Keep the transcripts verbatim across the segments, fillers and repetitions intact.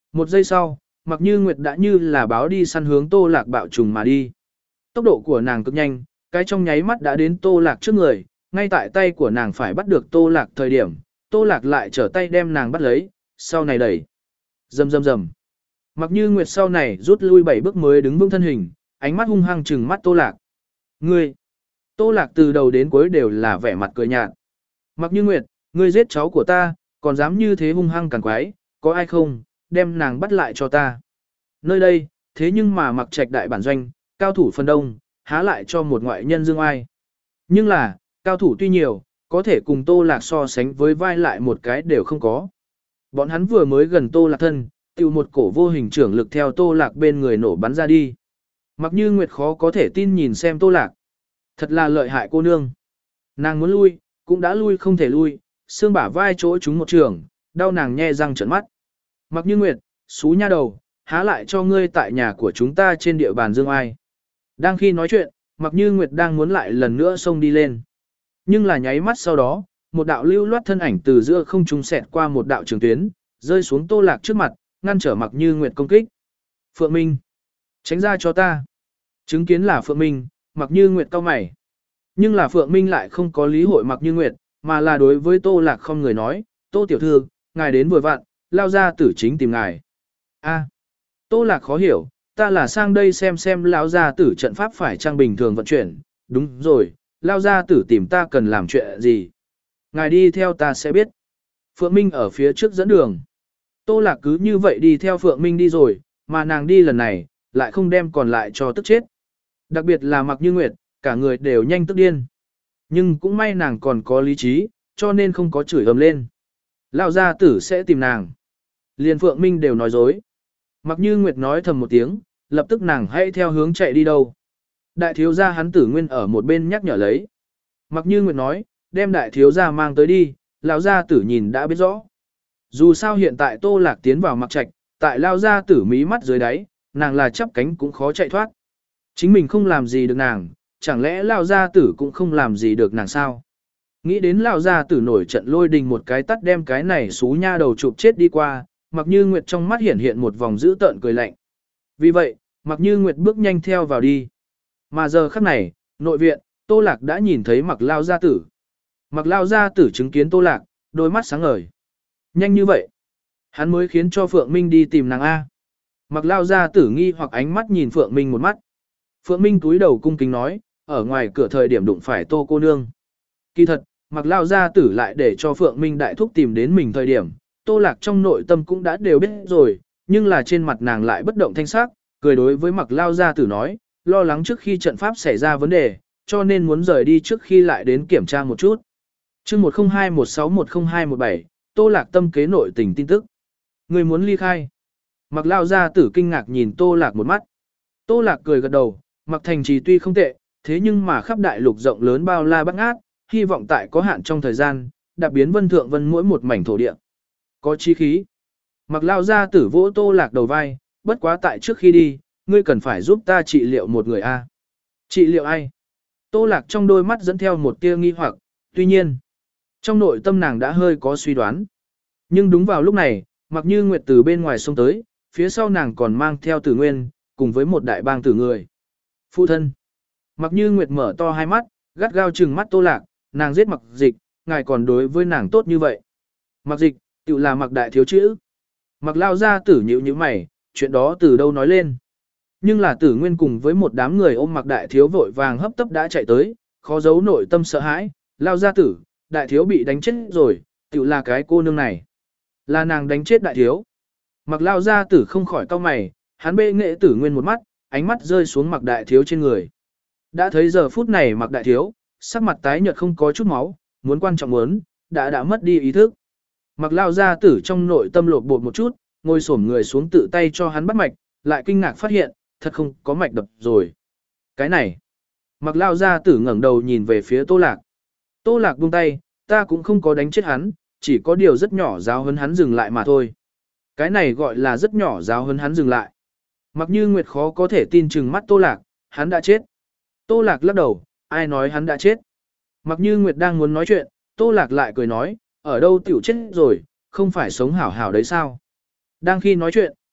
Một giây sau, Mặc Như Nguyệt đã như là báo đi săn hướng Tô Lạc bạo trùng mà đi. Tốc độ của nàng cực nhanh, cái trong nháy mắt đã đến Tô Lạc trước người, ngay tại tay của nàng phải bắt được Tô Lạc thời điểm, Tô Lạc lại trở tay đem nàng bắt lấy, sau này đẩy. Rầm rầm rầm. Mặc Như Nguyệt sau này rút lui bảy bước mới đứng vững thân hình, ánh mắt hung hăng trừng mắt Tô Lạc. Ngươi! Tô Lạc từ đầu đến cuối đều là vẻ mặt cười nhạt. Mặc Như Nguyệt, ngươi giết cháu của ta, còn dám như thế hung hăng càn quái, có ai không, đem nàng bắt lại cho ta. Nơi đây, thế nhưng mà Mặc Trạch đại bản doanh, cao thủ phần đông, há lại cho một ngoại nhân dương ai. Nhưng là, cao thủ tuy nhiều, có thể cùng Tô Lạc so sánh với vai lại một cái đều không có. Bọn hắn vừa mới gần Tô Lạc thân, tiêu một cổ vô hình trưởng lực theo Tô Lạc bên người nổ bắn ra đi. Mặc Như Nguyệt khó có thể tin nhìn xem Tô Lạc. Thật là lợi hại cô nương. Nàng muốn lui, cũng đã lui không thể lui, xương bả vai chỗ chúng một trường, đau nàng nhe răng trợn mắt. Mặc Như Nguyệt, xú nha đầu, há lại cho ngươi tại nhà của chúng ta trên địa bàn dương ai. Đang khi nói chuyện, Mặc Như Nguyệt đang muốn lại lần nữa xông đi lên. Nhưng là nháy mắt sau đó, một đạo lưu loát thân ảnh từ giữa không trung xẹt qua một đạo trường tuyến, rơi xuống Tô Lạc trước mặt, ngăn trở Mặc Như Nguyệt công kích. Phượng Minh, tránh ra cho ta. Chứng kiến là Phượng Minh, Mặc Như Nguyệt cau mày. Nhưng là Phượng Minh lại không có lý hội Mặc Như Nguyệt, mà là đối với Tô Lạc không người nói, Tô tiểu thư, ngài đến vừa vặn, lao ra tử chính tìm ngài. A, Tô Lạc khó hiểu, ta là sang đây xem xem lão gia tử trận pháp phải trang bình thường vận chuyển, đúng rồi, lao gia tử tìm ta cần làm chuyện gì. Ngài đi theo ta sẽ biết. Phượng Minh ở phía trước dẫn đường. Tô Lạc cứ như vậy đi theo Phượng Minh đi rồi, mà nàng đi lần này, lại không đem còn lại cho tức chết. Đặc biệt là Mặc Như Nguyệt, cả người đều nhanh tức điên. Nhưng cũng may nàng còn có lý trí, cho nên không có chửi ầm lên. Lão gia tử sẽ tìm nàng. Liên Phượng Minh đều nói dối. Mặc Như Nguyệt nói thầm một tiếng, lập tức nàng hãy theo hướng chạy đi đâu. Đại thiếu gia hắn Tử Nguyên ở một bên nhắc nhở lấy. Mặc Như Nguyệt nói, đem đại thiếu gia mang tới đi, lão gia tử nhìn đã biết rõ. Dù sao hiện tại Tô Lạc tiến vào Mặc Trạch, tại lão gia tử mí mắt dưới đáy, nàng là chắp cánh cũng khó chạy thoát. Chính mình không làm gì được nàng, chẳng lẽ lão gia tử cũng không làm gì được nàng sao? Nghĩ đến lão gia tử nổi trận lôi đình một cái tắt đem cái này xú nha đầu chụp chết đi qua, Mặc Như Nguyệt trong mắt hiện hiện một vòng dữ tợn cười lạnh. Vì vậy, Mặc Như Nguyệt bước nhanh theo vào đi. Mà giờ khắc này, nội viện, Tô Lạc đã nhìn thấy Mặc lão gia tử. Mặc lão gia tử chứng kiến Tô Lạc, đôi mắt sáng ngời. Nhanh như vậy, hắn mới khiến cho Phượng Minh đi tìm nàng A. Mặc lão gia tử nghi hoặc ánh mắt nhìn Phượng Minh một mắt. Phượng Minh cúi đầu cung kính nói, ở ngoài cửa thời điểm đụng phải Tô cô nương. Kỳ thật, Mặc lão gia tử lại để cho Phượng Minh đại thúc tìm đến mình thời điểm, Tô Lạc trong nội tâm cũng đã đều biết rồi, nhưng là trên mặt nàng lại bất động thanh sắc, cười đối với Mặc lão gia tử nói, lo lắng trước khi trận pháp xảy ra vấn đề, cho nên muốn rời đi trước khi lại đến kiểm tra một chút. Chương một không hai một sáu một không hai một bảy, Tô Lạc tâm kế nội tình tin tức. Người muốn ly khai. Mặc lão gia tử kinh ngạc nhìn Tô Lạc một mắt. Tô Lạc cười gật đầu, Mặc Thành Trì tuy không tệ, thế nhưng mà khắp đại lục rộng lớn bao la bát ngát, hy vọng tại có hạn trong thời gian, đạp biến vân thượng vân mỗi một mảnh thổ địa. Có chi khí. Mặc lão gia tử vỗ Tô Lạc đầu vai, bất quá tại trước khi đi, ngươi cần phải giúp ta trị liệu một người a. Trị liệu ai? Tô Lạc trong đôi mắt dẫn theo một tia nghi hoặc, tuy nhiên, trong nội tâm nàng đã hơi có suy đoán. Nhưng đúng vào lúc này, Mặc Như Nguyệt từ bên ngoài xông tới, phía sau nàng còn mang theo Tử Nguyên, cùng với một đại bang tử người. Phụ thân. Mặc Như Nguyệt mở to hai mắt, gắt gao trừng mắt Tô Lạc, nàng giết Mặc Dịch, ngài còn đối với nàng tốt như vậy. Mặc Dịch, tự là Mặc đại thiếu chữ. Mặc lao ra tử nhíu như mày, chuyện đó từ đâu nói lên. Nhưng là Tử Nguyên cùng với một đám người ôm Mặc đại thiếu vội vàng hấp tấp đã chạy tới, khó giấu nội tâm sợ hãi, lao ra tử, đại thiếu bị đánh chết rồi, tự là cái cô nương này. Là nàng đánh chết đại thiếu. Mặc lao ra tử không khỏi cau mày, hắn bệ nghệ Tử Nguyên một mắt, ánh mắt rơi xuống Mặc đại thiếu trên người. Đã thấy giờ phút này Mặc đại thiếu, sắc mặt tái nhợt không có chút máu, muốn quan trọng muốn, đã đã mất đi ý thức. Mặc lao ra tử trong nội tâm lột bột một chút, ngồi xổm người xuống tự tay cho hắn bắt mạch, lại kinh ngạc phát hiện, thật không có mạch đập rồi. Cái này, Mặc lao ra tử ngẩng đầu nhìn về phía Tô Lạc. Tô Lạc buông tay, ta cũng không có đánh chết hắn, chỉ có điều rất nhỏ giáo huấn hắn dừng lại mà thôi. Cái này gọi là rất nhỏ giáo huấn hắn dừng lại. Mặc Như Nguyệt khó có thể tin chừng mắt Tô Lạc, hắn đã chết. Tô Lạc lắc đầu, ai nói hắn đã chết. Mặc Như Nguyệt đang muốn nói chuyện, Tô Lạc lại cười nói, ở đâu tiểu chết rồi, không phải sống hảo hảo đấy sao. Đang khi nói chuyện,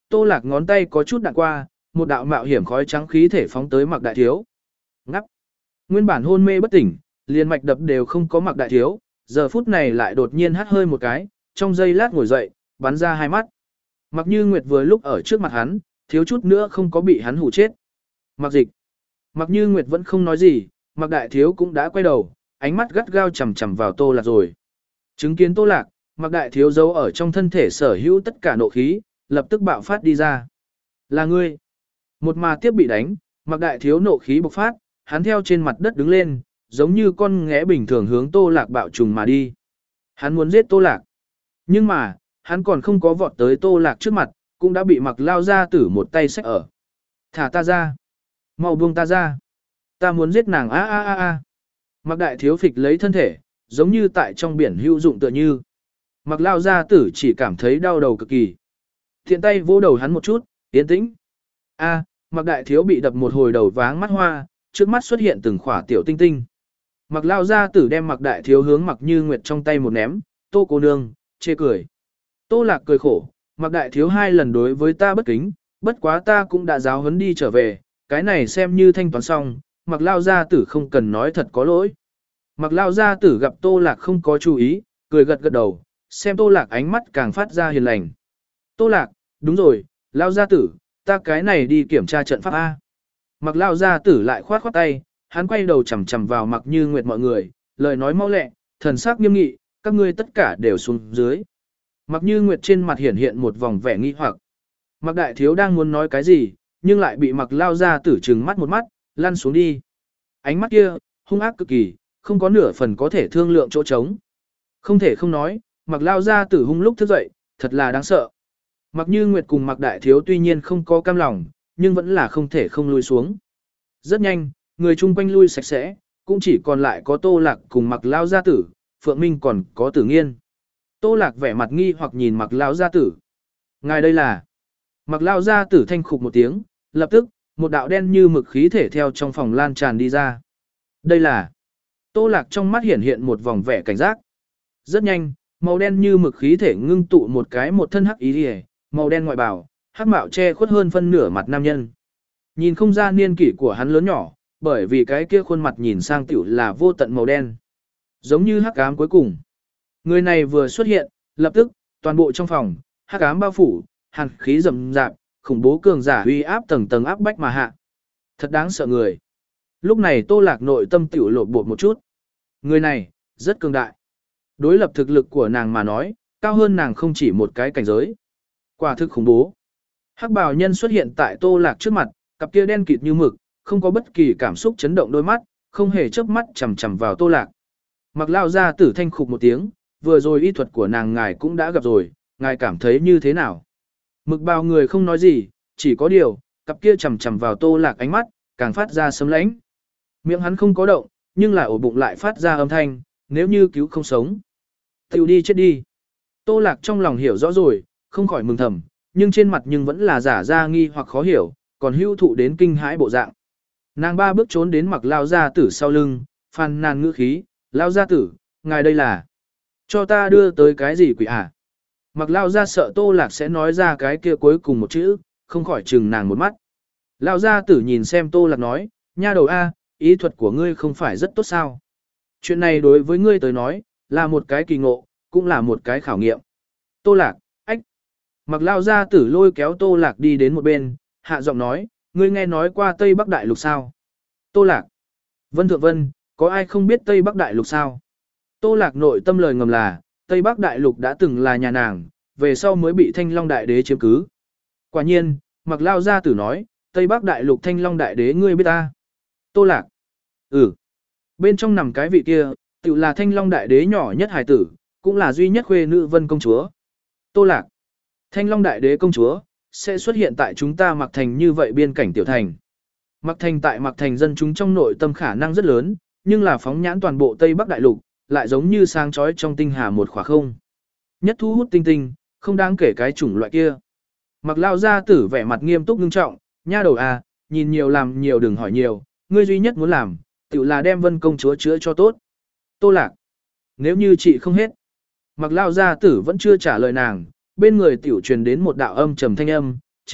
Tô Lạc ngón tay có chút đạn qua, một đạo mạo hiểm khói trắng khí thể phóng tới Mạc Đại Thiếu. Ngắp. Nguyên bản hôn mê bất tỉnh, liền mạch đập đều không có Mạc Đại Thiếu, giờ phút này lại đột nhiên hắt hơi một cái, trong giây lát ngồi dậy, bắn ra hai mắt. Mạc Như Nguyệt vừa lúc ở trước mặt hắn, thiếu chút nữa không có bị hắn hù chết. Mạc Dịch. Mạc Như Nguyệt vẫn không nói gì, Mạc Đại Thiếu cũng đã quay đầu, ánh mắt gắt gao chằm chằm vào Tô Lạc rồi. Chứng kiến Tô Lạc, Mạc Đại Thiếu giấu ở trong thân thể sở hữu tất cả nộ khí, lập tức bạo phát đi ra. Là ngươi. Một mà tiếp bị đánh, Mạc Đại Thiếu nộ khí bộc phát, hắn theo trên mặt đất đứng lên, giống như con nghé bình thường hướng Tô Lạc bạo trùng mà đi. Hắn muốn giết Tô Lạc. Nhưng mà, hắn còn không có vọt tới Tô Lạc trước mặt, cũng đã bị Mạc Lao Gia Tử một tay xách ở. Thả ta ra. Mau buông ta ra. Ta muốn giết nàng a a a a. Mạc Đại Thiếu phịch lấy thân thể, giống như tại trong biển hữu dụng tựa như. Mạc Lao Gia Tử chỉ cảm thấy đau đầu cực kỳ. Thiện tay vỗ đầu hắn một chút, yên tĩnh. A, Mạc Đại Thiếu bị đập một hồi đầu váng mắt hoa, trước mắt xuất hiện từng khỏa tiểu tinh tinh. Mạc Lao Gia Tử đem Mạc Đại Thiếu hướng Mạc Như Nguyệt trong tay một ném, Tô cô nương, chê cười. Tô Lạc cười khổ, Mạc Đại Thiếu hai lần đối với ta bất kính, bất quá ta cũng đã giáo huấn đi trở về, cái này xem như thanh toán xong, Mạc Lao Gia Tử không cần nói thật có lỗi. Mạc Lao Gia Tử gặp Tô Lạc không có chú ý, cười gật gật đầu, xem Tô Lạc ánh mắt càng phát ra hiền lành. Tô Lạc, đúng rồi, Lao Gia Tử, ta cái này đi kiểm tra trận pháp A. Mạc Lao Gia Tử lại khoát khoát tay, hắn quay đầu chằm chằm vào Mạc Như Nguyệt mọi người, lời nói mau lẹ, thần sắc nghiêm nghị, các ngươi tất cả đều xuống dưới. Mạc Như Nguyệt trên mặt hiển hiện một vòng vẻ nghi hoặc. Mạc Đại Thiếu đang muốn nói cái gì, nhưng lại bị Mạc Lao Gia Tử trừng mắt một mắt, lăn xuống đi. Ánh mắt kia, hung ác cực kỳ, không có nửa phần có thể thương lượng chỗ trống. Không thể không nói, Mạc Lao Gia Tử hung lúc thức dậy, thật là đáng sợ. Mạc Như Nguyệt cùng Mạc Đại Thiếu tuy nhiên không có cam lòng, nhưng vẫn là không thể không lui xuống. Rất nhanh, người chung quanh lui sạch sẽ, cũng chỉ còn lại có Tô Lạc cùng Mạc Lao Gia Tử, Phượng Minh còn có Tử Nghiên. Tô Lạc vẻ mặt nghi hoặc nhìn Mạc Lao Gia Tử. Ngài đây là... Mạc Lao Gia Tử thanh khục một tiếng, lập tức, một đạo đen như mực khí thể theo trong phòng lan tràn đi ra. Đây là... Tô Lạc trong mắt hiển hiện một vòng vẻ cảnh giác. Rất nhanh, màu đen như mực khí thể ngưng tụ một cái một thân hắc ý liễu, màu đen ngoại bào, hắc mạo che khuất hơn phân nửa mặt nam nhân. Nhìn không ra niên kỷ của hắn lớn nhỏ, bởi vì cái kia khuôn mặt nhìn sang tiểu là vô tận màu đen. Giống như hắc ám cuối cùng. Người này vừa xuất hiện, lập tức, toàn bộ trong phòng, hắc ám bao phủ, hàn khí rầm rạp, khủng bố cường giả uy áp tầng tầng áp bách mà hạ. Thật đáng sợ người. Lúc này Tô Lạc nội tâm tiểu lột bột một chút. Người này, rất cường đại. Đối lập thực lực của nàng mà nói, cao hơn nàng không chỉ một cái cảnh giới. Quả thực khủng bố. Hắc bào nhân xuất hiện tại Tô Lạc trước mặt, cặp kia đen kịt như mực, không có bất kỳ cảm xúc chấn động đôi mắt, không hề chớp mắt chằm chằm vào Tô Lạc. Mạc Lao Gia Tử thanh khục một tiếng, vừa rồi y thuật của nàng ngài cũng đã gặp rồi, ngài cảm thấy như thế nào? Mực bào người không nói gì, chỉ có điều, cặp kia chằm chằm vào Tô Lạc ánh mắt, càng phát ra sấm lãnh. Miệng hắn không có động, nhưng là ổ bụng lại phát ra âm thanh, nếu như cứu không sống. Tiểu đi chết đi. Tô Lạc trong lòng hiểu rõ rồi, không khỏi mừng thầm, nhưng trên mặt nhưng vẫn là giả ra nghi hoặc khó hiểu, còn hưu thụ đến kinh hãi bộ dạng. Nàng ba bước trốn đến Mạc Lao Gia Tử sau lưng, phàn nàn ngữ khí, Lao Gia Tử, ngài đây là, cho ta đưa tới cái gì quỷ hả? Mạc Lao Gia sợ Tô Lạc sẽ nói ra cái kia cuối cùng một chữ, không khỏi chừng nàng một mắt. Lao Gia Tử nhìn xem Tô Lạc nói, nha đầu A, ý thuật của ngươi không phải rất tốt sao? Chuyện này đối với ngươi tới nói, là một cái kỳ ngộ, cũng là một cái khảo nghiệm. Tô Lạc, ách. Mạc Lao Gia Tử lôi kéo Tô Lạc đi đến một bên, hạ giọng nói, ngươi nghe nói qua Tây Bắc Đại Lục sao? Tô Lạc. Vân Thượng Vân, có ai không biết Tây Bắc Đại Lục sao? Tô Lạc nội tâm lời ngầm là, Tây Bắc Đại Lục đã từng là nhà nàng, về sau mới bị Thanh Long Đại Đế chiếm cứ. Quả nhiên, Mạc Lao Gia Tử nói, Tây Bắc Đại Lục Thanh Long Đại Đế ngươi biết ta? Tô Lạc. Ừ. Bên trong nằm cái vị kia, tự là Thanh Long Đại Đế nhỏ nhất hài tử, cũng là duy nhất khuê nữ Vân công chúa. Tô Lạc. Thanh Long Đại Đế công chúa sẽ xuất hiện tại chúng ta Mạc Thành như vậy biên cảnh tiểu thành. Mạc Thành tại Mạc Thành dân chúng trong nội tâm khả năng rất lớn, nhưng là phóng nhãn toàn bộ Tây Bắc Đại Lục, lại giống như sáng chói trong tinh hà một khỏa không. Nhất thu hút tinh tinh, không đáng kể cái chủng loại kia. Mạc Lao Gia Tử vẻ mặt nghiêm túc ngưng trọng, nha đầu à, nhìn nhiều làm nhiều đừng hỏi nhiều, ngươi duy nhất muốn làm, tự là đem Vân công chúa chữa cho tốt. Tô Lạc. Nếu như chị không hết. Mạc Lao Gia Tử vẫn chưa trả lời nàng, bên người tiểu truyền đến một đạo âm trầm thanh âm,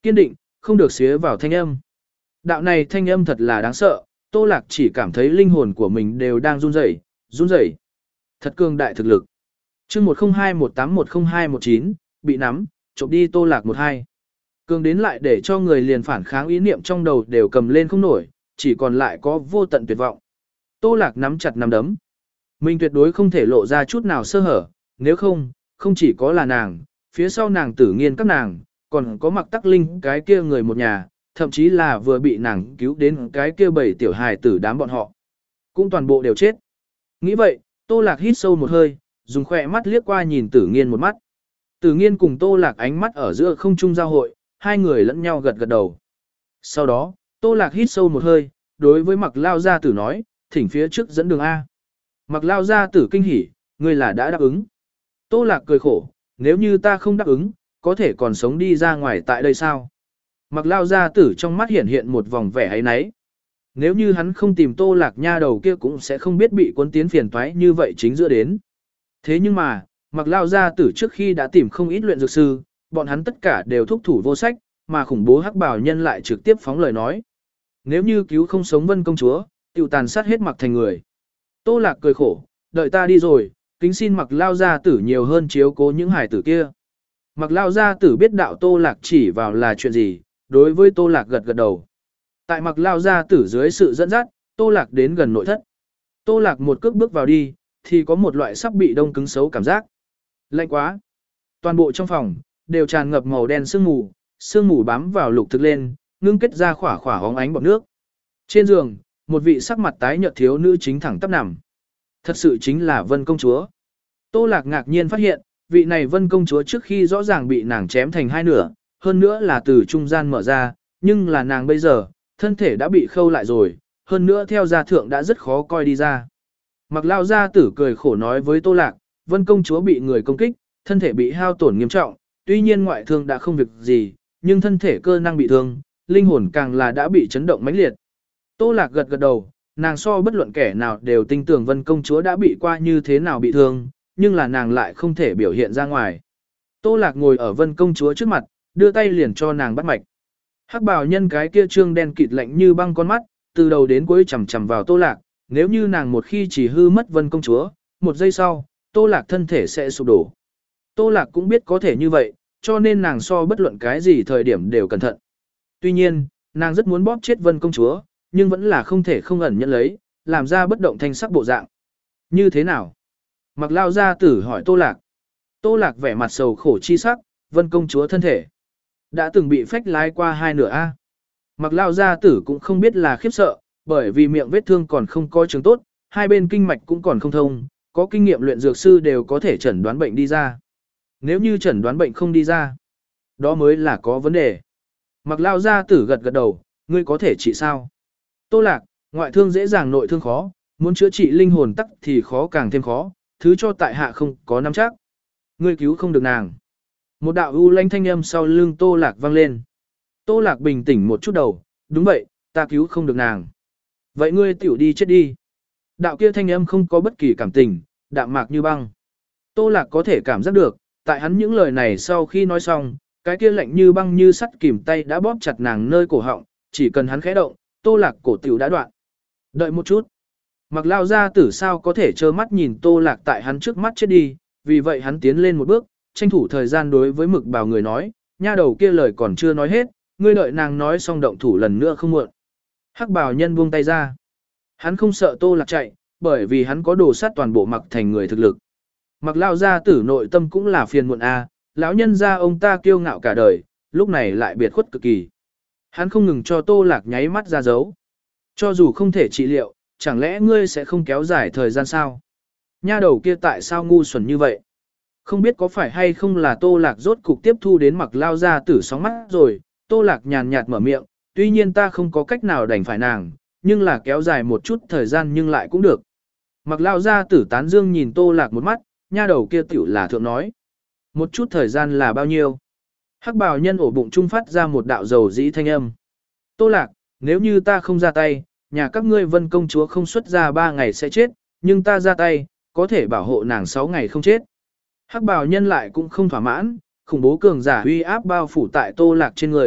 Kiên định, không được xía vào thanh âm. Đạo này thanh âm thật là đáng sợ, Tô Lạc chỉ cảm thấy linh hồn của mình đều đang run rẩy, run rẩy. Thật cường đại thực lực. Chương một không hai một tám một không hai một chín, bị nắm, trộm đi Tô Lạc một hai. Cường đến lại để cho người liền phản kháng ý niệm trong đầu đều cầm lên không nổi, chỉ còn lại có vô tận tuyệt vọng. Tô Lạc nắm chặt nắm đấm. Mình tuyệt đối không thể lộ ra chút nào sơ hở, nếu không, không chỉ có là nàng, phía sau nàng Tử Nghiên các nàng, còn có Mặc Tắc Linh cái kia người một nhà, thậm chí là vừa bị nàng cứu đến cái kia bảy tiểu hài tử đám bọn họ. Cũng toàn bộ đều chết. Nghĩ vậy, Tô Lạc hít sâu một hơi, dùng khỏe mắt liếc qua nhìn Tử Nghiên một mắt. Tử Nghiên cùng Tô Lạc ánh mắt ở giữa không trung giao hội, hai người lẫn nhau gật gật đầu. Sau đó, Tô Lạc hít sâu một hơi, đối với Mặc Lao Gia Tử nói, thỉnh phía trước dẫn đường A. Mặc Lao Gia Tử kinh hỉ, ngươi là đã đáp ứng. Tô Lạc cười khổ, nếu như ta không đáp ứng, có thể còn sống đi ra ngoài tại đây sao? Mặc Lao Gia Tử trong mắt hiện hiện một vòng vẻ ấy náy. Nếu như hắn không tìm Tô Lạc nha đầu kia cũng sẽ không biết bị cuốn tiến phiền toái như vậy chính giữa đến. Thế nhưng mà, Mặc Lao Gia Tử trước khi đã tìm không ít luyện dược sư, bọn hắn tất cả đều thúc thủ vô sách, mà khủng bố hắc bảo nhân lại trực tiếp phóng lời nói. Nếu như cứu không sống Vân công chúa, tiểu tàn sát hết Mặc thành người. Tô Lạc cười khổ, đợi ta đi rồi, kính xin Mặc Lao Gia Tử nhiều hơn chiếu cố những hải tử kia. Mặc Lao Gia Tử biết đạo Tô Lạc chỉ vào là chuyện gì, đối với Tô Lạc gật gật đầu. Tại Mặc Lao Gia Tử dưới sự dẫn dắt, Tô Lạc đến gần nội thất. Tô Lạc một cước bước vào đi, thì có một loại sắp bị đông cứng xấu cảm giác. Lạnh quá. Toàn bộ trong phòng, đều tràn ngập màu đen sương mù, sương mù bám vào lục thực lên, ngưng kết ra khỏa khỏa hóng ánh bọt nước. Trên giường, một vị sắc mặt tái nhợt thiếu nữ chính thẳng tắp nằm. Thật sự chính là Vân công chúa. Tô Lạc ngạc nhiên phát hiện, vị này Vân công chúa trước khi rõ ràng bị nàng chém thành hai nửa, hơn nữa là từ trung gian mở ra, nhưng là nàng bây giờ, thân thể đã bị khâu lại rồi, hơn nữa theo gia thượng đã rất khó coi đi ra. Mặc Lao Gia Tử cười khổ nói với Tô Lạc, Vân công chúa bị người công kích, thân thể bị hao tổn nghiêm trọng, tuy nhiên ngoại thương đã không việc gì, nhưng thân thể cơ năng bị thương, linh hồn càng là đã bị chấn động mãnh liệt. Tô Lạc gật gật đầu, nàng so bất luận kẻ nào đều tin tưởng Vân công chúa đã bị qua như thế nào bị thương, nhưng là nàng lại không thể biểu hiện ra ngoài. Tô Lạc ngồi ở Vân công chúa trước mặt, đưa tay liền cho nàng bắt mạch. Hắc bào nhân cái kia trương đen kịt lạnh như băng con mắt, từ đầu đến cuối chằm chằm vào Tô Lạc, nếu như nàng một khi chỉ hư mất Vân công chúa, một giây sau, Tô Lạc thân thể sẽ sụp đổ. Tô Lạc cũng biết có thể như vậy, cho nên nàng so bất luận cái gì thời điểm đều cẩn thận. Tuy nhiên, nàng rất muốn bóp chết Vân công chúa, nhưng vẫn là không thể không ẩn nhận lấy, làm ra bất động thanh sắc bộ dạng. Như thế nào? Mặc Lao Gia Tử hỏi Tô Lạc. Tô Lạc vẻ mặt sầu khổ chi sắc, Vân công chúa thân thể đã từng bị phách lái qua hai nửa A. Mặc Lao Gia Tử cũng không biết là khiếp sợ, bởi vì miệng vết thương còn không có chứng tốt, hai bên kinh mạch cũng còn không thông, có kinh nghiệm luyện dược sư đều có thể chẩn đoán bệnh đi ra. Nếu như chẩn đoán bệnh không đi ra, đó mới là có vấn đề. Mặc Lao Gia Tử gật gật đầu, ngươi có thể trị sao? Tô Lạc, ngoại thương dễ dàng nội thương khó, muốn chữa trị linh hồn tắc thì khó càng thêm khó, thứ cho tại hạ không có nắm chắc. Ngươi cứu không được nàng. Một đạo u lanh thanh âm sau lưng Tô Lạc vang lên. Tô Lạc bình tĩnh một chút đầu, đúng vậy, ta cứu không được nàng. Vậy ngươi tiểu đi chết đi. Đạo kia thanh âm không có bất kỳ cảm tình, đạm mạc như băng. Tô Lạc có thể cảm giác được, tại hắn những lời này sau khi nói xong, cái kia lạnh như băng như sắt kìm tay đã bóp chặt nàng nơi cổ họng, chỉ cần hắn khẽ động, Tô Lạc cổ tiểu đã đoạn. Đợi một chút. Mặc Lao Gia Tử sao có thể trơ mắt nhìn Tô Lạc tại hắn trước mắt chết đi, vì vậy hắn tiến lên một bước, tranh thủ thời gian đối với Mực Bào người nói, nha đầu kia lời còn chưa nói hết, ngươi đợi nàng nói xong động thủ lần nữa không muộn. Hắc Bào nhân buông tay ra. Hắn không sợ Tô Lạc chạy, bởi vì hắn có đồ sát toàn bộ Mặc thành người thực lực. Mặc Lao Gia Tử nội tâm cũng là phiền muộn a, lão nhân gia ông ta kiêu ngạo cả đời, lúc này lại biệt khuất cực kỳ. Hắn không ngừng cho Tô Lạc nháy mắt ra dấu. Cho dù không thể trị liệu, chẳng lẽ ngươi sẽ không kéo dài thời gian sao? Nha đầu kia tại sao ngu xuẩn như vậy? Không biết có phải hay không là Tô Lạc rốt cục tiếp thu đến Mặc Lao Gia Tử sóng mắt rồi, Tô Lạc nhàn nhạt mở miệng, tuy nhiên ta không có cách nào đành phải nàng, nhưng là kéo dài một chút thời gian nhưng lại cũng được. Mặc Lao Gia Tử tán dương nhìn Tô Lạc một mắt, nha đầu kia tiểu là thượng nói. Một chút thời gian là bao nhiêu? Hắc bào nhân ổ bụng trung phát ra một đạo dầu dĩ thanh âm. Tô Lạc, nếu như ta không ra tay, nhà các ngươi Vân công chúa không xuất ra ba ngày sẽ chết, nhưng ta ra tay, có thể bảo hộ nàng sáu ngày không chết. Hắc bào nhân lại cũng không thỏa mãn, khủng bố cường giả uy áp bao phủ tại Tô Lạc trên người,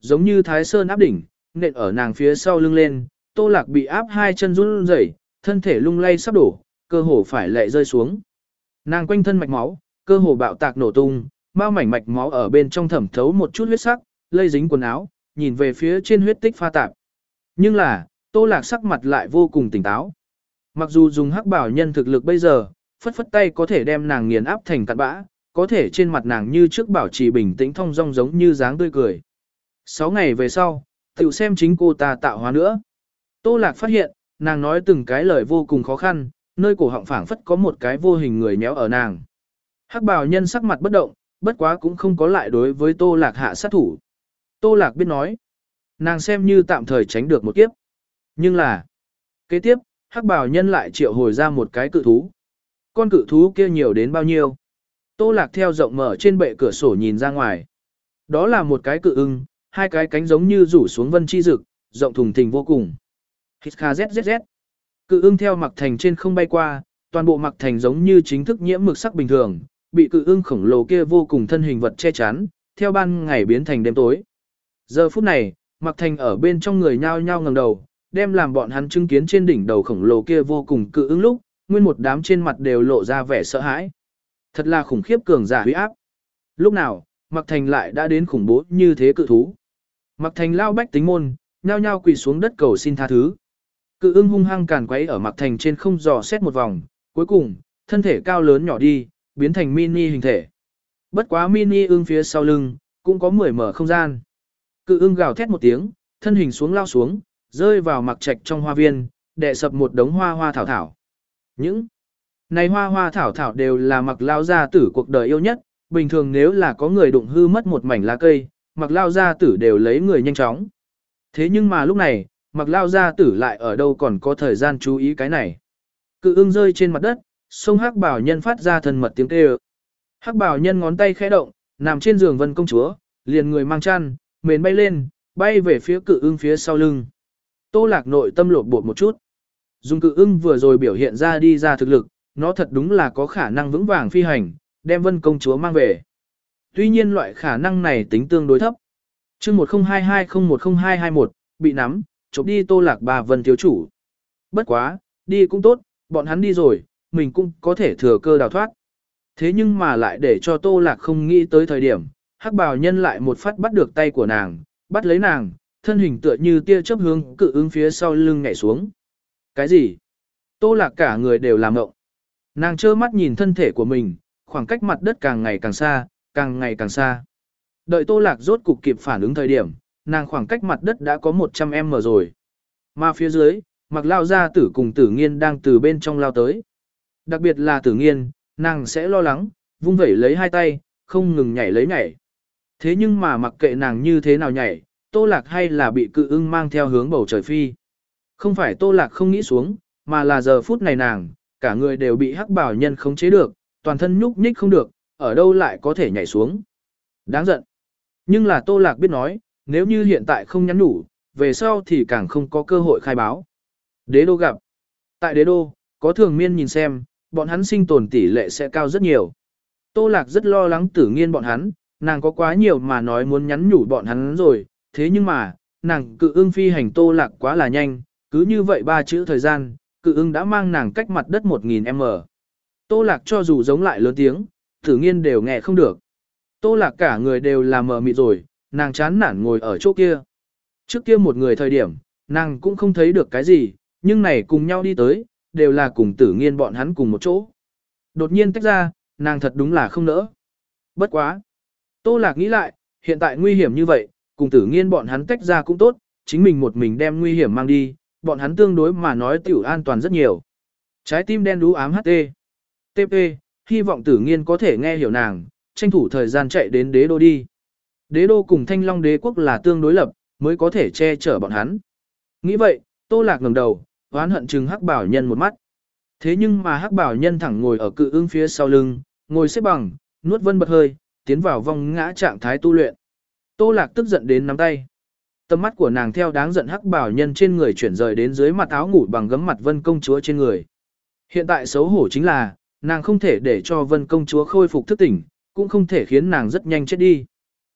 giống như thái sơn áp đỉnh, nện ở nàng phía sau lưng lên, Tô Lạc bị áp hai chân run rẩy, thân thể lung lay sắp đổ, cơ hồ phải lệ rơi xuống. Nàng quanh thân mạch máu, cơ hồ bạo tạc nổ tung, bao mảnh mạch máu ở bên trong thẩm thấu một chút huyết sắc, lây dính quần áo, nhìn về phía trên huyết tích pha tạp. Nhưng là, Tô Lạc sắc mặt lại vô cùng tỉnh táo. Mặc dù dùng hắc bảo nhân thực lực bây giờ, phất phất tay có thể đem nàng nghiền áp thành cặn bã, có thể trên mặt nàng như trước bảo trì bình tĩnh thong dong giống như dáng tươi cười. Sáu ngày về sau, tiểu xem chính cô ta tạo hóa nữa. Tô Lạc phát hiện, nàng nói từng cái lời vô cùng khó khăn, nơi cổ họng phảng phất có một cái vô hình người nhéo ở nàng. Hắc bào nhân sắc mặt bất động, bất quá cũng không có lại đối với Tô Lạc hạ sát thủ. Tô Lạc biết nói, nàng xem như tạm thời tránh được một kiếp. Nhưng là, kế tiếp, hắc bào nhân lại triệu hồi ra một cái cự thú. Con cự thú kia nhiều đến bao nhiêu? Tô Lạc theo rộng mở trên bệ cửa sổ nhìn ra ngoài. Đó là một cái cự ưng, hai cái cánh giống như rủ xuống vân chi rực, rộng thùng thình vô cùng. Hít kha zzz. Cự ưng theo mặc thành trên không bay qua, toàn bộ mặc thành giống như chính thức nhiễm mực sắc bình thường, bị cự ưng khổng lồ kia vô cùng thân hình vật che chắn, theo ban ngày biến thành đêm tối. Giờ phút này, mặc thành ở bên trong người nhao nhao ngẩng đầu, đem làm bọn hắn chứng kiến trên đỉnh đầu khổng lồ kia vô cùng cự ưng lúc, nguyên một đám trên mặt đều lộ ra vẻ sợ hãi. Thật là khủng khiếp cường giả uy áp. Lúc nào, mặc thành lại đã đến khủng bố như thế cự thú. Mặc thành lao bách tính môn, nhao nhao quỳ xuống đất cầu xin tha thứ. Cự ưng hung hăng càn quấy ở mặc thành trên không dò xét một vòng, cuối cùng, thân thể cao lớn nhỏ đi, biến thành mini hình thể. Bất quá mini ưng phía sau lưng, cũng có mười mở không gian. Cự ưng gào thét một tiếng, thân hình xuống lao xuống, rơi vào mặc trạch trong hoa viên, đè sập một đống hoa hoa thảo thảo. Những này hoa hoa thảo thảo đều là mặc lao gia tử cuộc đời yêu nhất, bình thường nếu là có người đụng hư mất một mảnh lá cây, mặc lao gia tử đều lấy người nhanh chóng. Thế nhưng mà lúc này, mặc lao gia tử lại ở đâu còn có thời gian chú ý cái này. Cự ưng rơi trên mặt đất, sông hắc bảo nhân phát ra thân mật tiếng kêu. Hắc bảo nhân ngón tay khẽ động, nằm trên giường vân công chúa, liền người mang chăn, mền bay lên, bay về phía cự ưng phía sau lưng. Tô Lạc nội tâm lột bột một chút. Dùng cự ưng vừa rồi biểu hiện ra đi ra thực lực, nó thật đúng là có khả năng vững vàng phi hành, đem vân công chúa mang về. Tuy nhiên loại khả năng này tính tương đối thấp. chương một không hai hai không một không hai hai một, bị nắm, chụp đi Tô Lạc bà vân thiếu chủ. Bất quá, đi cũng tốt, bọn hắn đi rồi, mình cũng có thể thừa cơ đào thoát. Thế nhưng mà lại để cho Tô Lạc không nghĩ tới thời điểm, hắc bào nhân lại một phát bắt được tay của nàng, bắt lấy nàng, thân hình tựa như tia chớp hướng cự ứng phía sau lưng nhảy xuống. Cái gì? Tô Lạc cả người đều làm ngộng. Nàng trơ mắt nhìn thân thể của mình, khoảng cách mặt đất càng ngày càng xa, càng ngày càng xa. Đợi Tô Lạc rốt cục kịp phản ứng thời điểm, nàng khoảng cách mặt đất đã có một trăm mét rồi. Mà phía dưới, mặc lao gia tử cùng tử nghiên đang từ bên trong lao tới. Đặc biệt là tử nghiên, nàng sẽ lo lắng, vung vẩy lấy hai tay, không ngừng nhảy lấy nhảy. Thế nhưng mà mặc kệ nàng như thế nào nhảy, Tô Lạc hay là bị cự ưng mang theo hướng bầu trời phi. Không phải Tô Lạc không nghĩ xuống, mà là giờ phút này nàng, cả người đều bị hắc bảo nhân khống chế được, toàn thân nhúc nhích không được, ở đâu lại có thể nhảy xuống. Đáng giận. Nhưng là Tô Lạc biết nói, nếu như hiện tại không nhắn nhủ, về sau thì càng không có cơ hội khai báo. Đế đô gặp. Tại đế đô, có thường miên nhìn xem, bọn hắn sinh tồn tỷ lệ sẽ cao rất nhiều. Tô Lạc rất lo lắng tử nghiên bọn hắn, nàng có quá nhiều mà nói muốn nhắn nhủ bọn hắn rồi, thế nhưng mà, nàng cự ưng phi hành Tô Lạc quá là nhanh, cứ như vậy ba chữ thời gian, cự ưng đã mang nàng cách mặt đất một nghìn mét. Tô Lạc cho dù giống lại lớn tiếng, tử nghiên đều nghe không được. Tô Lạc cả người đều là mờ mịt rồi, nàng chán nản ngồi ở chỗ kia. Trước kia một người thời điểm, nàng cũng không thấy được cái gì, nhưng này cùng nhau đi tới, đều là cùng tử nghiên bọn hắn cùng một chỗ. Đột nhiên tách ra, nàng thật đúng là không nỡ. Bất quá. Tô Lạc nghĩ lại, hiện tại nguy hiểm như vậy, cùng tử nghiên bọn hắn tách ra cũng tốt, chính mình một mình đem nguy hiểm mang đi, bọn hắn tương đối mà nói tiểu an toàn rất nhiều. Trái tim đen đú ám hát tê. tê pê, hy vọng tử nghiên có thể nghe hiểu nàng, tranh thủ thời gian chạy đến đế đô đi. Đế đô cùng Thanh Long đế quốc là tương đối lập, mới có thể che chở bọn hắn. Nghĩ vậy, Tô Lạc ngẩng đầu, oán hận chừng hắc bảo nhân một mắt. Thế nhưng mà hắc bảo nhân thẳng ngồi ở cự ưng phía sau lưng, ngồi xếp bằng, nuốt vân bật hơi, tiến vào vòng ngã trạng thái tu luyện. Tô Lạc tức giận đến nắm tay. Tầm mắt của nàng theo đáng giận hắc bảo nhân trên người chuyển rời đến dưới mặt áo ngủ bằng gấm mặt vân công chúa trên người. Hiện tại xấu hổ chính là, nàng không thể để cho vân công chúa khôi phục thức tỉnh, cũng không thể khiến nàng rất nhanh chết đi.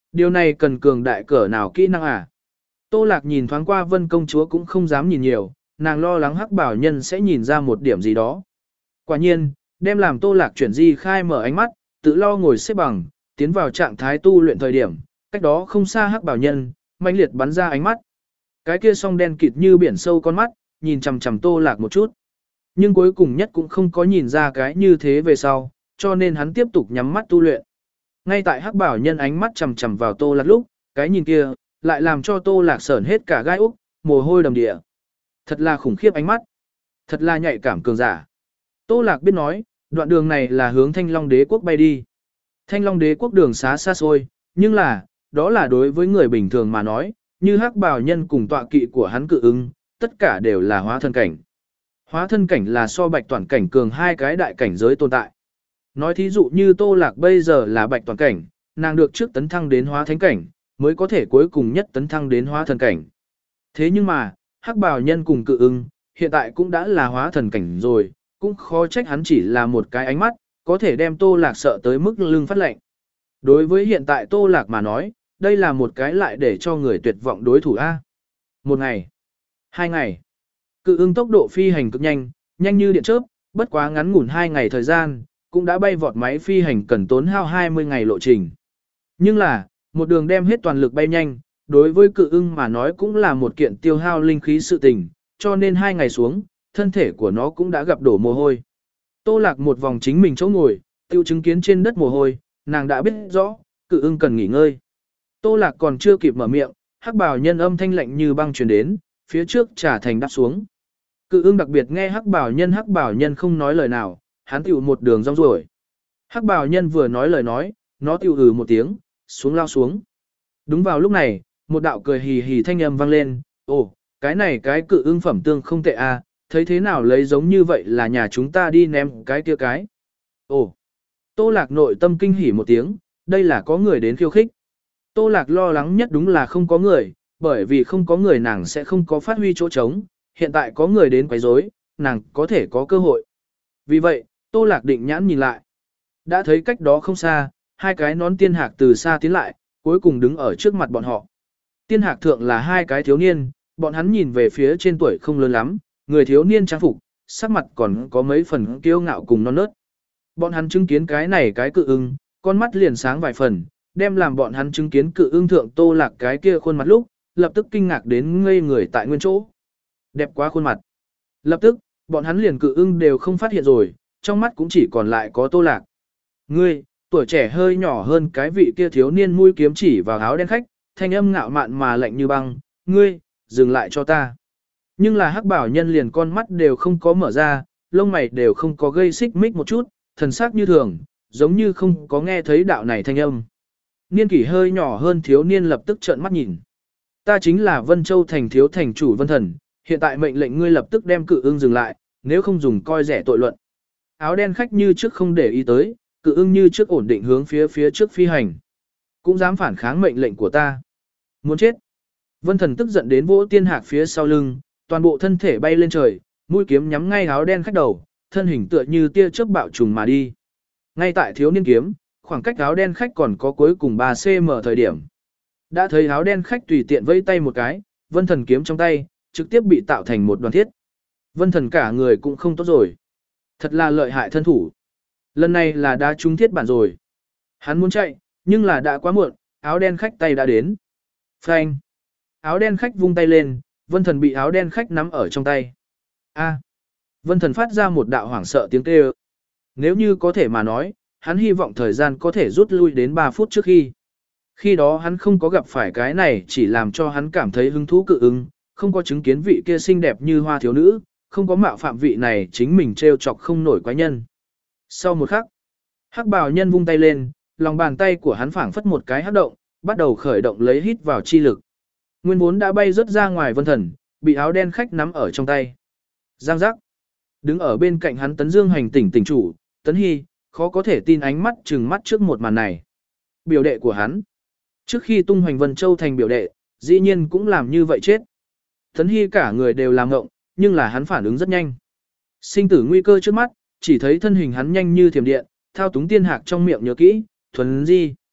Điều này cần cường đại cỡ nào kỹ năng à? Tô Lạc nhìn thoáng qua Vân công chúa cũng không dám nhìn nhiều, nàng lo lắng Hắc Bảo Nhân sẽ nhìn ra một điểm gì đó. Quả nhiên, đem làm Tô Lạc chuyển di khai mở ánh mắt, tự lo ngồi xếp bằng, tiến vào trạng thái tu luyện thời điểm, cách đó không xa Hắc Bảo Nhân, mãnh liệt bắn ra ánh mắt. Cái kia song đen kịt như biển sâu con mắt, nhìn chằm chằm Tô Lạc một chút. Nhưng cuối cùng nhất cũng không có nhìn ra cái như thế về sau, cho nên hắn tiếp tục nhắm mắt tu luyện. Ngay tại Hắc Bảo Nhân ánh mắt chằm chằm vào Tô Lạc lúc, cái nhìn kia lại làm cho Tô Lạc sởn hết cả gai úc, mồ hôi đầm địa. Thật là khủng khiếp ánh mắt, thật là nhạy cảm cường giả. Tô Lạc biết nói, đoạn đường này là hướng Thanh Long Đế quốc bay đi. Thanh Long Đế quốc đường xá xa xôi, nhưng là, đó là đối với người bình thường mà nói, như Hắc Bảo Nhân cùng tọa kỵ của hắn Cự Ưng, tất cả đều là hóa thân cảnh. Hóa thân cảnh là so bạch toàn cảnh cường hai cái đại cảnh giới tồn tại. Nói thí dụ như Tô Lạc bây giờ là bạch toàn cảnh, nàng được trước tấn thăng đến hóa thánh cảnh, mới có thể cuối cùng nhất tấn thăng đến hóa thần cảnh. Thế nhưng mà, Hắc Bảo Nhân cùng Cự Ưng, hiện tại cũng đã là hóa thần cảnh rồi, cũng khó trách hắn chỉ là một cái ánh mắt, có thể đem Tô Lạc sợ tới mức lưng phát lạnh. Đối với hiện tại Tô Lạc mà nói, đây là một cái lại để cho người tuyệt vọng đối thủ A. Một ngày, hai ngày, Cự Ưng tốc độ phi hành cực nhanh, nhanh như điện chớp, bất quá ngắn ngủn hai ngày thời gian, cũng đã bay vọt máy phi hành cần tốn hao hai mươi ngày lộ trình. Nhưng là, một đường đem hết toàn lực bay nhanh, đối với Cự Ưng mà nói cũng là một kiện tiêu hao linh khí sự tình, cho nên hai ngày xuống, thân thể của nó cũng đã gặp đổ mồ hôi. Tô Lạc một vòng chính mình chỗ ngồi, tiêu chứng kiến trên đất mồ hôi, nàng đã biết rõ, Cự Ưng cần nghỉ ngơi. Tô Lạc còn chưa kịp mở miệng, Hắc Bảo Nhân âm thanh lạnh như băng truyền đến, phía trước trả thành đáp xuống. Cự Ưng đặc biệt nghe Hắc Bảo Nhân Hắc Bảo Nhân không nói lời nào, hắn tiểu một đường rong ruổi. Hắc Bảo Nhân vừa nói lời nói, nó tiểu hừ một tiếng, xuống lao xuống. Đúng vào lúc này, một đạo cười hì hì thanh âm vang lên, ồ, cái này cái Cự Ưng phẩm tương không tệ à, thấy thế nào lấy giống như vậy là nhà chúng ta đi ném cái kia cái. Ồ, Tô Lạc nội tâm kinh hỉ một tiếng, đây là có người đến khiêu khích. Tô Lạc lo lắng nhất đúng là không có người, bởi vì không có người nàng sẽ không có phát huy chỗ trống, hiện tại có người đến quấy rối, nàng có thể có cơ hội. Vì vậy, Tô Lạc định nhãn nhìn lại. Đã thấy cách đó không xa, hai cái nón tiên hạc từ xa tiến lại, cuối cùng đứng ở trước mặt bọn họ. Tiên hạc thượng là hai cái thiếu niên, bọn hắn nhìn về phía trên tuổi không lớn lắm, người thiếu niên trang phục, sắc mặt còn có mấy phần kiêu ngạo cùng non nớt. Bọn hắn chứng kiến cái này cái Cự Ưng, con mắt liền sáng vài phần, đem làm bọn hắn chứng kiến Cự Ưng thượng Tô Lạc cái kia khuôn mặt lúc, lập tức kinh ngạc đến ngây người tại nguyên chỗ. Đẹp quá khuôn mặt. Lập tức, bọn hắn liền Cự Ưng đều không phát hiện rồi, trong mắt cũng chỉ còn lại có Tô Lạc. Ngươi, tuổi trẻ hơi nhỏ hơn cái vị kia thiếu niên mũi kiếm chỉ vào áo đen khách, thanh âm ngạo mạn mà lạnh như băng, ngươi, dừng lại cho ta. Nhưng là Hắc Bảo Nhân liền con mắt đều không có mở ra, lông mày đều không có gây xích mích một chút, thần sắc như thường, giống như không có nghe thấy đạo này thanh âm. Niên kỷ hơi nhỏ hơn thiếu niên lập tức trợn mắt nhìn. Ta chính là Vân Châu thành thiếu thành chủ Vân Thần, hiện tại mệnh lệnh ngươi lập tức đem Cự Ưng dừng lại, nếu không dùng coi rẻ tội luận. Áo đen khách như trước không để ý tới, Cự Ưng như trước ổn định hướng phía phía trước phi hành. Cũng dám phản kháng mệnh lệnh của ta. Muốn chết. Vân Thần tức giận đến vỗ tiên hạc phía sau lưng, toàn bộ thân thể bay lên trời, mũi kiếm nhắm ngay áo đen khách đầu, thân hình tựa như tia chớp bạo trùng mà đi. Ngay tại thiếu niên kiếm, khoảng cách áo đen khách còn có cuối cùng ba xăng ti mét thời điểm. Đã thấy áo đen khách tùy tiện vẫy tay một cái, Vân Thần kiếm trong tay, trực tiếp bị tạo thành một đoàn thiết. Vân Thần cả người cũng không tốt rồi. Thật là lợi hại thân thủ. Lần này là đã trúng thiết bản rồi. Hắn muốn chạy, nhưng là đã quá muộn, áo đen khách tay đã đến. Phanh. Áo đen khách vung tay lên, Vân Thần bị áo đen khách nắm ở trong tay. A. Vân Thần phát ra một đạo hoảng sợ tiếng kêu. Nếu như có thể mà nói, hắn hy vọng thời gian có thể rút lui đến ba phút trước khi. Khi đó hắn không có gặp phải cái này chỉ làm cho hắn cảm thấy hứng thú Cự Ưng, không có chứng kiến vị kia xinh đẹp như hoa thiếu nữ, không có mạo phạm vị này chính mình trêu chọc không nổi quái nhân. Sau một khắc, Hắc Bào Nhân vung tay lên, lòng bàn tay của hắn phảng phất một cái hắc động, bắt đầu khởi động lấy hít vào chi lực. Nguyên vốn đã bay rất ra ngoài Vân Thần, bị áo đen khách nắm ở trong tay. Giang giác. Đứng ở bên cạnh hắn Tấn Dương hành tỉnh tỉnh chủ, Tấn Hy, khó có thể tin ánh mắt trừng mắt trước một màn này. Biểu đệ của hắn. Trước khi tung hoành Vân Châu thành biểu đệ, dĩ nhiên cũng làm như vậy chết. Tấn Hy cả người đều làm ngộng, nhưng là hắn phản ứng rất nhanh. Sinh tử nguy cơ trước mắt, chỉ thấy thân hình hắn nhanh như thiểm điện, thao túng tiên hạc trong miệng nhớ kỹ, thuần di.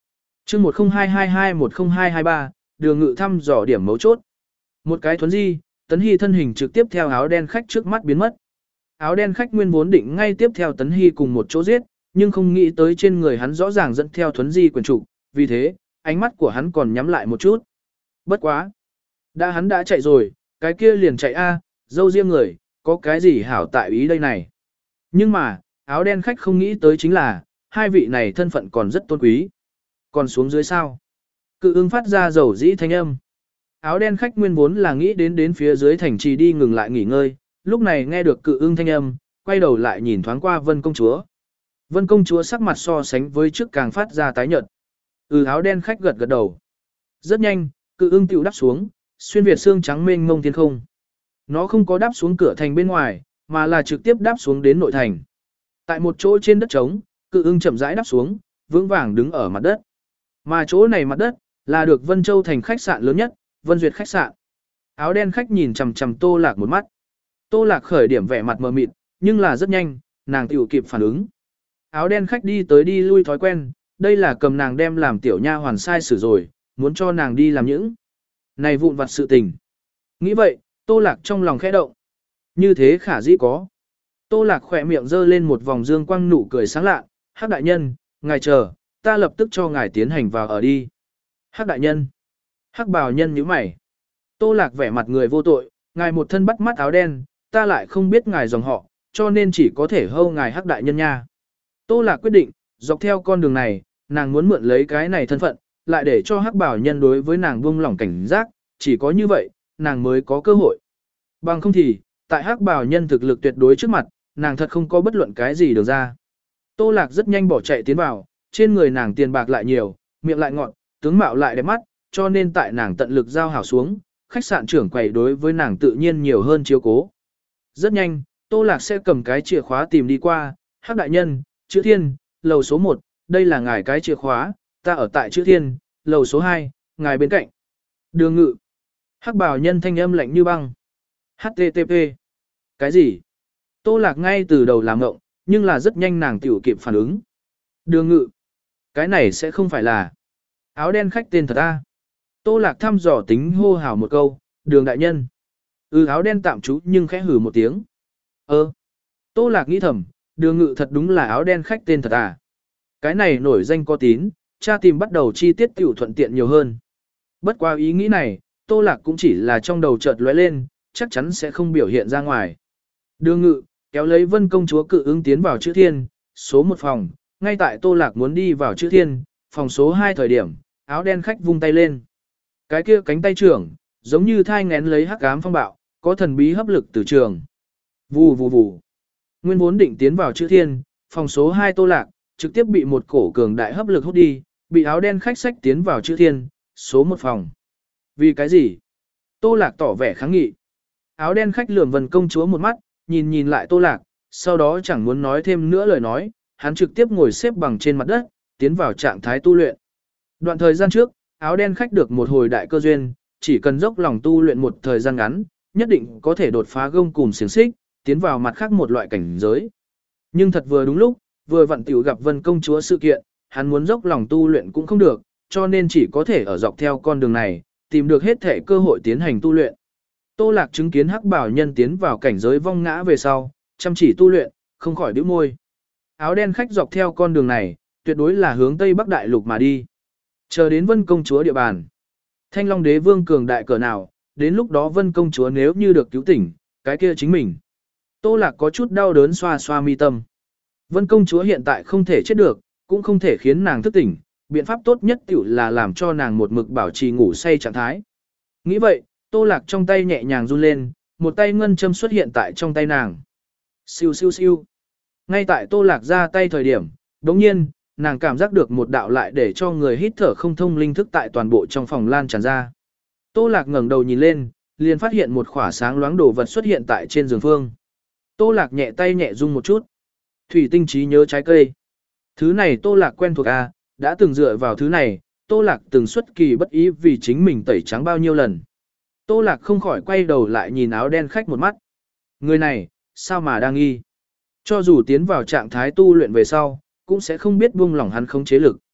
chương một không hai hai hai một không hai hai ba, đường ngự thăm dò điểm mấu chốt. Một cái thuấn di, Tấn Hy thân hình trực tiếp theo áo đen khách trước mắt biến mất. Áo đen khách nguyên vốn định ngay tiếp theo Tấn Hy cùng một chỗ giết, nhưng không nghĩ tới trên người hắn rõ ràng dẫn theo thuấn di quyền trục, vì thế, ánh mắt của hắn còn nhắm lại một chút. Bất quá. Đã hắn đã chạy rồi, cái kia liền chạy a, dâu riêng người, có cái gì hảo tại ý đây này. Nhưng mà, áo đen khách không nghĩ tới chính là, hai vị này thân phận còn rất tôn quý. Còn xuống dưới sao? Cự ưng phát ra dầu dĩ thanh âm. Áo đen khách nguyên vốn là nghĩ đến đến phía dưới thành trì đi ngừng lại nghỉ ngơi, lúc này nghe được cự ưng thanh âm, quay đầu lại nhìn thoáng qua Vân công chúa. Vân công chúa sắc mặt so sánh với trước càng phát ra tái nhợt. Ừ, áo đen khách gật gật đầu. Rất nhanh, cự ưng tiểu đáp xuống, xuyên việt xương trắng mênh mông thiên không. Nó không có đáp xuống cửa thành bên ngoài, mà là trực tiếp đáp xuống đến nội thành. Tại một chỗ trên đất trống, cự ưng chậm rãi đáp xuống, vững vàng đứng ở mặt đất. Mà chỗ này mặt đất là được Vân Châu thành khách sạn lớn nhất, Vân Duyệt khách sạn. Áo đen khách nhìn chằm chằm Tô Lạc một mắt. Tô Lạc khởi điểm vẻ mặt mờ mịt, nhưng là rất nhanh, nàng tiểu kịp phản ứng. Áo đen khách đi tới đi lui thói quen, đây là cầm nàng đem làm tiểu nha hoàn sai xử rồi, muốn cho nàng đi làm những này vụn vặt sự tình. Nghĩ vậy, Tô Lạc trong lòng khẽ động. Như thế khả dĩ có. Tô Lạc khỏe miệng giơ lên một vòng dương quang nụ cười sáng lạ. Hắc đại nhân, ngài chờ, ta lập tức cho ngài tiến hành vào ở đi. Hắc đại nhân. Hắc bào nhân nhíu mày. Tô Lạc vẻ mặt người vô tội, ngài một thân bắt mắt áo đen, ta lại không biết ngài dòng họ, cho nên chỉ có thể hâu ngài Hắc đại nhân nha. Tô Lạc quyết định, dọc theo con đường này, nàng muốn mượn lấy cái này thân phận, lại để cho Hắc bảo nhân đối với nàng buông lỏng cảnh giác, chỉ có như vậy, nàng mới có cơ hội. Bằng không thì, tại Hắc bảo nhân thực lực tuyệt đối trước mặt, nàng thật không có bất luận cái gì được ra. Tô Lạc rất nhanh bỏ chạy tiến vào, trên người nàng tiền bạc lại nhiều, miệng lại ngọn, tướng mạo lại đẹp mắt, cho nên tại nàng tận lực giao hảo xuống, khách sạn trưởng quầy đối với nàng tự nhiên nhiều hơn chiếu cố. Rất nhanh, Tô Lạc sẽ cầm cái chìa khóa tìm đi qua, Hắc đại nhân, chữ thiên, lầu số một, đây là ngài cái chìa khóa, ta ở tại chữ thiên, lầu số hai, ngài bên cạnh. Đường ngự. Hắc bảo nhân thanh âm lạnh như băng. hát tê tê pê. Cái gì? Tô Lạc ngay từ đầu làm ngộng, nhưng là rất nhanh nàng tiểu kịp phản ứng. Đường ngự. Cái này sẽ không phải là áo đen khách tên thật ta. Tô Lạc thăm dò tính hô hào một câu, đường đại nhân. Ừ, áo đen tạm trú nhưng khẽ hử một tiếng. Ơ. Tô Lạc nghĩ thầm, đường ngự thật đúng là áo đen khách tên thật à. Cái này nổi danh có tín, cha tìm bắt đầu chi tiết tiểu thuận tiện nhiều hơn. Bất qua ý nghĩ này, Tô Lạc cũng chỉ là trong đầu chợt lóe lên, chắc chắn sẽ không biểu hiện ra ngoài. Đường ngự, kéo lấy Vân công chúa cự ứng tiến vào chữ thiên, số một phòng, ngay tại Tô Lạc muốn đi vào chữ thiên, phòng số hai thời điểm, áo đen khách vung tay lên. Cái kia cánh tay trưởng, giống như thai ngén lấy hắc ám phong bạo, có thần bí hấp lực từ trường. Vù vù vù. Nguyên vốn định tiến vào chữ thiên, phòng số hai Tô Lạc, trực tiếp bị một cổ cường đại hấp lực hút đi, bị áo đen khách sách tiến vào chữ thiên, số một phòng. Vì cái gì? Tô Lạc tỏ vẻ kháng nghị. Áo đen khách lườm Vân công chúa một mắt, nhìn nhìn lại Tô Lạc, sau đó chẳng muốn nói thêm nữa lời nói, hắn trực tiếp ngồi xếp bằng trên mặt đất, tiến vào trạng thái tu luyện. Đoạn thời gian trước, áo đen khách được một hồi đại cơ duyên, chỉ cần dốc lòng tu luyện một thời gian ngắn, nhất định có thể đột phá gông cùm xiềng xích, tiến vào mặt khác một loại cảnh giới. Nhưng thật vừa đúng lúc, vừa vặn tiểu gặp Vân công chúa sự kiện, hắn muốn dốc lòng tu luyện cũng không được, cho nên chỉ có thể ở dọc theo con đường này, tìm được hết thể cơ hội tiến hành tu luyện. Tô Lạc chứng kiến Hắc bảo nhân tiến vào cảnh giới vong ngã về sau, chăm chỉ tu luyện, không khỏi bĩu môi. Áo đen khách dọc theo con đường này, tuyệt đối là hướng Tây Bắc Đại Lục mà đi. Chờ đến Vân công chúa địa bàn. Thanh Long đế vương cường đại cỡ nào, đến lúc đó Vân công chúa nếu như được cứu tỉnh, cái kia chính mình. Tô Lạc có chút đau đớn xoa xoa mi tâm. Vân công chúa hiện tại không thể chết được, cũng không thể khiến nàng thức tỉnh, biện pháp tốt nhất tiểu là làm cho nàng một mực bảo trì ngủ say trạng thái. Nghĩ vậy, Tô Lạc trong tay nhẹ nhàng run lên, một tay ngân châm xuất hiện tại trong tay nàng. Siêu siêu siêu. Ngay tại Tô Lạc ra tay thời điểm, đồng nhiên, nàng cảm giác được một đạo lại để cho người hít thở không thông linh thức tại toàn bộ trong phòng lan tràn ra. Tô Lạc ngẩng đầu nhìn lên, liền phát hiện một khỏa sáng loáng đồ vật xuất hiện tại trên giường phương. Tô Lạc nhẹ tay nhẹ rung một chút. Thủy tinh trí nhớ trái cây. Thứ này Tô Lạc quen thuộc à, đã từng dựa vào thứ này, Tô Lạc từng xuất kỳ bất ý vì chính mình tẩy trắng bao nhiêu lần. Tô Lạc không khỏi quay đầu lại nhìn áo đen khách một mắt. Người này, sao mà đang nghi? Cho dù tiến vào trạng thái tu luyện về sau, cũng sẽ không biết buông lỏng hắn không chế lực.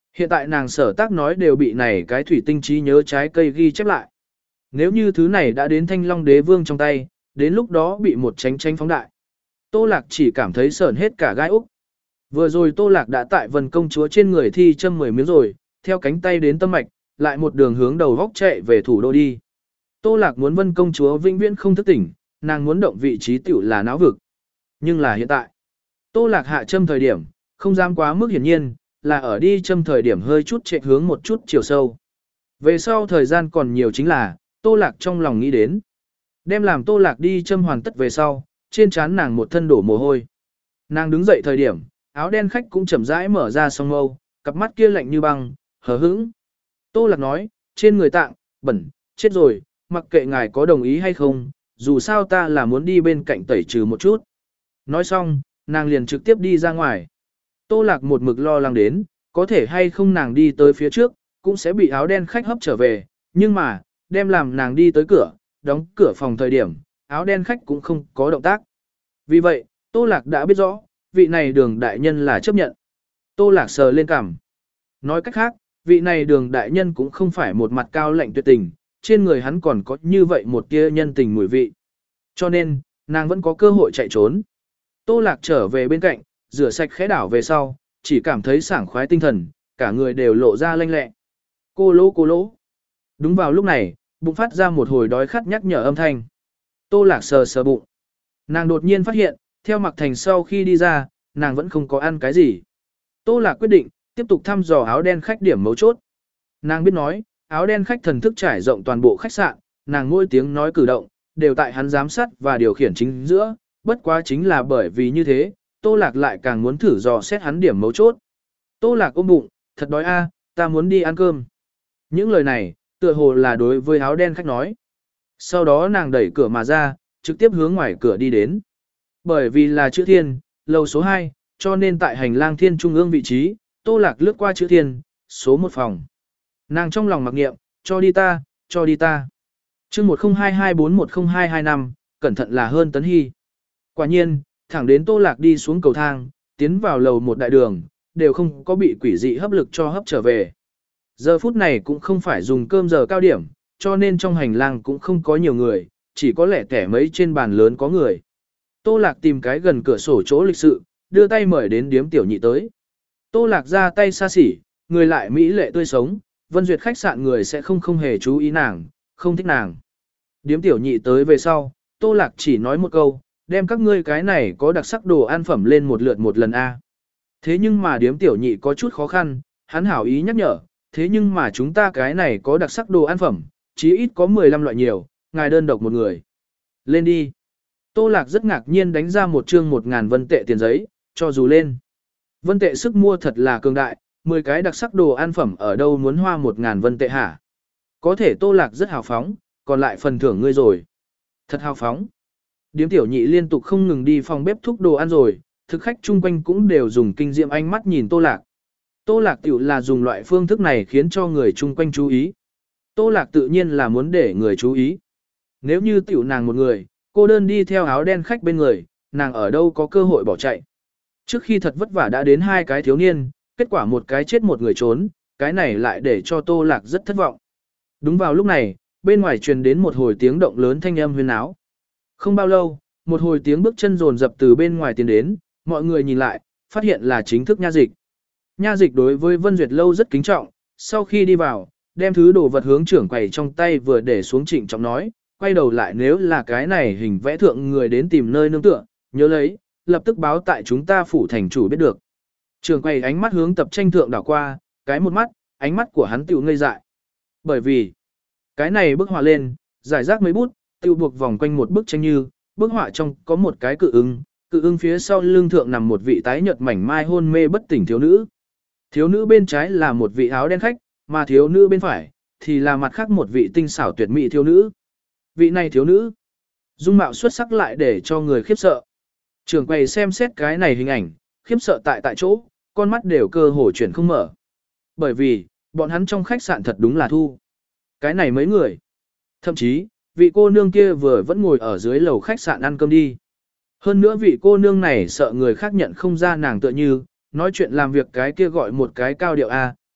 Hiện tại nàng sở tác nói đều bị này cái thủy tinh trí nhớ trái cây ghi chép lại. Nếu như thứ này đã đến Thanh Long Đế Vương trong tay, đến lúc đó bị một tránh tránh phóng đại. Tô Lạc chỉ cảm thấy sởn hết cả gai úc. Vừa rồi Tô Lạc đã tại Vân công chúa trên người thi châm mười miếng rồi, theo cánh tay đến tâm mạch, lại một đường hướng đầu góc chạy về thủ đô đi. Tô Lạc muốn Vân công chúa vĩnh viễn không thức tỉnh, nàng muốn động vị trí tiểu là não vực. Nhưng là hiện tại, Tô Lạc hạ châm thời điểm, không dám quá mức hiển nhiên, là ở đi châm thời điểm hơi chút chạy hướng một chút chiều sâu. Về sau thời gian còn nhiều chính là, Tô Lạc trong lòng nghĩ đến. Đem làm Tô Lạc đi châm hoàn tất về sau, trên trán nàng một thân đổ mồ hôi. Nàng đứng dậy thời điểm, áo đen khách cũng chậm rãi mở ra song mâu, cặp mắt kia lạnh như băng, hờ hững. Tô Lạc nói, trên người tạng, bẩn, chết rồi, mặc kệ ngài có đồng ý hay không, dù sao ta là muốn đi bên cạnh tẩy trừ một chút. Nói xong, nàng liền trực tiếp đi ra ngoài. Tô Lạc một mực lo lắng đến, có thể hay không nàng đi tới phía trước, cũng sẽ bị áo đen khách hấp trở về, nhưng mà, đem làm nàng đi tới cửa, đóng cửa phòng thời điểm, áo đen khách cũng không có động tác. Vì vậy, Tô Lạc đã biết rõ, vị này đường đại nhân là chấp nhận. Tô Lạc sờ lên cằm. Nói cách khác, vị này đường đại nhân cũng không phải một mặt cao lạnh tuyệt tình, trên người hắn còn có như vậy một tia nhân tình mùi vị. Cho nên, nàng vẫn có cơ hội chạy trốn. Tô Lạc trở về bên cạnh, rửa sạch khẽ đảo về sau, chỉ cảm thấy sảng khoái tinh thần, cả người đều lộ ra lanh lẹ. Cô lỗ cô lỗ. Đúng vào lúc này, bụng phát ra một hồi đói khát nhắc nhở âm thanh. Tô Lạc sờ sờ bụng. Nàng đột nhiên phát hiện, theo Mặc Thành sau khi đi ra, nàng vẫn không có ăn cái gì. Tô Lạc quyết định, tiếp tục thăm dò áo đen khách điểm mấu chốt. Nàng biết nói, áo đen khách thần thức trải rộng toàn bộ khách sạn, nàng mỗi tiếng nói cử động, đều tại hắn giám sát và điều khiển chính giữa, bất quá chính là bởi vì như thế, Tô Lạc lại càng muốn thử dò xét hắn điểm mấu chốt. Tô Lạc ôm bụng, thật đói a, ta muốn đi ăn cơm. Những lời này, tựa hồ là đối với áo đen khách nói. Sau đó nàng đẩy cửa mà ra, trực tiếp hướng ngoài cửa đi đến. Bởi vì là chữ thiên, lầu số hai, cho nên tại hành lang thiên trung ương vị trí, Tô Lạc lướt qua chữ thiên, số một phòng. Nàng trong lòng mặc niệm, cho đi ta, cho đi ta. chương một không hai hai bốn một không hai hai năm, cẩn thận là hơn tấn hy. Quả nhiên, thẳng đến Tô Lạc đi xuống cầu thang, tiến vào lầu một đại đường, đều không có bị quỷ dị hấp lực cho hấp trở về. Giờ phút này cũng không phải dùng cơm giờ cao điểm, cho nên trong hành lang cũng không có nhiều người, chỉ có lẻ tẻ mấy trên bàn lớn có người. Tô Lạc tìm cái gần cửa sổ chỗ lịch sự, đưa tay mời đến điếm tiểu nhị tới. Tô Lạc ra tay xa xỉ, người lại mỹ lệ tươi sống, Vân Duyệt khách sạn người sẽ không không hề chú ý nàng, không thích nàng. Điếm tiểu nhị tới về sau, Tô Lạc chỉ nói một câu, đem các ngươi cái này có đặc sắc đồ ăn phẩm lên một lượt một lần a. Thế nhưng mà điếm tiểu nhị có chút khó khăn, hắn hảo ý nhắc nhở, thế nhưng mà chúng ta cái này có đặc sắc đồ ăn phẩm, chí ít có mười lăm loại nhiều, ngài đơn độc một người. Lên đi. Tô Lạc rất ngạc nhiên đánh ra một chương một ngàn vân tệ tiền giấy, cho dù lên. Vân tệ sức mua thật là cường đại, mười cái đặc sắc đồ ăn phẩm ở đâu muốn hoa một ngàn vân tệ hả? Có thể Tô Lạc rất hào phóng, còn lại phần thưởng ngươi rồi. Thật hào phóng. Điếm tiểu nhị liên tục không ngừng đi phòng bếp thúc đồ ăn rồi, thực khách chung quanh cũng đều dùng kinh diệm ánh mắt nhìn Tô Lạc. Tô Lạc tiểu là dùng loại phương thức này khiến cho người chung quanh chú ý. Tô Lạc tự nhiên là muốn để người chú ý. Nếu như tiểu nàng một người, cô đơn đi theo áo đen khách bên người, nàng ở đâu có cơ hội bỏ chạy. Trước khi thật vất vả đã đến hai cái thiếu niên, kết quả một cái chết một người trốn, cái này lại để cho Tô Lạc rất thất vọng. Đúng vào lúc này, bên ngoài truyền đến một hồi tiếng động lớn thanh âm huyên áo. Không bao lâu, một hồi tiếng bước chân rồn rập từ bên ngoài tiến đến, mọi người nhìn lại, phát hiện là chính thức Nha Dịch. Nha Dịch đối với Vân Duyệt lâu rất kính trọng, sau khi đi vào, đem thứ đồ vật hướng trưởng quầy trong tay vừa để xuống trịnh trọng nói, quay đầu lại nếu là cái này hình vẽ thượng người đến tìm nơi nương tựa, nhớ lấy, lập tức báo tại chúng ta phủ thành chủ biết được. Trưởng quầy ánh mắt hướng tập tranh thượng đảo qua, cái một mắt, ánh mắt của hắn tiểu ngây dại. Bởi vì, cái này bức họa lên, giải rác mấy bút, tiêu buộc vòng quanh một bức tranh như, bức họa trong có một cái cự ưng, cự ưng phía sau lưng thượng nằm một vị tái nhợt mảnh mai hôn mê bất tỉnh thiếu nữ. Thiếu nữ bên trái là một vị áo đen khách, mà thiếu nữ bên phải thì là mặt khác một vị tinh xảo tuyệt mỹ thiếu nữ. Vị này thiếu nữ, dung mạo xuất sắc lại để cho người khiếp sợ. Trưởng quầy xem xét cái này hình ảnh, khiếp sợ tại tại chỗ, con mắt đều cơ hồ chuyển không mở. Bởi vì, bọn hắn trong khách sạn thật đúng là thu. Cái này mấy người. Thậm chí, vị cô nương kia vừa vẫn ngồi ở dưới lầu khách sạn ăn cơm đi. Hơn nữa vị cô nương này sợ người khác nhận không ra nàng tựa như, nói chuyện làm việc cái kia gọi một cái cao điệu A,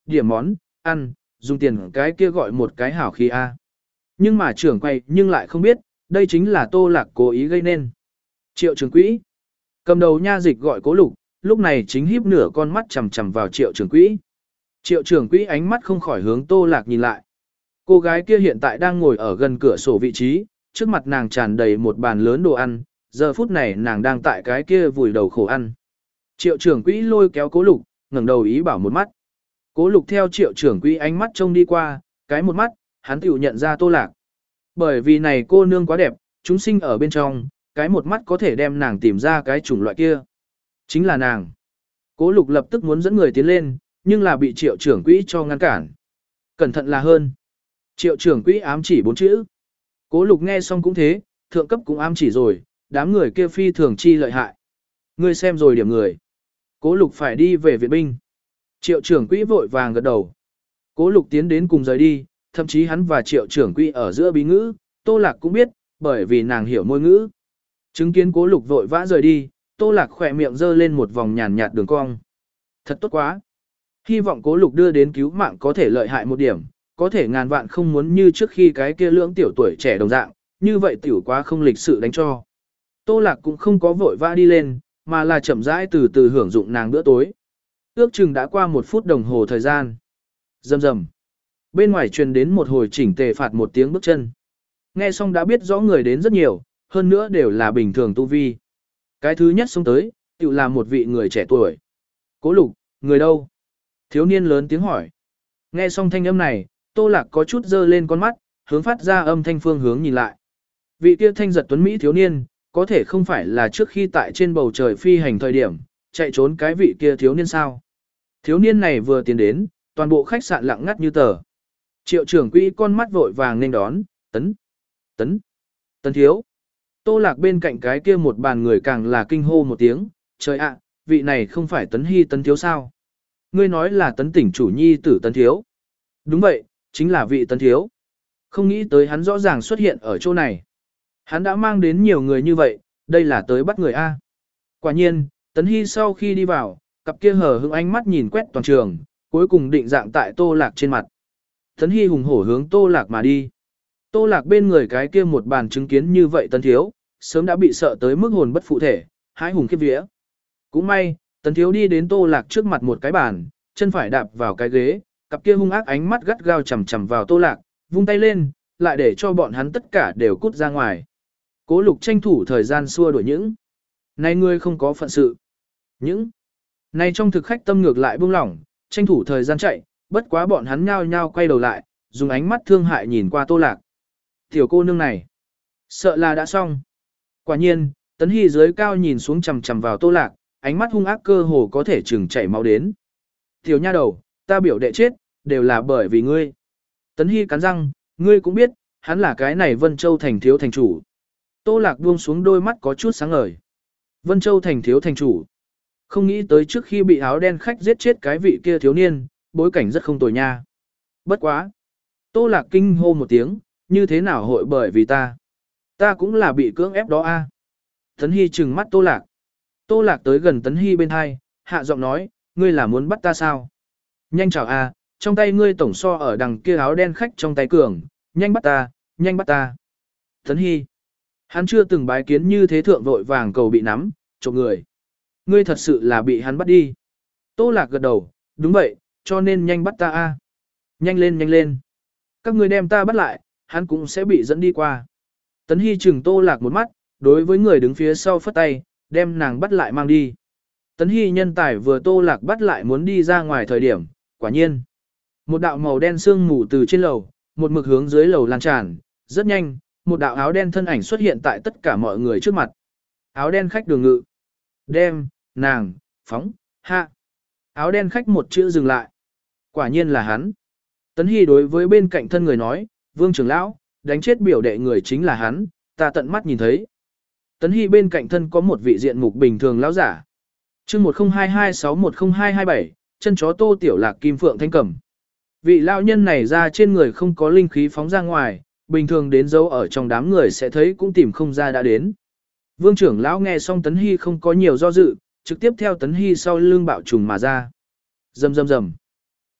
điểm món, ăn, dùng tiền cái kia gọi một cái hảo khí A. Nhưng mà trưởng quay nhưng lại không biết, đây chính là Tô Lạc cố ý gây nên. Triệu trưởng quỹ. Cầm đầu nha dịch gọi Cố Lục, lúc này chính híp nửa con mắt chằm chằm vào Triệu trưởng quỹ. Triệu trưởng quỹ ánh mắt không khỏi hướng Tô Lạc nhìn lại. Cô gái kia hiện tại đang ngồi ở gần cửa sổ vị trí, trước mặt nàng tràn đầy một bàn lớn đồ ăn, giờ phút này nàng đang tại cái kia vùi đầu khổ ăn. Triệu trưởng quỹ lôi kéo Cố Lục, ngẩng đầu ý bảo một mắt. Cố Lục theo Triệu trưởng quỹ ánh mắt trông đi qua, cái một mắt, hắn tiểu nhận ra Tô Lạc. Bởi vì này cô nương quá đẹp, chúng sinh ở bên trong, cái một mắt có thể đem nàng tìm ra cái chủng loại kia. Chính là nàng. Cố Lục lập tức muốn dẫn người tiến lên, nhưng là bị Triệu trưởng quỹ cho ngăn cản. Cẩn thận là hơn. Triệu trưởng quỹ ám chỉ bốn chữ. Cố Lục nghe xong cũng thế, thượng cấp cũng ám chỉ rồi, đám người kia phi thường chi lợi hại. Ngươi xem rồi điểm người. Cố Lục phải đi về viện binh. Triệu trưởng quỹ vội vàng gật đầu. Cố Lục tiến đến cùng rời đi, thậm chí hắn và Triệu trưởng quỹ ở giữa bí ngữ, Tô Lạc cũng biết, bởi vì nàng hiểu môi ngữ. Chứng kiến Cố Lục vội vã rời đi, Tô Lạc khỏe miệng giơ lên một vòng nhàn nhạt đường cong. Thật tốt quá. Hy vọng Cố Lục đưa đến cứu mạng có thể lợi hại một điểm, có thể ngàn vạn không muốn như trước khi cái kia lưỡng tiểu tuổi trẻ đồng dạng, như vậy tiểu quá không lịch sự đánh cho. Tô Lạc cũng không có vội vã đi lên, mà là chậm rãi từ từ hưởng dụng nàng bữa tối. Ước chừng đã qua một phút đồng hồ thời gian. Rầm rầm. Bên ngoài truyền đến một hồi chỉnh tề phạt một tiếng bước chân. Nghe xong đã biết rõ người đến rất nhiều, hơn nữa đều là bình thường tu vi. Cái thứ nhất xông tới, tự là một vị người trẻ tuổi. Cố Lục, người đâu? Thiếu niên lớn tiếng hỏi. Nghe xong thanh âm này, Tô Lạc có chút dơ lên con mắt, hướng phát ra âm thanh phương hướng nhìn lại. Vị kia thanh giật tuấn Mỹ thiếu niên, có thể không phải là trước khi tại trên bầu trời phi hành thời điểm, chạy trốn cái vị kia thiếu niên sao. Thiếu niên này vừa tiến đến, toàn bộ khách sạn lặng ngắt như tờ. Triệu trưởng quỹ con mắt vội vàng nên đón, tấn, tấn, tấn thiếu. Tô Lạc bên cạnh cái kia một bàn người càng là kinh hô một tiếng, trời ạ, vị này không phải tấn hy tấn thiếu sao. Ngươi nói là tấn tỉnh chủ nhi tử tấn thiếu. Đúng vậy, chính là vị tấn thiếu. Không nghĩ tới hắn rõ ràng xuất hiện ở chỗ này. Hắn đã mang đến nhiều người như vậy, đây là tới bắt người A. Quả nhiên, Tấn Hy sau khi đi vào, cặp kia hờ hững ánh mắt nhìn quét toàn trường, cuối cùng định dạng tại Tô Lạc trên mặt. Tấn Hy hùng hổ hướng Tô Lạc mà đi. Tô Lạc bên người cái kia một bàn chứng kiến như vậy Tấn Thiếu, sớm đã bị sợ tới mức hồn bất phụ thể, hãi hùng khiếp vía. Cũng may, Tấn Thiếu đi đến Tô Lạc trước mặt một cái bàn, chân phải đạp vào cái ghế, cặp kia hung ác ánh mắt gắt gao chằm chằm vào Tô Lạc, vung tay lên, lại để cho bọn hắn tất cả đều cút ra ngoài. Cố Lục tranh thủ thời gian xua đuổi những. Này ngươi không có phận sự. Những. Này trong thực khách tâm ngược lại buông lỏng, tranh thủ thời gian chạy, bất quá bọn hắn nhao nhao quay đầu lại, dùng ánh mắt thương hại nhìn qua Tô Lạc. Tiểu cô nương này, sợ là đã xong. Quả nhiên, Tấn Hy dưới cao nhìn xuống chằm chằm vào Tô Lạc, ánh mắt hung ác cơ hồ có thể chừng chảy máu đến. Tiểu nha đầu, ta biểu đệ chết, đều là bởi vì ngươi. Tấn Hy cắn răng, ngươi cũng biết, hắn là cái này Vân Châu thành thiếu thành chủ. Tô Lạc buông xuống đôi mắt có chút sáng ngời. Vân Châu thành thiếu thành chủ. Không nghĩ tới trước khi bị áo đen khách giết chết cái vị kia thiếu niên, bối cảnh rất không tồi nha. Bất quá. Tô Lạc kinh hô một tiếng, như thế nào hội bởi vì ta. Ta cũng là bị cưỡng ép đó a. À. Tấn Hy trừng mắt Tô Lạc. Tô Lạc tới gần Tấn Hy bên hai, hạ giọng nói, ngươi là muốn bắt ta sao? Nhanh chào a, à, trong tay ngươi tổng so ở đằng kia áo đen khách trong tay cường, nhanh bắt ta, nhanh bắt ta. Tấn Hy. Hắn chưa từng bái kiến như thế thượng vội vàng cầu bị nắm, trộm người. Ngươi thật sự là bị hắn bắt đi. Tô Lạc gật đầu, đúng vậy, cho nên nhanh bắt ta a. Nhanh lên nhanh lên. Các ngươi đem ta bắt lại, hắn cũng sẽ bị dẫn đi qua. Tấn Hy chừng Tô Lạc một mắt, đối với người đứng phía sau phất tay, đem nàng bắt lại mang đi. Tấn Hy nhân tài vừa Tô Lạc bắt lại muốn đi ra ngoài thời điểm, quả nhiên. Một đạo màu đen sương mù từ trên lầu, một mực hướng dưới lầu lan tràn, rất nhanh, một đạo áo đen thân ảnh xuất hiện tại tất cả mọi người trước mặt. Áo đen khách Đường Ngự. Đem, nàng, phóng, hạ. Áo đen khách một chữ dừng lại. Quả nhiên là hắn. Tấn Hy đối với bên cạnh thân người nói, Vương trưởng lão, đánh chết biểu đệ người chính là hắn, ta tận mắt nhìn thấy. Tấn Hy bên cạnh thân có một vị diện mục bình thường lão giả. chương một không hai hai sáu một không hai hai bảy, chân chó Tô Tiểu Lạc Kim Phượng Thanh Cẩm. Vị lão nhân này ra trên người không có linh khí phóng ra ngoài, bình thường đến dấu ở trong đám người sẽ thấy cũng tìm không ra đã đến. Vương trưởng lão nghe xong Tấn Hy không có nhiều do dự, trực tiếp theo Tấn Hy sau lưng bạo trùng mà ra. Rầm rầm rầm.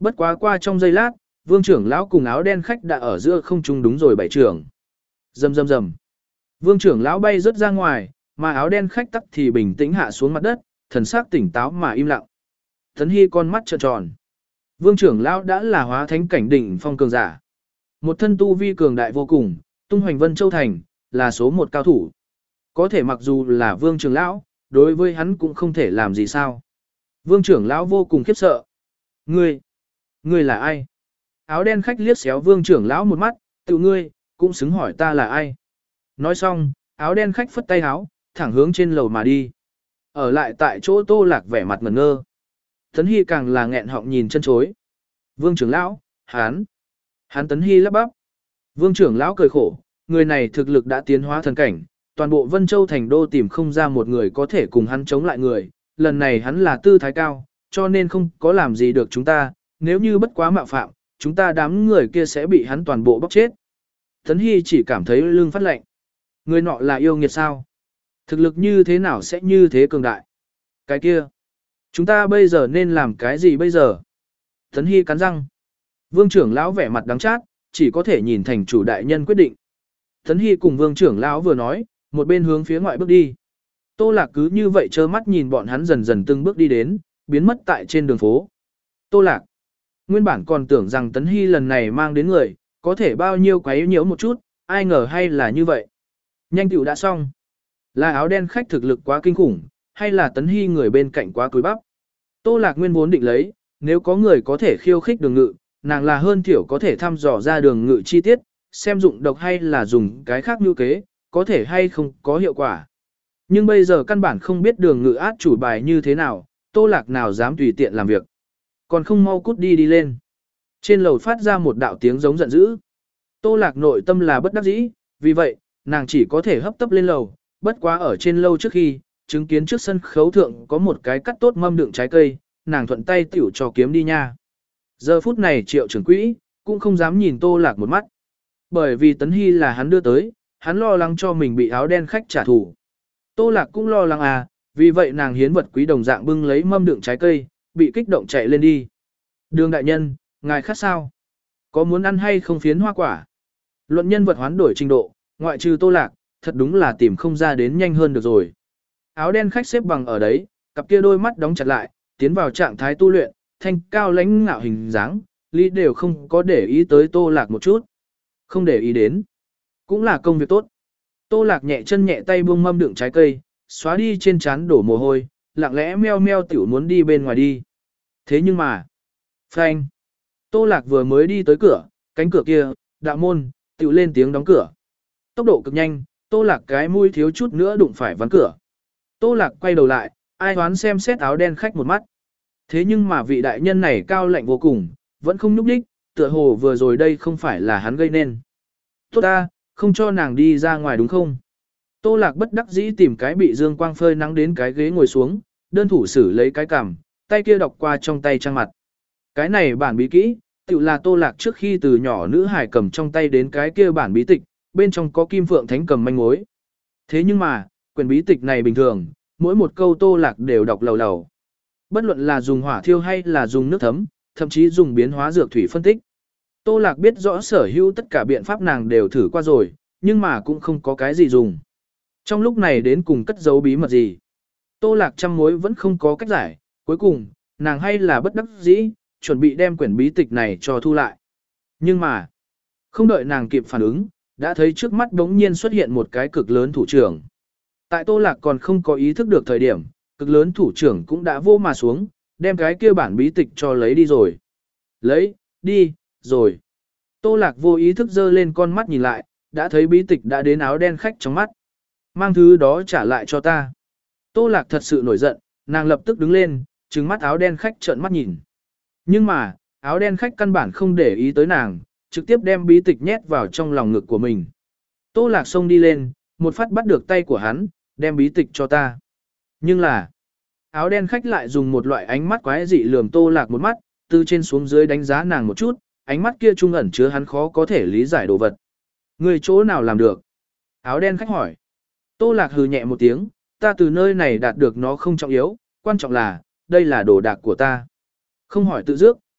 Bất quá qua trong giây lát, Vương trưởng lão cùng áo đen khách đã ở giữa không trung đúng rồi bảy trưởng. Rầm rầm rầm. Vương trưởng lão bay rớt ra ngoài, mà áo đen khách tắc thì bình tĩnh hạ xuống mặt đất, thần sắc tỉnh táo mà im lặng. Tấn Hy con mắt trợn tròn. Vương trưởng lão đã là hóa thánh cảnh đỉnh phong cường giả. Một thân tu vi cường đại vô cùng, tung hoành Vân Châu Thành, là số một cao thủ. Có thể mặc dù là vương trưởng lão, đối với hắn cũng không thể làm gì sao. Vương trưởng lão vô cùng khiếp sợ. Ngươi, ngươi là ai? Áo đen khách liếc xéo vương trưởng lão một mắt, tự ngươi, cũng xứng hỏi ta là ai. Nói xong, áo đen khách phất tay áo, thẳng hướng trên lầu mà đi. Ở lại tại chỗ Tô Lạc vẻ mặt ngẩn ngơ. Tấn Hy càng là nghẹn họng nhìn chân chối. Vương trưởng lão, hắn, hắn Tấn Hy lắp bắp. Vương trưởng lão cười khổ, người này thực lực đã tiến hóa thần cảnh, toàn bộ Vân Châu thành đô tìm không ra một người có thể cùng hắn chống lại người, lần này hắn là tư thái cao, cho nên không có làm gì được chúng ta, nếu như bất quá mạo phạm, chúng ta đám người kia sẽ bị hắn toàn bộ bóc chết. Tấn Hy chỉ cảm thấy lưng phát lạnh. Người nọ là yêu nghiệt sao? Thực lực như thế nào sẽ như thế cường đại? Cái kia, chúng ta bây giờ nên làm cái gì bây giờ? Tấn Hy cắn răng. Vương trưởng lão vẻ mặt đắng chát, chỉ có thể nhìn thành chủ đại nhân quyết định. Tấn Hy cùng vương trưởng lão vừa nói, một bên hướng phía ngoại bước đi. Tô Lạc cứ như vậy trơ mắt nhìn bọn hắn dần dần từng bước đi đến, biến mất tại trên đường phố. Tô Lạc, nguyên bản còn tưởng rằng Tấn Hy lần này mang đến người, có thể bao nhiêu quấy nhiễu một chút, ai ngờ hay là như vậy. Nhanh tiểu đã xong. Là áo đen khách thực lực quá kinh khủng, hay là Tấn Hy người bên cạnh quá cúi bắp. Tô Lạc nguyên vốn định lấy, nếu có người có thể khiêu khích đường ngự, nàng là hơn thiểu có thể thăm dò ra đường ngự chi tiết, xem dụng độc hay là dùng cái khác như kế, có thể hay không có hiệu quả. Nhưng bây giờ căn bản không biết đường ngự át chủ bài như thế nào, Tô Lạc nào dám tùy tiện làm việc. Còn không mau cút đi đi lên. Trên lầu phát ra một đạo tiếng giống giận dữ. Tô Lạc nội tâm là bất đắc dĩ, vì vậy, nàng chỉ có thể hấp tấp lên lầu, bất quá ở trên lâu trước khi, chứng kiến trước sân khấu thượng có một cái cắt tốt mâm đựng trái cây, nàng thuận tay tiểu cho kiếm đi nha. Giờ phút này Triệu trưởng quỹ, cũng không dám nhìn Tô Lạc một mắt. Bởi vì Tấn Hy là hắn đưa tới, hắn lo lắng cho mình bị áo đen khách trả thù. Tô Lạc cũng lo lắng à, vì vậy nàng hiến vật quý đồng dạng bưng lấy mâm đựng trái cây, bị kích động chạy lên đi. Đường đại nhân, ngài khác sao? Có muốn ăn hay không phiến hoa quả? Luận nhân vật hoán đổi trình độ, ngoại trừ Tô Lạc, thật đúng là tìm không ra đến nhanh hơn được rồi. Áo đen khách xếp bằng ở đấy, cặp kia đôi mắt đóng chặt lại, tiến vào trạng thái tu luyện, thanh cao lãnh ngạo hình dáng, lý đều không có để ý tới Tô Lạc một chút. Không để ý đến, cũng là công việc tốt. Tô Lạc nhẹ chân nhẹ tay buông mâm đựng trái cây, xóa đi trên trán đổ mồ hôi, lặng lẽ meo meo tiểu muốn đi bên ngoài đi. Thế nhưng mà, phanh. Tô Lạc vừa mới đi tới cửa, cánh cửa kia, đạo môn, tiểu lên tiếng đóng cửa. Tốc độ cực nhanh, Tô Lạc cái mũi thiếu chút nữa đụng phải ván cửa. Tô Lạc quay đầu lại, ai hoán xem xét áo đen khách một mắt. Thế nhưng mà vị đại nhân này cao lạnh vô cùng, vẫn không nhúc nhích, tựa hồ vừa rồi đây không phải là hắn gây nên. Tốt ta, không cho nàng đi ra ngoài đúng không? Tô Lạc bất đắc dĩ tìm cái bị dương quang phơi nắng đến cái ghế ngồi xuống, đơn thủ xử lấy cái cằm, tay kia đọc qua trong tay trang mặt. Cái này bản bí kỹ, tự là Tô Lạc trước khi từ nhỏ nữ hải cầm trong tay đến cái kia bản bí tịch, bên trong có kim phượng thánh cầm manh mối. Thế nhưng mà, quyển bí tịch này bình thường, mỗi một câu Tô Lạc đều đọc lầu lầu. Bất luận là dùng hỏa thiêu hay là dùng nước thấm, thậm chí dùng biến hóa dược thủy phân tích. Tô Lạc biết rõ sở hữu tất cả biện pháp nàng đều thử qua rồi, nhưng mà cũng không có cái gì dùng. Trong lúc này đến cùng cất giấu bí mật gì. Tô Lạc trăm mối vẫn không có cách giải, cuối cùng, nàng hay là bất đắc dĩ, chuẩn bị đem quyển bí tịch này cho thu lại. Nhưng mà, không đợi nàng kịp phản ứng, đã thấy trước mắt đống nhiên xuất hiện một cái cực lớn thủ trưởng. Tại Tô Lạc còn không có ý thức được thời điểm, cực lớn thủ trưởng cũng đã vô mà xuống, đem cái kia bản bí tịch cho lấy đi rồi. Lấy, đi, rồi. Tô Lạc vô ý thức dơ lên con mắt nhìn lại, đã thấy bí tịch đã đến áo đen khách trong mắt. Mang thứ đó trả lại cho ta. Tô Lạc thật sự nổi giận, nàng lập tức đứng lên, trừng mắt áo đen khách trợn mắt nhìn. Nhưng mà, áo đen khách căn bản không để ý tới nàng, trực tiếp đem bí tịch nhét vào trong lòng ngực của mình. Tô Lạc xông đi lên, một phát bắt được tay của hắn, đem bí tịch cho ta. Nhưng là, áo đen khách lại dùng một loại ánh mắt quái dị lườm Tô Lạc một mắt, từ trên xuống dưới đánh giá nàng một chút, ánh mắt kia trung ẩn chứa hắn khó có thể lý giải đồ vật. Người chỗ nào làm được? Áo đen khách hỏi. Tô Lạc hừ nhẹ một tiếng, ta từ nơi này đạt được nó không trọng yếu, quan trọng là, đây là đồ đạc của ta. Không hỏi tự dước,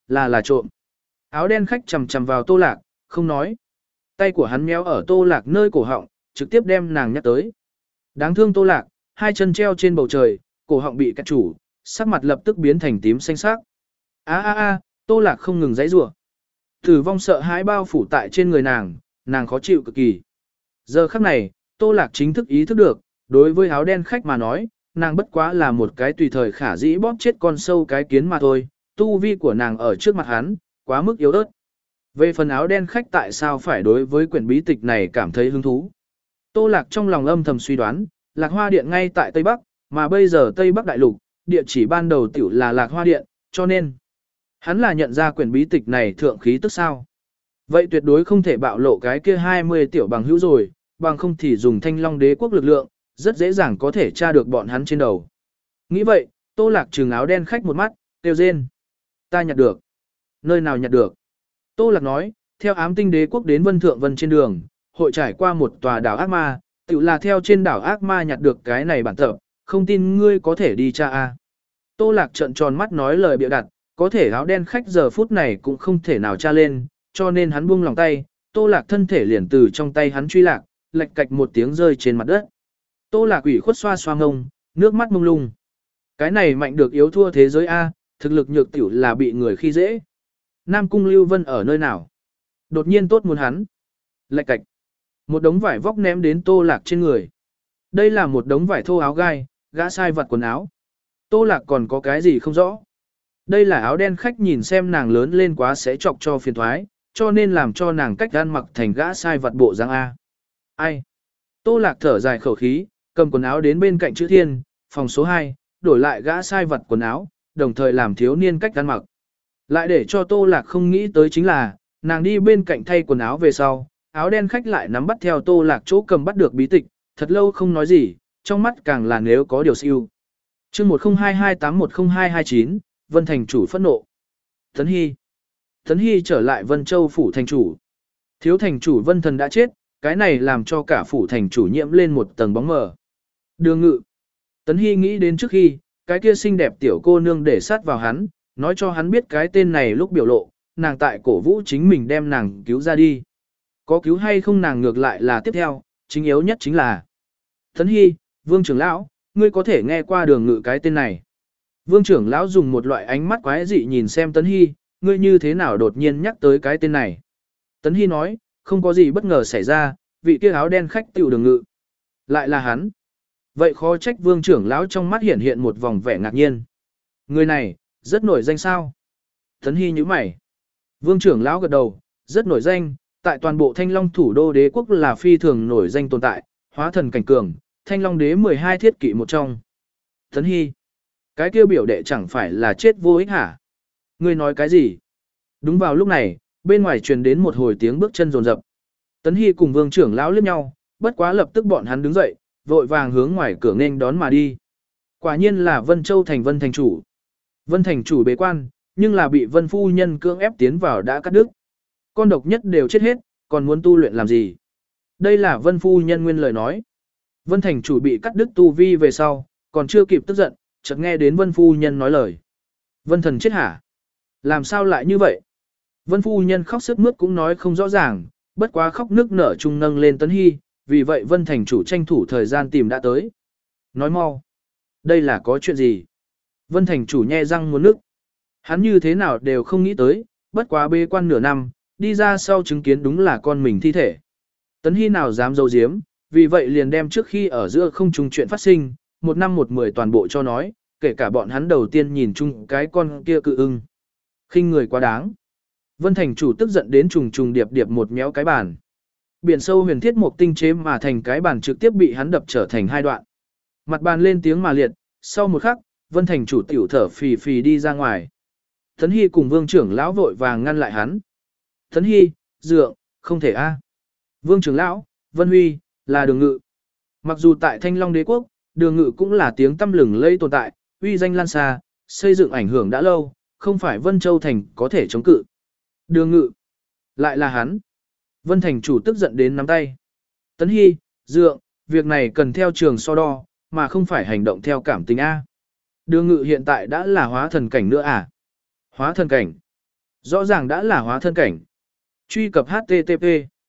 là là trộm. Áo đen khách chầm chầm vào Tô Lạc, không nói. Tay của hắn méo ở Tô Lạc nơi cổ họng, trực tiếp đem nàng nhắc tới. Đáng thương Tô Lạc, hai chân treo trên bầu trời, cổ họng bị cắt chủ, sắc mặt lập tức biến thành tím xanh sắc. A a a, Tô Lạc không ngừng giãy giụa. Tử vong sợ hãi bao phủ tại trên người nàng, nàng khó chịu cực kỳ. Giờ khắc này, Tô Lạc chính thức ý thức được, đối với áo đen khách mà nói, nàng bất quá là một cái tùy thời khả dĩ bóp chết con sâu cái kiến mà thôi, tu vi của nàng ở trước mặt hắn, quá mức yếu ớt. Về phần áo đen khách tại sao phải đối với quyển bí tịch này cảm thấy hứng thú. Tô Lạc trong lòng âm thầm suy đoán, Lạc Hoa Điện ngay tại Tây Bắc, mà bây giờ Tây Bắc Đại Lục, địa chỉ ban đầu tiểu là Lạc Hoa Điện, cho nên hắn là nhận ra quyển bí tịch này thượng khí tức sao. Vậy tuyệt đối không thể bạo lộ cái kia hai mươi tiểu bằng hữu rồi, bằng không thì dùng Thanh Long Đế quốc lực lượng, rất dễ dàng có thể tra được bọn hắn trên đầu. Nghĩ vậy, Tô Lạc trừng áo đen khách một mắt, kêu rên. Ta nhặt được. Nơi nào nhặt được? Tô Lạc nói, theo ám tinh đế quốc đến Vân Thượng Vân trên đường, hội trải qua một tòa đảo ác ma, tự là theo trên đảo ác ma nhặt được cái này bản tập, không tin ngươi có thể đi tra a. Tô Lạc trợn tròn mắt nói lời bịa đặt, có thể áo đen khách giờ phút này cũng không thể nào tra lên, cho nên hắn buông lòng tay, Tô Lạc thân thể liền từ trong tay hắn truy lạc, lệch cạch một tiếng rơi trên mặt đất. Tô Lạc ủy khuất xoa xoa ngông, nước mắt mông lung. Cái này mạnh được yếu thua thế giới a, thực lực nhược tiểu là bị người khi dễ. Nam Cung Lưu Vân ở nơi nào? Đột nhiên tốt muốn hắn. Lệch cạch. Một đống vải vóc ném đến Tô Lạc trên người. Đây là một đống vải thô áo gai, gã sai vặt quần áo. Tô Lạc còn có cái gì không rõ. Đây là áo đen khách nhìn xem nàng lớn lên quá sẽ chọc cho phiền thoái, cho nên làm cho nàng cách ăn mặc thành gã sai vặt bộ dáng A. Ai? Tô Lạc thở dài khẩu khí, cầm quần áo đến bên cạnh chữ thiên, phòng số hai, đổi lại gã sai vặt quần áo, đồng thời làm thiếu niên cách ăn mặc. Lại để cho Tô Lạc không nghĩ tới chính là, nàng đi bên cạnh thay quần áo về sau, áo đen khách lại nắm bắt theo Tô Lạc chỗ cầm bắt được bí tịch, thật lâu không nói gì, trong mắt càng là nếu có điều siêu. Chương một không hai hai tám một không hai hai chín, Vân thành chủ phẫn nộ. Tấn Hy. Tấn Hy trở lại Vân Châu phủ thành chủ. Thiếu thành chủ Vân Thần đã chết, cái này làm cho cả phủ thành chủ nhiễm lên một tầng bóng mờ. Đường Ngự. Tấn Hy nghĩ đến trước khi, cái kia xinh đẹp tiểu cô nương để sát vào hắn, nói cho hắn biết cái tên này lúc biểu lộ, nàng tại cổ vũ chính mình đem nàng cứu ra đi. Có cứu hay không nàng ngược lại là tiếp theo, chính yếu nhất chính là Tấn Hy, Vương trưởng lão, ngươi có thể nghe qua Đường Ngự cái tên này. Vương trưởng lão dùng một loại ánh mắt quái dị nhìn xem Tấn Hy, ngươi như thế nào đột nhiên nhắc tới cái tên này. Tấn Hy nói, không có gì bất ngờ xảy ra, vị kia áo đen khách tiểu Đường Ngự. Lại là hắn. Vậy khó trách Vương trưởng lão trong mắt hiện hiện một vòng vẻ ngạc nhiên. Người này, rất nổi danh sao? Tấn Hy nhíu mày. Vương trưởng lão gật đầu, rất nổi danh, tại toàn bộ Thanh Long thủ đô đế quốc là phi thường nổi danh tồn tại, hóa thần cảnh cường, Thanh Long đế mười hai thiết kỵ một trong. Tấn Hy, cái kia biểu đệ chẳng phải là chết vô ích hả? Ngươi nói cái gì? Đúng vào lúc này, bên ngoài truyền đến một hồi tiếng bước chân rồn rập. Tấn Hy cùng Vương trưởng lão liếc nhau, bất quá lập tức bọn hắn đứng dậy, vội vàng hướng ngoài cửa nghênh đón mà đi. Quả nhiên là Vân Châu thành Vân thành chủ. Vân thành chủ bế quan, nhưng là bị Vân phu nhân cưỡng ép tiến vào đã cắt đứt. Con độc nhất đều chết hết, còn muốn tu luyện làm gì? Đây là Vân phu nhân nguyên lời nói. Vân thành chủ bị cắt đứt tu vi về sau, còn chưa kịp tức giận, chợt nghe đến Vân phu nhân nói lời. Vân thần chết hả? Làm sao lại như vậy? Vân phu nhân khóc sướt mướt cũng nói không rõ ràng, bất quá khóc nước nở trung nâng lên Tấn Hy, vì vậy Vân thành chủ tranh thủ thời gian tìm đã tới. Nói mau. Đây là có chuyện gì? Vân thành chủ nhe răng muốn nước. Hắn như thế nào đều không nghĩ tới, bất quá bế quan nửa năm, đi ra sau chứng kiến đúng là con mình thi thể. Tấn Hy nào dám giấu giếm, vì vậy liền đem trước khi ở giữa không trùng chuyện phát sinh, một năm một mười toàn bộ cho nói, kể cả bọn hắn đầu tiên nhìn chung cái con kia cự ưng. Khinh người quá đáng. Vân thành chủ tức giận đến trùng trùng điệp điệp một méo cái bàn. Biển sâu huyền thiết một tinh chế mà thành cái bàn trực tiếp bị hắn đập trở thành hai đoạn. Mặt bàn lên tiếng mà liệt, sau một khắc, Vân thành chủ tiểu thở phì phì đi ra ngoài. Tấn Hy cùng Vương trưởng lão vội vàng ngăn lại hắn. Tấn Hy, dượng, không thể a. Vương trưởng lão, Vân Huy, là Đường Ngự. Mặc dù tại Thanh Long đế quốc, Đường Ngự cũng là tiếng tăm lừng lẫy tồn tại, uy danh lan xa, xây dựng ảnh hưởng đã lâu, không phải Vân Châu thành có thể chống cự. Đường Ngự, lại là hắn. Vân thành chủ tức giận đến nắm tay. Tấn Hy, dượng, việc này cần theo trường so đo, mà không phải hành động theo cảm tình a. Đường Ngự hiện tại đã là hóa thần cảnh nữa à? Hóa thần cảnh. Rõ ràng đã là hóa thân cảnh. Truy cập H T T P.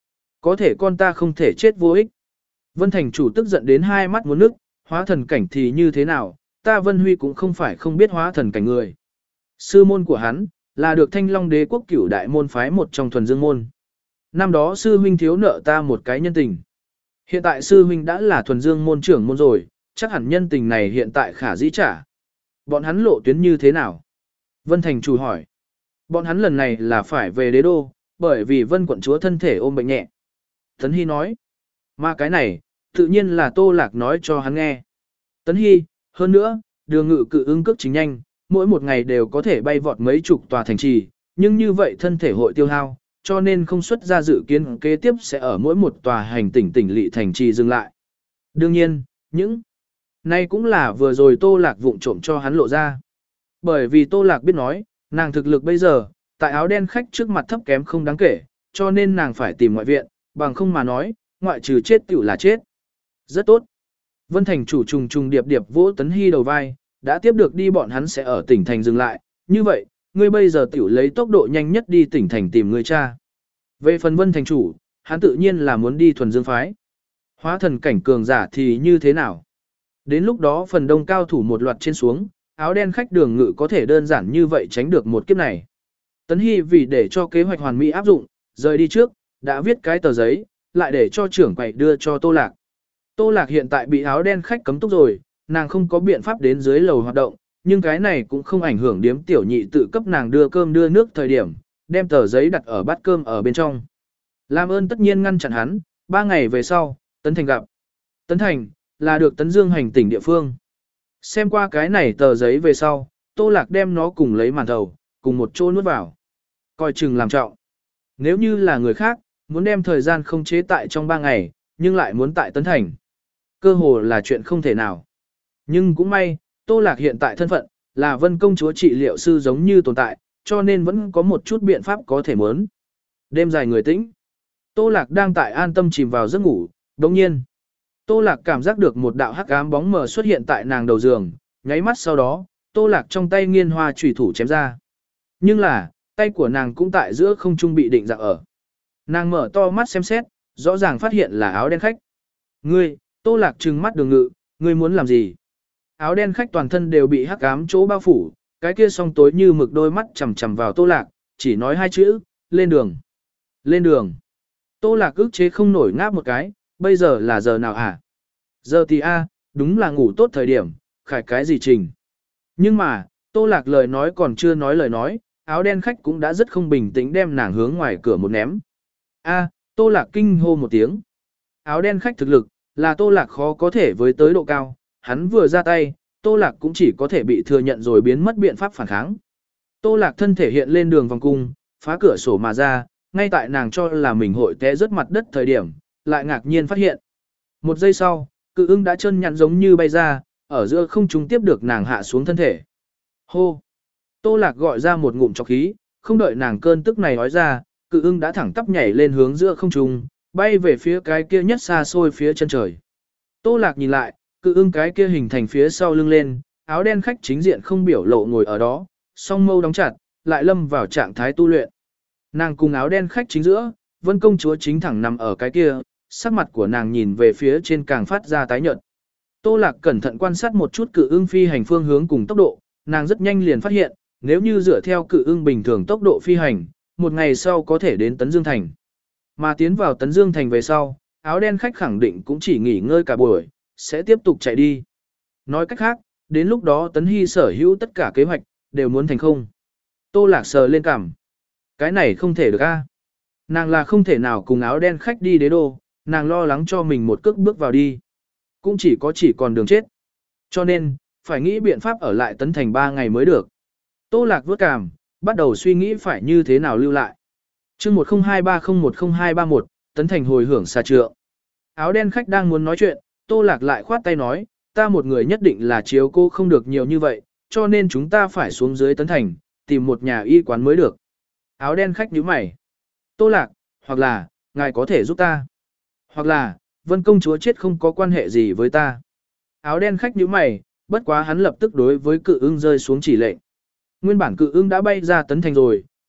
Có thể con ta không thể chết vô ích. Vân Thành chủ tức giận đến hai mắt muốn nước, hóa thần cảnh thì như thế nào, ta Vân Huy cũng không phải không biết hóa thần cảnh người. Sư môn của hắn, là được Thanh Long Đế quốc cửu đại môn phái một trong thuần dương môn. Năm đó sư huynh thiếu nợ ta một cái nhân tình. Hiện tại sư huynh đã là thuần dương môn trưởng môn rồi, chắc hẳn nhân tình này hiện tại khả dĩ trả. Bọn hắn lộ tuyến như thế nào? Vân Thành chủ hỏi. Bọn hắn lần này là phải về đế đô, bởi vì Vân quận chúa thân thể ôm bệnh nhẹ. Tấn Hy nói. Mà cái này, tự nhiên là Tô Lạc nói cho hắn nghe. Tấn Hy, hơn nữa, đường ngự cự ứng cước chính nhanh, mỗi một ngày đều có thể bay vọt mấy chục tòa thành trì, nhưng như vậy thân thể hội tiêu hao, cho nên không xuất ra dự kiến kế tiếp sẽ ở mỗi một tòa hành tỉnh tỉnh lỵ thành trì dừng lại. Đương nhiên, những này cũng là vừa rồi Tô Lạc vụng trộm cho hắn lộ ra. Bởi vì Tô Lạc biết nói, nàng thực lực bây giờ, tại áo đen khách trước mặt thấp kém không đáng kể, cho nên nàng phải tìm ngoại viện, bằng không mà nói, ngoại trừ chết tiểu là chết. Rất tốt. Vân Thành chủ trùng trùng điệp điệp vỗ Tấn Hy đầu vai, đã tiếp được đi bọn hắn sẽ ở tỉnh thành dừng lại, như vậy, ngươi bây giờ tiểu lấy tốc độ nhanh nhất đi tỉnh thành tìm người cha. Về phần Vân Thành chủ, hắn tự nhiên là muốn đi thuần dương phái. Hóa thần cảnh cường giả thì như thế nào? Đến lúc đó phần đông cao thủ một loạt trên xuống, áo đen khách đường ngự có thể đơn giản như vậy tránh được một kiếp này. Tấn Hy vì để cho kế hoạch hoàn mỹ áp dụng, rời đi trước, đã viết cái tờ giấy, lại để cho trưởng quầy đưa cho Tô Lạc. Tô Lạc hiện tại bị áo đen khách cấm túc rồi, nàng không có biện pháp đến dưới lầu hoạt động, nhưng cái này cũng không ảnh hưởng điếm tiểu nhị tự cấp nàng đưa cơm đưa nước thời điểm, đem tờ giấy đặt ở bát cơm ở bên trong. Làm ơn tất nhiên ngăn chặn hắn, ba ngày về sau, Tấn Thành gặp. Tấn Thành, là được Tấn Dương hành tỉnh địa phương. Xem qua cái này tờ giấy về sau, Tô Lạc đem nó cùng lấy màn thầu, cùng một chỗ nuốt vào. Coi chừng làm trọng. Nếu như là người khác, muốn đem thời gian không chế tại trong ba ngày, nhưng lại muốn tại Tấn Thành. Cơ hồ là chuyện không thể nào. Nhưng cũng may, Tô Lạc hiện tại thân phận, là Vân công chúa trị liệu sư giống như tồn tại, cho nên vẫn có một chút biện pháp có thể muốn. Đêm dài người tĩnh. Tô Lạc đang tại an tâm chìm vào giấc ngủ, đồng nhiên. Tô Lạc cảm giác được một đạo hắc ám bóng mờ xuất hiện tại nàng đầu giường, nháy mắt sau đó, Tô Lạc trong tay nghiên hoa chủy thủ chém ra. Nhưng là, tay của nàng cũng tại giữa không trung bị định dạng ở. Nàng mở to mắt xem xét, rõ ràng phát hiện là áo đen khách. Ngươi, Tô Lạc trừng mắt đường ngự, ngươi muốn làm gì? Áo đen khách toàn thân đều bị hắc ám chỗ bao phủ, cái kia song tối như mực đôi mắt chằm chằm vào Tô Lạc, chỉ nói hai chữ, lên đường. Lên đường. Tô Lạc ức chế không nổi ngáp một cái, bây giờ là giờ nào hả? Giờ thì a, đúng là ngủ tốt thời điểm, khải cái gì trình. Nhưng mà, Tô Lạc lời nói còn chưa nói lời nói, áo đen khách cũng đã rất không bình tĩnh đem nàng hướng ngoài cửa một ném. A, Tô Lạc kinh hô một tiếng. Áo đen khách thực lực, là Tô Lạc khó có thể với tới độ cao, hắn vừa ra tay, Tô Lạc cũng chỉ có thể bị thừa nhận rồi biến mất biện pháp phản kháng. Tô Lạc thân thể hiện lên đường vòng cung, phá cửa sổ mà ra, ngay tại nàng cho là mình hội té rớt mặt đất thời điểm, lại ngạc nhiên phát hiện. Một giây sau, cự ưng đã chân nhặn giống như bay ra, ở giữa không trung tiếp được nàng hạ xuống thân thể. Hô! Tô Lạc gọi ra một ngụm trọc khí, không đợi nàng cơn tức này nói ra, cự ưng đã thẳng tắp nhảy lên hướng giữa không trung, bay về phía cái kia nhất xa xôi phía chân trời. Tô Lạc nhìn lại, cự ưng cái kia hình thành phía sau lưng lên, áo đen khách chính diện không biểu lộ ngồi ở đó, song mâu đóng chặt, lại lâm vào trạng thái tu luyện. Nàng cùng áo đen khách chính giữa, Vân công chúa chính thẳng nằm ở cái kia, sắc mặt của nàng nhìn về phía trên càng phát ra tái nhợt. Tô Lạc cẩn thận quan sát một chút cự ưng phi hành phương hướng cùng tốc độ, nàng rất nhanh liền phát hiện, nếu như dựa theo cự ưng bình thường tốc độ phi hành, một ngày sau có thể đến Tấn Dương Thành. Mà tiến vào Tấn Dương Thành về sau, áo đen khách khẳng định cũng chỉ nghỉ ngơi cả buổi, sẽ tiếp tục chạy đi. Nói cách khác, đến lúc đó Tấn Hy sở hữu tất cả kế hoạch, đều muốn thành không. Tô Lạc sờ lên cằm. Cái này không thể được a. Nàng là không thể nào cùng áo đen khách đi đế đô, nàng lo lắng cho mình một cước bước vào đi. Cũng chỉ có chỉ còn đường chết. Cho nên, phải nghĩ biện pháp ở lại Tấn Thành ba ngày mới được. Tô Lạc vuốt cằm, bắt đầu suy nghĩ phải như thế nào lưu lại. chương một không hai ba không một không hai ba một, Tấn Thành hồi hưởng xà trượng. Áo đen khách đang muốn nói chuyện, Tô Lạc lại khoát tay nói, ta một người nhất định là chiếu cô không được nhiều như vậy, cho nên chúng ta phải xuống dưới Tấn Thành, tìm một nhà y quán mới được. Áo đen khách nhíu mày. Tô Lạc, hoặc là, ngài có thể giúp ta. Hoặc là, Vân công chúa chết không có quan hệ gì với ta. Áo đen khách nhíu mày, bất quá hắn lập tức đối với cự ưng rơi xuống chỉ lệnh. Nguyên bản cự ưng đã bay ra Tấn Thành rồi,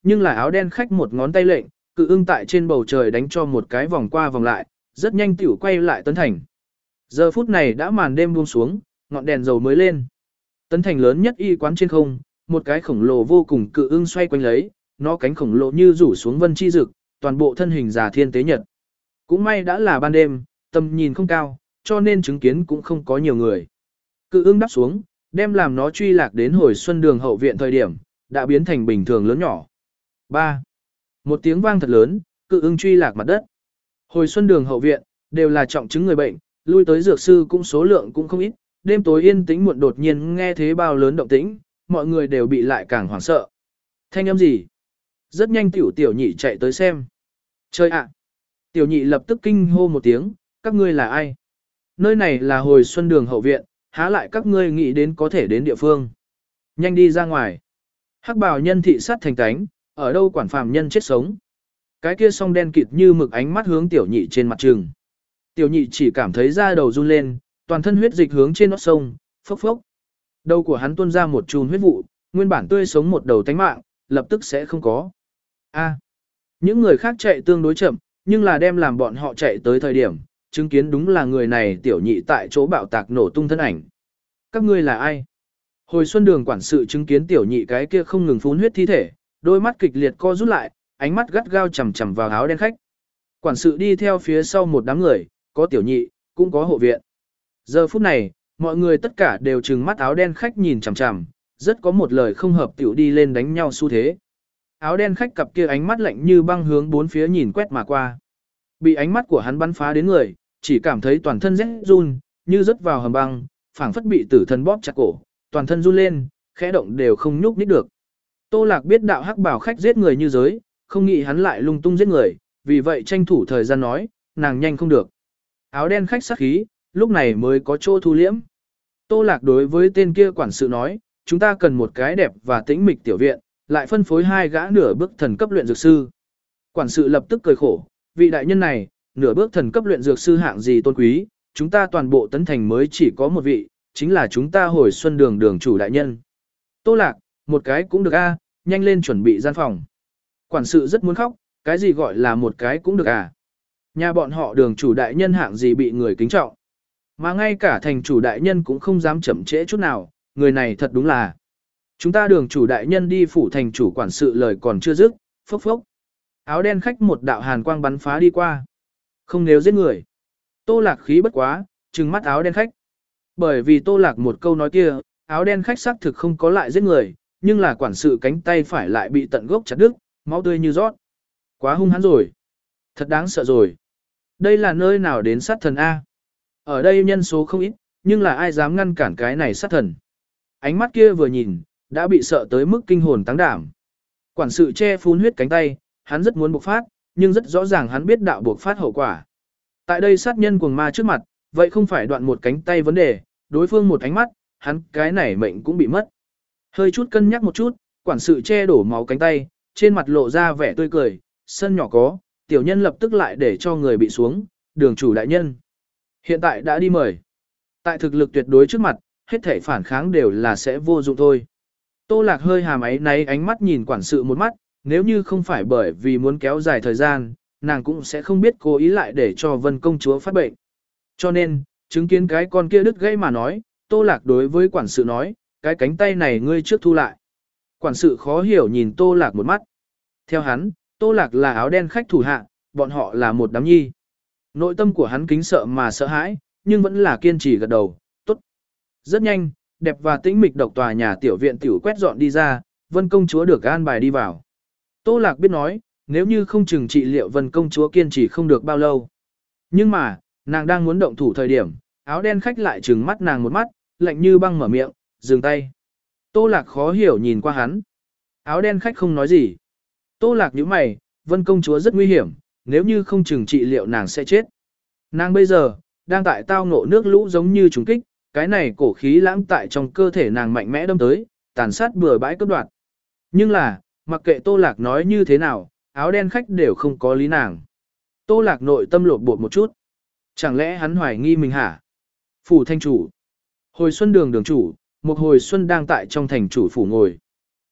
nhưng là áo đen khách một ngón tay lệnh, cự ưng tại trên bầu trời đánh cho một cái vòng qua vòng lại, rất nhanh tiểu quay lại Tấn Thành. Giờ phút này đã màn đêm buông xuống, ngọn đèn dầu mới lên. Tấn Thành lớn nhất y quán trên không, một cái khổng lồ vô cùng cự ưng xoay quanh lấy, nó cánh khổng lồ như rủ xuống vân chi dực, toàn bộ thân hình già thiên tế nhật. Cũng may đã là ban đêm, tầm nhìn không cao, cho nên chứng kiến cũng không có nhiều người. Cự ưng đáp xuống, đem làm nó truy lạc đến hồi xuân đường hậu viện thời điểm, đã biến thành bình thường lớn nhỏ. ba. Một tiếng vang thật lớn, cự ưng truy lạc mặt đất. Hồi xuân đường hậu viện, đều là trọng chứng người bệnh, lui tới dược sư cũng số lượng cũng không ít, đêm tối yên tĩnh muộn đột nhiên nghe thế bao lớn động tĩnh, mọi người đều bị lại càng hoảng sợ. Thanh âm gì? Rất nhanh tiểu tiểu nhị chạy tới xem. Chơi ạ! Tiểu nhị lập tức kinh hô một tiếng, các ngươi là ai? Nơi này là hồi xuân đường hậu viện, há lại các ngươi nghĩ đến có thể đến địa phương. Nhanh đi ra ngoài. Hắc bào nhân thị sát thành tánh, ở đâu quản phàm nhân chết sống. Cái kia song đen kịt như mực ánh mắt hướng tiểu nhị trên mặt trường. Tiểu nhị chỉ cảm thấy da đầu run lên, toàn thân huyết dịch hướng trên nót sông, phốc phốc. Đầu của hắn tuôn ra một chùm huyết vụ, nguyên bản tươi sống một đầu tánh mạng, lập tức sẽ không có. A. Những người khác chạy tương đối chậm, nhưng là đem làm bọn họ chạy tới thời điểm, chứng kiến đúng là người này tiểu nhị tại chỗ bạo tạc nổ tung thân ảnh. Các ngươi là ai? Hồi xuân đường quản sự chứng kiến tiểu nhị cái kia không ngừng phun huyết thi thể, đôi mắt kịch liệt co rút lại, ánh mắt gắt gao chằm chằm vào áo đen khách. Quản sự đi theo phía sau một đám người, có tiểu nhị, cũng có hộ viện. Giờ phút này, mọi người tất cả đều trừng mắt áo đen khách nhìn chằm chằm, rất có một lời không hợp tiểu đi lên đánh nhau xu thế. Áo đen khách cặp kia ánh mắt lạnh như băng hướng bốn phía nhìn quét mà qua. Bị ánh mắt của hắn bắn phá đến người, chỉ cảm thấy toàn thân rét run, như rớt vào hầm băng, phảng phất bị tử thần bóp chặt cổ, toàn thân run lên, khẽ động đều không nhúc nhích được. Tô Lạc biết đạo hắc bảo khách giết người như giới, không nghĩ hắn lại lung tung giết người, vì vậy tranh thủ thời gian nói, nàng nhanh không được. Áo đen khách sắc khí, lúc này mới có chỗ thu liễm. Tô Lạc đối với tên kia quản sự nói, chúng ta cần một cái đẹp và tĩnh mịch tiểu viện, lại phân phối hai gã nửa bước thần cấp luyện dược sư. Quản sự lập tức cười khổ, vị đại nhân này, nửa bước thần cấp luyện dược sư hạng gì tôn quý, chúng ta toàn bộ Tấn Thành mới chỉ có một vị, chính là chúng ta hồi xuân đường đường chủ đại nhân. Tô Lạc, một cái cũng được a, nhanh lên chuẩn bị gian phòng. Quản sự rất muốn khóc, cái gì gọi là một cái cũng được à. Nhà bọn họ đường chủ đại nhân hạng gì bị người kính trọng. Mà ngay cả thành chủ đại nhân cũng không dám chậm trễ chút nào, người này thật đúng là. Chúng ta đường chủ đại nhân đi phủ thành chủ quản sự lời còn chưa dứt, phốc phốc. Áo đen khách một đạo hàn quang bắn phá đi qua. Không nếu giết người. Tô Lạc khí bất quá, trừng mắt áo đen khách. Bởi vì Tô Lạc một câu nói kia, áo đen khách xác thực không có lại giết người, nhưng là quản sự cánh tay phải lại bị tận gốc chặt đứt, máu tươi như rót. Quá hung hãn rồi. Thật đáng sợ rồi. Đây là nơi nào đến sát thần A. Ở đây nhân số không ít, nhưng là ai dám ngăn cản cái này sát thần. Ánh mắt kia vừa nhìn, đã bị sợ tới mức kinh hồn táng đảm. Quản sự che phun huyết cánh tay, hắn rất muốn bộc phát, nhưng rất rõ ràng hắn biết đạo bộc phát hậu quả. Tại đây sát nhân cuồng ma trước mặt, vậy không phải đoạn một cánh tay vấn đề, đối phương một ánh mắt, hắn cái này mệnh cũng bị mất. Hơi chút cân nhắc một chút, quản sự che đổ máu cánh tay, trên mặt lộ ra vẻ tươi cười, sân nhỏ có, tiểu nhân lập tức lại để cho người bị xuống, đường chủ đại nhân. Hiện tại đã đi mời. Tại thực lực tuyệt đối trước mặt, hết thể phản kháng đều là sẽ vô dụng thôi. Tô Lạc hơi hàm ấy náy ánh mắt nhìn quản sự một mắt, nếu như không phải bởi vì muốn kéo dài thời gian, nàng cũng sẽ không biết cố ý lại để cho Vân công chúa phát bệnh. Cho nên, chứng kiến cái con kia đứt gãy mà nói, Tô Lạc đối với quản sự nói, cái cánh tay này ngươi trước thu lại. Quản sự khó hiểu nhìn Tô Lạc một mắt. Theo hắn, Tô Lạc là áo đen khách thủ hạ, bọn họ là một đám nhi. Nội tâm của hắn kính sợ mà sợ hãi, nhưng vẫn là kiên trì gật đầu, tốt. Rất nhanh, đẹp và tĩnh mịch độc tòa nhà tiểu viện tiểu quét dọn đi ra, Vân công chúa được an bài đi vào. Tô Lạc biết nói, nếu như không chừng trị liệu Vân công chúa kiên trì không được bao lâu. Nhưng mà, nàng đang muốn động thủ thời điểm, áo đen khách lại trừng mắt nàng một mắt, lạnh như băng mở miệng, dừng tay. Tô Lạc khó hiểu nhìn qua hắn. Áo đen khách không nói gì. Tô Lạc nhíu mày, Vân công chúa rất nguy hiểm, nếu như không chừng trị liệu nàng sẽ chết. Nàng bây giờ, đang tại tao ngộ nước lũ giống như trùng kích, cái này cổ khí lãng tại trong cơ thể nàng mạnh mẽ đâm tới, tàn sát bừa bãi cướp đoạt. Nhưng là, mặc kệ Tô Lạc nói như thế nào, áo đen khách đều không có lý nàng. Tô Lạc nội tâm lột bột một chút. Chẳng lẽ hắn hoài nghi mình hả? Phủ thanh chủ. Hồi xuân đường đường chủ, một hồi xuân đang tại trong thành chủ phủ ngồi.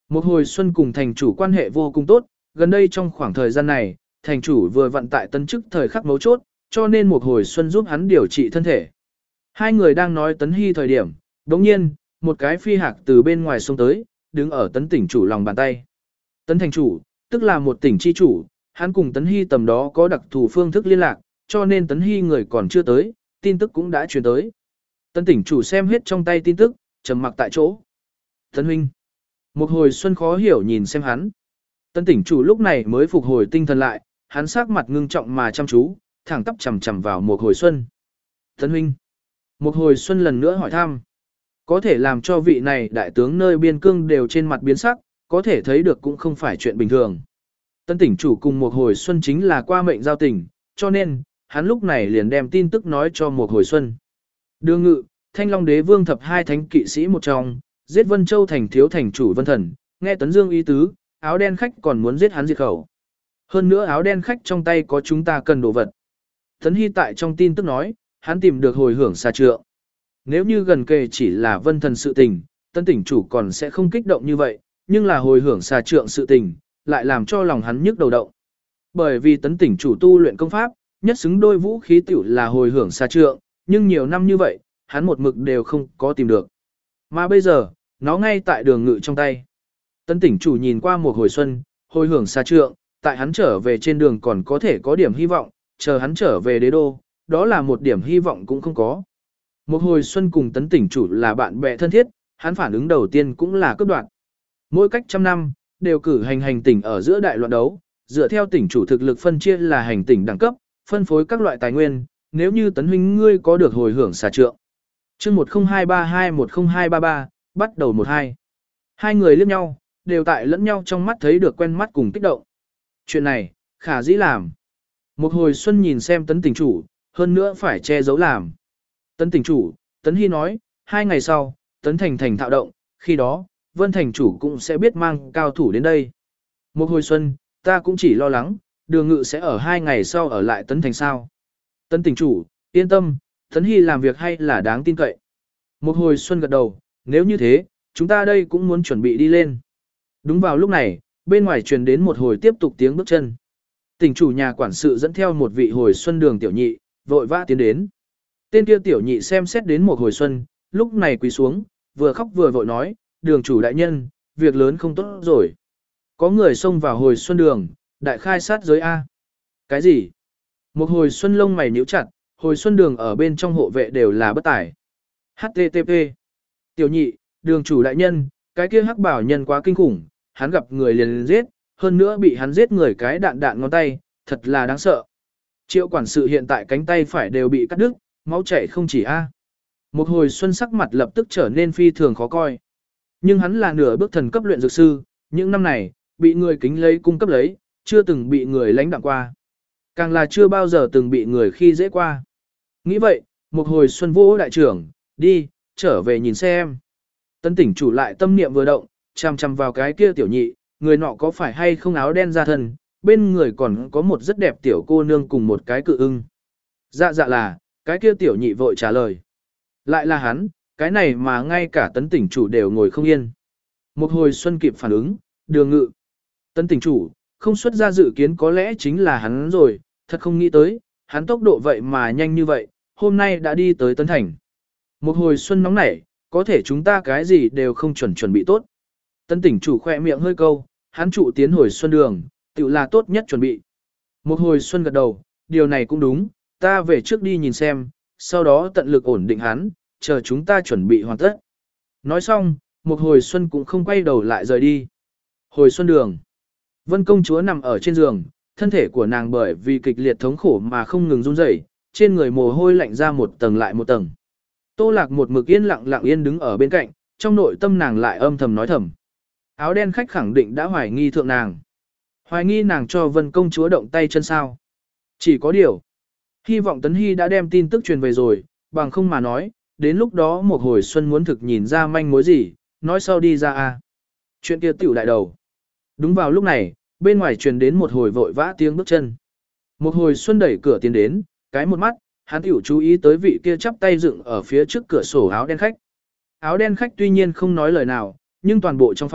Một hồi xuân cùng thành chủ quan hệ vô cùng tốt, gần đây trong khoảng thời gian này, thành chủ vừa vận tại tấn chức thời khắc mấu chốt, cho nên một hồi xuân giúp hắn điều trị thân thể. Hai người đang nói Tấn Hy thời điểm, đồng nhiên, một cái phi hạc từ bên ngoài sông tới, đứng ở tấn tỉnh chủ lòng bàn tay. Tấn thành chủ, tức là một tỉnh chi chủ, hắn cùng Tấn Hy tầm đó có đặc thù phương thức liên lạc, cho nên Tấn Hy người còn chưa tới, tin tức cũng đã truyền tới. Tấn tỉnh chủ xem hết trong tay tin tức, trầm mặc tại chỗ. Tấn huynh. Một hồi xuân khó hiểu nhìn xem hắn. Tấn tỉnh chủ lúc này mới phục hồi tinh thần lại, hắn sắc mặt ngưng trọng mà chăm chú, thẳng tắp chằm chằm vào một hồi xuân. Tấn huynh. Một hồi xuân lần nữa hỏi thăm. Có thể làm cho vị này đại tướng nơi biên cương đều trên mặt biến sắc, có thể thấy được cũng không phải chuyện bình thường. Tân tỉnh chủ cùng một hồi xuân chính là qua mệnh giao tình, cho nên, hắn lúc này liền đem tin tức nói cho một hồi xuân. Đường ngự, Thanh Long đế vương thập hai thánh kỵ sĩ một trong, giết Vân Châu thành thiếu thành chủ Vân Thần, nghe Tấn Dương ý tứ, áo đen khách còn muốn giết hắn diệt khẩu. Hơn nữa áo đen khách trong tay có chúng ta cần đồ vật. Tấn Hy tại trong tin tức nói, hắn tìm được hồi hưởng xà trượng. Nếu như gần kề chỉ là Vân Thần sự tình, Tân tỉnh chủ còn sẽ không kích động như vậy, nhưng là hồi hưởng xà trượng sự tình, lại làm cho lòng hắn nhức đầu động. Bởi vì Tấn tỉnh chủ tu luyện công pháp, nhất xứng đôi vũ khí tiểu là hồi hưởng xà trượng, nhưng nhiều năm như vậy, hắn một mực đều không có tìm được. Mà bây giờ, nó ngay tại đường ngự trong tay. Tấn tỉnh chủ nhìn qua một hồi xuân, hồi hưởng xà trượng, tại hắn trở về trên đường còn có thể có điểm hy vọng, chờ hắn trở về đế đô, đó là một điểm hy vọng cũng không có. Một hồi xuân cùng tấn tỉnh chủ là bạn bè thân thiết, hắn phản ứng đầu tiên cũng là cấp đoạn. Mỗi cách trăm năm, đều cử hành hành tỉnh ở giữa đại loạn đấu, dựa theo tỉnh chủ thực lực phân chia là hành tỉnh đẳng cấp, phân phối các loại tài nguyên, nếu như tấn huynh ngươi có được hồi hưởng xà trượng. Chương một không hai ba hai một không hai ba ba, bắt đầu một hai. Hai người liếc nhau, đều tại lẫn nhau trong mắt thấy được quen mắt cùng kích động. Chuyện này, khả dĩ làm. Một hồi xuân nhìn xem tấn tỉnh chủ, hơn nữa phải che giấu làm. Tấn tỉnh chủ, Tấn Hy nói, hai ngày sau, Tấn Thành Thành thạo động, khi đó, Vân Thành chủ cũng sẽ biết mang cao thủ đến đây. Một hồi xuân, ta cũng chỉ lo lắng, đường ngự sẽ ở hai ngày sau ở lại Tấn Thành sao. Tấn tỉnh chủ, yên tâm, Tấn Hy làm việc hay là đáng tin cậy. Một hồi xuân gật đầu, nếu như thế, chúng ta đây cũng muốn chuẩn bị đi lên. Đúng vào lúc này, bên ngoài truyền đến một hồi tiếp tục tiếng bước chân. Tỉnh chủ nhà quản sự dẫn theo một vị hồi xuân đường tiểu nhị, vội vã tiến đến. Tên kia tiểu nhị xem xét đến một hồi xuân, lúc này quỳ xuống, vừa khóc vừa vội nói, đường chủ đại nhân, việc lớn không tốt rồi. Có người xông vào hồi xuân đường, đại khai sát giới A. Cái gì? Một hồi xuân lông mày nhíu chặt, hồi xuân đường ở bên trong hộ vệ đều là bất tải. hát tê tê pê. Tiểu nhị, đường chủ đại nhân, cái kia hắc bảo nhân quá kinh khủng, hắn gặp người liền liền giết, hơn nữa bị hắn giết người cái đạn đạn ngón tay, thật là đáng sợ. Triệu quản sự hiện tại cánh tay phải đều bị cắt đứt, máu chảy không chỉ a. Một hồi xuân sắc mặt lập tức trở nên phi thường khó coi. Nhưng hắn là nửa bước thần cấp luyện dược sư, những năm này, bị người kính lấy cung cấp lấy, chưa từng bị người lãnh đạm qua. Càng là chưa bao giờ từng bị người khi dễ qua. Nghĩ vậy, một hồi xuân vô đại trưởng, đi, trở về nhìn xem. Tân tỉnh chủ lại tâm niệm vừa động, chằm chằm vào cái kia tiểu nhị, người nọ có phải hay không áo đen ra thân, bên người còn có một rất đẹp tiểu cô nương cùng một cái cự ưng. Dạ dạ là, cái kia tiểu nhị vội trả lời. Lại là hắn, cái này mà ngay cả tấn tỉnh chủ đều ngồi không yên. Một hồi xuân kịp phản ứng, đường ngự. Tấn tỉnh chủ, không xuất ra dự kiến có lẽ chính là hắn rồi, thật không nghĩ tới, hắn tốc độ vậy mà nhanh như vậy, hôm nay đã đi tới tấn thành. Một hồi xuân nóng nảy, có thể chúng ta cái gì đều không chuẩn chuẩn bị tốt. Tấn tỉnh chủ khỏe miệng hơi câu, hắn trụ tiến hồi xuân đường, tự là tốt nhất chuẩn bị. Một hồi xuân gật đầu, điều này cũng đúng, ta về trước đi nhìn xem, sau đó tận lực ổn định hắn, chờ chúng ta chuẩn bị hoàn tất. Nói xong, một hồi xuân cũng không quay đầu lại rời đi. Hồi xuân đường. Vân công chúa nằm ở trên giường, thân thể của nàng bởi vì kịch liệt thống khổ mà không ngừng run rẩy, trên người mồ hôi lạnh ra một tầng lại một tầng. Tô Lạc một mực yên lặng lặng yên đứng ở bên cạnh, trong nội tâm nàng lại âm thầm nói thầm. Áo đen khách khẳng định đã hoài nghi thượng nàng. Hoài nghi nàng cho Vân công chúa động tay chân sao. Chỉ có điều. Hy vọng Tấn Hy đã đem tin tức truyền về rồi, bằng không mà nói, đến lúc đó một hồi xuân muốn thực nhìn ra manh mối gì, nói sau đi ra a. Chuyện kia tiểu đại đầu. Đúng vào lúc này, bên ngoài truyền đến một hồi vội vã tiếng bước chân. Một hồi xuân đẩy cửa tiến đến, cái một mắt, hắn tiểu chú ý tới vị kia chắp tay dựng ở phía trước cửa sổ áo đen khách. Áo đen khách tuy nhiên không nói lời nào, nhưng toàn bộ trong phòng,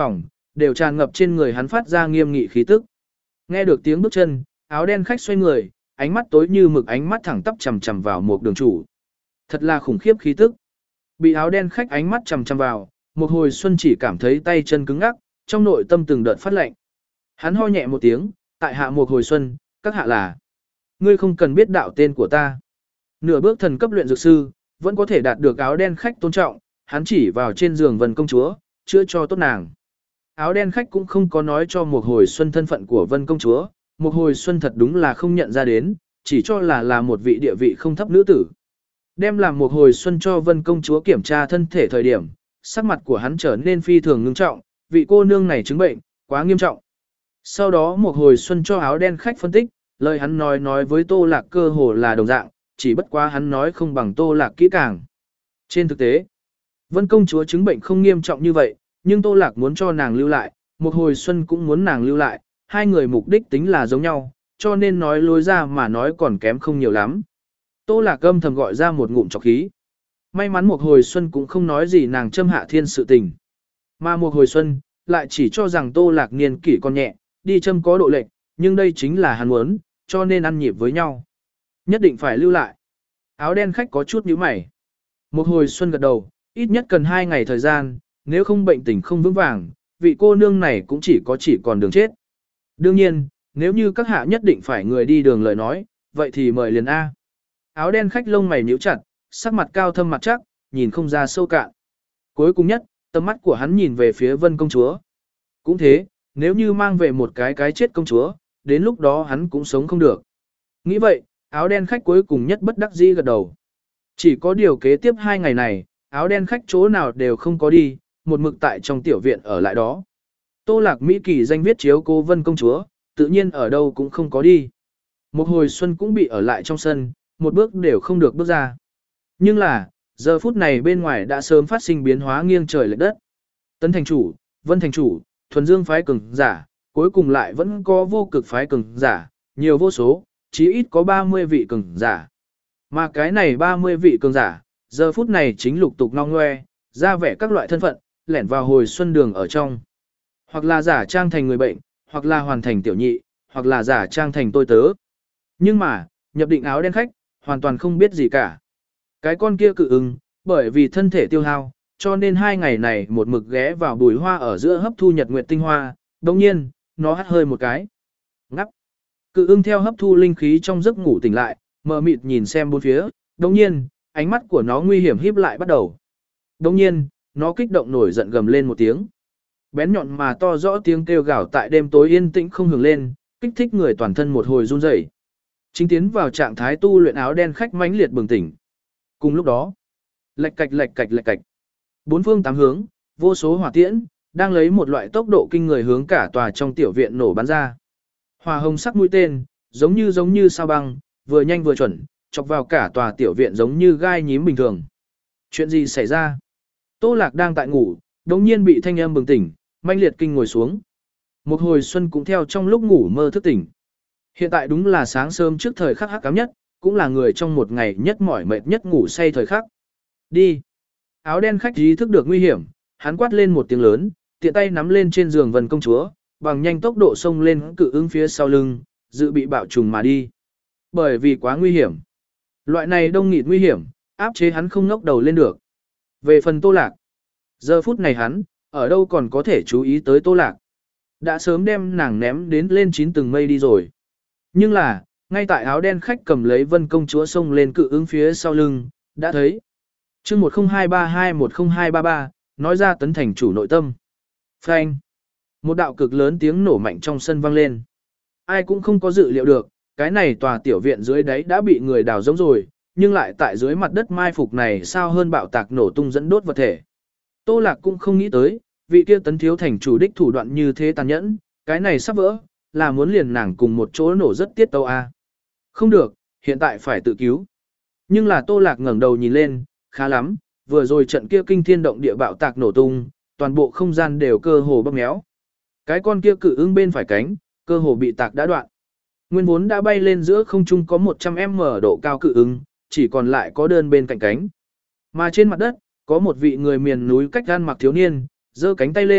đều tràn ngập trên người hắn phát ra nghiêm nghị khí tức. Nghe được tiếng bước chân, áo đen khách xoay người, ánh mắt tối như mực, ánh mắt thẳng tắp chằm chằm vào một đường chủ. Thật là khủng khiếp khí tức. Bị áo đen khách ánh mắt chằm chằm vào, một hồi xuân chỉ cảm thấy tay chân cứng ngắc, trong nội tâm từng đợt phát lạnh. Hắn ho nhẹ một tiếng, tại hạ một hồi xuân, các hạ là. Ngươi không cần biết đạo tên của ta. Nửa bước thần cấp luyện dược sư, vẫn có thể đạt được áo đen khách tôn trọng, hắn chỉ vào trên giường Vân công chúa, chữa cho tốt nàng. Áo đen khách cũng không có nói cho một hồi xuân thân phận của Vân công chúa, một hồi xuân thật đúng là không nhận ra đến, chỉ cho là là một vị địa vị không thấp nữ tử. Đem làm một hồi xuân cho Vân công chúa kiểm tra thân thể thời điểm, sắc mặt của hắn trở nên phi thường ngưng trọng, vị cô nương này chứng bệnh, quá nghiêm trọng. Sau đó một hồi xuân cho áo đen khách phân tích, lời hắn nói nói với Tô Lạc cơ hồ là đồng dạng, chỉ bất quá hắn nói không bằng Tô Lạc kỹ càng. Trên thực tế, Vân công chúa chứng bệnh không nghiêm trọng như vậy, nhưng Tô Lạc muốn cho nàng lưu lại, một hồi xuân cũng muốn nàng lưu lại, hai người mục đích tính là giống nhau, cho nên nói lối ra mà nói còn kém không nhiều lắm. Tô Lạc âm thầm gọi ra một ngụm trọc khí. May mắn một hồi xuân cũng không nói gì nàng châm hạ thiên sự tình. Mà một hồi xuân, lại chỉ cho rằng Tô Lạc niên kỷ còn nhẹ, đi châm có độ lệch, nhưng đây chính là hắn muốn, cho nên ăn nhịp với nhau. Nhất định phải lưu lại. Áo đen khách có chút nhíu mày. Một hồi xuân gật đầu, ít nhất cần hai ngày thời gian, nếu không bệnh tình không vững vàng, vị cô nương này cũng chỉ có chỉ còn đường chết. Đương nhiên, nếu như các hạ nhất định phải người đi đường lời nói, vậy thì mời liền A. Áo đen khách lông mày nhíu chặt, sắc mặt cao thâm mặt chắc, nhìn không ra sâu cạn. Cuối cùng nhất, tầm mắt của hắn nhìn về phía Vân công chúa. Cũng thế, nếu như mang về một cái cái chết công chúa, đến lúc đó hắn cũng sống không được. Nghĩ vậy, áo đen khách cuối cùng nhất bất đắc dĩ gật đầu. Chỉ có điều kế tiếp hai ngày này, áo đen khách chỗ nào đều không có đi, một mực tại trong tiểu viện ở lại đó. Tô Lạc Mỹ kỳ danh viết chiếu cô Vân công chúa, tự nhiên ở đâu cũng không có đi. Một hồi xuân cũng bị ở lại trong sân, một bước đều không được bước ra. Nhưng là, giờ phút này bên ngoài đã sớm phát sinh biến hóa nghiêng trời lệch đất. Tấn thành chủ, Vân thành chủ, thuần dương phái cường giả, cuối cùng lại vẫn có vô cực phái cường giả, nhiều vô số, chí ít có ba mươi vị cường giả. Mà cái này ba mươi vị cường giả, giờ phút này chính lục tục ngong ngoe, ra vẻ các loại thân phận, lẻn vào hồi xuân đường ở trong. Hoặc là giả trang thành người bệnh, hoặc là hoàn thành tiểu nhị, hoặc là giả trang thành tôi tớ. Nhưng mà, nhập định áo đen khách, hoàn toàn không biết gì cả. Cái con kia cự ứng, bởi vì thân thể tiêu hao, cho nên hai ngày này một mực ghé vào bùi hoa ở giữa hấp thu nhật nguyệt tinh hoa, đồng nhiên, nó hắt hơi một cái. Ngắp. Cự ưng theo hấp thu linh khí trong giấc ngủ tỉnh lại, mờ mịt nhìn xem bốn phía, đồng nhiên, ánh mắt của nó nguy hiểm híp lại bắt đầu. Đồng nhiên, nó kích động nổi giận gầm lên một tiếng. Bén nhọn mà to rõ tiếng kêu gào tại đêm tối yên tĩnh không hưởng lên, kích thích người toàn thân một hồi run rẩy. Chính tiến vào trạng thái tu luyện áo đen khách mãnh liệt bừng tỉnh. Cùng lúc đó, lạch cạch lạch cạch lạch cạch. Bốn phương tám hướng, vô số hỏa tiễn đang lấy một loại tốc độ kinh người hướng cả tòa trong tiểu viện nổ bắn ra. Hỏa hồng sắc mũi tên, giống như giống như sao băng, vừa nhanh vừa chuẩn, chọc vào cả tòa tiểu viện giống như gai nhím bình thường. Chuyện gì xảy ra? Tô Lạc đang tại ngủ, đột nhiên bị thanh âm bừng tỉnh, manh liệt kinh ngồi xuống. Một hồi xuân cũng theo trong lúc ngủ mơ thức tỉnh. Hiện tại đúng là sáng sớm trước thời khắc hắc ám nhất, cũng là người trong một ngày nhất mỏi mệt nhất ngủ say thời khắc. Đi. Áo đen khách ý thức được nguy hiểm, hắn quát lên một tiếng lớn, tiện tay nắm lên trên giường Vân công chúa, bằng nhanh tốc độ xông lên cự ứng phía sau lưng, dự bị bạo trùng mà đi. Bởi vì quá nguy hiểm. Loại này đông nghịt nguy hiểm, áp chế hắn không ngóc đầu lên được. Về phần Tô Lạc, giờ phút này hắn, ở đâu còn có thể chú ý tới Tô Lạc. Đã sớm đem nàng ném đến lên chín tầng mây đi rồi. Nhưng là, ngay tại áo đen khách cầm lấy Vân công chúa xông lên cự ứng phía sau lưng, đã thấy. chương một không hai ba hai một không hai ba ba, nói ra tấn thành chủ nội tâm. Phanh. Một đạo cực lớn tiếng nổ mạnh trong sân vang lên. Ai cũng không có dự liệu được, cái này tòa tiểu viện dưới đáy đã bị người đào giống rồi, nhưng lại tại dưới mặt đất mai phục này sao hơn bạo tạc nổ tung dẫn đốt vật thể. Tô Lạc cũng không nghĩ tới, vị kia tấn thiếu thành chủ đích thủ đoạn như thế tàn nhẫn, cái này sắp vỡ, là muốn liền nàng cùng một chỗ nổ rất tiết tâu a. Không được, hiện tại phải tự cứu. Nhưng là Tô Lạc ngẩng đầu nhìn lên, khá lắm, vừa rồi trận kia kinh thiên động địa bạo tạc nổ tung, toàn bộ không gian đều cơ hồ bóp méo. Cái con kia cự ưng bên phải cánh, cơ hồ bị tạc đã đoạn. Nguyên vốn đã bay lên giữa không trung có một trăm mét độ cao cự ưng, chỉ còn lại có đơn bên cạnh cánh. Mà trên mặt đất, có một vị người miền núi cách gan mặc thiếu niên, giơ cánh tay lên,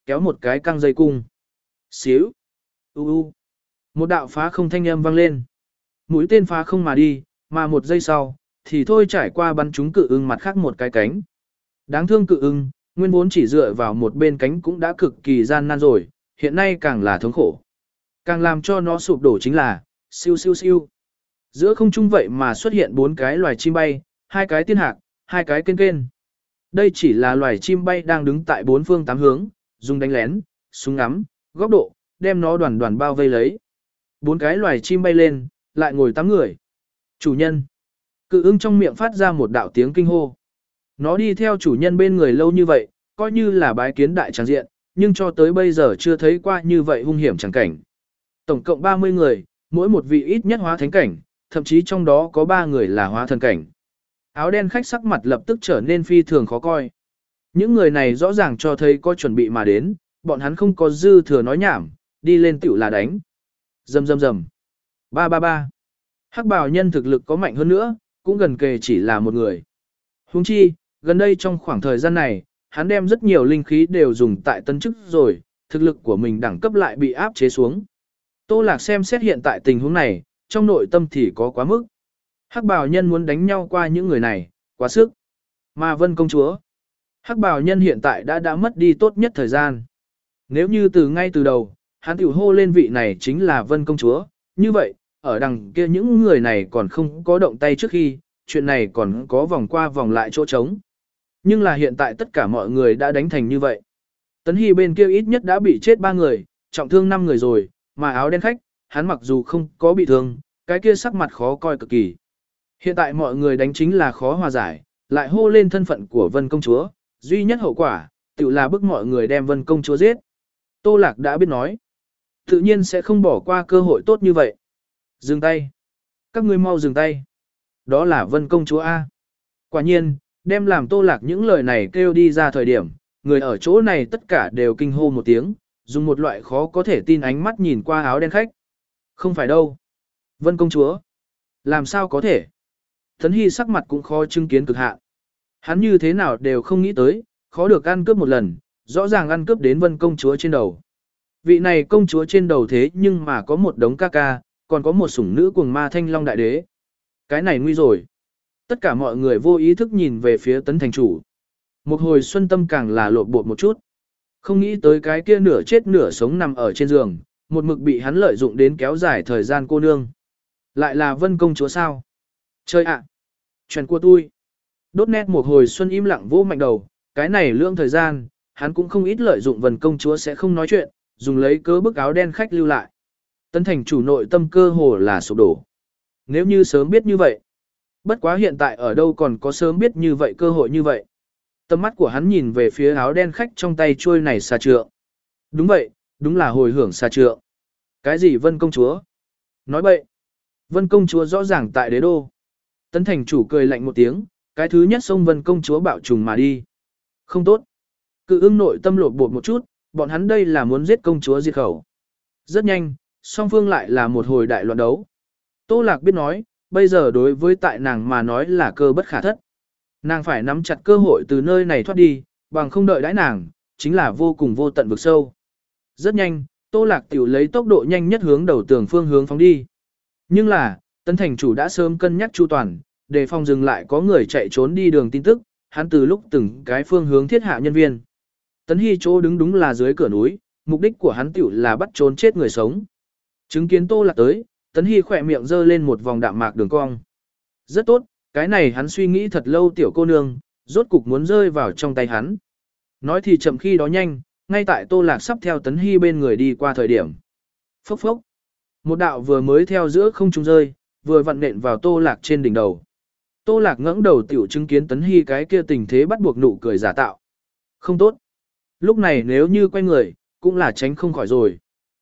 kéo một cái căng dây cung. Xíu. U u. Một đạo phá không thanh âm vang lên. Mũi tên phá không mà đi, mà một giây sau, thì thôi trải qua bắn trúng cự ưng mặt khác một cái cánh. Đáng thương cự ưng, nguyên vốn chỉ dựa vào một bên cánh cũng đã cực kỳ gian nan rồi, hiện nay càng là thống khổ. Càng làm cho nó sụp đổ chính là, siêu siêu siêu. Giữa không trung vậy mà xuất hiện bốn cái loài chim bay, hai cái tiên hạc, hai cái kên kên. Đây chỉ là loài chim bay đang đứng tại bốn phương tám hướng, dùng đánh lén, súng ngắm, góc độ, đem nó đoàn đoàn bao vây lấy. Bốn cái loài chim bay lên, lại ngồi tám người. Chủ nhân. Cự ưng trong miệng phát ra một đạo tiếng kinh hô. Nó đi theo chủ nhân bên người lâu như vậy, coi như là bái kiến đại tràng diện, nhưng cho tới bây giờ chưa thấy qua như vậy hung hiểm chẳng cảnh. Tổng cộng ba mươi người, mỗi một vị ít nhất hóa thánh cảnh, thậm chí trong đó có ba người là hóa thần cảnh. Áo đen khách sắc mặt lập tức trở nên phi thường khó coi. Những người này rõ ràng cho thấy có chuẩn bị mà đến, bọn hắn không có dư thừa nói nhảm, đi lên tiểu là đánh. Rầm rầm rầm. Ba ba ba. Hắc bào nhân thực lực có mạnh hơn nữa, cũng gần kề chỉ là một người. Huống chi, gần đây trong khoảng thời gian này, hắn đem rất nhiều linh khí đều dùng tại tân chức rồi, thực lực của mình đẳng cấp lại bị áp chế xuống. Tô Lạc xem xét hiện tại tình huống này, trong nội tâm thì có quá mức. Hắc bào nhân muốn đánh nhau qua những người này, quá sức. Mà Vân công chúa, Hắc bào nhân hiện tại đã đã mất đi tốt nhất thời gian. Nếu như từ ngay từ đầu, hắn tiểu hô lên vị này chính là Vân công chúa, như vậy, ở đằng kia những người này còn không có động tay trước khi, chuyện này còn có vòng qua vòng lại chỗ trống. Nhưng là hiện tại tất cả mọi người đã đánh thành như vậy. Tấn Hy bên kia ít nhất đã bị chết ba người, trọng thương năm người rồi, mà áo đen khách, hắn mặc dù không có bị thương, cái kia sắc mặt khó coi cực kỳ. Hiện tại mọi người đánh chính là khó hòa giải, lại hô lên thân phận của Vân công chúa, duy nhất hậu quả, tự là bức mọi người đem Vân công chúa giết. Tô Lạc đã biết nói, tự nhiên sẽ không bỏ qua cơ hội tốt như vậy. Dừng tay. Các ngươi mau dừng tay. Đó là Vân công chúa A. Quả nhiên, đem làm Tô Lạc những lời này kêu đi ra thời điểm, người ở chỗ này tất cả đều kinh hô một tiếng, dùng một loại khó có thể tin ánh mắt nhìn qua áo đen khách. Không phải đâu. Vân công chúa. Làm sao có thể? Tấn Hy sắc mặt cũng khó chứng kiến cực hạn. Hắn như thế nào đều không nghĩ tới, khó được ăn cướp một lần, rõ ràng ăn cướp đến Vân công chúa trên đầu. Vị này công chúa trên đầu thế nhưng mà có một đống ca ca, còn có một sủng nữ cuồng ma Thanh Long đại đế. Cái này nguy rồi. Tất cả mọi người vô ý thức nhìn về phía Tấn thành chủ. Một hồi Xuân Tâm càng là lộn bột một chút. Không nghĩ tới cái kia nửa chết nửa sống nằm ở trên giường, một mực bị hắn lợi dụng đến kéo dài thời gian cô nương. Lại là Vân công chúa sao? Chơi ạ! À. Chuyện của tôi. Đốt nét một hồi Xuân im lặng vô mạnh đầu, cái này lượng thời gian, hắn cũng không ít lợi dụng Vân công chúa sẽ không nói chuyện, dùng lấy cớ bức áo đen khách lưu lại. Tấn thành chủ nội tâm cơ hồ là sụp đổ. Nếu như sớm biết như vậy. Bất quá hiện tại ở đâu còn có sớm biết như vậy cơ hội như vậy. Tầm mắt của hắn nhìn về phía áo đen khách trong tay trôi này xà trượng. Đúng vậy, đúng là hồi hưởng xà trượng. Cái gì Vân công chúa? Nói bậy. Vân công chúa rõ ràng tại đế đô. Tấn thành chủ cười lạnh một tiếng, cái thứ nhất xông Vân công chúa bạo trùng mà đi. Không tốt. Cự ưng nội tâm lột bột một chút, bọn hắn đây là muốn giết công chúa diệt khẩu. Rất nhanh, song phương lại là một hồi đại loạn đấu. Tô Lạc biết nói, bây giờ đối với tại nàng mà nói là cơ bất khả thất. Nàng phải nắm chặt cơ hội từ nơi này thoát đi, bằng không đợi đãi nàng, chính là vô cùng vô tận vực sâu. Rất nhanh, Tô Lạc tiểu lấy tốc độ nhanh nhất hướng đầu tường phương hướng phóng đi. Nhưng là, Tấn thành chủ đã sớm cân nhắc chu toàn, để phòng dừng lại có người chạy trốn đi đường tin tức, hắn từ lúc từng cái phương hướng thiết hạ nhân viên. Tấn Hy chỗ đứng đúng là dưới cửa núi, mục đích của hắn tiểu là bắt trốn chết người sống. Chứng kiến Tô Lạc tới, Tấn Hy khỏe miệng giơ lên một vòng đạm mạc đường cong. Rất tốt, cái này hắn suy nghĩ thật lâu tiểu cô nương, rốt cục muốn rơi vào trong tay hắn. Nói thì chậm khi đó nhanh, ngay tại Tô Lạc sắp theo Tấn Hy bên người đi qua thời điểm. Phốc phốc. Một đạo vừa mới theo giữa không trung rơi, vừa vặn nện vào Tô Lạc trên đỉnh đầu. Tô Lạc ngẩng đầu tiểu chứng kiến Tấn Hy cái kia tình thế bắt buộc nụ cười giả tạo. Không tốt. Lúc này nếu như quay người, cũng là tránh không khỏi rồi.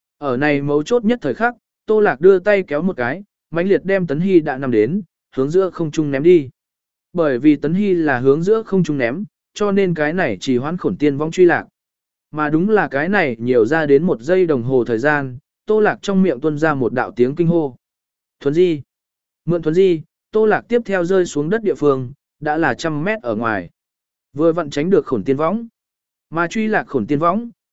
Ở này mấu chốt nhất thời khắc, Tô Lạc đưa tay kéo một cái, mãnh liệt đem Tấn Hy đã nằm đến, hướng giữa không trung ném đi. Bởi vì Tấn Hy là hướng giữa không trung ném, cho nên cái này chỉ hoãn khổn tiên vong truy lạc. Mà đúng là cái này nhiều ra đến một giây đồng hồ thời gian, Tô Lạc trong miệng tuôn ra một đạo tiếng kinh hô. Thuấn di. Mượn thuấn di, Tô Lạc tiếp theo rơi xuống đất địa phương, đã là trăm mét ở ngoài. Vừa vặn tránh được khổn tiên võng. Mà truy lạc khổn tiên võng,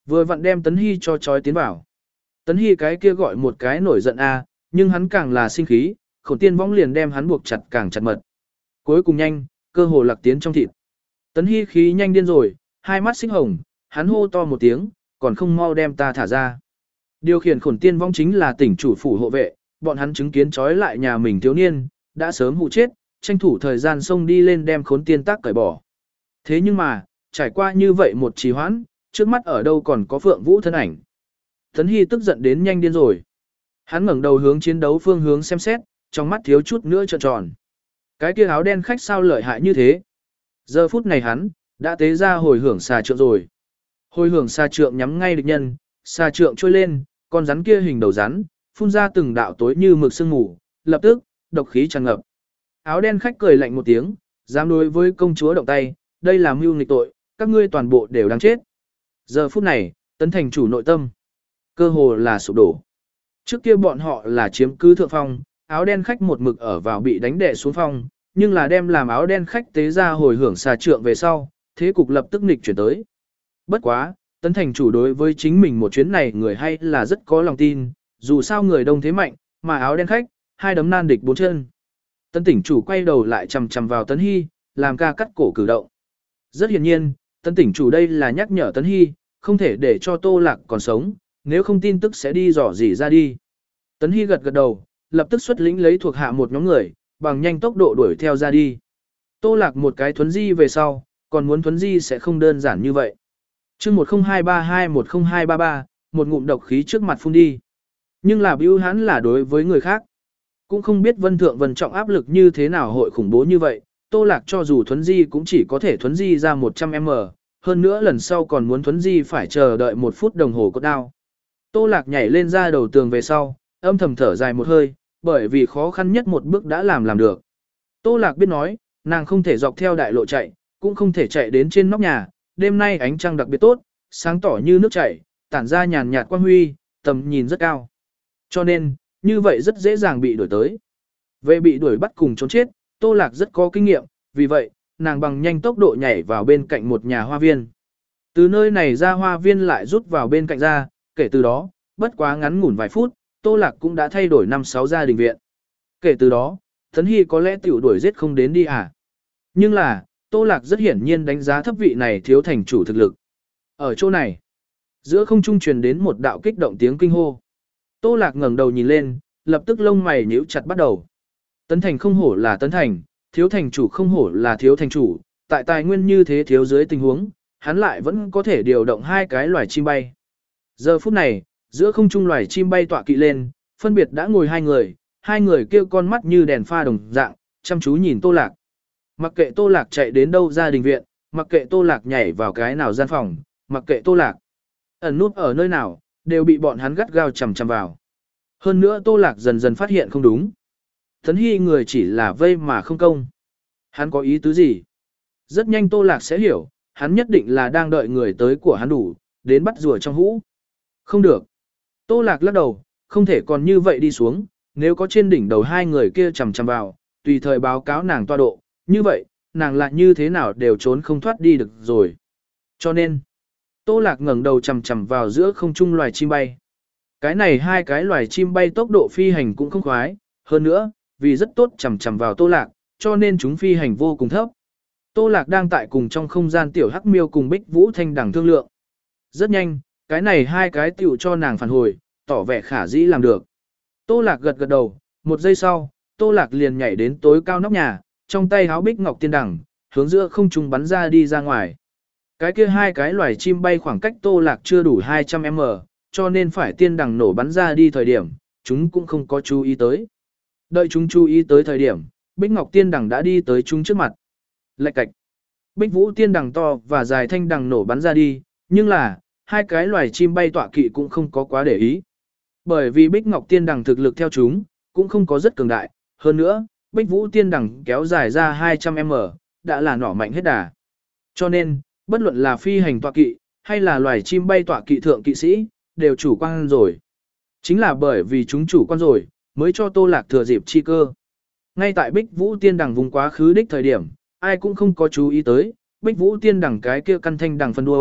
vừa vặn đem Tấn Hy cho trói tiến vào. Tấn Hy cái kia gọi một cái nổi giận a, nhưng hắn càng là sinh khí, Khổng Tiên Võng liền đem hắn buộc chặt càng chặt mật. Cuối cùng nhanh, cơ hồ lạc tiến trong thịt. Tấn Hy khí nhanh điên rồi, hai mắt xích hồng, hắn hô to một tiếng, còn không mau đem ta thả ra. Điều khiển Khổng Tiên Võng chính là tỉnh chủ phủ hộ vệ, bọn hắn chứng kiến trói lại nhà mình thiếu niên, đã sớm hụ chết, tranh thủ thời gian xông đi lên đem Khốn Tiên Tác cởi bỏ. Thế nhưng mà, trải qua như vậy một trì hoãn, trước mắt ở đâu còn có Phượng Vũ thân ảnh. Tấn Hy tức giận đến nhanh điên rồi. Hắn ngẩng đầu hướng chiến đấu phương hướng xem xét, trong mắt thiếu chút nữa trợn tròn. Cái kia áo đen khách sao lợi hại như thế? Giờ phút này hắn đã tế ra hồi hưởng xà trượng rồi. Hồi hưởng xà trượng nhắm ngay địch nhân, xà trượng trôi lên, con rắn kia hình đầu rắn, phun ra từng đạo tối như mực sương mù, lập tức độc khí tràn ngập. Áo đen khách cười lạnh một tiếng, dám đối với công chúa động tay, đây là mưu nghịch tội, các ngươi toàn bộ đều đáng chết. Giờ phút này, Tấn thành chủ nội tâm, cơ hồ là sụp đổ. Trước kia bọn họ là chiếm cứ thượng phong, áo đen khách một mực ở vào bị đánh đè xuống phong, nhưng là đem làm áo đen khách tế ra hồi hưởng xà trượng về sau, thế cục lập tức nghịch chuyển tới. Bất quá, Tấn thành chủ đối với chính mình một chuyến này người hay là rất có lòng tin, dù sao người đông thế mạnh, mà áo đen khách, hai đấm nan địch bốn chân. Tấn tỉnh chủ quay đầu lại chằm chằm vào Tấn Hy, làm ca cắt cổ cử động. Rất hiển nhiên, Tấn tỉnh chủ đây là nhắc nhở Tấn Hy, không thể để cho Tô Lạc còn sống, nếu không tin tức sẽ đi dò dỉ ra đi. Tấn Hy gật gật đầu, lập tức xuất lĩnh lấy thuộc hạ một nhóm người, bằng nhanh tốc độ đuổi theo ra đi. Tô Lạc một cái thuấn di về sau, còn muốn thuấn di sẽ không đơn giản như vậy. chương một không hai ba hai một không hai ba ba, một ngụm độc khí trước mặt phun đi. Nhưng là bưu hắn là đối với người khác. Cũng không biết Vân Thượng Vân Trọng áp lực như thế nào hội khủng bố như vậy, Tô Lạc cho dù thuấn di cũng chỉ có thể thuấn di ra một trăm mét, hơn nữa lần sau còn muốn thuấn di phải chờ đợi một phút đồng hồ cốt đao. Tô Lạc nhảy lên ra đầu tường về sau, âm thầm thở dài một hơi, bởi vì khó khăn nhất một bước đã làm làm được. Tô Lạc biết nói, nàng không thể dọc theo đại lộ chạy, cũng không thể chạy đến trên nóc nhà, đêm nay ánh trăng đặc biệt tốt, sáng tỏ như nước chảy, tản ra nhàn nhạt quang huy, tầm nhìn rất cao. Cho nên, như vậy rất dễ dàng bị đuổi tới. Về bị đuổi bắt cùng trốn chết, Tô Lạc rất có kinh nghiệm, vì vậy, nàng bằng nhanh tốc độ nhảy vào bên cạnh một nhà hoa viên. Từ nơi này ra hoa viên lại rút vào bên cạnh ra, kể từ đó, bất quá ngắn ngủn vài phút, Tô Lạc cũng đã thay đổi năm sáu gia đình viện. Kể từ đó, Tấn Hy có lẽ tiểu đuổi giết không đến đi à. Nhưng là, Tô Lạc rất hiển nhiên đánh giá thấp vị này thiếu thành chủ thực lực. Ở chỗ này, giữa không trung truyền đến một đạo kích động tiếng kinh hô. Tô Lạc ngẩng đầu nhìn lên, lập tức lông mày nhíu chặt bắt đầu. Tấn Thành không hổ là Tấn Thành, thiếu thành chủ không hổ là thiếu thành chủ, tại tài nguyên như thế thiếu dưới tình huống, hắn lại vẫn có thể điều động hai cái loài chim bay. Giờ phút này, giữa không trung loài chim bay tọa kỵ lên, phân biệt đã ngồi hai người, hai người kia con mắt như đèn pha đồng dạng, chăm chú nhìn Tô Lạc. Mặc kệ Tô Lạc chạy đến đâu ra đình viện, mặc kệ Tô Lạc nhảy vào cái nào gian phòng, mặc kệ Tô Lạc ẩn nút ở nơi nào, đều bị bọn hắn gắt gao chằm chằm vào. Hơn nữa Tô Lạc dần dần phát hiện không đúng. Tấn Hy người chỉ là vây mà không công. Hắn có ý tứ gì? Rất nhanh Tô Lạc sẽ hiểu, hắn nhất định là đang đợi người tới của hắn đủ, đến bắt rùa trong hũ. Không được. Tô Lạc lắc đầu, không thể còn như vậy đi xuống, nếu có trên đỉnh đầu hai người kia chằm chằm vào, tùy thời báo cáo nàng toa độ, như vậy, nàng lại như thế nào đều trốn không thoát đi được rồi. Cho nên, Tô Lạc ngẩng đầu chằm chằm vào giữa không trung loài chim bay. Cái này hai cái loài chim bay tốc độ phi hành cũng không khoái, hơn nữa, vì rất tốt chằm chằm vào Tô Lạc, cho nên chúng phi hành vô cùng thấp. Tô Lạc đang tại cùng trong không gian tiểu hắc miêu cùng Bích Vũ Thanh đẳng thương lượng. Rất nhanh, cái này hai cái tiểu cho nàng phản hồi, tỏ vẻ khả dĩ làm được. Tô Lạc gật gật đầu, một giây sau, Tô Lạc liền nhảy đến tối cao nóc nhà, trong tay háo Bích Ngọc Tiên đẳng, hướng giữa không trung bắn ra đi ra ngoài. Cái kia hai cái loài chim bay khoảng cách Tô Lạc chưa đủ hai trăm mét, cho nên phải tiên đẳng nổ bắn ra đi thời điểm, chúng cũng không có chú ý tới. Đợi chúng chú ý tới thời điểm, Bích Ngọc Tiên đẳng đã đi tới chúng trước mặt. Lạch cạch. Bích Vũ Tiên đẳng to và dài thanh đẳng nổ bắn ra đi, nhưng là, hai cái loài chim bay tọa kỵ cũng không có quá để ý. Bởi vì Bích Ngọc Tiên đẳng thực lực theo chúng, cũng không có rất cường đại, hơn nữa, Bích Vũ Tiên đẳng kéo dài ra hai trăm mét, đã là nỏ mạnh hết đà. Cho nên, bất luận là phi hành tọa kỵ, hay là loài chim bay tọa kỵ thượng kỵ sĩ, đều chủ quan rồi. Chính là bởi vì chúng chủ quan rồi, mới cho Tô Lạc thừa dịp chi cơ. Ngay tại Bích Vũ Tiên đẳng vùng quá khứ đích thời điểm, ai cũng không có chú ý tới, Bích Vũ Tiên đẳng cái kia căn thanh đẳng phân đuôi,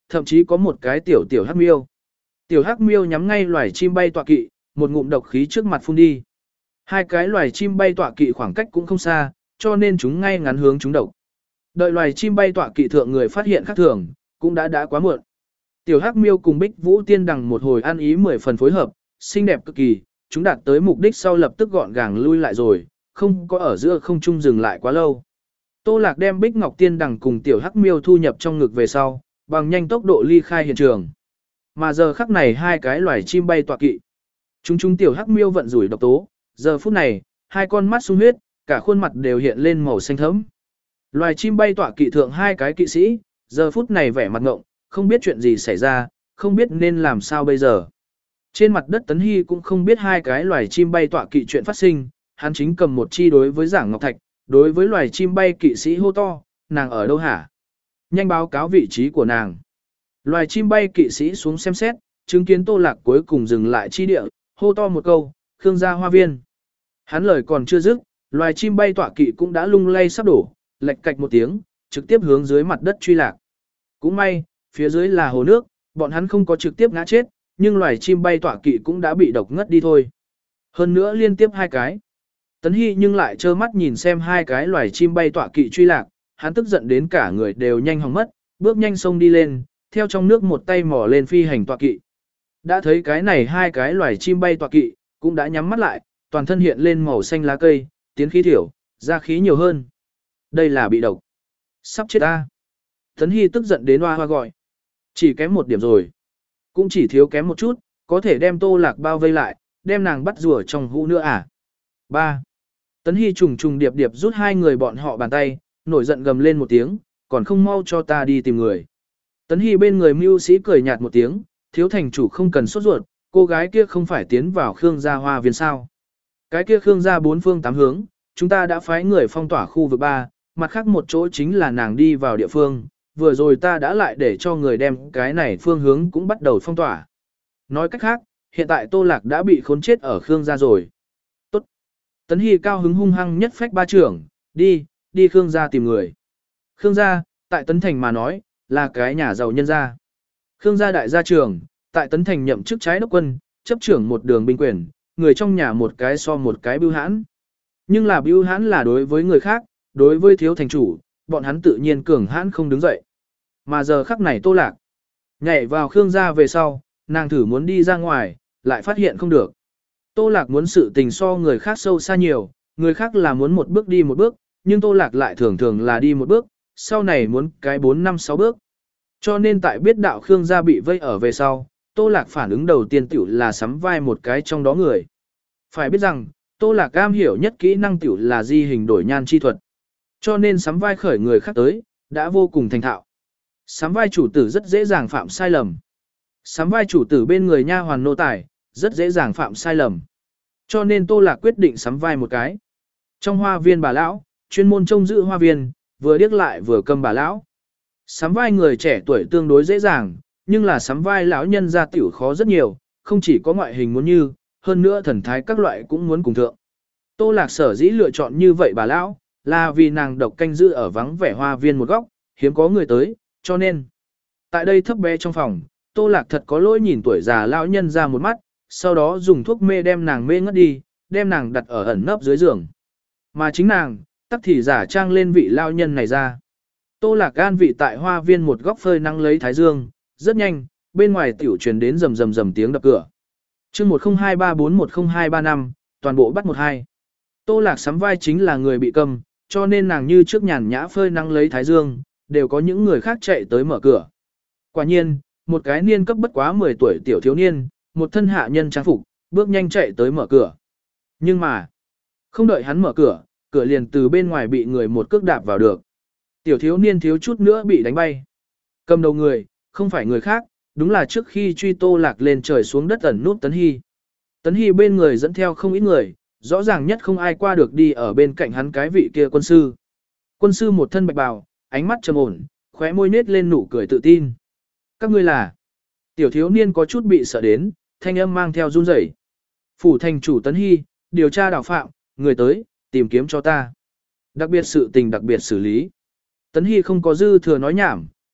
thậm chí có một cái tiểu tiểu hắc miêu. Tiểu hắc miêu nhắm ngay loài chim bay tọa kỵ, một ngụm độc khí trước mặt phun đi. Hai cái loài chim bay tọa kỵ khoảng cách cũng không xa, cho nên chúng ngay ngắn hướng chúng độc. Đợi loài chim bay tọa kỵ thượng người phát hiện khác thường, cũng đã đã quá muộn. Tiểu hắc miêu cùng Bích Vũ Tiên Đằng một hồi ăn ý mười phần phối hợp, xinh đẹp cực kỳ, chúng đạt tới mục đích sau lập tức gọn gàng lui lại rồi, không có ở giữa không trung dừng lại quá lâu. Tô Lạc đem Bích Ngọc Tiên Đằng cùng tiểu hắc miêu thu nhập trong ngực về sau, bằng nhanh tốc độ ly khai hiện trường. Mà giờ khắc này hai cái loài chim bay tọa kỵ. Chúng chúng tiểu hắc miêu vận rủi độc tố, giờ phút này, hai con mắt sung huyết, cả khuôn mặt đều hiện lên màu xanh thẫm. Loài chim bay tọa kỵ thượng hai cái kỵ sĩ, giờ phút này vẻ mặt ngộng, không biết chuyện gì xảy ra, không biết nên làm sao bây giờ. Trên mặt đất Tấn Hy cũng không biết hai cái loài chim bay tọa kỵ chuyện phát sinh, hắn chính cầm một chi đối với Giảng Ngọc Thạch, đối với loài chim bay kỵ sĩ hô to, nàng ở đâu hả? Nhanh báo cáo vị trí của nàng. Loài chim bay kỵ sĩ xuống xem xét, chứng kiến Tô Lạc cuối cùng dừng lại chi địa, hô to một câu, Khương gia hoa viên. Hắn lời còn chưa dứt, loài chim bay tọa kỵ cũng đã lung lay sắp đổ, lệch cạch một tiếng, trực tiếp hướng dưới mặt đất truy lạc. Cũng may, phía dưới là hồ nước, bọn hắn không có trực tiếp ngã chết, nhưng loài chim bay tọa kỵ cũng đã bị độc ngất đi thôi. Hơn nữa liên tiếp hai cái. Tấn Hy nhưng lại trơ mắt nhìn xem hai cái loài chim bay tọa kỵ truy lạc, hắn tức giận đến cả người đều nhanh hỏng mất, bước nhanh sông đi lên, theo trong nước một tay mò lên phi hành tọa kỵ. Đã thấy cái này hai cái loài chim bay tọa kỵ, cũng đã nhắm mắt lại, toàn thân hiện lên màu xanh lá cây, tiến khí thiểu, ra khí nhiều hơn. Đây là bị độc. Sắp chết ta. Tấn Hy tức giận đến hoa hoa gọi. Chỉ kém một điểm rồi. Cũng chỉ thiếu kém một chút, có thể đem Tô Lạc bao vây lại, đem nàng bắt rùa trong hũ nữa à. ba. Tấn Hy trùng trùng điệp điệp rút hai người bọn họ bàn tay, nổi giận gầm lên một tiếng, còn không mau cho ta đi tìm người. Tấn Hy bên người mưu sĩ cười nhạt một tiếng, thiếu thành chủ không cần sốt ruột, cô gái kia không phải tiến vào Khương gia hoa viên sao. Cái kia Khương gia bốn phương tám hướng, chúng ta đã phái người phong tỏa khu vực ba, mặt khác một chỗ chính là nàng đi vào địa phương, vừa rồi ta đã lại để cho người đem cái này phương hướng cũng bắt đầu phong tỏa. Nói cách khác, hiện tại Tô Lạc đã bị khốn chết ở Khương gia rồi. Tốt. Tấn Hy cao hứng hung hăng nhất phách ba trưởng, đi, đi Khương gia tìm người. Khương gia, tại Tấn Thành mà nói, là cái nhà giàu nhân gia. Khương gia đại gia trưởng, tại Tấn Thành nhậm chức trái đốc quân, chấp trưởng một đường binh quyền, người trong nhà một cái so một cái bưu hãn. Nhưng là bưu hãn là đối với người khác, đối với thiếu thành chủ, bọn hắn tự nhiên cường hãn không đứng dậy. Mà giờ khắc này Tô Lạc nhảy vào Khương gia về sau, nàng thử muốn đi ra ngoài, lại phát hiện không được. Tô Lạc muốn sự tình so người khác sâu xa nhiều, người khác là muốn một bước đi một bước, nhưng Tô Lạc lại thường thường là đi một bước, sau này muốn cái bốn năm sáu bước. Cho nên tại biết đạo Khương gia bị vây ở về sau, Tô Lạc phản ứng đầu tiên tiểu là sắm vai một cái trong đó người. Phải biết rằng, Tô Lạc am hiểu nhất kỹ năng tiểu là di hình đổi nhan chi thuật. Cho nên sắm vai khởi người khác tới, đã vô cùng thành thạo. Sắm vai chủ tử rất dễ dàng phạm sai lầm. Sắm vai chủ tử bên người nha hoàn nô tài, rất dễ dàng phạm sai lầm. Cho nên Tô Lạc quyết định sắm vai một cái. Trong hoa viên bà lão, chuyên môn trông giữ hoa viên, vừa điếc lại vừa câm bà lão. Sắm vai người trẻ tuổi tương đối dễ dàng, nhưng là sắm vai lão nhân gia tiểu khó rất nhiều, không chỉ có ngoại hình muốn như, hơn nữa thần thái các loại cũng muốn cùng thượng. Tô Lạc sở dĩ lựa chọn như vậy bà lão, là vì nàng độc canh giữ ở vắng vẻ hoa viên một góc, hiếm có người tới, cho nên. Tại đây thấp bé trong phòng, Tô Lạc thật có lỗi nhìn tuổi già lão nhân ra một mắt, sau đó dùng thuốc mê đem nàng mê ngất đi, đem nàng đặt ở ẩn nấp dưới giường. Mà chính nàng, tắc thì giả trang lên vị lão nhân này ra. Tô Lạc an vị tại hoa viên một góc phơi nắng lấy thái dương, rất nhanh, bên ngoài tiểu truyền đến rầm rầm rầm tiếng đập cửa. Chương một không hai ba bốn một không hai ba năm, toàn bộ bắt một hai. Tô Lạc sắm vai chính là người bị câm, cho nên nàng như trước nhàn nhã phơi nắng lấy thái dương, đều có những người khác chạy tới mở cửa. Quả nhiên, một cái niên cấp bất quá mười tuổi tiểu thiếu niên, một thân hạ nhân trang phục, bước nhanh chạy tới mở cửa. Nhưng mà, không đợi hắn mở cửa, cửa liền từ bên ngoài bị người một cước đạp vào được. Tiểu thiếu niên thiếu chút nữa bị đánh bay. Cầm đầu người, không phải người khác, đúng là trước khi truy Tô Lạc lên trời xuống đất ẩn nút Tấn Hy. Tấn Hy bên người dẫn theo không ít người, rõ ràng nhất không ai qua được đi ở bên cạnh hắn cái vị kia quân sư. Quân sư một thân bạch bào, ánh mắt trầm ổn, khóe môi nết lên nụ cười tự tin. Các ngươi là? Tiểu thiếu niên có chút bị sợ đến, thanh âm mang theo run rẩy. Phủ thành chủ Tấn Hy, điều tra đào phạm, người tới, tìm kiếm cho ta. Đặc biệt sự tình đặc biệt xử lý. Tấn Hy không có dư thừa nói nhảm,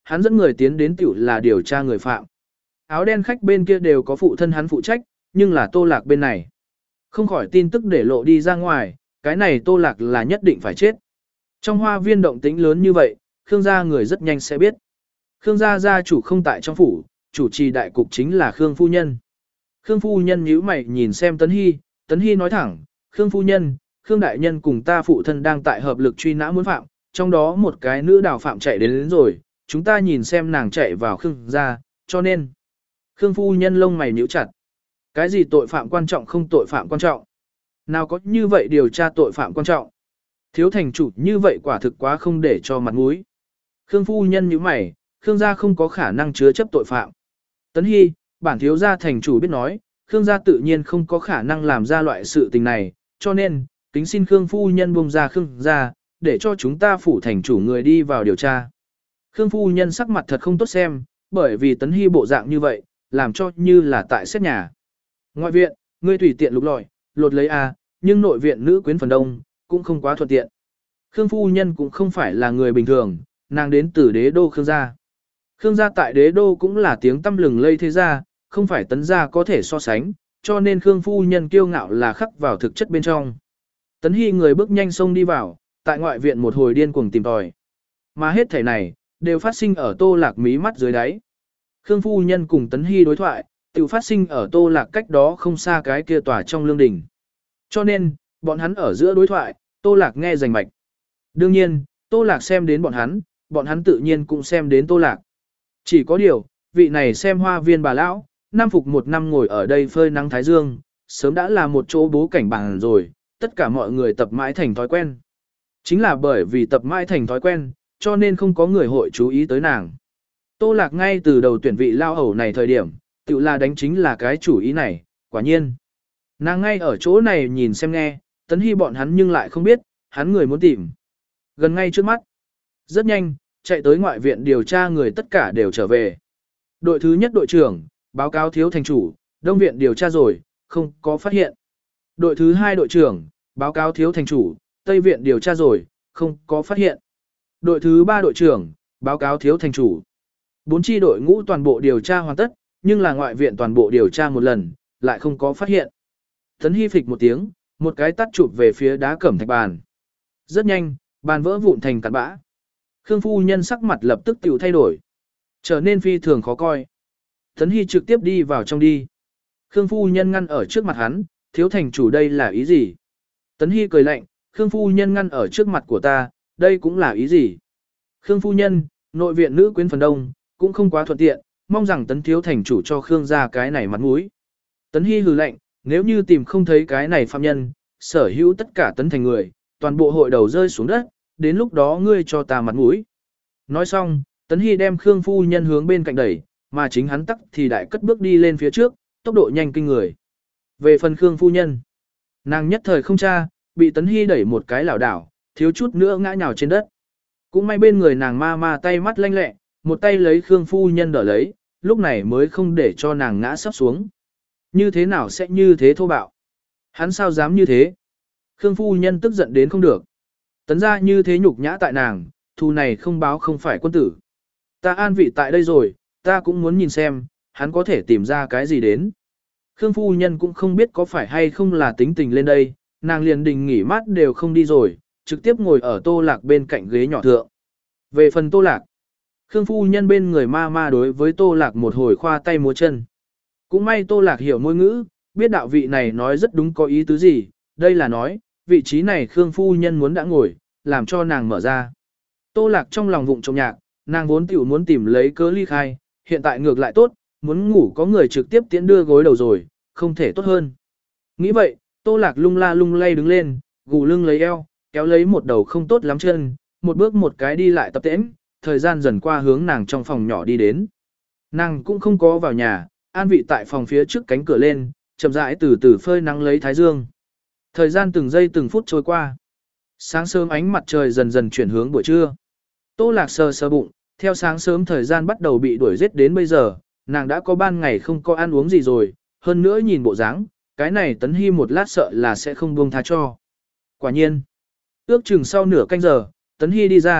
hắn dẫn người tiến đến tiểu là điều tra người phạm. Áo đen khách bên kia đều có phụ thân hắn phụ trách, nhưng là Tô Lạc bên này. Không khỏi tin tức để lộ đi ra ngoài, cái này Tô Lạc là nhất định phải chết. Trong hoa viên động tĩnh lớn như vậy, Khương gia người rất nhanh sẽ biết. Khương gia gia chủ không tại trong phủ, chủ trì đại cục chính là Khương phu nhân. Khương phu nhân nhíu mày nhìn xem Tấn Hy, Tấn Hy nói thẳng, Khương phu nhân, Khương đại nhân cùng ta phụ thân đang tại hợp lực truy nã muốn phạm, trong đó một cái nữ đào phạm chạy đến, đến rồi, chúng ta nhìn xem nàng chạy vào Khương gia, cho nên. Khương phu nhân lông mày nhíu chặt. Cái gì tội phạm quan trọng không tội phạm quan trọng? Nào có như vậy điều tra tội phạm quan trọng? Thiếu thành chủ như vậy quả thực quá không để cho mặt mũi. Khương phu nhân nhíu mày, Khương gia không có khả năng chứa chấp tội phạm. Tấn Hy, bản thiếu gia thành chủ biết nói, Khương gia tự nhiên không có khả năng làm ra loại sự tình này, cho nên, kính xin Khương phu nhân buông ra Khương gia, để cho chúng ta phủ thành chủ người đi vào điều tra. Khương phu nhân sắc mặt thật không tốt xem, bởi vì Tấn Hy bộ dạng như vậy, làm cho như là tại xét nhà. Ngoại viện, ngươi tùy tiện lục lọi, lột lấy a, nhưng nội viện nữ quyến phần đông, cũng không quá thuận tiện. Khương phu nhân cũng không phải là người bình thường, nàng đến từ đế đô Khương gia. Khương gia tại đế đô cũng là tiếng tăm lừng lây thế gia, không phải Tấn gia có thể so sánh, cho nên Khương phu nhân kiêu ngạo là khắc vào thực chất bên trong. Tấn Hy người bước nhanh xông đi vào, tại ngoại viện một hồi điên cuồng tìm tòi. Mà hết thảy này, đều phát sinh ở Tô Lạc mí mắt dưới đáy. Khương phu nhân cùng Tấn Hy đối thoại, tự phát sinh ở Tô Lạc cách đó không xa cái kia tòa trong lương đình. Cho nên, bọn hắn ở giữa đối thoại, Tô Lạc nghe rành mạch. Đương nhiên, Tô Lạc xem đến bọn hắn, bọn hắn tự nhiên cũng xem đến Tô Lạc. Chỉ có điều, vị này xem hoa viên bà lão, năm phục một năm ngồi ở đây phơi nắng thái dương, sớm đã là một chỗ bố cảnh bằng rồi, tất cả mọi người tập mãi thành thói quen. Chính là bởi vì tập mãi thành thói quen, cho nên không có người hội chú ý tới nàng. Tô Lạc ngay từ đầu tuyển vị lao hầu này thời điểm, tự là đánh chính là cái chủ ý này, quả nhiên. Nàng ngay ở chỗ này nhìn xem nghe, Tấn Hy bọn hắn nhưng lại không biết, hắn người muốn tìm. Gần ngay trước mắt. Rất nhanh, chạy tới ngoại viện điều tra người tất cả đều trở về. Đội thứ nhất đội trưởng, báo cáo thiếu thành chủ, đông viện điều tra rồi, không có phát hiện. Đội thứ hai đội trưởng, báo cáo thiếu thành chủ, tây viện điều tra rồi, không có phát hiện. Đội thứ ba đội trưởng, báo cáo thiếu thành chủ. Bốn chi đội ngũ toàn bộ điều tra hoàn tất, nhưng là ngoại viện toàn bộ điều tra một lần, lại không có phát hiện. Tấn Hy phịch một tiếng, một cái tắt chụp về phía đá cẩm thạch bàn. Rất nhanh, bàn vỡ vụn thành cặn bã. Khương phu nhân sắc mặt lập tức tiểu thay đổi, trở nên phi thường khó coi. Tấn Hy trực tiếp đi vào trong đi. Khương phu nhân ngăn ở trước mặt hắn, thiếu thành chủ đây là ý gì? Tấn Hy cười lạnh, Khương phu nhân ngăn ở trước mặt của ta, đây cũng là ý gì? Khương phu nhân, nội viện nữ quyến phần đông, cũng không quá thuận tiện, mong rằng Tấn thiếu thành chủ cho Khương gia cái này mặt mũi. Tấn Hy hừ lạnh, nếu như tìm không thấy cái này phạm nhân, sở hữu tất cả Tấn thành người, toàn bộ hội đầu rơi xuống đất, đến lúc đó ngươi cho ta mặt mũi. Nói xong, Tấn Hy đem Khương phu nhân hướng bên cạnh đẩy, mà chính hắn tắc thì đại cất bước đi lên phía trước, tốc độ nhanh kinh người. Về phần Khương phu nhân, nàng nhất thời không tra, bị Tấn Hy đẩy một cái lảo đảo, thiếu chút nữa ngã nhào trên đất. Cũng may bên người nàng ma ma tay mắt lanh lẹ, một tay lấy Khương phu nhân đỡ lấy, lúc này mới không để cho nàng ngã sắp xuống. Như thế nào sẽ như thế thô bạo? Hắn sao dám như thế? Khương phu nhân tức giận đến không được. Tấn ra như thế nhục nhã tại nàng, thù này không báo không phải quân tử. Ta an vị tại đây rồi, ta cũng muốn nhìn xem, hắn có thể tìm ra cái gì đến. Khương phu nhân cũng không biết có phải hay không là tính tình lên đây, nàng liền đình nghỉ mát đều không đi rồi, trực tiếp ngồi ở Tô Lạc bên cạnh ghế nhỏ thượng. Về phần Tô Lạc, Khương phu nhân bên người ma ma đối với Tô Lạc một hồi khoa tay múa chân. Cũng may Tô Lạc hiểu ngôn ngữ, biết đạo vị này nói rất đúng có ý tứ gì, đây là nói, vị trí này Khương phu nhân muốn đã ngồi, làm cho nàng mở ra. Tô Lạc trong lòng vụng trộm nhạc, nàng vốn tiểu muốn tìm lấy cớ ly khai, hiện tại ngược lại tốt, muốn ngủ có người trực tiếp tiễn đưa gối đầu rồi, không thể tốt hơn. Nghĩ vậy, Tô Lạc lung la lung lay đứng lên, gù lưng lấy eo, kéo lấy một đầu không tốt lắm chân, một bước một cái đi lại tập tễnh, thời gian dần qua hướng nàng trong phòng nhỏ đi đến. Nàng cũng không có vào nhà, an vị tại phòng phía trước cánh cửa lên, chậm rãi từ từ phơi nắng lấy thái dương. Thời gian từng giây từng phút trôi qua. Sáng sớm ánh mặt trời dần dần chuyển hướng buổi trưa. Tô Lạc sờ sờ bụng, theo sáng sớm thời gian bắt đầu bị đuổi giết đến bây giờ, nàng đã có ban ngày không có ăn uống gì rồi, hơn nữa nhìn bộ dáng, cái này Tấn Hy một lát sợ là sẽ không buông tha cho. Quả nhiên, ước chừng sau nửa canh giờ, Tấn Hy đi ra,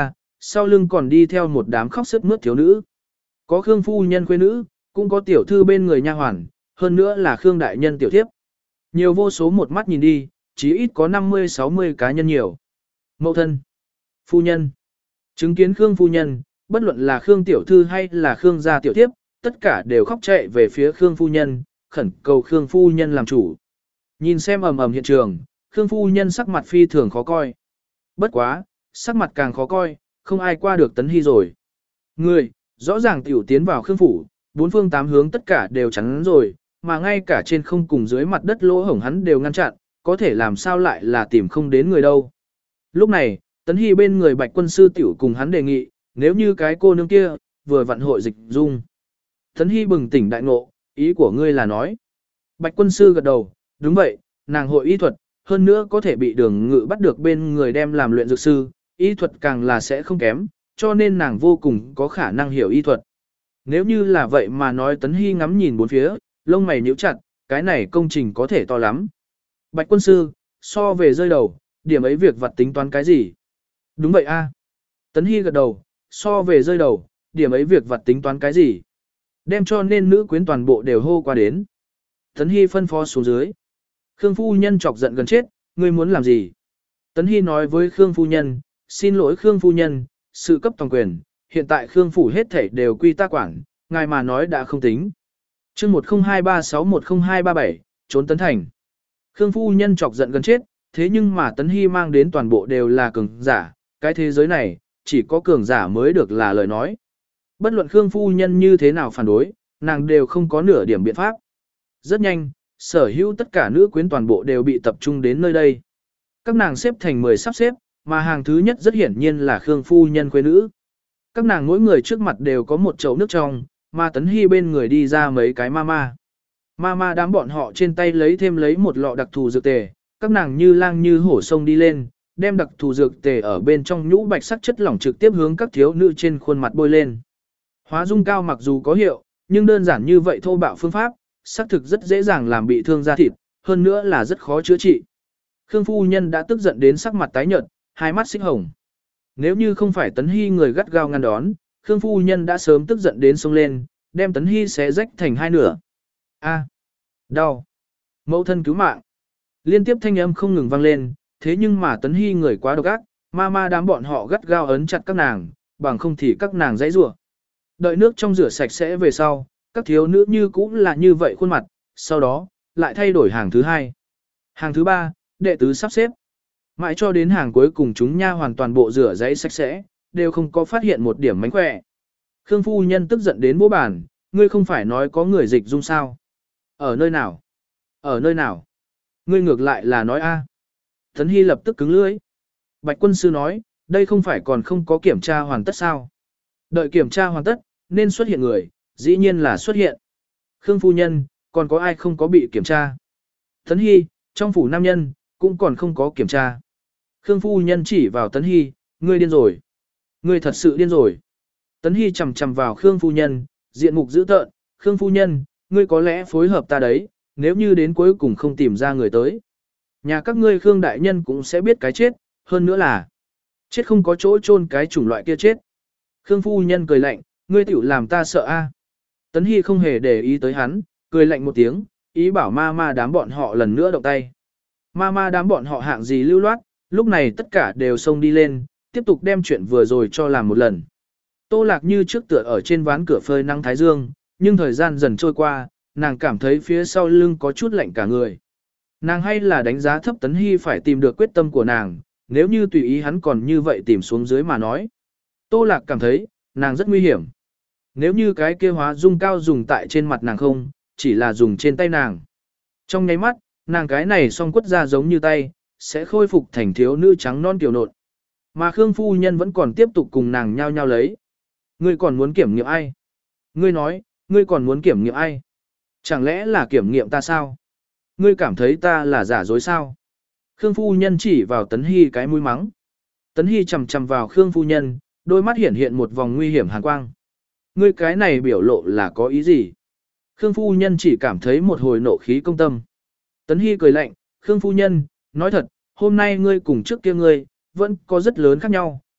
sau lưng còn đi theo một đám khóc sướt mướt thiếu nữ. Có Khương phu nhân khuê nữ, cũng có tiểu thư bên người nha hoàn, hơn nữa là Khương đại nhân tiểu thiếp. Nhiều vô số một mắt nhìn đi, chí ít có năm mươi sáu mươi cá nhân nhiều. Mẫu thân, phu nhân, chứng kiến Khương phu nhân, bất luận là Khương tiểu thư hay là Khương gia tiểu thiếp, tất cả đều khóc chạy về phía Khương phu nhân, khẩn cầu Khương phu nhân làm chủ. Nhìn xem ầm ầm hiện trường, Khương phu nhân sắc mặt phi thường khó coi. Bất quá, sắc mặt càng khó coi, không ai qua được Tấn Hy rồi. Người, rõ ràng tiểu tiến vào Khương phủ, bốn phương tám hướng tất cả đều chắn rồi, mà ngay cả trên không cùng dưới mặt đất lỗ hổng hắn đều ngăn chặn, có thể làm sao lại là tìm không đến người đâu. Lúc này, Tấn Hy bên người Bạch quân sư tiểu cùng hắn đề nghị, nếu như cái cô nương kia, vừa vặn hội dịch dung. Tấn Hy bừng tỉnh đại ngộ, ý của ngươi là nói. Bạch quân sư gật đầu, đúng vậy, nàng hội y thuật, hơn nữa có thể bị đường ngự bắt được bên người đem làm luyện dược sư, y thuật càng là sẽ không kém, cho nên nàng vô cùng có khả năng hiểu y thuật. Nếu như là vậy mà nói Tấn Hy ngắm nhìn bốn phía, lông mày nhíu chặt, cái này công trình có thể to lắm. Bạch quân sư, so về rơi đầu, điểm ấy việc vặt tính toán cái gì? Đúng vậy a. Tấn Hy gật đầu, so về rơi đầu, điểm ấy việc vặt tính toán cái gì? Đem cho nên nữ quyến toàn bộ đều hô qua đến. Tấn Hy phân phó xuống dưới. Khương phu nhân chọc giận gần chết, ngươi muốn làm gì? Tấn Hy nói với Khương phu nhân, xin lỗi Khương phu nhân, sự cấp toàn quyền, hiện tại Khương phủ hết thảy đều quy ta quản, ngài mà nói đã không tính. Chương một không hai ba sáu một không hai ba bảy, trốn Tấn Thành. Khương phu nhân chọc giận gần chết, thế nhưng mà Tấn Hy mang đến toàn bộ đều là cường giả, cái thế giới này, chỉ có cường giả mới được là lời nói. Bất luận Khương phu nhân như thế nào phản đối, nàng đều không có nửa điểm biện pháp. Rất nhanh, sở hữu tất cả nữ quyến toàn bộ đều bị tập trung đến nơi đây. Các nàng xếp thành mười sắp xếp, mà hàng thứ nhất rất hiển nhiên là Khương phu nhân khuê nữ. Các nàng mỗi người trước mặt đều có một chậu nước trong, mà Tấn Hy bên người đi ra mấy cái mama. Mama đám bọn họ trên tay lấy thêm lấy một lọ đặc thù dược tề, các nàng như lang như hổ sông đi lên, đem đặc thù dược tề ở bên trong nhũ bạch sắc chất lỏng trực tiếp hướng các thiếu nữ trên khuôn mặt bôi lên. Hóa dung cao mặc dù có hiệu, nhưng đơn giản như vậy thô bạo phương pháp, xác thực rất dễ dàng làm bị thương da thịt, hơn nữa là rất khó chữa trị. Khương phu nhân đã tức giận đến sắc mặt tái nhợt, hai mắt xích hồng. Nếu như không phải Tấn Hy người gắt gao ngăn đón, Khương phu nhân đã sớm tức giận đến xông lên, đem Tấn Hy xé rách thành hai nửa. A, đau. Mẫu thân cứu mạng. Liên tiếp thanh âm không ngừng vang lên, thế nhưng mà Tấn Hy người quá độc ác, ma ma đám bọn họ gắt gao ấn chặt các nàng, bằng không thì các nàng dãy rủa. Đợi nước trong rửa sạch sẽ về sau, các thiếu nữ như cũng là như vậy khuôn mặt, sau đó, lại thay đổi hàng thứ hai. Hàng thứ ba, đệ tứ sắp xếp. Mãi cho đến hàng cuối cùng chúng nha hoàn toàn bộ rửa giấy sạch sẽ, đều không có phát hiện một điểm mánh khỏe. Khương phu nhân tức giận đến bố bàn, ngươi không phải nói có người dịch dung sao? Ở nơi nào? Ở nơi nào? Ngươi ngược lại là nói a. Tấn Hy lập tức cứng lưỡi. Bạch quân sư nói, đây không phải còn không có kiểm tra hoàn tất sao? Đợi kiểm tra hoàn tất, nên xuất hiện người, dĩ nhiên là xuất hiện. Khương phu nhân, còn có ai không có bị kiểm tra? Tấn Hy, trong phủ nam nhân, cũng còn không có kiểm tra. Khương phu nhân chỉ vào Tấn Hy, ngươi điên rồi. Ngươi thật sự điên rồi. Tấn Hy chầm chầm vào Khương phu nhân, diện mục dữ tợn, Khương phu nhân, ngươi có lẽ phối hợp ta đấy, nếu như đến cuối cùng không tìm ra người tới. Nhà các ngươi Khương đại nhân cũng sẽ biết cái chết, hơn nữa là chết không có chỗ chôn cái chủng loại kia chết. Khương phu nhân cười lạnh, ngươi tiểu làm ta sợ a. Tấn Hy không hề để ý tới hắn, cười lạnh một tiếng, ý bảo ma ma đám bọn họ lần nữa động tay. Ma ma đám bọn họ hạng gì lưu loát, lúc này tất cả đều xông đi lên, tiếp tục đem chuyện vừa rồi cho làm một lần. Tô Lạc như trước tựa ở trên ván cửa phơi nắng thái dương, nhưng thời gian dần trôi qua, nàng cảm thấy phía sau lưng có chút lạnh cả người. Nàng hay là đánh giá thấp Tấn Hy phải tìm được quyết tâm của nàng, nếu như tùy ý hắn còn như vậy tìm xuống dưới mà nói. Tô Lạc cảm thấy, nàng rất nguy hiểm. Nếu như cái kia hóa dung cao dùng tại trên mặt nàng không, chỉ là dùng trên tay nàng. Trong nháy mắt, nàng cái này song quất ra giống như tay, sẽ khôi phục thành thiếu nữ trắng non tiểu nộn. Mà Khương phu nhân vẫn còn tiếp tục cùng nàng nhau nhau lấy. Ngươi còn muốn kiểm nghiệm ai? Ngươi nói, ngươi còn muốn kiểm nghiệm ai? Chẳng lẽ là kiểm nghiệm ta sao? Ngươi cảm thấy ta là giả dối sao? Khương phu nhân chỉ vào Tấn Hy cái mũi mắng. Tấn Hy chầm chầm vào Khương phu nhân, đôi mắt hiển hiện một vòng nguy hiểm hàn quang. Ngươi cái này biểu lộ là có ý gì? Khương phu nhân chỉ cảm thấy một hồi nộ khí công tâm. Tấn Hy cười lạnh, Khương phu nhân, nói thật, hôm nay ngươi cùng trước kia ngươi, vẫn có rất lớn khác nhau,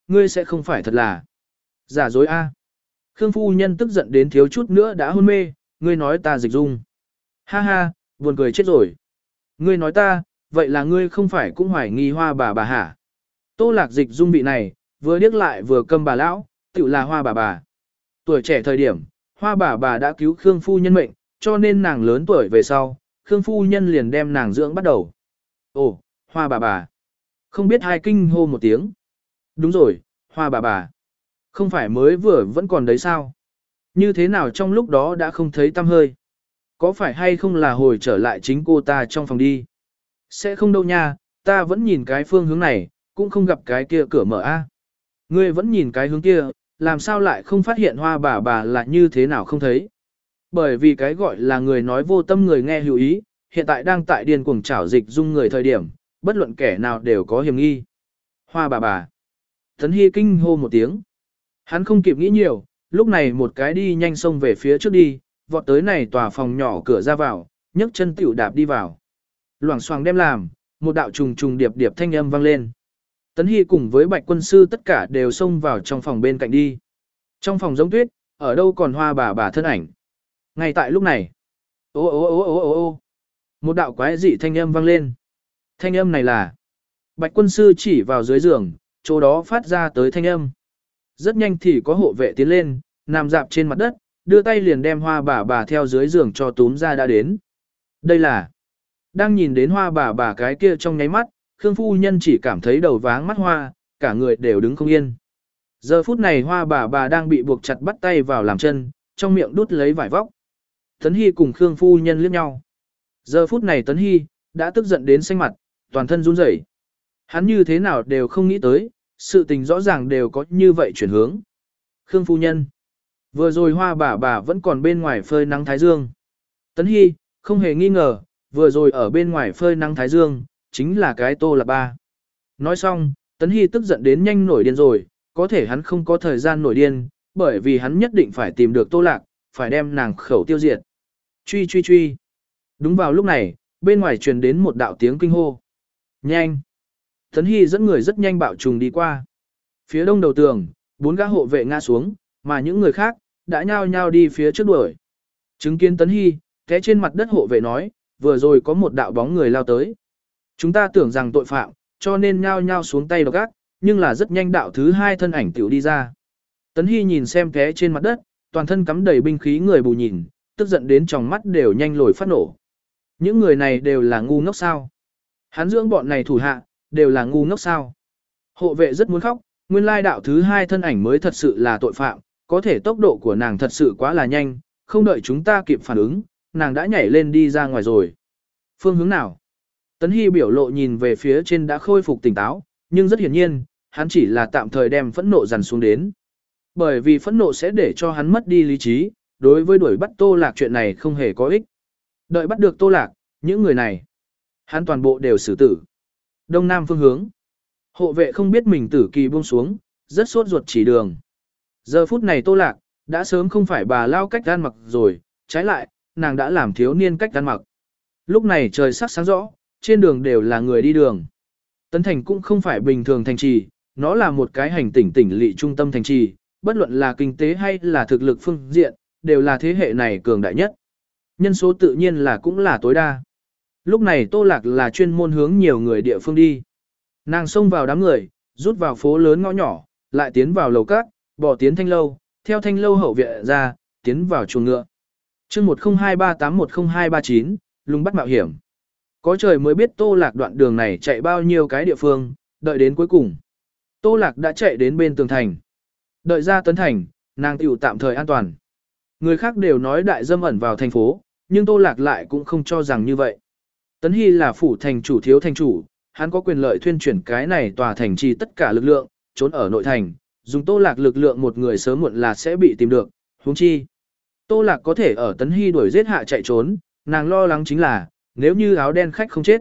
ngươi sẽ không phải thật là giả dối a. Khương phu nhân tức giận đến thiếu chút nữa đã hôn mê, ngươi nói ta Dịch Dung. Ha ha, buồn cười chết rồi. Ngươi nói ta, vậy là ngươi không phải cũng hoài nghi Hoa bà bà hả? Tô Lạc Dịch Dung vị này, vừa điếc lại vừa câm bà lão, tự là Hoa bà bà. Tuổi trẻ thời điểm, Hoa bà bà đã cứu Khương phu nhân mệnh, cho nên nàng lớn tuổi về sau, Khương phu nhân liền đem nàng dưỡng bắt đầu. Ồ, Hoa bà bà. Không biết hai kinh hô một tiếng. Đúng rồi, Hoa bà bà. Không phải mới vừa vẫn còn đấy sao? Như thế nào trong lúc đó đã không thấy tăm hơi? Có phải hay không là hồi trở lại chính cô ta trong phòng đi? Sẽ không đâu nha, ta vẫn nhìn cái phương hướng này, cũng không gặp cái kia cửa mở a. Ngươi vẫn nhìn cái hướng kia, làm sao lại không phát hiện Hoa bà bà là như thế nào không thấy? Bởi vì cái gọi là người nói vô tâm người nghe hữu ý, hiện tại đang tại điên cuồng trảo Dịch Dung người thời điểm, bất luận kẻ nào đều có hiểm nghi. Hoa bà bà. Tấn Hy kinh hô một tiếng. Hắn không kịp nghĩ nhiều, lúc này một cái đi nhanh xông về phía trước đi, vọt tới này tòa phòng nhỏ cửa ra vào, nhấc chân tiểu đạp đi vào. Loảng xoảng đem làm, một đạo trùng trùng điệp điệp thanh âm vang lên. Tấn Hy cùng với Bạch quân sư tất cả đều xông vào trong phòng bên cạnh đi. Trong phòng giống tuyết, ở đâu còn Hoa bà bà thân ảnh. Ngay tại lúc này, ô ô ô ô ô ô một đạo quái dị thanh âm vang lên. Thanh âm này là Bạch quân sư chỉ vào dưới giường, chỗ đó phát ra tới thanh âm. Rất nhanh thì có hộ vệ tiến lên, nằm dạp trên mặt đất, đưa tay liền đem Hoa bà bà theo dưới giường cho túm ra đã đến. Đây là, đang nhìn đến Hoa bà bà cái kia trong nháy mắt, Khương phu nhân chỉ cảm thấy đầu váng mắt hoa, cả người đều đứng không yên. Giờ phút này Hoa bà bà đang bị buộc chặt bắt tay vào làm chân, trong miệng đút lấy vải vóc. Tấn Hy cùng Khương phu nhân liếc nhau. Giờ phút này Tấn Hy đã tức giận đến xanh mặt, toàn thân run rẩy. Hắn như thế nào đều không nghĩ tới, sự tình rõ ràng đều có như vậy chuyển hướng. Khương phu nhân. Vừa rồi Hoa bà bà vẫn còn bên ngoài phơi nắng thái dương. Tấn Hy, không hề nghi ngờ, vừa rồi ở bên ngoài phơi nắng thái dương, chính là cái Tô Lạc ba. Nói xong, Tấn Hy tức giận đến nhanh nổi điên rồi, có thể hắn không có thời gian nổi điên, bởi vì hắn nhất định phải tìm được Tô Lạc, phải đem nàng khẩu tiêu diệt. Truy truy truy. Đúng vào lúc này, bên ngoài truyền đến một đạo tiếng kinh hô. Nhanh. Tấn Hy dẫn người rất nhanh bạo trùng đi qua. Phía đông đầu tường, bốn gã hộ vệ ngã xuống, mà những người khác đã nhao nhao đi phía trước đuổi. Chứng kiến Tấn Hy, té trên mặt đất hộ vệ nói, vừa rồi có một đạo bóng người lao tới. Chúng ta tưởng rằng tội phạm, cho nên nhao nhao xuống tay độc ác, nhưng là rất nhanh đạo thứ hai thân ảnh tiểu đi ra. Tấn Hy nhìn xem té trên mặt đất, toàn thân cắm đầy binh khí người bù nhìn, tức giận đến tròng mắt đều nhanh lồi phát nổ. Những người này đều là ngu ngốc sao? Hắn dưỡng bọn này thủ hạ, đều là ngu ngốc sao? Hộ vệ rất muốn khóc, nguyên lai đạo thứ hai thân ảnh mới thật sự là tội phạm, có thể tốc độ của nàng thật sự quá là nhanh, không đợi chúng ta kịp phản ứng, nàng đã nhảy lên đi ra ngoài rồi. Phương hướng nào? Tấn Hy biểu lộ nhìn về phía trên đã khôi phục tỉnh táo, nhưng rất hiển nhiên, hắn chỉ là tạm thời đem phẫn nộ dằn xuống đến. Bởi vì phẫn nộ sẽ để cho hắn mất đi lý trí, đối với đuổi bắt Tô Lạc chuyện này không hề có ích. Đợi bắt được Tô Lạc, những người này, hắn toàn bộ đều xử tử. Đông Nam phương hướng. Hộ vệ không biết mình tử kỳ buông xuống, rất sốt ruột chỉ đường. Giờ phút này Tô Lạc, đã sớm không phải bà lao cách ăn mặc rồi, trái lại, nàng đã làm thiếu niên cách ăn mặc. Lúc này trời sắc sáng rõ, trên đường đều là người đi đường. Tấn Thành cũng không phải bình thường thành trì, nó là một cái hành tỉnh tỉnh lỵ trung tâm thành trì, bất luận là kinh tế hay là thực lực phương diện, đều là thế hệ này cường đại nhất. Nhân số tự nhiên là cũng là tối đa. Lúc này Tô Lạc là chuyên môn hướng nhiều người địa phương đi. Nàng xông vào đám người, rút vào phố lớn ngõ nhỏ, lại tiến vào lầu cát, bỏ tiến thanh lâu, theo thanh lâu hậu viện ra, tiến vào chuồng ngựa. chương một không hai ba tám một không hai ba chín, lùng bắt mạo hiểm. Có trời mới biết Tô Lạc đoạn đường này chạy bao nhiêu cái địa phương, đợi đến cuối cùng. Tô Lạc đã chạy đến bên tường thành. Đợi ra Tấn Thành, nàng tiểu tạm thời an toàn. Người khác đều nói đại dâm ẩn vào thành phố, nhưng Tô Lạc lại cũng không cho rằng như vậy. Tấn Hy là phủ thành chủ thiếu thành chủ, hắn có quyền lợi thuyên chuyển cái này tòa thành trì tất cả lực lượng, trốn ở nội thành, dùng Tô Lạc lực lượng một người sớm muộn là sẽ bị tìm được, huống chi. Tô Lạc có thể ở Tấn Hy đuổi giết hạ chạy trốn, nàng lo lắng chính là, nếu như áo đen khách không chết,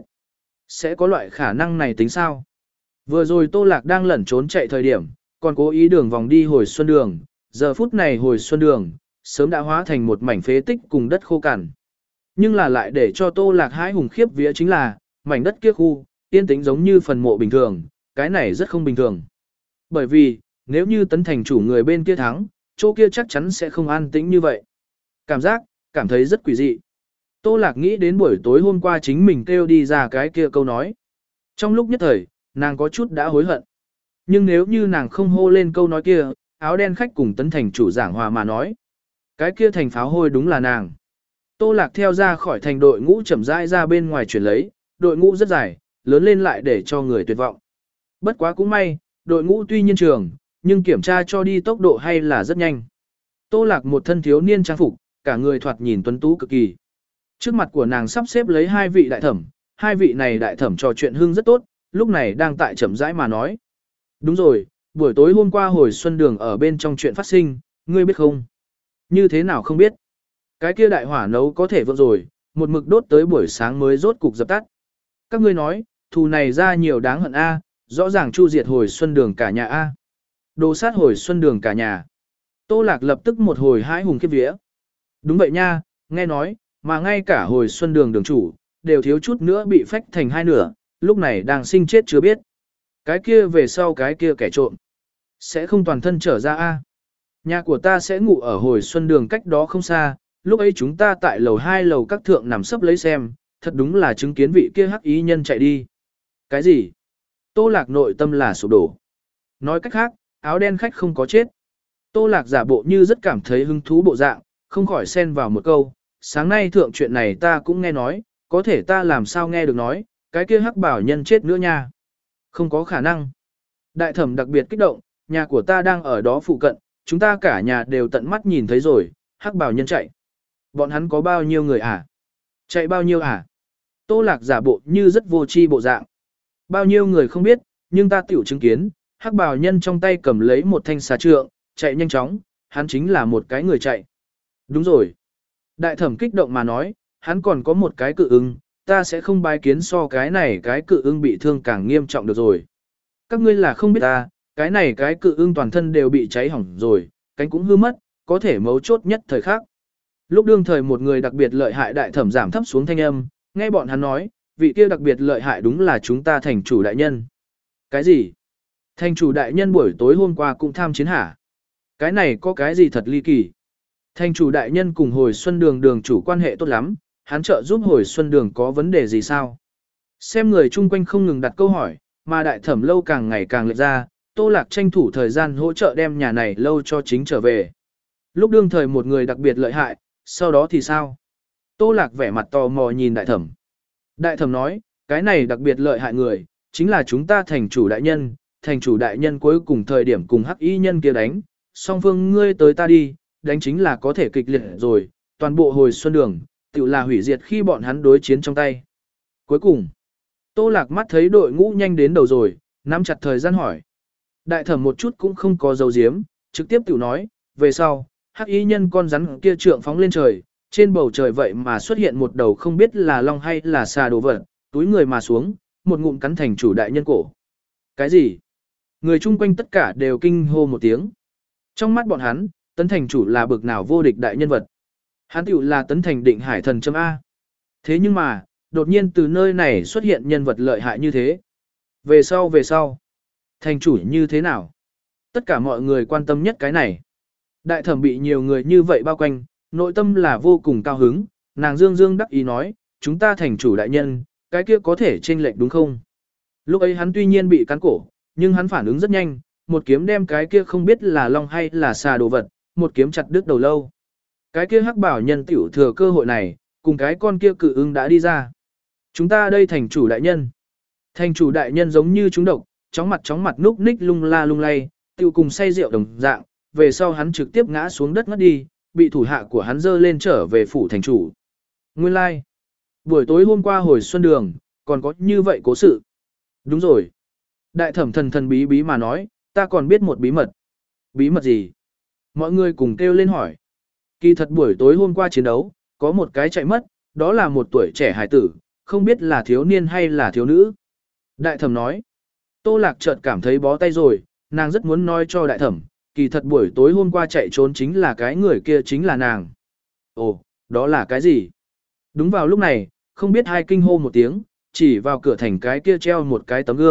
sẽ có loại khả năng này tính sao? Vừa rồi Tô Lạc đang lẩn trốn chạy thời điểm, còn cố ý đường vòng đi hồi xuân đường, giờ phút này hồi xuân đường, sớm đã hóa thành một mảnh phế tích cùng đất khô cằn. Nhưng là lại để cho Tô Lạc hãi hùng khiếp vía chính là, mảnh đất kia khu, yên tĩnh giống như phần mộ bình thường, cái này rất không bình thường. Bởi vì, nếu như tấn thành chủ người bên kia thắng, chỗ kia chắc chắn sẽ không an tĩnh như vậy. Cảm giác, cảm thấy rất quỷ dị. Tô Lạc nghĩ đến buổi tối hôm qua chính mình kêu đi ra cái kia câu nói. Trong lúc nhất thời, nàng có chút đã hối hận. Nhưng nếu như nàng không hô lên câu nói kia, áo đen khách cùng tấn thành chủ giảng hòa mà nói. Cái kia thành pháo hôi đúng là nàng. Tô Lạc theo ra khỏi thành đội ngũ chậm rãi ra bên ngoài chuyển lấy, đội ngũ rất dài, lớn lên lại để cho người tuyệt vọng. Bất quá cũng may, đội ngũ tuy nhiên trường, nhưng kiểm tra cho đi tốc độ hay là rất nhanh. Tô Lạc một thân thiếu niên trang phục, cả người thoạt nhìn tuấn tú cực kỳ. Trước mặt của nàng sắp xếp lấy hai vị đại thẩm, hai vị này đại thẩm trò chuyện hưng rất tốt, lúc này đang tại chậm rãi mà nói. Đúng rồi, buổi tối hôm qua hồi xuân đường ở bên trong chuyện phát sinh, ngươi biết không? Như thế nào không biết? Cái kia đại hỏa nấu có thể vượng rồi, một mực đốt tới buổi sáng mới rốt cục dập tắt. Các ngươi nói, thù này ra nhiều đáng hận a, rõ ràng chu diệt hồi xuân đường cả nhà a. Đồ sát hồi xuân đường cả nhà. Tô Lạc lập tức một hồi hãi hùng khiếp vía. Đúng vậy nha, nghe nói, mà ngay cả hồi xuân đường đường chủ, đều thiếu chút nữa bị phách thành hai nửa, lúc này đang sinh chết chưa biết. Cái kia về sau cái kia kẻ trộm, sẽ không toàn thân trở ra a. Nhà của ta sẽ ngủ ở hồi xuân đường cách đó không xa, lúc ấy chúng ta tại lầu hai lầu các thượng nằm sấp lấy xem, thật đúng là chứng kiến vị kia hắc ý nhân chạy đi. Cái gì? Tô Lạc nội tâm là sụp đổ. Nói cách khác, áo đen khách không có chết. Tô Lạc giả bộ như rất cảm thấy hứng thú bộ dạng, không khỏi xen vào một câu. Sáng nay thượng chuyện này ta cũng nghe nói, có thể ta làm sao nghe được nói, cái kia hắc bảo nhân chết nữa nha. Không có khả năng. Đại thẩm đặc biệt kích động, nhà của ta đang ở đó phụ cận, chúng ta cả nhà đều tận mắt nhìn thấy rồi, hắc bảo nhân chạy. Bọn hắn có bao nhiêu người à? Chạy bao nhiêu à? Tô Lạc giả bộ như rất vô tri bộ dạng. Bao nhiêu người không biết, nhưng ta tiểu chứng kiến, hắc bào nhân trong tay cầm lấy một thanh xà trượng, chạy nhanh chóng, hắn chính là một cái người chạy. Đúng rồi. Đại thẩm kích động mà nói, hắn còn có một cái cự ưng, ta sẽ không bái kiến so cái này cái cự ưng bị thương càng nghiêm trọng được rồi. Các ngươi là không biết ta, cái này cái cự ưng toàn thân đều bị cháy hỏng rồi, cánh cũng hư mất, có thể mấu chốt nhất thời khắc. Lúc đương thời một người đặc biệt lợi hại đại thẩm giảm thấp xuống thanh âm, nghe bọn hắn nói, vị kia đặc biệt lợi hại đúng là chúng ta thành chủ đại nhân. Cái gì? Thành chủ đại nhân buổi tối hôm qua cũng tham chiến hả? Cái này có cái gì thật ly kỳ? Thành chủ đại nhân cùng hồi xuân đường đường chủ quan hệ tốt lắm, hắn trợ giúp hồi xuân đường có vấn đề gì sao? Xem người chung quanh không ngừng đặt câu hỏi, mà đại thẩm lâu càng ngày càng lệch ra, Tô Lạc tranh thủ thời gian hỗ trợ đem nhà này lâu cho chính trở về. Lúc đương thời một người đặc biệt lợi hại, sau đó thì sao? Tô Lạc vẻ mặt tò mò nhìn đại thẩm. Đại thẩm nói, cái này đặc biệt lợi hại người, chính là chúng ta thành chủ đại nhân, thành chủ đại nhân cuối cùng thời điểm cùng hắc y nhân kia đánh, song phương ngươi tới ta đi, đánh chính là có thể kịch liệt rồi, toàn bộ hồi xuân đường, tự là hủy diệt khi bọn hắn đối chiến trong tay. Cuối cùng, Tô Lạc mắt thấy đội ngũ nhanh đến đầu rồi, nắm chặt thời gian hỏi. Đại thẩm một chút cũng không có dấu diếm, trực tiếp tự nói, về sau, hắc y nhân con rắn kia trượng phóng lên trời, trên bầu trời vậy mà xuất hiện một đầu không biết là long hay là xà đồ vật, túi người mà xuống, một ngụm cắn thành chủ đại nhân cổ. Cái gì? Người chung quanh tất cả đều kinh hô một tiếng. Trong mắt bọn hắn, tấn thành chủ là bực nào vô địch đại nhân vật. Hắn tiểu là tấn thành định hải thần châm A. Thế nhưng mà, đột nhiên từ nơi này xuất hiện nhân vật lợi hại như thế. Về sau về sau, thành chủ như thế nào? Tất cả mọi người quan tâm nhất cái này. Đại thẩm bị nhiều người như vậy bao quanh, nội tâm là vô cùng cao hứng, nàng dương dương đắc ý nói, chúng ta thành chủ đại nhân, cái kia có thể chênh lệch đúng không? Lúc ấy hắn tuy nhiên bị cắn cổ, nhưng hắn phản ứng rất nhanh, một kiếm đem cái kia không biết là long hay là xà đồ vật, một kiếm chặt đứt đầu lâu. Cái kia hắc bảo nhân tiểu thừa cơ hội này, cùng cái con kia cự ưng đã đi ra. Chúng ta đây thành chủ đại nhân. Thành chủ đại nhân giống như chúng độc, chóng mặt chóng mặt núp ních lung la lung lay, tiêu cùng say rượu đồng dạng, về sau hắn trực tiếp ngã xuống đất ngất đi, bị thủ hạ của hắn dơ lên trở về phủ thành chủ. Nguyên lai, like. Buổi tối hôm qua hồi xuân đường, còn có như vậy cố sự. Đúng rồi. Đại thẩm thần thần bí bí mà nói, ta còn biết một bí mật. Bí mật gì? Mọi người cùng kêu lên hỏi. Kỳ thật buổi tối hôm qua chiến đấu, có một cái chạy mất, đó là một tuổi trẻ hải tử, không biết là thiếu niên hay là thiếu nữ. Đại thẩm nói. Tô Lạc chợt cảm thấy bó tay rồi, nàng rất muốn nói cho đại thẩm, kỳ thật buổi tối hôm qua chạy trốn chính là cái người kia chính là nàng. Ồ, đó là cái gì? Đúng vào lúc này, không biết hai kinh hô một tiếng, chỉ vào cửa thành cái kia treo một cái tấm gương,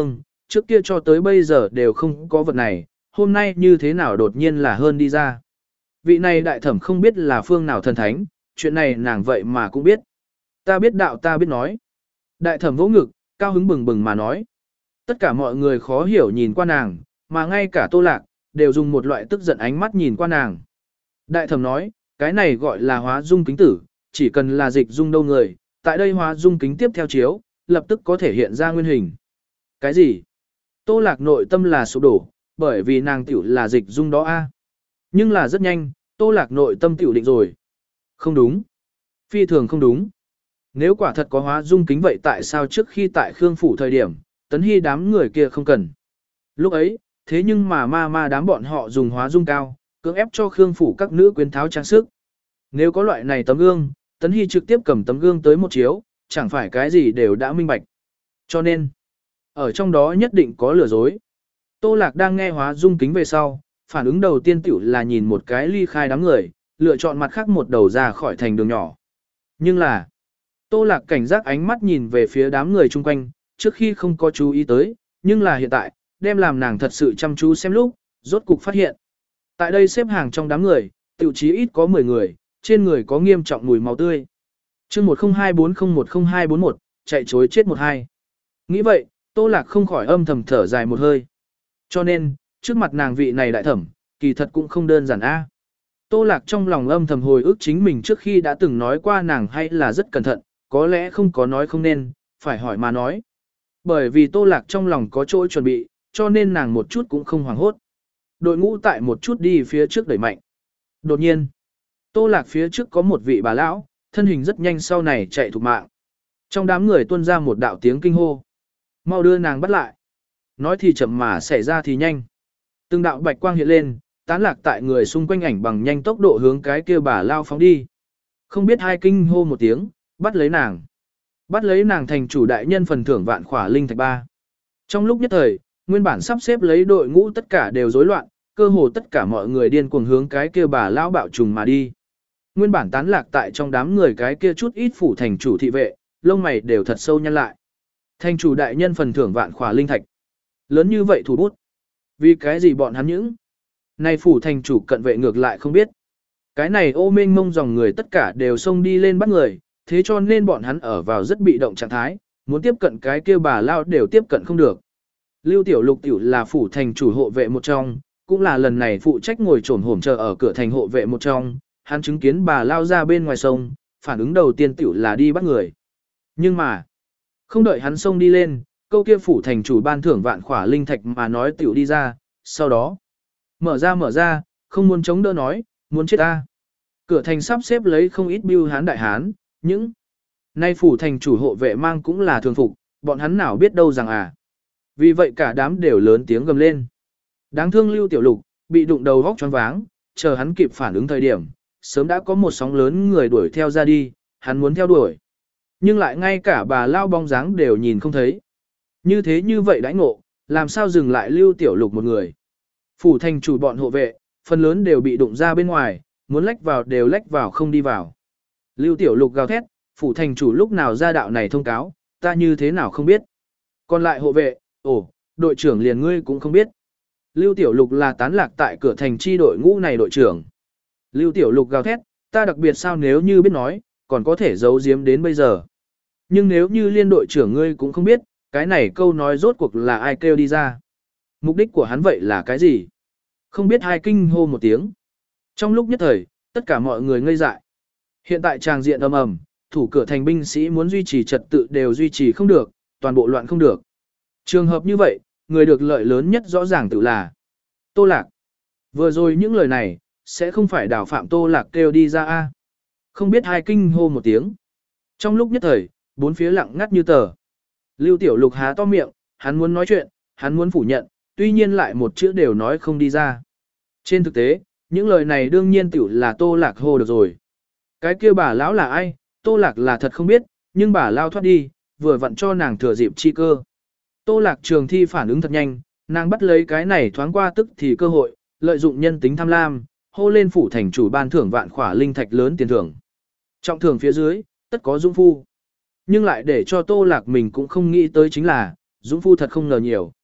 trước kia cho tới bây giờ đều không có vật này, hôm nay như thế nào đột nhiên là hơn đi ra. Vị này đại thẩm không biết là phương nào thần thánh, chuyện này nàng vậy mà cũng biết. Ta biết đạo ta biết nói. Đại thẩm vỗ ngực, cao hứng bừng bừng mà nói. Tất cả mọi người khó hiểu nhìn qua nàng, mà ngay cả Tô Lạc, đều dùng một loại tức giận ánh mắt nhìn qua nàng. Đại thẩm nói, cái này gọi là hóa dung kính tử, chỉ cần là dịch dung đâu người, tại đây hóa dung kính tiếp theo chiếu, lập tức có thể hiện ra nguyên hình. Cái gì? Tô Lạc nội tâm là sụp đổ, bởi vì nàng tiểu là dịch dung đó a. Nhưng là rất nhanh, Tô Lạc nội tâm tiểu định rồi. Không đúng. Phi thường không đúng. Nếu quả thật có hóa dung kính vậy tại sao trước khi tại Khương Phủ thời điểm, Tấn Hy đám người kia không cần. Lúc ấy, thế nhưng mà ma ma đám bọn họ dùng hóa dung cao, cưỡng ép cho Khương Phủ các nữ quyến tháo trang sức. Nếu có loại này tấm gương, Tấn Hy trực tiếp cầm tấm gương tới một chiếu, chẳng phải cái gì đều đã minh bạch. Cho nên, ở trong đó nhất định có lừa dối. Tô Lạc đang nghe hóa dung kính về sau, phản ứng đầu tiên tiểu là nhìn một cái ly khai đám người, lựa chọn mặt khác một đầu ra khỏi thành đường nhỏ. Nhưng là, Tô Lạc cảnh giác ánh mắt nhìn về phía đám người chung quanh, trước khi không có chú ý tới, nhưng là hiện tại, đem làm nàng thật sự chăm chú xem lúc, rốt cục phát hiện. Tại đây xếp hàng trong đám người, tiểu chí ít có mười người, trên người có nghiêm trọng mùi máu tươi. chương một không hai bốn không một không hai bốn một, chạy chối chết một hai. Nghĩ vậy, Tô Lạc không khỏi âm thầm thở dài một hơi. Cho nên, trước mặt nàng vị này đại thẩm, kỳ thật cũng không đơn giản a. Tô Lạc trong lòng âm thầm hồi ức chính mình trước khi đã từng nói qua nàng hay là rất cẩn thận, có lẽ không có nói không nên, phải hỏi mà nói. Bởi vì Tô Lạc trong lòng có chỗ chuẩn bị, cho nên nàng một chút cũng không hoảng hốt. Đội ngũ tại một chút đi phía trước đẩy mạnh. Đột nhiên, Tô Lạc phía trước có một vị bà lão, thân hình rất nhanh sau này chạy thục mạng. Trong đám người tuôn ra một đạo tiếng kinh hô. Mau đưa nàng bắt lại. Nói thì chậm mà xảy ra thì nhanh. Từng đạo bạch quang hiện lên, tán lạc tại người xung quanh ảnh bằng nhanh tốc độ hướng cái kia bà lao phóng đi. Không biết hai kinh hô một tiếng, bắt lấy nàng. Bắt lấy nàng thành chủ đại nhân phần thưởng vạn khỏa linh thạch ba. Trong lúc nhất thời, nguyên bản sắp xếp lấy đội ngũ tất cả đều rối loạn, cơ hồ tất cả mọi người điên cuồng hướng cái kia bà lão bạo trùng mà đi. Nguyên bản tán lạc tại trong đám người cái kia chút ít phủ thành chủ thị vệ, lông mày đều thật sâu nhăn lại. Thành chủ đại nhân phần thưởng vạn khỏa linh thạch. Lớn như vậy thủ bút. Vì cái gì bọn hắn những? Này phủ thành chủ cận vệ ngược lại không biết. Cái này ô mênh mông dòng người tất cả đều xông đi lên bắt người, thế cho nên bọn hắn ở vào rất bị động trạng thái, muốn tiếp cận cái kia bà lao đều tiếp cận không được. Lưu Tiểu Lục tiểu là phủ thành chủ hộ vệ một trong, cũng là lần này phụ trách ngồi trổm hổm chờ ở cửa thành hộ vệ một trong, hắn chứng kiến bà lao ra bên ngoài sông, phản ứng đầu tiên tiểu là đi bắt người. Nhưng mà, không đợi hắn xông đi lên, câu kia phủ thành chủ ban thưởng vạn khỏa linh thạch mà nói tiểu đi ra, sau đó, mở ra mở ra, không muốn chống đỡ nói, muốn chết ta. Cửa thành sắp xếp lấy không ít bưu hán đại hán, những nay phủ thành chủ hộ vệ mang cũng là thường phục, bọn hắn nào biết đâu rằng à. Vì vậy cả đám đều lớn tiếng gầm lên. Đáng thương Lưu Tiểu Lục, bị đụng đầu vóc choáng váng, chờ hắn kịp phản ứng thời điểm, sớm đã có một sóng lớn người đuổi theo ra đi, hắn muốn theo đuổi. Nhưng lại ngay cả bà lao bóng dáng đều nhìn không thấy. Như thế như vậy đãi ngộ, làm sao dừng lại Lưu Tiểu Lục một người. Phủ thành chủ bọn hộ vệ, phần lớn đều bị đụng ra bên ngoài, muốn lách vào đều lách vào không đi vào. Lưu Tiểu Lục gào thét, phủ thành chủ lúc nào ra đạo này thông cáo, ta như thế nào không biết. Còn lại hộ vệ, ồ, đội trưởng liền ngươi cũng không biết. Lưu Tiểu Lục là tán lạc tại cửa thành chi đội ngũ này đội trưởng. Lưu Tiểu Lục gào thét, ta đặc biệt sao nếu như biết nói, còn có thể giấu giếm đến bây giờ. Nhưng nếu như liên đội trưởng ngươi cũng không biết, cái này câu nói rốt cuộc là ai kêu đi ra. Mục đích của hắn vậy là cái gì? Không biết hai kinh hô một tiếng. Trong lúc nhất thời, tất cả mọi người ngây dại. Hiện tại tràng diện ầm ầm, thủ cửa thành binh sĩ muốn duy trì trật tự đều duy trì không được, toàn bộ loạn không được. Trường hợp như vậy, người được lợi lớn nhất rõ ràng tự là Tô Lạc. Vừa rồi những lời này, sẽ không phải đảo phạm Tô Lạc kêu đi ra a. Không biết hai kinh hô một tiếng. Trong lúc nhất thời, bốn phía lặng ngắt như tờ. Lưu Tiểu Lục há to miệng, hắn muốn nói chuyện, hắn muốn phủ nhận, tuy nhiên lại một chữ đều nói không đi ra. Trên thực tế, những lời này đương nhiên tiểu là Tô Lạc hô được rồi. Cái kia bà lão là ai, Tô Lạc là thật không biết, nhưng bà lao thoát đi, vừa vặn cho nàng thừa dịp chi cơ. Tô Lạc Trường Thi phản ứng thật nhanh, nàng bắt lấy cái này thoáng qua tức thì cơ hội, lợi dụng nhân tính tham lam, hô lên phủ thành chủ ban thưởng vạn khỏa linh thạch lớn tiền thưởng. Trọng thưởng phía dưới, tất có Dũng Phu. Nhưng lại để cho Tô Lạc mình cũng không nghĩ tới chính là, Dũng Phu thật không ngờ nhiều.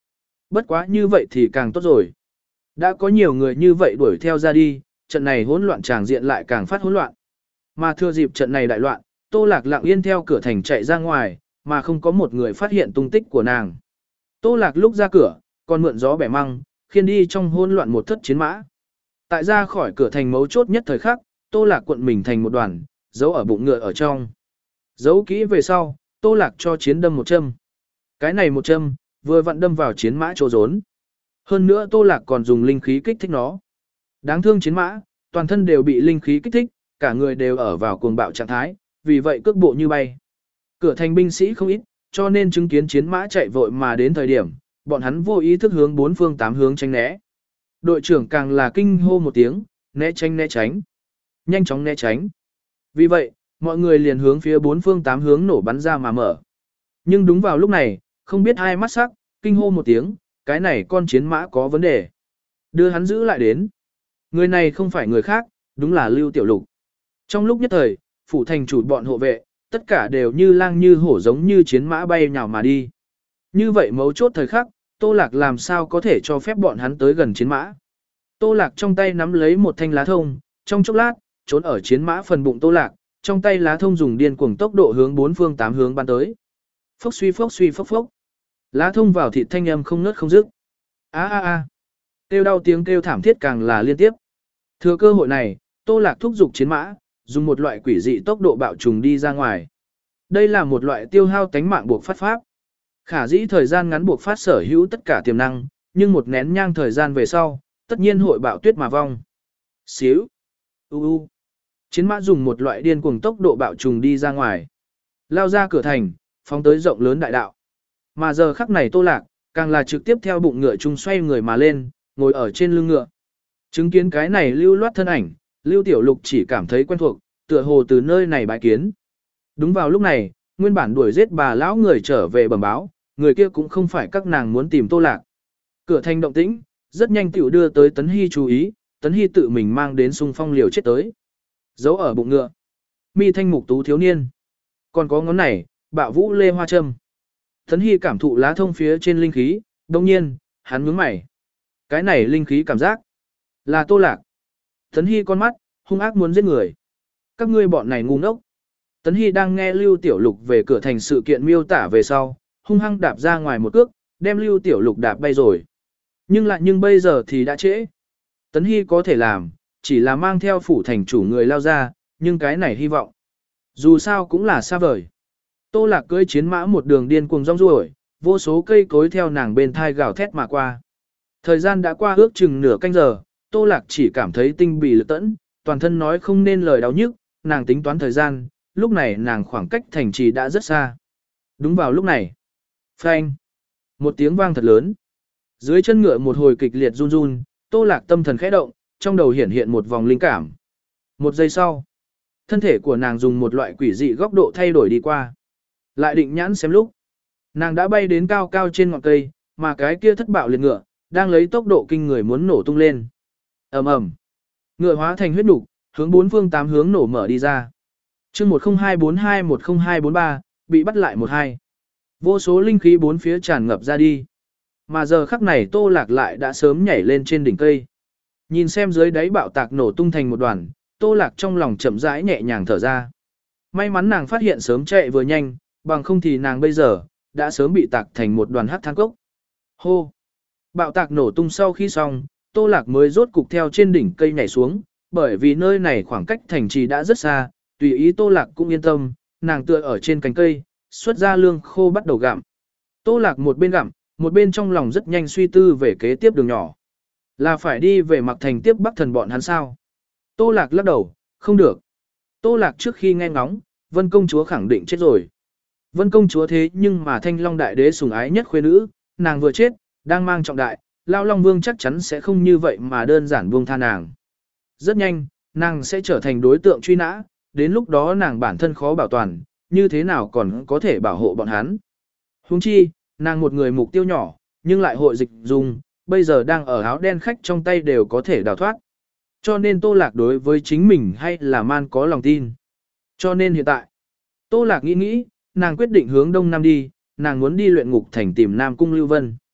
Bất quá như vậy thì càng tốt rồi. Đã có nhiều người như vậy đuổi theo ra đi, trận này hỗn loạn tràng diện lại càng phát hỗn loạn. Mà thừa dịp trận này đại loạn, Tô Lạc lặng yên theo cửa thành chạy ra ngoài, mà không có một người phát hiện tung tích của nàng. Tô Lạc lúc ra cửa, còn mượn gió bẻ măng, khiên đi trong hỗn loạn một thất chiến mã. Tại ra khỏi cửa thành mấu chốt nhất thời khắc, Tô Lạc cuộn mình thành một đoàn, giấu ở bụng ngựa ở trong. Giấu kỹ về sau, Tô Lạc cho chiến đâm một châm. Cái này một châm, vừa vặn đâm vào chiến mã chỗ rốn. Hơn nữa Tô Lạc còn dùng linh khí kích thích nó. Đáng thương chiến mã, toàn thân đều bị linh khí kích thích, cả người đều ở vào cuồng bạo trạng thái, vì vậy cước bộ như bay. Cửa thành binh sĩ không ít, cho nên chứng kiến chiến mã chạy vội mà đến thời điểm, bọn hắn vô ý thức hướng bốn phương tám hướng tránh né. Đội trưởng càng là kinh hô một tiếng, né tránh né tránh, nhanh chóng né tránh. Vì vậy, mọi người liền hướng phía bốn phương tám hướng nổ bắn ra mà mở. Nhưng đúng vào lúc này, không biết ai mắt sắc, kinh hô một tiếng, cái này con chiến mã có vấn đề. Đưa hắn giữ lại đến. Người này không phải người khác, đúng là Lưu Tiểu Lục. Trong lúc nhất thời, phủ thành chủ bọn hộ vệ, tất cả đều như lang như hổ giống như chiến mã bay nhào mà đi. Như vậy mấu chốt thời khắc, Tô Lạc làm sao có thể cho phép bọn hắn tới gần chiến mã. Tô Lạc trong tay nắm lấy một thanh lá thông, trong chốc lát, trốn ở chiến mã phần bụng Tô Lạc, trong tay lá thông dùng điên cuồng tốc độ hướng bốn phương tám hướng bắn tới. Phốc suy phốc suy phốc phốc. Lá thông vào thịt thanh âm không ngớt không dứt. A a a. Kêu đau tiếng kêu thảm thiết càng là liên tiếp. Thừa cơ hội này, Tô Lạc thúc giục chiến mã, dùng một loại quỷ dị tốc độ bạo trùng đi ra ngoài. Đây là một loại tiêu hao tánh mạng buộc phát pháp. Khả dĩ thời gian ngắn buộc phát sở hữu tất cả tiềm năng, nhưng một nén nhang thời gian về sau, tất nhiên hội bạo tuyết mà vong. Xíu. U u. Chiến mã dùng một loại điên cuồng tốc độ bạo trùng đi ra ngoài. Lao ra cửa thành, phóng tới rộng lớn đại đạo. Mà giờ khắc này Tô Lạc, càng là trực tiếp theo bụng ngựa chung xoay người mà lên, ngồi ở trên lưng ngựa. Chứng kiến cái này lưu loát thân ảnh, Lưu Tiểu Lục chỉ cảm thấy quen thuộc, tựa hồ từ nơi này bái kiến. Đúng vào lúc này, nguyên bản đuổi giết bà lão người trở về bẩm báo, người kia cũng không phải các nàng muốn tìm Tô Lạc. Cửa thành động tĩnh, rất nhanh tiểu đưa tới Tấn Hy chú ý, Tấn Hy tự mình mang đến xung phong liều chết tới. Giấu ở bụng ngựa. Mi thanh mục tú thiếu niên. Còn có ngón này, bạo vũ lê hoa châm. Tấn Hy cảm thụ lá thông phía trên linh khí, đồng nhiên, hắn nhướng mày. Cái này linh khí cảm giác là Tô Lạc. Tấn Hy con mắt, hung ác muốn giết người. Các ngươi bọn này ngu ngốc. Tấn Hy đang nghe Lưu Tiểu Lục về cửa thành sự kiện miêu tả về sau, hung hăng đạp ra ngoài một cước, đem Lưu Tiểu Lục đạp bay rồi. Nhưng lại nhưng bây giờ thì đã trễ. Tấn Hy có thể làm, chỉ là mang theo phủ thành chủ người lao ra, nhưng cái này hy vọng. Dù sao cũng là xa vời. Tô Lạc cưỡi chiến mã một đường điên cuồng rong ruổi, vô số cây cối theo nàng bên thai gào thét mà qua. Thời gian đã qua ước chừng nửa canh giờ, Tô Lạc chỉ cảm thấy tinh bì lực tẫn, toàn thân nói không nên lời đau nhức, nàng tính toán thời gian, lúc này nàng khoảng cách thành trì đã rất xa. Đúng vào lúc này, phanh, một tiếng vang thật lớn. Dưới chân ngựa một hồi kịch liệt run run, Tô Lạc tâm thần khẽ động, trong đầu hiển hiện một vòng linh cảm. Một giây sau, thân thể của nàng dùng một loại quỷ dị góc độ thay đổi đi qua. Lại định nhãn xem lúc, nàng đã bay đến cao cao trên ngọn cây, mà cái kia thất bạo liệt ngựa, đang lấy tốc độ kinh người muốn nổ tung lên. Ầm ầm, ngựa hóa thành huyết nục, hướng bốn phương tám hướng nổ mở đi ra. Chương một không hai bốn hai một không hai bốn ba, bị bắt lại một hai. Vô số linh khí bốn phía tràn ngập ra đi. Mà giờ khắc này Tô Lạc lại đã sớm nhảy lên trên đỉnh cây. Nhìn xem dưới đáy bạo tạc nổ tung thành một đoàn, Tô Lạc trong lòng chậm rãi nhẹ nhàng thở ra. May mắn nàng phát hiện sớm chạy vừa nhanh, bằng không thì nàng bây giờ đã sớm bị tạc thành một đoàn hắc than cốc. Hô! Bạo tạc nổ tung sau khi xong, Tô Lạc mới rốt cục theo trên đỉnh cây nhảy xuống, bởi vì nơi này khoảng cách thành trì đã rất xa, tùy ý Tô Lạc cũng yên tâm, nàng tựa ở trên cành cây, xuất ra lương khô bắt đầu gặm. Tô Lạc một bên gặm, một bên trong lòng rất nhanh suy tư về kế tiếp đường nhỏ. Là phải đi về Mặc Thành tiếp Bắc Thần bọn hắn sao? Tô Lạc lắc đầu, không được. Tô Lạc trước khi nghe ngóng, Vân công chúa khẳng định chết rồi. Vân công chúa thế nhưng mà Thanh Long đại đế sủng ái nhất khuê nữ, nàng vừa chết, đang mang trọng đại, Lao Long Vương chắc chắn sẽ không như vậy mà đơn giản buông tha nàng. Rất nhanh, nàng sẽ trở thành đối tượng truy nã, đến lúc đó nàng bản thân khó bảo toàn, như thế nào còn có thể bảo hộ bọn hắn. Huống chi, nàng một người mục tiêu nhỏ, nhưng lại hội dịch dùng, bây giờ đang ở áo đen khách trong tay đều có thể đào thoát. Cho nên Tô Lạc đối với chính mình hay là man có lòng tin. Cho nên hiện tại, Tô Lạc nghĩ nghĩ, nàng quyết định hướng đông nam đi, nàng muốn đi luyện ngục thành tìm Nam Cung Lưu Vân.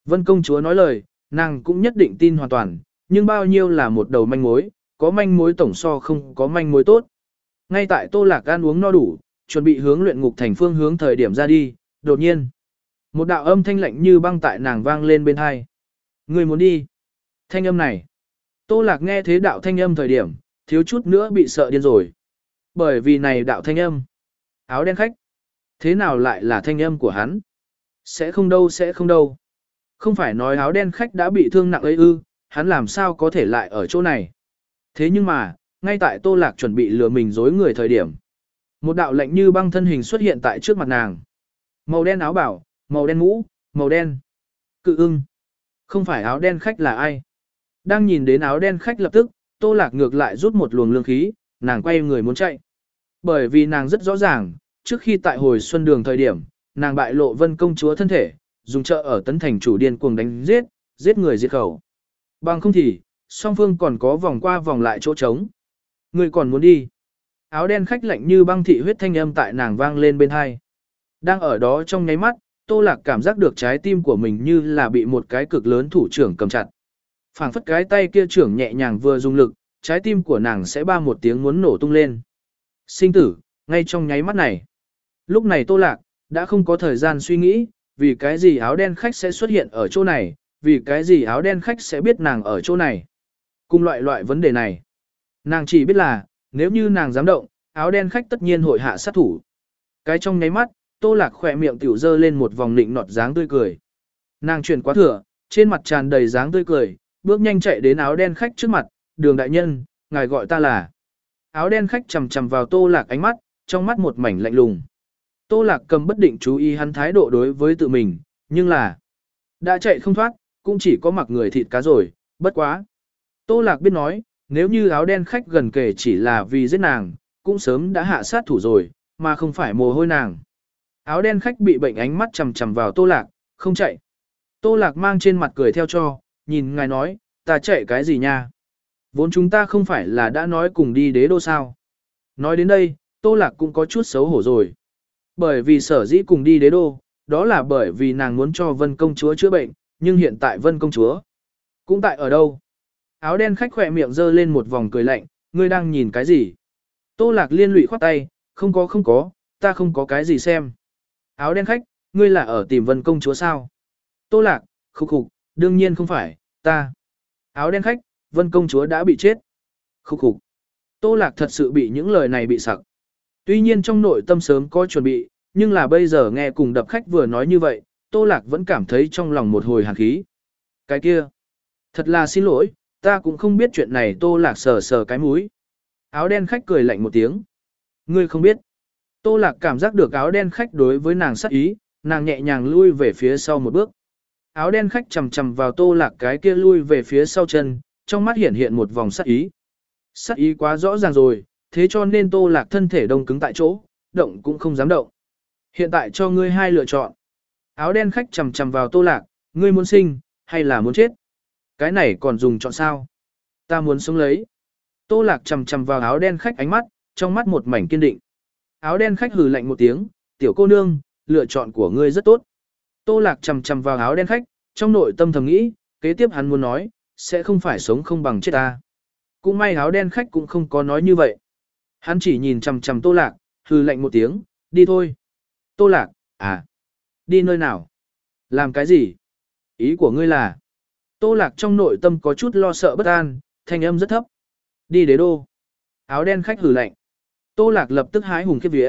Vân công chúa nói lời, nàng cũng nhất định tin hoàn toàn, nhưng bao nhiêu là một đầu manh mối, có manh mối tổng so không có manh mối tốt. Ngay tại Tô Lạc ăn uống no đủ, chuẩn bị hướng luyện ngục thành phương hướng thời điểm ra đi, đột nhiên. Một đạo âm thanh lạnh như băng tại nàng vang lên bên hai. Người muốn đi. Thanh âm này. Tô Lạc nghe thế đạo thanh âm thời điểm, thiếu chút nữa bị sợ điên rồi. Bởi vì này đạo thanh âm. Áo đen khách. Thế nào lại là thanh âm của hắn? Sẽ không đâu sẽ không đâu. Không phải nói áo đen khách đã bị thương nặng ấy ư, hắn làm sao có thể lại ở chỗ này. Thế nhưng mà, ngay tại Tô Lạc chuẩn bị lừa mình dối người thời điểm. Một đạo lạnh như băng thân hình xuất hiện tại trước mặt nàng. Màu đen áo bảo, màu đen mũ, màu đen. Cự ưng. Không phải áo đen khách là ai? Đang nhìn đến áo đen khách lập tức, Tô Lạc ngược lại rút một luồng lương khí, nàng quay người muốn chạy. Bởi vì nàng rất rõ ràng, trước khi tại hồi xuân đường thời điểm, nàng bại lộ Vân công chúa thân thể, dùng trợ ở tấn thành chủ điên cuồng đánh giết, giết người diệt khẩu. Bằng không thì, song phương còn có vòng qua vòng lại chỗ trống. Người còn muốn đi. Áo đen khách lạnh như băng thị huyết thanh âm tại nàng vang lên bên hai. Đang ở đó trong nháy mắt, Tô Lạc cảm giác được trái tim của mình như là bị một cái cực lớn thủ trưởng cầm chặt. Phảng phất cái tay kia trưởng nhẹ nhàng vừa dùng lực, trái tim của nàng sẽ ba một tiếng muốn nổ tung lên. Sinh tử, ngay trong nháy mắt này. Lúc này Tô Lạc, đã không có thời gian suy nghĩ, vì cái gì áo đen khách sẽ xuất hiện ở chỗ này, vì cái gì áo đen khách sẽ biết nàng ở chỗ này. Cùng loại loại vấn đề này. Nàng chỉ biết là, nếu như nàng dám động, áo đen khách tất nhiên hội hạ sát thủ. Cái trong nháy mắt, Tô Lạc khỏe miệng tiểu dơ lên một vòng nịnh nọt dáng tươi cười. Nàng chuyển quá thửa, trên mặt tràn đầy dáng tươi cười, bước nhanh chạy đến áo đen khách trước mặt, "Đường đại nhân, ngài gọi ta là." Áo đen khách chằm chằm vào Tô Lạc ánh mắt, trong mắt một mảnh lạnh lùng. Tô Lạc cầm bất định chú ý hắn thái độ đối với tự mình, nhưng là đã chạy không thoát, cũng chỉ có mặc người thịt cá rồi, bất quá. Tô Lạc biết nói, nếu như áo đen khách gần kề chỉ là vì giết nàng, cũng sớm đã hạ sát thủ rồi, mà không phải mồ hôi nàng. Áo đen khách bị bệnh ánh mắt chằm chằm vào Tô Lạc, không chạy. Tô Lạc mang trên mặt cười theo cho, nhìn ngài nói, ta chạy cái gì nha? Vốn chúng ta không phải là đã nói cùng đi đế đô sao? Nói đến đây, Tô Lạc cũng có chút xấu hổ rồi. Bởi vì sở dĩ cùng đi đế đô, đó là bởi vì nàng muốn cho Vân công chúa chữa bệnh, nhưng hiện tại Vân công chúa cũng tại ở đâu? Áo đen khách khỏe miệng giơ lên một vòng cười lạnh, ngươi đang nhìn cái gì? Tô Lạc liên lụy khoát tay, không có không có, ta không có cái gì xem. Áo đen khách, ngươi là ở tìm Vân công chúa sao? Tô Lạc, khục khục, đương nhiên không phải, ta. Áo đen khách, Vân công chúa đã bị chết. Khục khục. Tô Lạc thật sự bị những lời này bị sặc. Tuy nhiên trong nội tâm sớm có chuẩn bị, nhưng là bây giờ nghe cùng đập khách vừa nói như vậy, Tô Lạc vẫn cảm thấy trong lòng một hồi hàn khí. Cái kia, thật là xin lỗi, ta cũng không biết chuyện này. Tô Lạc sờ sờ cái mũi. Áo đen khách cười lạnh một tiếng. Ngươi không biết. Tô Lạc cảm giác được áo đen khách đối với nàng sát ý, nàng nhẹ nhàng lui về phía sau một bước. Áo đen khách chầm chầm vào Tô Lạc cái kia lui về phía sau chân, trong mắt hiện hiện một vòng sát ý. Sát ý quá rõ ràng rồi, thế cho nên Tô Lạc thân thể đông cứng tại chỗ, động cũng không dám động. Hiện tại cho ngươi hai lựa chọn. Áo đen khách chầm chầm vào Tô Lạc, ngươi muốn sinh, hay là muốn chết? Cái này còn dùng chọn sao? Ta muốn sống lấy. Tô Lạc chầm chầm vào áo đen khách ánh mắt, trong mắt một mảnh kiên định. Áo đen khách hừ lạnh một tiếng, tiểu cô nương, lựa chọn của ngươi rất tốt. Tô Lạc chầm chầm vào áo đen khách, trong nội tâm thầm nghĩ, kế tiếp hắn muốn nói, sẽ không phải sống không bằng chết ta. Cũng may áo đen khách cũng không có nói như vậy. Hắn chỉ nhìn chầm chầm Tô Lạc, hừ lạnh một tiếng, đi thôi. Tô Lạc, à, đi nơi nào? Làm cái gì? Ý của ngươi là? Tô Lạc trong nội tâm có chút lo sợ bất an, thanh âm rất thấp. Đi đế đô. Áo đen khách hừ lạnh. Tô Lạc lập tức hái hùng khiếp vía.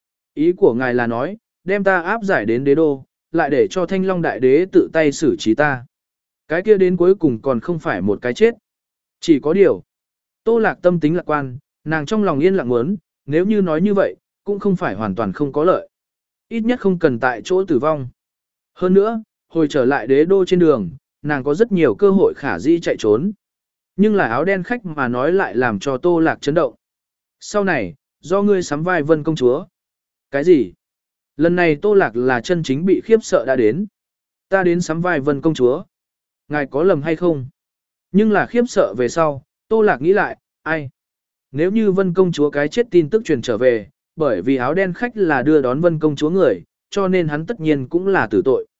Ý của ngài là nói, đem ta áp giải đến đế đô, lại để cho Thanh Long đại đế tự tay xử trí ta. Cái kia đến cuối cùng còn không phải một cái chết. Chỉ có điều. Tô Lạc tâm tính lạc quan, nàng trong lòng yên lặng muốn, nếu như nói như vậy, cũng không phải hoàn toàn không có lợi. Ít nhất không cần tại chỗ tử vong. Hơn nữa, hồi trở lại đế đô trên đường, nàng có rất nhiều cơ hội khả dĩ chạy trốn. Nhưng là áo đen khách mà nói lại làm cho Tô Lạc chấn động. Sau này, do ngươi sắm vai Vân công chúa. Cái gì? Lần này Tô Lạc là chân chính bị khiếp sợ đã đến. Ta đến sắm vai Vân công chúa. Ngài có lầm hay không? Nhưng là khiếp sợ về sau, Tô Lạc nghĩ lại, ai? Nếu như Vân công chúa cái chết tin tức truyền trở về, bởi vì áo đen khách là đưa đón Vân công chúa người, cho nên hắn tất nhiên cũng là tử tội.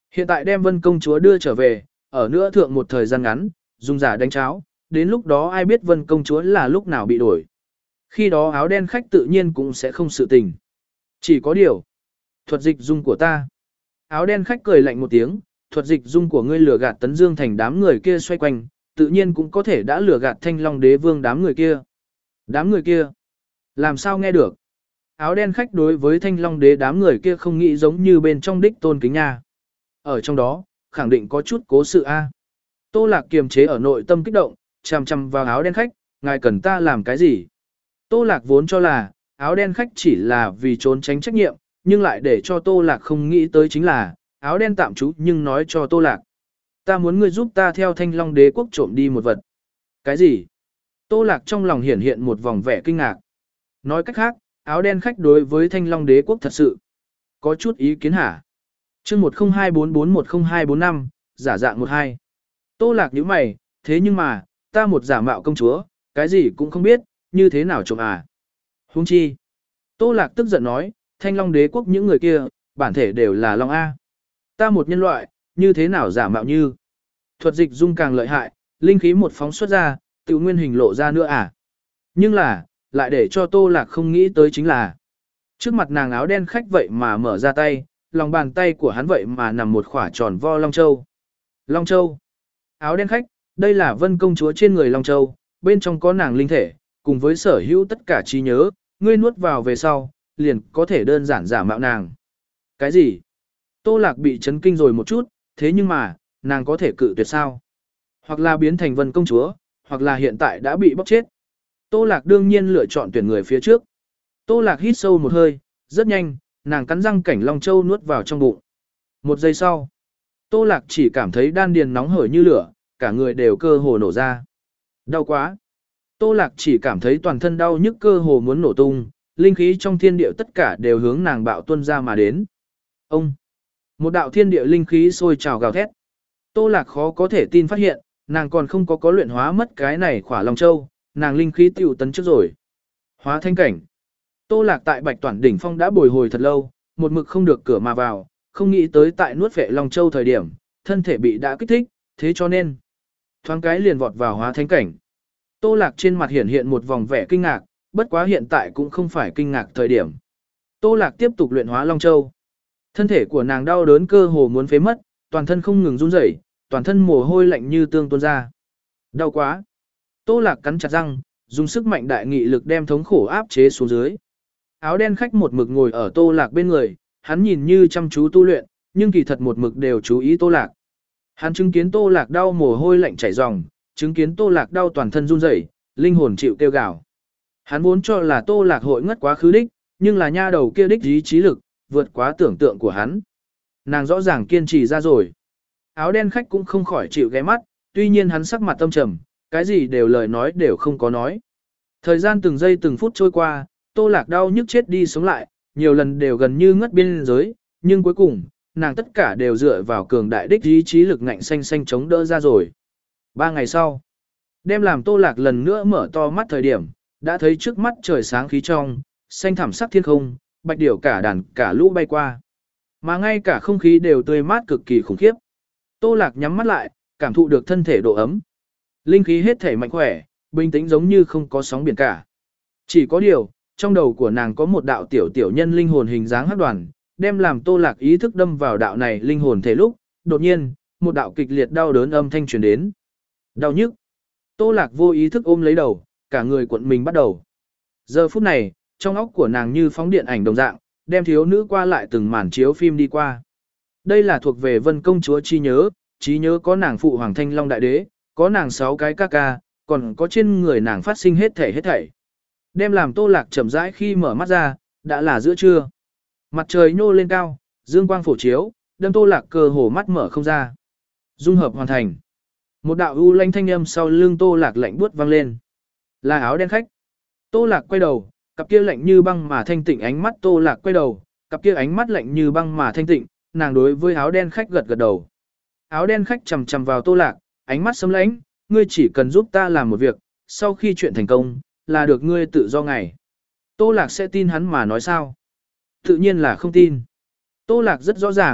Hiện tại đem Vân công chúa đưa trở về, ở nữa thượng một thời gian ngắn, dùng giả đánh cháo, đến lúc đó ai biết Vân công chúa là lúc nào bị đổi. Khi đó áo đen khách tự nhiên cũng sẽ không sự tình. Chỉ có điều, thuật dịch dung của ta. Áo đen khách cười lạnh một tiếng, thuật dịch dung của ngươi lừa gạt Tấn Dương thành đám người kia xoay quanh, tự nhiên cũng có thể đã lừa gạt Thanh Long đế vương đám người kia. Đám người kia, làm sao nghe được? Áo đen khách đối với Thanh Long đế đám người kia không nghĩ giống như bên trong đích tôn kính nha. Ở trong đó, khẳng định có chút cố sự a. Tô Lạc kiềm chế ở nội tâm kích động, chằm chằm vào áo đen khách, ngài cần ta làm cái gì? Tô Lạc vốn cho là, áo đen khách chỉ là vì trốn tránh trách nhiệm, nhưng lại để cho Tô Lạc không nghĩ tới chính là, áo đen tạm trú nhưng nói cho Tô Lạc. Ta muốn ngươi giúp ta theo Thanh Long đế quốc trộm đi một vật. Cái gì? Tô Lạc trong lòng hiển hiện một vòng vẻ kinh ngạc. Nói cách khác, áo đen khách đối với Thanh Long đế quốc thật sự có chút ý kiến hả? Chương một không hai bốn bốn một không hai bốn năm, giả dạng một hai. Tô Lạc nhíu mày, thế nhưng mà, ta một giả mạo công chúa, cái gì cũng không biết, như thế nào trộm à? Huống chi? Tô Lạc tức giận nói, Thanh Long đế quốc những người kia, bản thể đều là Long A. Ta một nhân loại, như thế nào giả mạo như? Thuật dịch dung càng lợi hại, linh khí một phóng xuất ra, tự nguyên hình lộ ra nữa à? Nhưng là, lại để cho Tô Lạc không nghĩ tới chính là, trước mặt nàng áo đen khách vậy mà mở ra tay, lòng bàn tay của hắn vậy mà nằm một khỏa tròn vo Long Châu. Long Châu. Áo đen khách, đây là Vân công chúa trên người Long Châu, bên trong có nàng linh thể, cùng với sở hữu tất cả trí nhớ, ngươi nuốt vào về sau, liền có thể đơn giản giả mạo nàng. Cái gì? Tô Lạc bị chấn kinh rồi một chút, thế nhưng mà, nàng có thể cự tuyệt sao? Hoặc là biến thành Vân công chúa, hoặc là hiện tại đã bị bóc chết. Tô Lạc đương nhiên lựa chọn tuyển người phía trước. Tô Lạc hít sâu một hơi, rất nhanh, nàng cắn răng cảnh Long Châu nuốt vào trong bụng. Một giây sau, Tô Lạc chỉ cảm thấy đan điền nóng hởi như lửa, cả người đều cơ hồ nổ ra. Đau quá. Tô Lạc chỉ cảm thấy toàn thân đau nhức cơ hồ muốn nổ tung, linh khí trong thiên địa tất cả đều hướng nàng bạo tuôn ra mà đến. Ông! Một đạo thiên địa linh khí sôi trào gào thét. Tô Lạc khó có thể tin phát hiện, nàng còn không có có luyện hóa mất cái này khỏa Long Châu, nàng linh khí tiểu tấn trước rồi. Hóa thanh cảnh. Tô Lạc tại Bạch Toản đỉnh phong đã bồi hồi thật lâu, một mực không được cửa mà vào, không nghĩ tới tại nuốt vệ Long Châu thời điểm, thân thể bị đã kích thích, thế cho nên thoáng cái liền vọt vào hóa thánh cảnh. Tô Lạc trên mặt hiện hiện một vòng vẻ kinh ngạc, bất quá hiện tại cũng không phải kinh ngạc thời điểm. Tô Lạc tiếp tục luyện hóa Long Châu. Thân thể của nàng đau đớn cơ hồ muốn phế mất, toàn thân không ngừng run rẩy, toàn thân mồ hôi lạnh như tương tuôn ra. Đau quá. Tô Lạc cắn chặt răng, dùng sức mạnh đại nghị lực đem thống khổ áp chế xuống dưới. Áo đen khách một mực ngồi ở Tô Lạc bên người, hắn nhìn như chăm chú tu luyện, nhưng kỳ thật một mực đều chú ý Tô Lạc. Hắn chứng kiến Tô Lạc đau mồ hôi lạnh chảy ròng, chứng kiến Tô Lạc đau toàn thân run rẩy, linh hồn chịu kêu gào. Hắn vốn cho là Tô Lạc hội ngất quá khứ đích, nhưng là nha đầu kia đích ý chí lực, vượt quá tưởng tượng của hắn. Nàng rõ ràng kiên trì ra rồi. Áo đen khách cũng không khỏi chịu ghé mắt, tuy nhiên hắn sắc mặt tâm trầm, cái gì đều lời nói đều không có nói. Thời gian từng giây từng phút trôi qua, Tô Lạc đau nhức chết đi sống lại, nhiều lần đều gần như ngất biên giới, nhưng cuối cùng, nàng tất cả đều dựa vào cường đại đích ý chí lực ngạnh xanh xanh chống đỡ ra rồi. Ba ngày sau, đem làm Tô Lạc lần nữa mở to mắt thời điểm, đã thấy trước mắt trời sáng khí trong, xanh thẳm sắc thiên không, bạch điểu cả đàn cả lũ bay qua. Mà ngay cả không khí đều tươi mát cực kỳ khủng khiếp. Tô Lạc nhắm mắt lại, cảm thụ được thân thể độ ấm. Linh khí hết thể mạnh khỏe, bình tĩnh giống như không có sóng biển cả. Chỉ có điều, trong đầu của nàng có một đạo tiểu tiểu nhân linh hồn hình dáng hắc đoàn, đem làm Tô Lạc ý thức đâm vào đạo này linh hồn thể lúc, đột nhiên, một đạo kịch liệt đau đớn âm thanh truyền đến. Đau nhức. Tô Lạc vô ý thức ôm lấy đầu, cả người cuộn mình bắt đầu. Giờ phút này, trong óc của nàng như phóng điện ảnh đồng dạng, đem thiếu nữ qua lại từng màn chiếu phim đi qua. Đây là thuộc về Vân công chúa chi nhớ, trí nhớ có nàng phụ hoàng Thanh Long đại đế, có nàng sáu cái ca ca, còn có trên người nàng phát sinh hết thể hết thảy. Đem làm Tô Lạc chậm rãi khi mở mắt ra, đã là giữa trưa. Mặt trời nhô lên cao, dương quang phổ chiếu, đâm Tô Lạc cơ hồ mắt mở không ra. Dung hợp hoàn thành. Một đạo u lanh thanh âm sau lưng Tô Lạc lạnh buốt vang lên. Là áo đen khách. Tô Lạc quay đầu, cặp kia lạnh như băng mà thanh tịnh ánh mắt Tô Lạc quay đầu, cặp kia ánh mắt lạnh như băng mà thanh tịnh, nàng đối với áo đen khách gật gật đầu. Áo đen khách chằm chằm vào Tô Lạc, ánh mắt sấm lãnh, ngươi chỉ cần giúp ta làm một việc, sau khi chuyện thành công, là được ngươi tự do ngày. Tô Lạc sẽ tin hắn mà nói sao? Tự nhiên là không tin. Tô Lạc rất rõ ràng,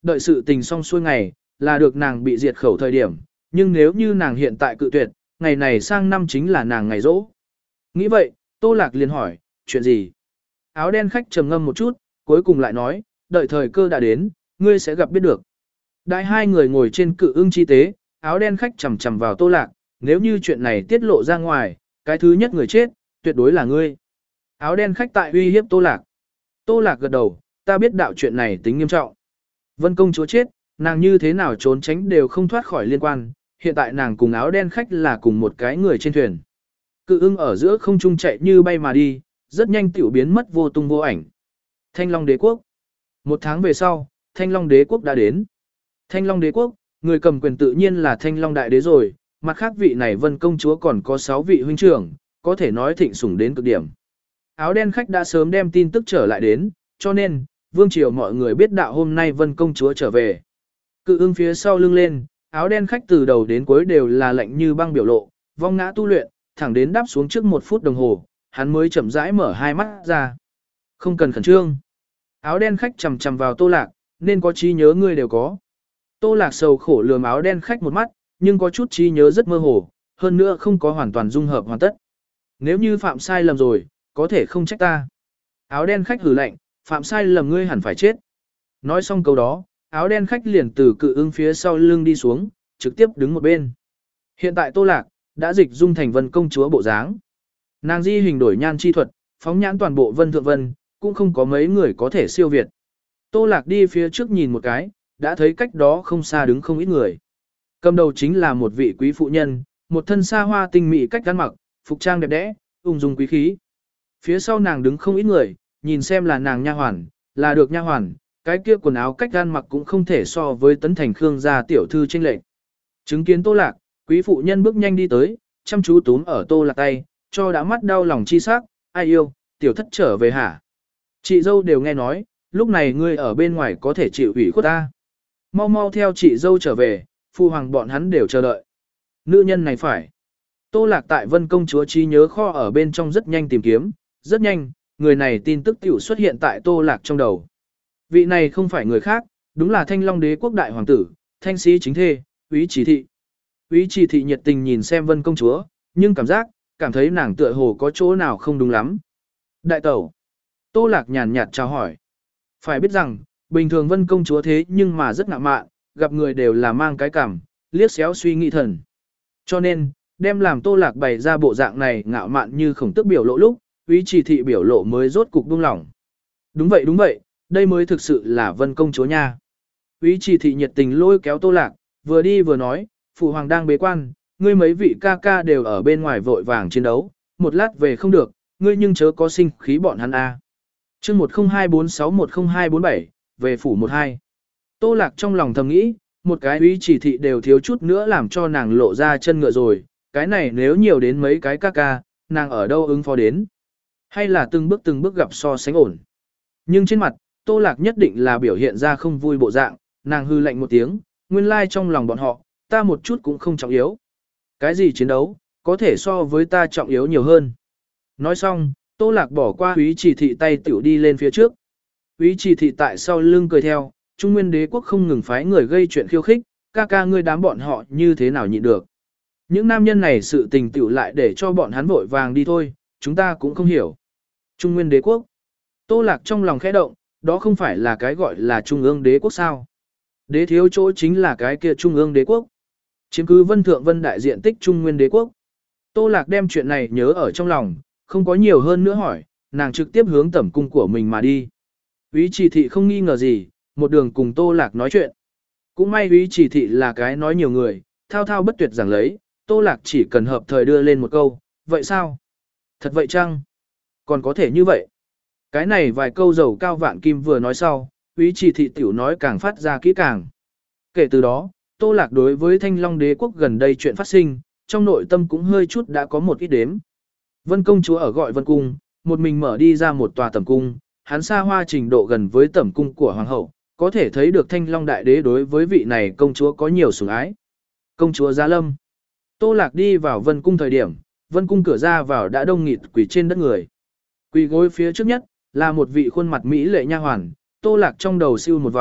đợi sự tình xong xuôi ngày, là được nàng bị diệt khẩu thời điểm, nhưng nếu như nàng hiện tại cự tuyệt, ngày này sang năm chính là nàng ngày rỗ. Nghĩ vậy, Tô Lạc liền hỏi, chuyện gì? Áo đen khách trầm ngâm một chút, cuối cùng lại nói, đợi thời cơ đã đến, ngươi sẽ gặp biết được. Đại hai người ngồi trên cự ưng chi tế, áo đen khách chầm chầm vào Tô Lạc, nếu như chuyện này tiết lộ ra ngoài, cái thứ nhất người chết, tuyệt đối là ngươi. Áo đen khách tại uy hiếp Tô Lạc. Tô Lạc gật đầu, ta biết đạo chuyện này tính nghiêm trọng. Vân công chúa chết, nàng như thế nào trốn tránh đều không thoát khỏi liên quan, hiện tại nàng cùng áo đen khách là cùng một cái người trên thuyền. Cự ưng ở giữa không trung chạy như bay mà đi, rất nhanh tiểu biến mất vô tung vô ảnh. Thanh Long đế quốc. Một tháng về sau, Thanh Long đế quốc đã đến. Thanh Long đế quốc, người cầm quyền tự nhiên là Thanh Long đại đế rồi, mặt khác vị này Vân công chúa còn có sáu vị huynh trưởng, có thể nói thịnh sủng đến cực điểm. Áo đen khách đã sớm đem tin tức trở lại đến, cho nên, vương triều mọi người biết đạo hôm nay Vân công chúa trở về. Cự ưng phía sau lưng lên, áo đen khách từ đầu đến cuối đều là lạnh như băng biểu lộ, vong ngã tu luyện, thẳng đến đáp xuống trước một phút đồng hồ, hắn mới chậm rãi mở hai mắt ra. Không cần khẩn trương. Áo đen khách chầm chầm vào Tô Lạc, nên có trí nhớ ngươi đều có. Tô Lạc sầu khổ lườm áo đen khách một mắt, nhưng có chút trí nhớ rất mơ hồ, hơn nữa không có hoàn toàn dung hợp hoàn tất. Nếu như phạm sai lầm rồi, có thể không trách ta. Áo đen khách hử lạnh, phạm sai lầm ngươi hẳn phải chết. Nói xong câu đó, áo đen khách liền từ cự ưng phía sau lưng đi xuống, trực tiếp đứng một bên. Hiện tại Tô Lạc đã dịch dung thành Vân công chúa bộ dáng. Nàng di hình đổi nhan chi thuật, phóng nhãn toàn bộ Vân Thượng Vân, cũng không có mấy người có thể siêu việt. Tô Lạc đi phía trước nhìn một cái, đã thấy cách đó không xa đứng không ít người. Cầm đầu chính là một vị quý phụ nhân, một thân xa hoa tinh mỹ cách ăn mặc, phục trang đẹp đẽ, ung dung quý khí. Phía sau nàng đứng không ít người, nhìn xem là nàng nha hoàn, là được nha hoàn, cái kia quần áo cách ăn mặc cũng không thể so với Tấn Thành Khương gia tiểu thư chênh lệch. Chứng kiến Tô Lạc, quý phụ nhân bước nhanh đi tới, chăm chú túm ở Tô Lạc tay, cho đã mắt đau lòng chi sắc, ai yêu, tiểu thất trở về hả? Chị dâu đều nghe nói, lúc này ngươi ở bên ngoài có thể chịu ủy khuất ta. Mau mau theo chị dâu trở về, phu hoàng bọn hắn đều chờ đợi. Nữ nhân này phải. Tô Lạc tại Vân công chúa trí nhớ kho ở bên trong rất nhanh tìm kiếm, rất nhanh, người này tin tức tiểu xuất hiện tại Tô Lạc trong đầu. Vị này không phải người khác, đúng là Thanh Long đế quốc đại hoàng tử, Thanh sĩ chính thê, Úy Chỉ Thị. Úy Chỉ Thị nhiệt tình nhìn xem Vân công chúa, nhưng cảm giác, cảm thấy nàng tựa hồ có chỗ nào không đúng lắm. Đại tẩu. Tô Lạc nhàn nhạt chào hỏi. Phải biết rằng, bình thường Vân công chúa thế nhưng mà rất ngạo mạn, gặp người đều là mang cái cảm, liếc xéo suy nghĩ thần. Cho nên, đem làm Tô Lạc bày ra bộ dạng này ngạo mạn như khổng tức biểu lộ lúc, Úy Chỉ Thị biểu lộ mới rốt cục buông lỏng. Đúng vậy đúng vậy, đây mới thực sự là Vân công chúa nha. Úy Chỉ Thị nhiệt tình lôi kéo Tô Lạc, vừa đi vừa nói, phụ hoàng đang bế quan, ngươi mấy vị ca ca đều ở bên ngoài vội vàng chiến đấu, một lát về không được, ngươi nhưng chớ có sinh khí bọn hắn a. Chương một không hai bốn sáu một không hai bốn bảy, về phủ một hai. Tô Lạc trong lòng thầm nghĩ, một cái Úy Chỉ Thị đều thiếu chút nữa làm cho nàng lộ ra chân ngựa rồi, cái này nếu nhiều đến mấy cái ca ca, nàng ở đâu ứng phó đến. Hay là từng bước từng bước gặp so sánh ổn. Nhưng trên mặt, Tô Lạc nhất định là biểu hiện ra không vui bộ dạng, nàng hư lạnh một tiếng, nguyên lai trong lòng bọn họ, ta một chút cũng không trọng yếu. Cái gì chiến đấu, có thể so với ta trọng yếu nhiều hơn. Nói xong, Tô Lạc bỏ qua Úy Chỉ Thị tay tiểu đi lên phía trước. Úy Chỉ Thị tại sau lưng cười theo, Trung Nguyên đế quốc không ngừng phái người gây chuyện khiêu khích, ca ca ngươi đám bọn họ như thế nào nhịn được. Những nam nhân này sự tình tiểu lại để cho bọn hắn vội vàng đi thôi, chúng ta cũng không hiểu. Trung Nguyên đế quốc. Tô Lạc trong lòng khẽ động, đó không phải là cái gọi là Trung ương đế quốc sao. Đế thiếu chỗ chính là cái kia Trung ương đế quốc. Chiếm cứ Vân Thượng Vân đại diện tích Trung Nguyên đế quốc. Tô Lạc đem chuyện này nhớ ở trong lòng, không có nhiều hơn nữa hỏi, nàng trực tiếp hướng tẩm cung của mình mà đi. Úy Chỉ Thị không nghi ngờ gì, một đường cùng Tô Lạc nói chuyện. Cũng may Úy Chỉ Thị là cái nói nhiều người, thao thao bất tuyệt giảng lấy, Tô Lạc chỉ cần hợp thời đưa lên một câu, vậy sao? Thật vậy chăng? Còn có thể như vậy? Cái này vài câu dầu cao vạn kim vừa nói sau, Úy Chỉ Thị tiểu nói càng phát ra kỹ càng. Kể từ đó, Tô Lạc đối với Thanh Long đế quốc gần đây chuyện phát sinh, trong nội tâm cũng hơi chút đã có một ít đếm. Vân công chúa ở gọi Vân cung, một mình mở đi ra một tòa tẩm cung, hắn xa hoa trình độ gần với tẩm cung của hoàng hậu, có thể thấy được Thanh Long đại đế đối với vị này công chúa có nhiều sủng ái. Công chúa Giá Lâm. Tô Lạc đi vào Vân cung thời điểm, Vân cung cửa ra vào đã đông nghịt quỳ trên đất người. Quỳ gối phía trước nhất là một vị khuôn mặt mỹ lệ nha hoàn, Tô Lạc trong đầu siêu một vòng,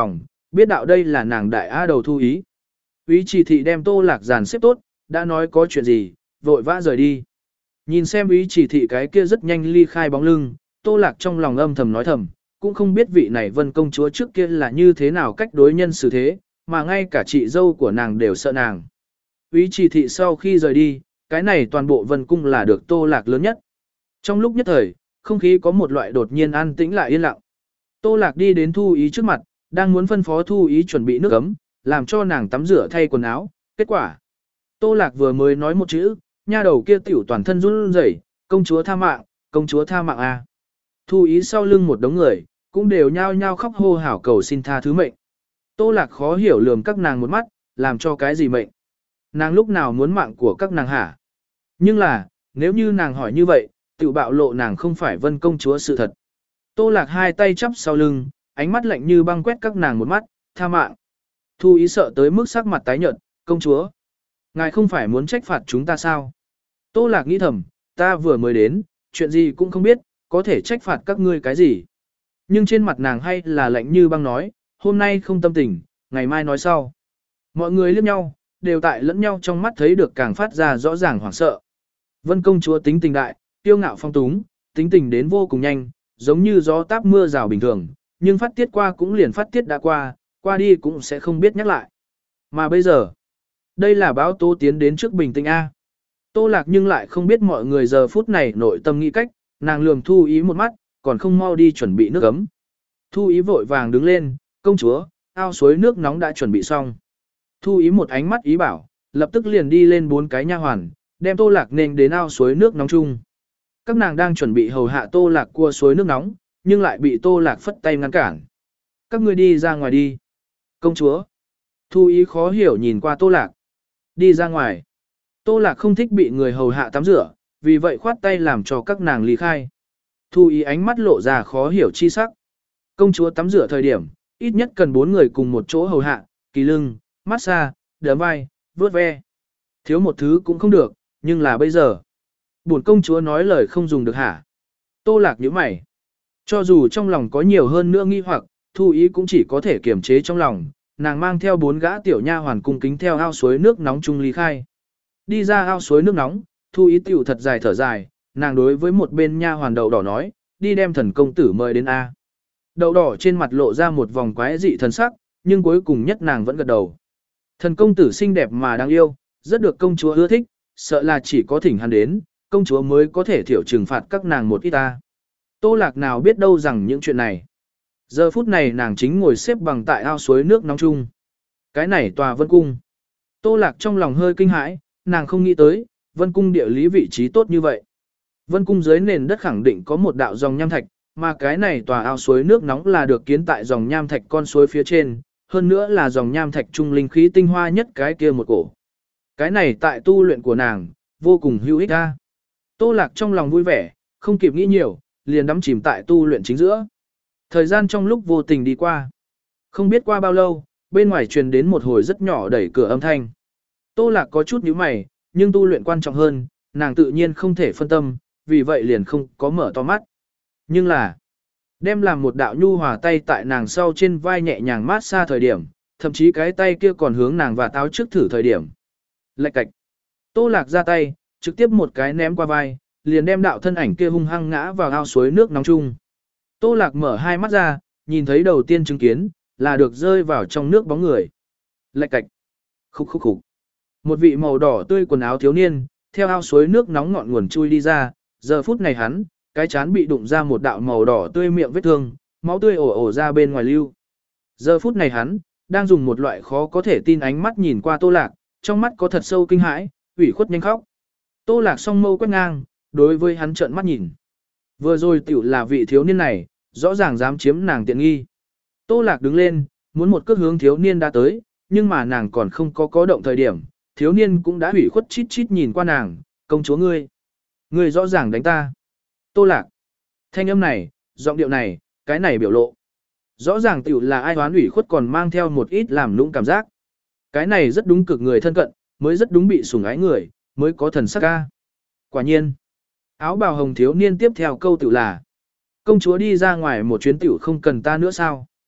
biết đạo đây là nàng đại a đầu Thu Ý. Úy Chỉ Thị đem Tô Lạc dàn xếp tốt, đã nói có chuyện gì, vội vã rời đi. Nhìn xem Úy Chỉ Thị cái kia rất nhanh ly khai bóng lưng, Tô Lạc trong lòng âm thầm nói thầm, cũng không biết vị này Vân công chúa trước kia là như thế nào cách đối nhân xử thế, mà ngay cả chị dâu của nàng đều sợ nàng. Úy Chỉ Thị sau khi rời đi, cái này toàn bộ Vân cung là được Tô Lạc lớn nhất. Trong lúc nhất thời, không khí có một loại đột nhiên an tĩnh lại yên lặng. Tô Lạc đi đến Thu Ý trước mặt, đang muốn phân phó Thu Ý chuẩn bị nước ấm, làm cho nàng tắm rửa thay quần áo. Kết quả, Tô Lạc vừa mới nói một chữ, nha đầu kia tiểu toàn thân run rẩy, công chúa tha mạng, công chúa tha mạng a. Thu Ý sau lưng một đống người, cũng đều nhao nhao khóc hô hào cầu xin tha thứ mệnh. Tô Lạc khó hiểu lườm các nàng một mắt, làm cho cái gì mệnh? Nàng lúc nào muốn mạng của các nàng hả? Nhưng là, nếu như nàng hỏi như vậy, tự bạo lộ nàng không phải Vân công chúa sự thật. Tô Lạc hai tay chắp sau lưng, ánh mắt lạnh như băng quét các nàng một mắt, tha mạng. Thu Ý sợ tới mức sắc mặt tái nhợt, công chúa. Ngài không phải muốn trách phạt chúng ta sao? Tô Lạc nghĩ thầm, ta vừa mới đến, chuyện gì cũng không biết, có thể trách phạt các ngươi cái gì. Nhưng trên mặt nàng hay là lạnh như băng nói, hôm nay không tâm tình, ngày mai nói sau. Mọi người liếc nhau, đều tại lẫn nhau trong mắt thấy được càng phát ra rõ ràng hoảng sợ. Vân công chúa tính tình đại, tiêu ngạo phong túng, tính tình đến vô cùng nhanh, giống như gió táp mưa rào bình thường, nhưng phát tiết qua cũng liền phát tiết đã qua, qua đi cũng sẽ không biết nhắc lại. Mà bây giờ, đây là báo tố tiến đến trước bình tĩnh A. Tô Lạc nhưng lại không biết mọi người giờ phút này nội tâm nghĩ cách, nàng lườm Thu Ý một mắt, còn không mau đi chuẩn bị nước ấm. Thu Ý vội vàng đứng lên, công chúa, ao suối nước nóng đã chuẩn bị xong. Thu Ý một ánh mắt ý bảo, lập tức liền đi lên bốn cái nha hoàn, đem Tô Lạc nên đến ao suối nước nóng chung. Các nàng đang chuẩn bị hầu hạ Tô Lạc cua suối nước nóng, nhưng lại bị Tô Lạc phất tay ngăn cản. Các ngươi đi ra ngoài đi. Công chúa. Thu Ý khó hiểu nhìn qua Tô Lạc. Đi ra ngoài. Tô Lạc không thích bị người hầu hạ tắm rửa, vì vậy khoát tay làm cho các nàng ly khai. Thu Ý ánh mắt lộ ra khó hiểu chi sắc. Công chúa tắm rửa thời điểm, ít nhất cần bốn người cùng một chỗ hầu hạ, kỳ lưng, massage, đấm vai, vuốt ve. Thiếu một thứ cũng không được, nhưng là bây giờ. Bổn công chúa nói lời không dùng được hả? Tô Lạc nhíu mày. Cho dù trong lòng có nhiều hơn nữa nghi hoặc, Thu Ý cũng chỉ có thể kiềm chế trong lòng, nàng mang theo bốn gã tiểu nha hoàn cung kính theo ao suối nước nóng chung ly khai. Đi ra ao suối nước nóng, Thu Ý tiểu thật dài thở dài, nàng đối với một bên nha hoàn đậu đỏ nói, đi đem thần công tử mời đến A. Đậu đỏ trên mặt lộ ra một vòng quái dị thần sắc, nhưng cuối cùng nhất nàng vẫn gật đầu. Thần công tử xinh đẹp mà đáng yêu, rất được công chúa ưa thích, sợ là chỉ có thỉnh hắn đến, công chúa mới có thể thiểu trừng phạt các nàng một ít ta. Tô Lạc nào biết đâu rằng những chuyện này. Giờ phút này nàng chính ngồi xếp bằng tại ao suối nước nóng chung. Cái này tòa Vân cung. Tô Lạc trong lòng hơi kinh hãi, nàng không nghĩ tới, Vân cung địa lý vị trí tốt như vậy. Vân cung dưới nền đất khẳng định có một đạo dòng nham thạch, mà cái này tòa ao suối nước nóng là được kiến tại dòng nham thạch con suối phía trên, hơn nữa là dòng nham thạch trung linh khí tinh hoa nhất cái kia một cổ. Cái này tại tu luyện của nàng, vô cùng hữu ích a. Tô Lạc trong lòng vui vẻ, không kịp nghĩ nhiều, liền đắm chìm tại tu luyện chính giữa. Thời gian trong lúc vô tình đi qua. Không biết qua bao lâu, bên ngoài truyền đến một hồi rất nhỏ đẩy cửa âm thanh. Tô Lạc có chút nhíu mày, nhưng tu luyện quan trọng hơn, nàng tự nhiên không thể phân tâm, vì vậy liền không có mở to mắt. Nhưng là, đem làm một đạo nhu hòa tay tại nàng sau trên vai nhẹ nhàng mát xa thời điểm, thậm chí cái tay kia còn hướng nàng và táo trước thử thời điểm. Lạch cạch. Tô Lạc ra tay, trực tiếp một cái ném qua vai, liền đem đạo thân ảnh kia hung hăng ngã vào ao suối nước nóng chung. Tô Lạc mở hai mắt ra, nhìn thấy đầu tiên chứng kiến, là được rơi vào trong nước bóng người. Lạch cạch. Khúc khúc khúc. Một vị màu đỏ tươi quần áo thiếu niên, theo ao suối nước nóng ngọn nguồn chui đi ra, giờ phút này hắn, cái chán bị đụng ra một đạo màu đỏ tươi miệng vết thương, máu tươi ồ ồ ra bên ngoài lưu. Giờ phút này hắn, đang dùng một loại khó có thể tin ánh mắt nhìn qua Tô Lạc, trong mắt có thật sâu kinh hãi, ủy khuất nhanh khóc. Tô Lạc song mâu quét ngang, đối với hắn trợn mắt nhìn. Vừa rồi tiểu là vị thiếu niên này, rõ ràng dám chiếm nàng tiện nghi. Tô Lạc đứng lên, muốn một cước hướng thiếu niên đã tới, nhưng mà nàng còn không có có động thời điểm, thiếu niên cũng đã ủy khuất chít chít nhìn qua nàng, công chúa ngươi. Ngươi rõ ràng đánh ta. Tô Lạc. Thanh âm này, giọng điệu này, cái này biểu lộ. Rõ ràng tiểu là ai hoán ủy khuất còn mang theo một ít làm nũng cảm giác. Cái này rất đúng cực người thân cận, mới rất đúng bị sủng ái người, mới có thần sắc ca. Quả nhiên. Áo bào hồng thiếu niên tiếp theo câu tiểu là. Công chúa đi ra ngoài một chuyến tiểu không cần ta nữa sao?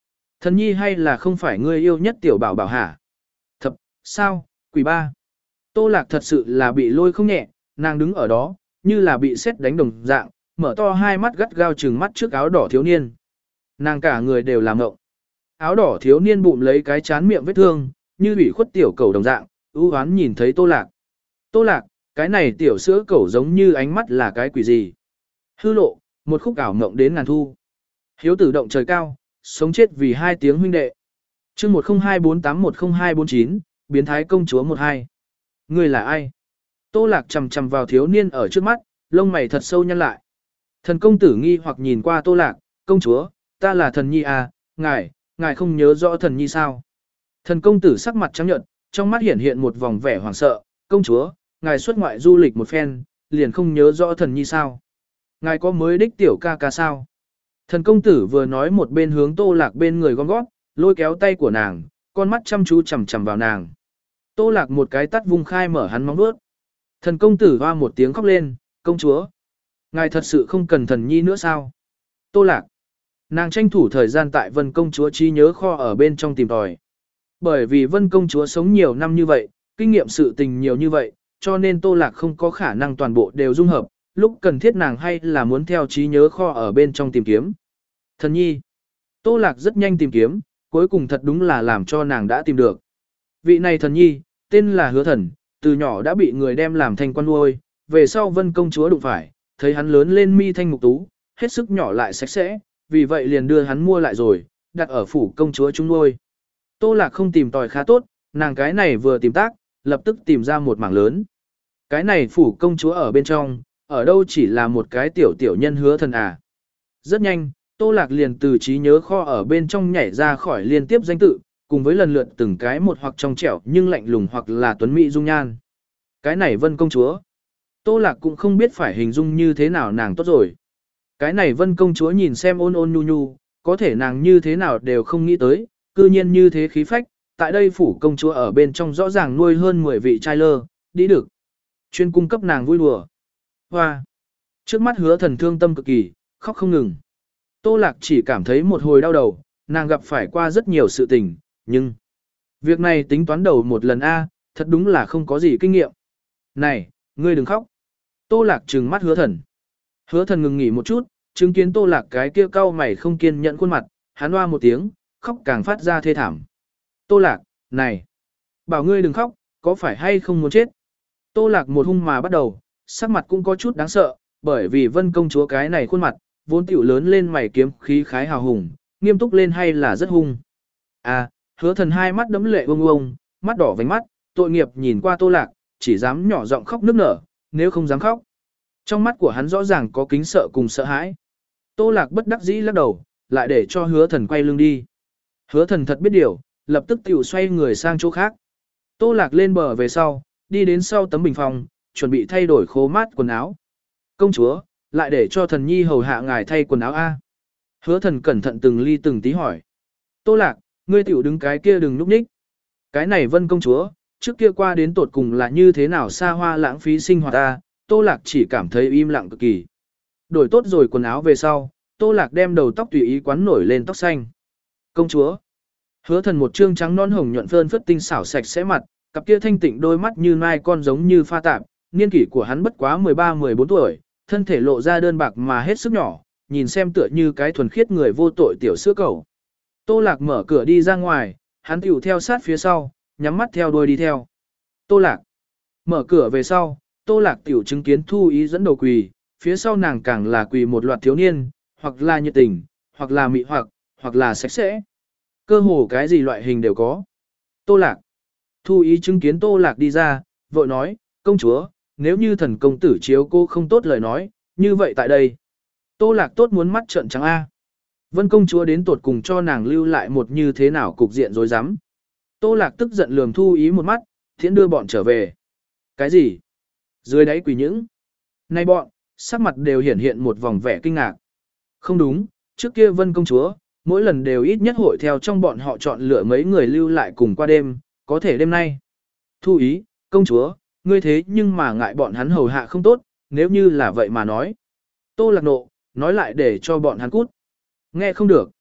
Thần nhi hay là không phải ngươi yêu nhất tiểu bảo bảo hả? Thập, sao, quỷ ba. Tô Lạc thật sự là bị lôi không nhẹ, nàng đứng ở đó, như là bị sét đánh đồng dạng, mở to hai mắt gắt gao trừng mắt trước áo đỏ thiếu niên. Nàng cả người đều làm ngộng. Áo đỏ thiếu niên bụng lấy cái chán miệng vết thương, như ủy khuất tiểu cầu đồng dạng, ưu hoán nhìn thấy Tô Lạc. Tô Lạc, cái này tiểu sữa cẩu giống như ánh mắt là cái quỷ gì? Hư lộ, một khúc ảo mộng đến ngàn thu. Hiếu tử động trời cao, sống chết vì hai tiếng huynh đệ. Chương một không hai bốn tám một không hai bốn chín, biến thái công chúa một hai. Người là ai? Tô Lạc chầm chầm vào thiếu niên ở trước mắt, lông mày thật sâu nhăn lại. Thần công tử nghi hoặc nhìn qua Tô Lạc, công chúa, ta là thần nhi à, ngài, ngài không nhớ rõ thần nhi sao? Thần công tử sắc mặt trắng nhợt, trong mắt hiện hiện một vòng vẻ hoảng sợ, công chúa, ngài xuất ngoại du lịch một phen, liền không nhớ rõ thần nhi sao? Ngài có mới đích tiểu ca ca sao? Thần công tử vừa nói một bên hướng Tô Lạc bên người gom gót, lôi kéo tay của nàng, con mắt chăm chú chằm chằm vào nàng. Tô Lạc một cái tắt vung khai mở hắn móng vuốt. Thần công tử hoa một tiếng khóc lên, công chúa. Ngài thật sự không cần thần nhi nữa sao? Tô Lạc. Nàng tranh thủ thời gian tại Vân công chúa trí nhớ kho ở bên trong tìm tòi. Bởi vì Vân công chúa sống nhiều năm như vậy, kinh nghiệm sự tình nhiều như vậy, cho nên Tô Lạc không có khả năng toàn bộ đều dung hợp, lúc cần thiết nàng hay là muốn theo trí nhớ kho ở bên trong tìm kiếm. Thần nhi. Tô Lạc rất nhanh tìm kiếm, cuối cùng thật đúng là làm cho nàng đã tìm được. Vị này thần nhi, tên là Hứa Thần, từ nhỏ đã bị người đem làm thanh quan nuôi, về sau Vân công chúa đụng phải, thấy hắn lớn lên mi thanh mục tú, hết sức nhỏ lại sạch sẽ, vì vậy liền đưa hắn mua lại rồi, đặt ở phủ công chúa chúng nuôi. Tô Lạc không tìm tòi khá tốt, nàng cái này vừa tìm tác, lập tức tìm ra một mảng lớn. Cái này phủ công chúa ở bên trong, ở đâu chỉ là một cái tiểu tiểu nhân Hứa Thần à. Rất nhanh, Tô Lạc liền từ trí nhớ kho ở bên trong nhảy ra khỏi liên tiếp danh tự, cùng với lần lượt từng cái một hoặc trong trẻo nhưng lạnh lùng hoặc là tuấn mỹ dung nhan. Cái này Vân công chúa. Tô Lạc cũng không biết phải hình dung như thế nào nàng tốt rồi. Cái này Vân công chúa nhìn xem ôn ôn nhu nhu, có thể nàng như thế nào đều không nghĩ tới, cư nhiên như thế khí phách, tại đây phủ công chúa ở bên trong rõ ràng nuôi hơn mười vị trai lơ, đi được. Chuyên cung cấp nàng vui đùa. Hoa! Trước mắt Hứa Thần thương tâm cực kỳ, khóc không ngừng. Tô Lạc chỉ cảm thấy một hồi đau đầu, nàng gặp phải qua rất nhiều sự tình, nhưng việc này tính toán đầu một lần a, thật đúng là không có gì kinh nghiệm. Này, ngươi đừng khóc. Tô Lạc trừng mắt Hứa Thần. Hứa Thần ngừng nghỉ một chút, chứng kiến Tô Lạc cái kia cau mày không kiên nhẫn khuôn mặt, hắn oa một tiếng, khóc càng phát ra thê thảm. Tô Lạc, này, bảo ngươi đừng khóc, có phải hay không muốn chết? Tô Lạc một hung mà bắt đầu, sắc mặt cũng có chút đáng sợ, bởi vì Vân công chúa cái này khuôn mặt, vốn tiểu lớn lên mày kiếm khí khái hào hùng, nghiêm túc lên hay là rất hung. À, Hứa Thần hai mắt đẫm lệ bông bông, mắt đỏ vành mắt, tội nghiệp nhìn qua Tô Lạc, chỉ dám nhỏ giọng khóc nức nở, nếu không dám khóc. Trong mắt của hắn rõ ràng có kính sợ cùng sợ hãi. Tô Lạc bất đắc dĩ lắc đầu, lại để cho Hứa Thần quay lưng đi. Hứa Thần thật biết điều, lập tức tiểu xoay người sang chỗ khác. Tô Lạc lên bờ về sau, đi đến sau tấm bình phòng, chuẩn bị thay đổi khố mát quần áo. Công chúa, lại để cho thần nhi hầu hạ ngài thay quần áo a. Hứa Thần cẩn thận từng ly từng tí hỏi. Tô Lạc, ngươi tiểu đứng cái kia đừng núp ních. Cái này Vân công chúa, trước kia qua đến tột cùng là như thế nào xa hoa lãng phí sinh hoạt ta, Tô Lạc chỉ cảm thấy im lặng cực kỳ. Đổi tốt rồi quần áo về sau, Tô Lạc đem đầu tóc tùy ý quấn nổi lên tóc xanh. Công chúa. Hứa Thần một trương trắng non hồng nhuận phơn phất tinh xảo sạch sẽ mặt, cặp kia thanh tịnh đôi mắt như mai con giống như pha tạp, niên kỷ của hắn bất quá mười ba mười bốn tuổi, thân thể lộ ra đơn bạc mà hết sức nhỏ, nhìn xem tựa như cái thuần khiết người vô tội tiểu sữa cẩu. Tô Lạc mở cửa đi ra ngoài, hắn tiểu theo sát phía sau, nhắm mắt theo đuôi đi theo. Tô Lạc mở cửa về sau, Tô Lạc tiểu chứng kiến Thu Ý dẫn đầu quỳ, phía sau nàng càng là quỳ một loạt thiếu niên, hoặc là nhiệt tình, hoặc là mị hoặc, hoặc là sạch sẽ. Cơ hồ cái gì loại hình đều có. Tô Lạc. Thu Ý chứng kiến Tô Lạc đi ra, vội nói, công chúa, nếu như thần công tử chiếu cô không tốt lời nói, như vậy tại đây. Tô Lạc tốt muốn mắt trợn trắng A. Vân công chúa đến tột cùng cho nàng lưu lại một như thế nào cục diện rối rắm. Tô Lạc tức giận lườm Thu Ý một mắt, thiện đưa bọn trở về. Cái gì? Dưới đáy quỷ những. Này bọn, sắc mặt đều hiển hiện một vòng vẻ kinh ngạc. Không đúng, trước kia Vân công chúa, mỗi lần đều ít nhất hội theo trong bọn họ chọn lựa mấy người lưu lại cùng qua đêm, có thể đêm nay. Thu Ý, công chúa, ngươi thế nhưng mà ngại bọn hắn hầu hạ không tốt, nếu như là vậy mà nói. Tô Lạc nộ, nói lại để cho bọn hắn cút. Nghe không được.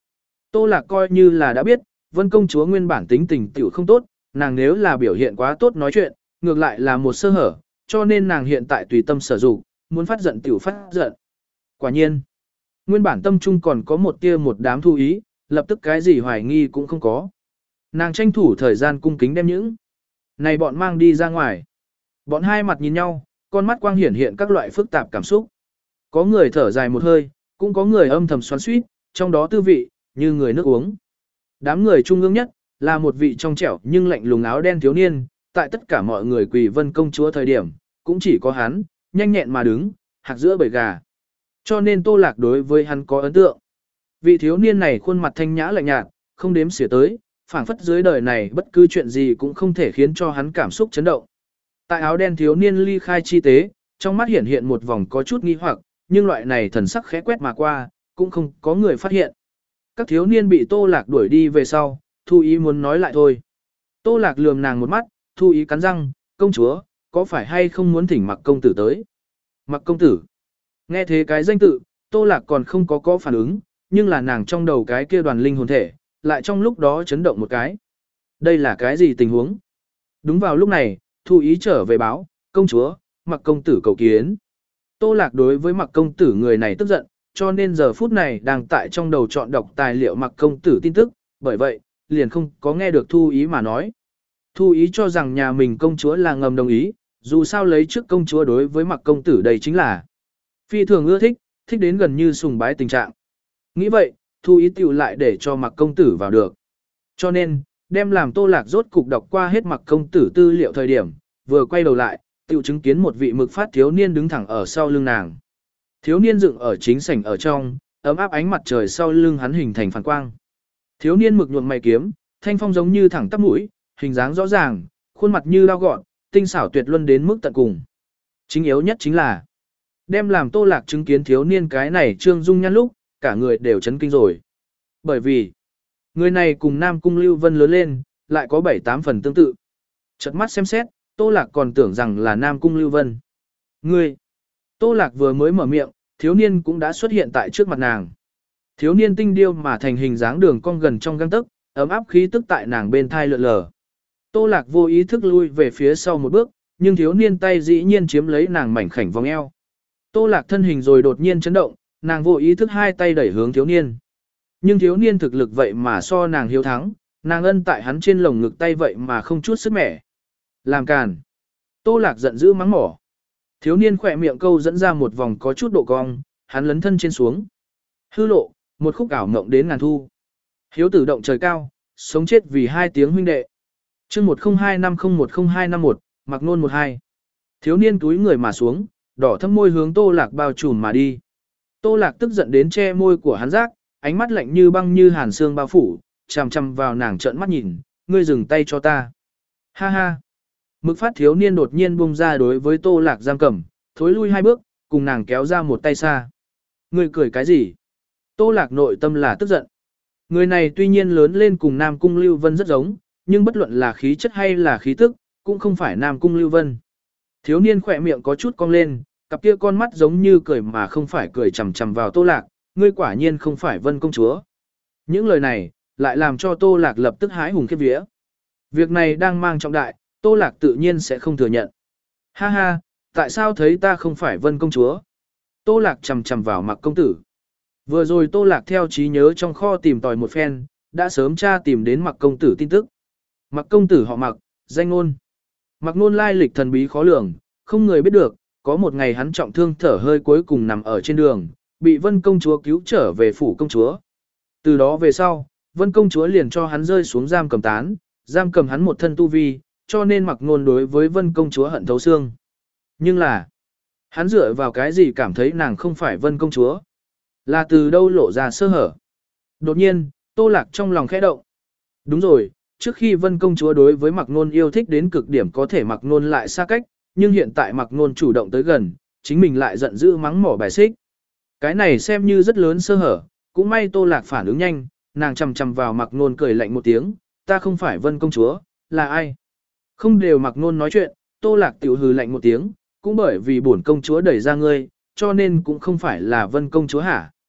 Tô Lạc coi như là đã biết, Vân công chúa nguyên bản tính tình tiểu không tốt, nàng nếu là biểu hiện quá tốt nói chuyện, ngược lại là một sơ hở, cho nên nàng hiện tại tùy tâm sở dụng, muốn phát giận tiểu phát giận. Quả nhiên, nguyên bản tâm trung còn có một tia một đám thu ý, lập tức cái gì hoài nghi cũng không có. Nàng tranh thủ thời gian cung kính đem những này bọn mang đi ra ngoài. Bọn hai mặt nhìn nhau, con mắt quang hiển hiện các loại phức tạp cảm xúc. Có người thở dài một hơi, cũng có người âm thầm xoắn xuýt, trong đó tư vị, như người nước uống. Đám người trung ương nhất, là một vị trong trẻo nhưng lạnh lùng áo đen thiếu niên, tại tất cả mọi người quỳ Vân công chúa thời điểm, cũng chỉ có hắn, nhanh nhẹn mà đứng, hạc giữa bầy gà. Cho nên Tô Lạc đối với hắn có ấn tượng. Vị thiếu niên này khuôn mặt thanh nhã lạnh nhạt, không đếm xỉa tới, phảng phất dưới đời này bất cứ chuyện gì cũng không thể khiến cho hắn cảm xúc chấn động. Tại áo đen thiếu niên ly khai chi tế, trong mắt hiện hiện một vòng có chút nghi hoặc, nhưng loại này thần sắc khẽ quét mà qua, cũng không có người phát hiện. Các thiếu niên bị Tô Lạc đuổi đi về sau, Thu Ý muốn nói lại thôi. Tô Lạc lườm nàng một mắt, Thu Ý cắn răng, công chúa, có phải hay không muốn thỉnh Mặc công tử tới? Mặc công tử. Nghe thế cái danh tự, Tô Lạc còn không có có phản ứng, nhưng là nàng trong đầu cái kia đoàn linh hồn thể, lại trong lúc đó chấn động một cái. Đây là cái gì tình huống? Đúng vào lúc này, Thu Ý trở về báo, công chúa, Mặc công tử cầu kiến. Tô Lạc đối với Mặc công tử người này tức giận, cho nên giờ phút này đang tại trong đầu chọn đọc tài liệu Mặc công tử tin tức, bởi vậy, liền không có nghe được Thu Ý mà nói. Thu Ý cho rằng nhà mình công chúa là ngầm đồng ý, dù sao lấy trước công chúa đối với Mặc công tử đây chính là phi thường ưa thích, thích đến gần như sùng bái tình trạng. Nghĩ vậy, Thu Ý tiểu lại để cho Mặc công tử vào được. Cho nên, đem làm Tô Lạc rốt cục đọc qua hết Mặc công tử tư liệu thời điểm, vừa quay đầu lại, tiểu chứng kiến một vị mực phát thiếu niên đứng thẳng ở sau lưng nàng. Thiếu niên dựng ở chính sảnh ở trong, ấm áp ánh mặt trời sau lưng hắn hình thành phản quang. Thiếu niên mực nhuộm mày kiếm, thanh phong giống như thẳng tắp mũi, hình dáng rõ ràng, khuôn mặt như lao gọn, tinh xảo tuyệt luân đến mức tận cùng. Chính yếu nhất chính là đem làm Tô Lạc chứng kiến thiếu niên cái này trương dung nhan lúc, cả người đều chấn kinh rồi. Bởi vì, người này cùng Nam Cung Lưu Vân lớn lên, lại có bảy tám phần tương tự. Chợt mắt xem xét, Tô Lạc còn tưởng rằng là Nam Cung Lưu Vân. Ngươi! Tô Lạc vừa mới mở miệng, thiếu niên cũng đã xuất hiện tại trước mặt nàng. Thiếu niên tinh điêu mà thành hình dáng đường cong gần trong gang tấc, ấm áp khí tức tại nàng bên thai lượn lờ. Tô Lạc vô ý thức lui về phía sau một bước, nhưng thiếu niên tay dĩ nhiên chiếm lấy nàng mảnh khảnh vòng eo. Tô Lạc thân hình rồi đột nhiên chấn động, nàng vô ý thức hai tay đẩy hướng thiếu niên. Nhưng thiếu niên thực lực vậy mà so nàng hiếu thắng, nàng ân tại hắn trên lồng ngực tay vậy mà không chút sức mẻ. Làm càn. Tô Lạc giận dữ mắng mỏ. Thiếu niên khỏe miệng câu dẫn ra một vòng có chút độ cong, hắn lấn thân trên xuống. Hư lộ, một khúc ảo mộng đến ngàn thu. Hiếu tử động trời cao, sống chết vì hai tiếng huynh đệ. chương một không hai năm không một không hai năm một, mặc nôn một hai. Thiếu niên túi người mà xuống, đỏ thâm môi hướng Tô Lạc bao trùm mà đi. Tô Lạc tức giận đến che môi của hắn rác, ánh mắt lạnh như băng như hàn xương bao phủ, chằm chằm vào nàng trợn mắt nhìn, ngươi dừng tay cho ta. Ha ha. Mực phát thiếu niên đột nhiên bung ra đối với Tô Lạc giam cầm, thối lui hai bước, cùng nàng kéo ra một tay xa. Ngươi cười cái gì? Tô Lạc nội tâm là tức giận. Người này tuy nhiên lớn lên cùng Nam Cung Lưu Vân rất giống, nhưng bất luận là khí chất hay là khí tức, cũng không phải Nam Cung Lưu Vân. Thiếu niên khỏe miệng có chút cong lên, cặp kia con mắt giống như cười mà không phải cười chằm chằm vào Tô Lạc, ngươi quả nhiên không phải Vân công chúa. Những lời này, lại làm cho Tô Lạc lập tức hái hùng khiếp vía. Việc này đang mang trọng đại, Tô Lạc tự nhiên sẽ không thừa nhận. Ha ha, tại sao thấy ta không phải Vân công chúa? Tô Lạc chằm chằm vào Mặc công tử. Vừa rồi Tô Lạc theo trí nhớ trong kho tìm tòi một phen, đã sớm tra tìm đến Mặc công tử tin tức. Mặc công tử họ Mặc, danh ngôn. Mặc Nôn lai lịch thần bí khó lường, không người biết được, có một ngày hắn trọng thương thở hơi cuối cùng nằm ở trên đường, bị Vân công chúa cứu trở về phủ công chúa. Từ đó về sau, Vân công chúa liền cho hắn rơi xuống giam cầm tán, giam cầm hắn một thân tu vi, cho nên Mặc Nôn đối với Vân công chúa hận thấu xương. Nhưng là, hắn dựa vào cái gì cảm thấy nàng không phải Vân công chúa? Là từ đâu lộ ra sơ hở? Đột nhiên, Tô Lạc trong lòng khẽ động. Đúng rồi, trước khi Vân công chúa đối với Mặc Nôn yêu thích đến cực điểm có thể Mặc Nôn lại xa cách, nhưng hiện tại Mặc Nôn chủ động tới gần, chính mình lại giận dữ mắng mỏ bài xích. Cái này xem như rất lớn sơ hở, cũng may Tô Lạc phản ứng nhanh, nàng chằm chằm vào Mặc Nôn cười lạnh một tiếng, ta không phải Vân công chúa, là ai? Không đều Mặc Nôn nói chuyện, Tô Lạc tiểu hừ lạnh một tiếng, cũng bởi vì bổn công chúa đẩy ra ngươi, cho nên cũng không phải là Vân công chúa hả?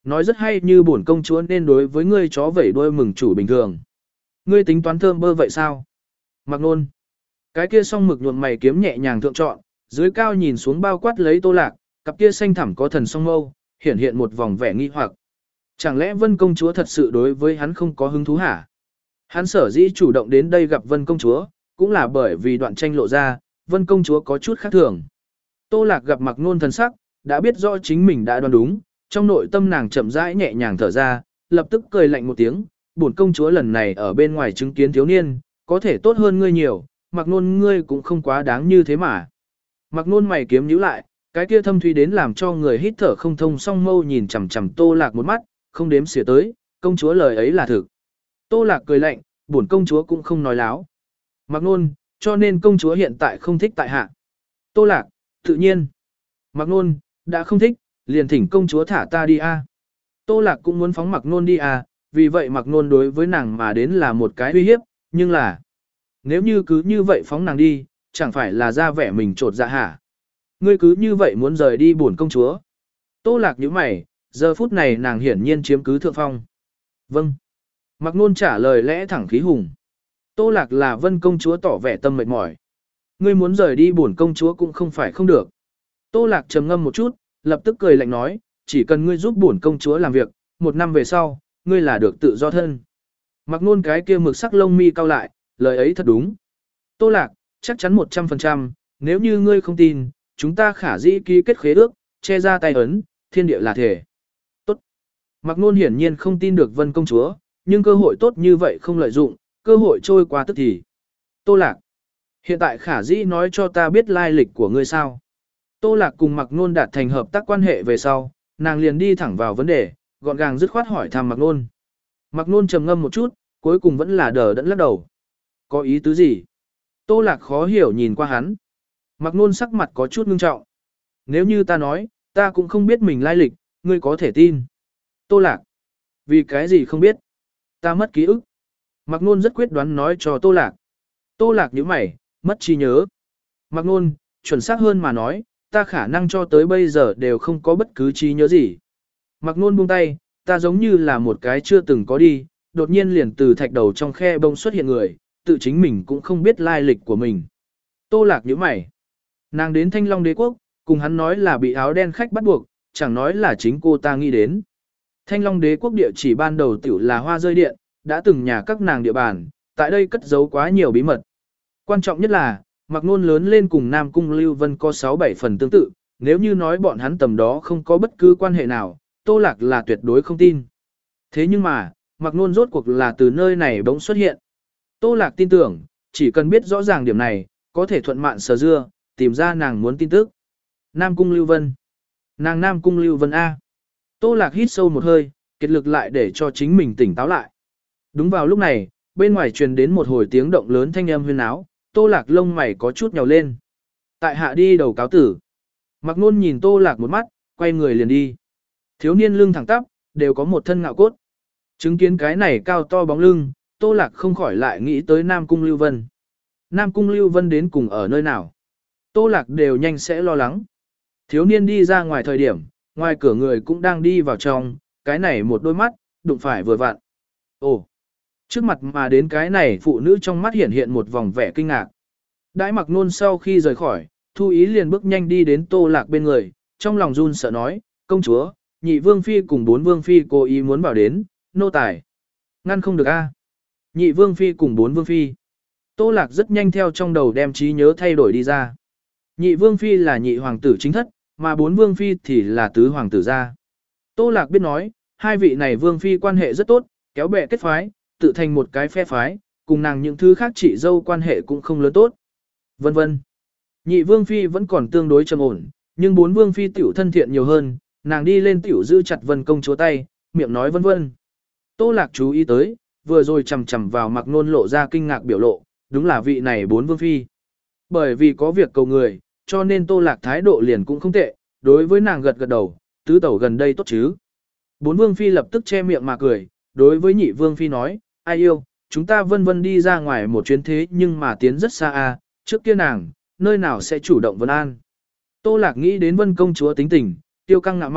nói rất hay như bổn công chúa nên đối với ngươi chó vẩy đuôi mừng chủ bình thường. Ngươi tính toán thơm bơ vậy sao? Mặc nôn. Cái kia song mực nhuộm mày kiếm nhẹ nhàng thượng trọn, dưới cao nhìn xuống bao quát lấy Tô Lạc, cặp kia xanh thẳm có thần song mâu, hiện hiện một vòng vẻ nghi hoặc. Chẳng lẽ Vân công chúa thật sự đối với hắn không có hứng thú hả? Hắn sở dĩ chủ động đến đây gặp Vân công chúa, cũng là bởi vì đoạn tranh lộ ra, Vân công chúa có chút khác thường. Tô Lạc gặp Mặc Nôn thần sắc, đã biết rõ chính mình đã đoán đúng, trong nội tâm nàng chậm rãi nhẹ nhàng thở ra, lập tức cười lạnh một tiếng, bổn công chúa lần này ở bên ngoài chứng kiến thiếu niên, có thể tốt hơn ngươi nhiều, Mặc Nôn ngươi cũng không quá đáng như thế mà. Mặc Nôn mày kiếm nhíu lại, cái kia thâm thúy đến làm cho người hít thở không thông, song mâu nhìn chằm chằm Tô Lạc một mắt, không đếm xỉa tới, công chúa lời ấy là thực. Tô Lạc cười lạnh, bổn công chúa cũng không nói láo. Mặc Nôn, cho nên công chúa hiện tại không thích tại hạ. Tô Lạc, tự nhiên. Mặc Nôn, đã không thích, liền thỉnh công chúa thả ta đi a. Tô Lạc cũng muốn phóng Mặc Nôn đi à, vì vậy Mặc Nôn đối với nàng mà đến là một cái uy hiếp, nhưng là nếu như cứ như vậy phóng nàng đi, chẳng phải là ra vẻ mình trột dạ hả? Ngươi cứ như vậy muốn rời đi bổn công chúa. Tô Lạc nhíu mày, giờ phút này nàng hiển nhiên chiếm cứ thượng phong. Vâng. Mặc Nôn trả lời lẽ thẳng khí hùng. Tô Lạc là Vân công chúa tỏ vẻ tâm mệt mỏi. Ngươi muốn rời đi bổn công chúa cũng không phải không được. Tô Lạc trầm ngâm một chút, lập tức cười lạnh nói, chỉ cần ngươi giúp bổn công chúa làm việc, một năm về sau, ngươi là được tự do thân. Mặc Nôn cái kia mực sắc lông mi cau lại, lời ấy thật đúng. Tô Lạc, chắc chắn một trăm phần trăm, nếu như ngươi không tin, chúng ta khả dĩ ký kết khế ước, che ra tay ấn, thiên địa là thể. Tốt. Mặc Nôn hiển nhiên không tin được Vân công chúa, nhưng cơ hội tốt như vậy không lợi dụng, cơ hội trôi qua tức thì. Tô Lạc, hiện tại khả dĩ nói cho ta biết lai lịch của ngươi sao. Tô Lạc cùng Mặc Nôn đạt thành hợp tác quan hệ về sau, nàng liền đi thẳng vào vấn đề, gọn gàng dứt khoát hỏi thăm Mặc Nôn. Mặc Nôn trầm ngâm một chút, cuối cùng vẫn là đờ đẫn lắc đầu. Có ý tứ gì? Tô Lạc khó hiểu nhìn qua hắn. Mặc Nôn sắc mặt có chút ngưng trọng. Nếu như ta nói, ta cũng không biết mình lai lịch, ngươi có thể tin. Tô Lạc, vì cái gì không biết? Ta mất ký ức. Mặc Nôn rất quyết đoán nói cho Tô Lạc. Tô Lạc nhíu mày, mất trí nhớ. Mặc Nôn, chuẩn xác hơn mà nói, ta khả năng cho tới bây giờ đều không có bất cứ trí nhớ gì. Mặc Nôn buông tay, ta giống như là một cái chưa từng có đi, đột nhiên liền từ thạch đầu trong khe bông xuất hiện người, tự chính mình cũng không biết lai lịch của mình. Tô Lạc nhíu mày. Nàng đến Thanh Long Đế quốc, cùng hắn nói là bị áo đen khách bắt buộc, chẳng nói là chính cô ta nghĩ đến. Thanh Long Đế quốc địa chỉ ban đầu tiểu là Hoa Rơi Điện, đã từng nhà các nàng địa bàn, tại đây cất giấu quá nhiều bí mật. Quan trọng nhất là, Mặc Nôn lớn lên cùng Nam Cung Lưu Vân có sáu bảy phần tương tự, nếu như nói bọn hắn tầm đó không có bất cứ quan hệ nào, Tô Lạc là tuyệt đối không tin. Thế nhưng mà, Mặc Nôn rốt cuộc là từ nơi này bỗng xuất hiện. Tô Lạc tin tưởng, chỉ cần biết rõ ràng điểm này, có thể thuận mạn sờ dưa, tìm ra nàng muốn tin tức. Nam Cung Lưu Vân. Nàng Nam Cung Lưu Vân A. Tô Lạc hít sâu một hơi, kết lực lại để cho chính mình tỉnh táo lại. Đúng vào lúc này, bên ngoài truyền đến một hồi tiếng động lớn thanh âm huyên áo, Tô Lạc lông mày có chút nhào lên. Tại hạ đi đầu cáo tử. Mặc Nôn nhìn Tô Lạc một mắt, quay người liền đi. Thiếu niên lưng thẳng tắp, đều có một thân ngạo cốt. Chứng kiến cái này cao to bóng lưng, Tô Lạc không khỏi lại nghĩ tới Nam Cung Lưu Vân. Nam Cung Lưu Vân đến cùng ở nơi nào? Tô Lạc đều nhanh sẽ lo lắng. Thiếu niên đi ra ngoài thời điểm, ngoài cửa người cũng đang đi vào trong, cái này một đôi mắt, đụng phải vừa vặn. Ồ! Trước mặt mà đến cái này phụ nữ trong mắt hiện hiện một vòng vẻ kinh ngạc. Đãi Mặc Nôn sau khi rời khỏi, Thu Ý liền bước nhanh đi đến Tô Lạc bên người, trong lòng run sợ nói, công chúa, nhị vương phi cùng bốn vương phi cố ý muốn vào đến, nô tài. Ngăn không được a. Nhị vương phi cùng bốn vương phi. Tô Lạc rất nhanh theo trong đầu đem trí nhớ thay đổi đi ra. Nhị vương phi là nhị hoàng tử chính thất, mà bốn vương phi thì là tứ hoàng tử gia. Tô Lạc biết nói, hai vị này vương phi quan hệ rất tốt, kéo bè kết phái, tự thành một cái phe phái, cùng nàng những thứ khác chị dâu quan hệ cũng không lớn tốt. Vân vân. Nhị vương phi vẫn còn tương đối trầm ổn, nhưng bốn vương phi tiểu thân thiện nhiều hơn, nàng đi lên tiểu giữ chặt Vân công chúa tay, miệng nói vân vân. Tô Lạc chú ý tới, vừa rồi chằm chằm vào Mặc Nôn lộ ra kinh ngạc biểu lộ, đúng là vị này bốn vương phi. Bởi vì có việc cầu người, cho nên Tô Lạc thái độ liền cũng không tệ, đối với nàng gật gật đầu, tứ tẩu gần đây tốt chứ. Bốn vương phi lập tức che miệng mà cười, đối với nhị vương phi nói, ai yêu, chúng ta vân vân đi ra ngoài một chuyến thế nhưng mà tiến rất xa à, trước kia nàng, nơi nào sẽ chủ động vân an. Tô Lạc nghĩ đến Vân công chúa tính tình, tiêu căng ngạo mạn,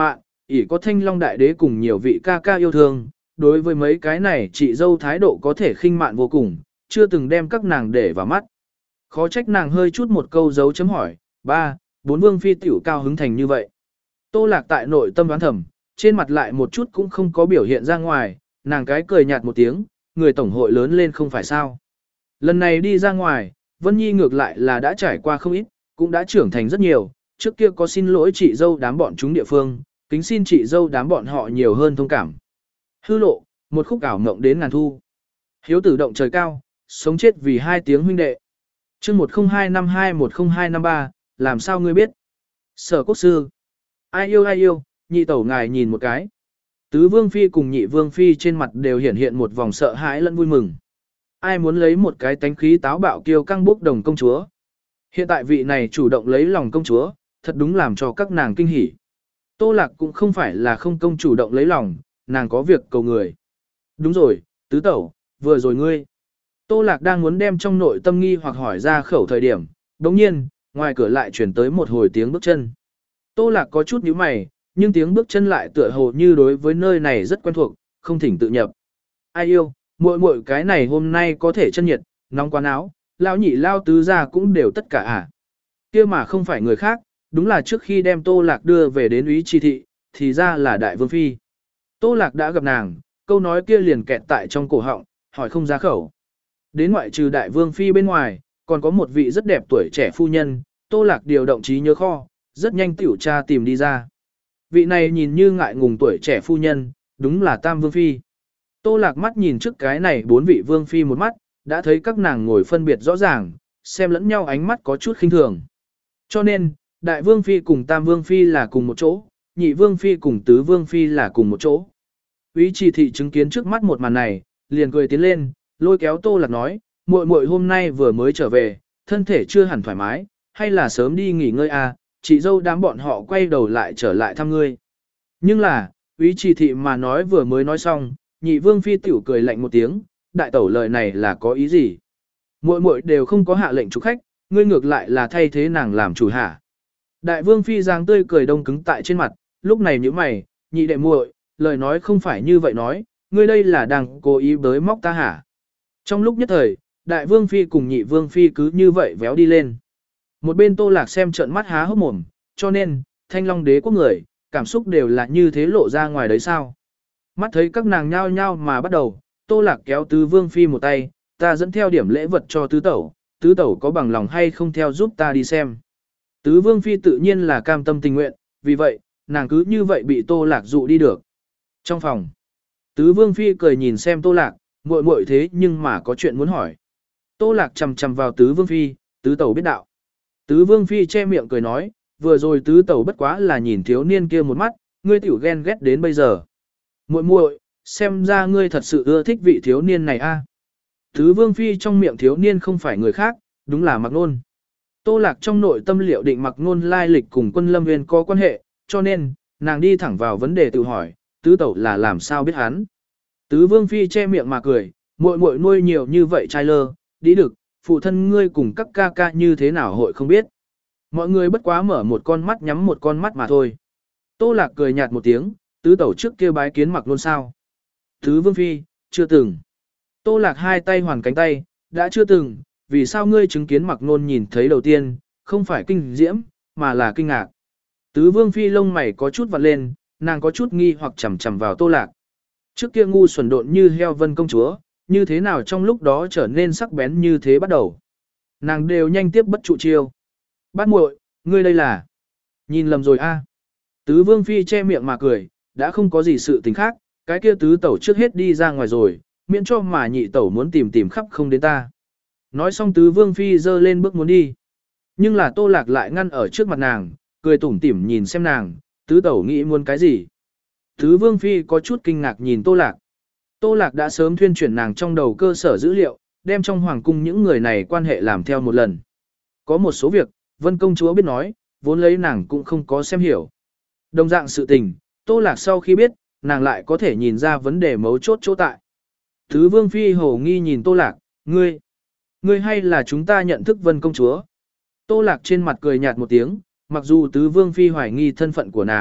ỷ có Thanh Long đại đế cùng nhiều vị ca ca yêu thương, đối với mấy cái này chị dâu thái độ có thể khinh mạn vô cùng, chưa từng đem các nàng để vào mắt. Khó trách nàng hơi chút một câu dấu chấm hỏi, ba, bốn vương phi tiểu cao hứng thành như vậy. Tô Lạc tại nội tâm đoán thầm, trên mặt lại một chút cũng không có biểu hiện ra ngoài, nàng cái cười nhạt một tiếng, người tổng hội lớn lên không phải sao. Lần này đi ra ngoài, Vân Nhi ngược lại là đã trải qua không ít, cũng đã trưởng thành rất nhiều, trước kia có xin lỗi chị dâu đám bọn chúng địa phương, kính xin chị dâu đám bọn họ nhiều hơn thông cảm. Hư lộ, một khúc ảo mộng đến ngàn thu. Hiếu tử động trời cao, sống chết vì hai tiếng huynh đệ. chương một không hai năm hai một không hai năm ba, làm sao ngươi biết? Sở quốc sư. Ai yêu ai yêu, nhị tẩu ngài nhìn một cái. Tứ vương phi cùng nhị vương phi trên mặt đều hiện hiện một vòng sợ hãi lẫn vui mừng. Ai muốn lấy một cái tánh khí táo bạo kiêu căng bốc đồng công chúa. Hiện tại vị này chủ động lấy lòng công chúa, thật đúng làm cho các nàng kinh hỉ. Tô Lạc cũng không phải là không công chủ động lấy lòng, nàng có việc cầu người. Đúng rồi, tứ tẩu, vừa rồi ngươi. Tô Lạc đang muốn đem trong nội tâm nghi hoặc hỏi ra khẩu thời điểm, đồng nhiên, ngoài cửa lại chuyển tới một hồi tiếng bước chân. Tô Lạc có chút nhíu mày, nhưng tiếng bước chân lại tựa hồ như đối với nơi này rất quen thuộc, không thỉnh tự nhập. Ai yêu, muội muội cái này hôm nay có thể chân nhiệt, nóng quá áo, lão nhị lao tứ ra cũng đều tất cả à. Kia mà không phải người khác, đúng là trước khi đem Tô Lạc đưa về đến úy trì thị, thì ra là đại vương phi. Tô Lạc đã gặp nàng, câu nói kia liền kẹt tại trong cổ họng, hỏi không ra khẩu. Đến ngoại trừ đại vương phi bên ngoài, còn có một vị rất đẹp tuổi trẻ phu nhân, Tô Lạc điều động trí nhớ kho, rất nhanh tiểu tra tìm đi ra. Vị này nhìn như ngại ngùng tuổi trẻ phu nhân, đúng là Tam Vương Phi. Tô Lạc mắt nhìn trước cái này bốn vị Vương Phi một mắt, đã thấy các nàng ngồi phân biệt rõ ràng, xem lẫn nhau ánh mắt có chút khinh thường. Cho nên, Đại Vương Phi cùng Tam Vương Phi là cùng một chỗ, Nhị Vương Phi cùng Tứ Vương Phi là cùng một chỗ. Úy Trì thị chứng kiến trước mắt một màn này, liền cười tiến lên, lôi kéo Tô Lạc nói, muội muội hôm nay vừa mới trở về, thân thể chưa hẳn thoải mái, hay là sớm đi nghỉ ngơi à, chị dâu đám bọn họ quay đầu lại trở lại thăm ngươi. Nhưng là, úy trì thị mà nói vừa mới nói xong, nhị vương phi tiểu cười lạnh một tiếng, đại tẩu lời này là có ý gì? Muội muội đều không có hạ lệnh chủ khách, ngươi ngược lại là thay thế nàng làm chủ hả? Đại vương phi dáng tươi cười đông cứng tại trên mặt, lúc này nhíu mày, nhị đệ muội, lời nói không phải như vậy nói, ngươi đây là đang cố ý bới móc ta hả? Trong lúc nhất thời, đại vương phi cùng nhị vương phi cứ như vậy véo đi lên. Một bên Tô Lạc xem trợn mắt há hốc mồm, cho nên, Thanh Long đế quốc người, cảm xúc đều là như thế lộ ra ngoài đấy sao. Mắt thấy các nàng nhao nhao mà bắt đầu, Tô Lạc kéo Tứ Vương Phi một tay, ta dẫn theo điểm lễ vật cho Tứ Tẩu, Tứ Tẩu có bằng lòng hay không theo giúp ta đi xem. Tứ Vương Phi tự nhiên là cam tâm tình nguyện, vì vậy, nàng cứ như vậy bị Tô Lạc dụ đi được. Trong phòng, Tứ Vương Phi cười nhìn xem Tô Lạc, muội muội thế nhưng mà có chuyện muốn hỏi. Tô Lạc chầm chầm vào Tứ Vương Phi, Tứ Tẩu biết đạo. Tứ Vương Phi che miệng cười nói, vừa rồi Tứ Tẩu bất quá là nhìn thiếu niên kia một mắt, ngươi tiểu ghen ghét đến bây giờ. Muội muội, xem ra ngươi thật sự ưa thích vị thiếu niên này a. Tứ Vương Phi trong miệng thiếu niên không phải người khác, đúng là Mạc Nôn. Tô Lạc trong nội tâm liệu định Mạc Nôn lai lịch cùng Quân Lâm Nguyên có quan hệ, cho nên, nàng đi thẳng vào vấn đề tự hỏi, Tứ Tẩu là làm sao biết hắn. Tứ Vương Phi che miệng mà cười, muội muội nuôi nhiều như vậy trai lơ, đi được, phụ thân ngươi cùng các ca ca như thế nào hội không biết. Mọi người bất quá mở một con mắt nhắm một con mắt mà thôi. Tô Lạc cười nhạt một tiếng, Tứ Tẩu trước kia bái kiến Mạc Nôn sao. Tứ Vương Phi, chưa từng. Tô Lạc hai tay hoàn cánh tay, đã chưa từng, vì sao ngươi chứng kiến Mạc Nôn nhìn thấy đầu tiên, không phải kinh diễm, mà là kinh ngạc. Tứ Vương Phi lông mày có chút vặn lên, nàng có chút nghi hoặc chầm chầm vào Tô Lạc. Trước kia ngu xuẩn độn như heo vân công chúa, như thế nào trong lúc đó trở nên sắc bén như thế bắt đầu. Nàng đều nhanh tiếp bất trụ chiêu. Bát muội, ngươi đây là... Nhìn lầm rồi a. Tứ Vương Phi che miệng mà cười, đã không có gì sự tình khác, cái kia tứ tẩu trước hết đi ra ngoài rồi, miễn cho mà nhị tẩu muốn tìm tìm khắp không đến ta. Nói xong Tứ Vương Phi giơ lên bước muốn đi. Nhưng là Tô Lạc lại ngăn ở trước mặt nàng, cười tủm tỉm nhìn xem nàng, tứ tẩu nghĩ muốn cái gì. Tứ Vương Phi có chút kinh ngạc nhìn Tô Lạc. Tô Lạc đã sớm thuyên chuyển nàng trong đầu cơ sở dữ liệu, đem trong hoàng cung những người này quan hệ làm theo một lần. Có một số việc, Vân công chúa biết nói, vốn lấy nàng cũng không có xem hiểu. Đồng dạng sự tình, Tô Lạc sau khi biết, nàng lại có thể nhìn ra vấn đề mấu chốt chỗ tại. Tứ Vương Phi hồ nghi nhìn Tô Lạc, ngươi, ngươi hay là chúng ta nhận thức Vân công chúa? Tô Lạc trên mặt cười nhạt một tiếng, mặc dù Tứ Vương Phi hoài nghi thân phận của nàng,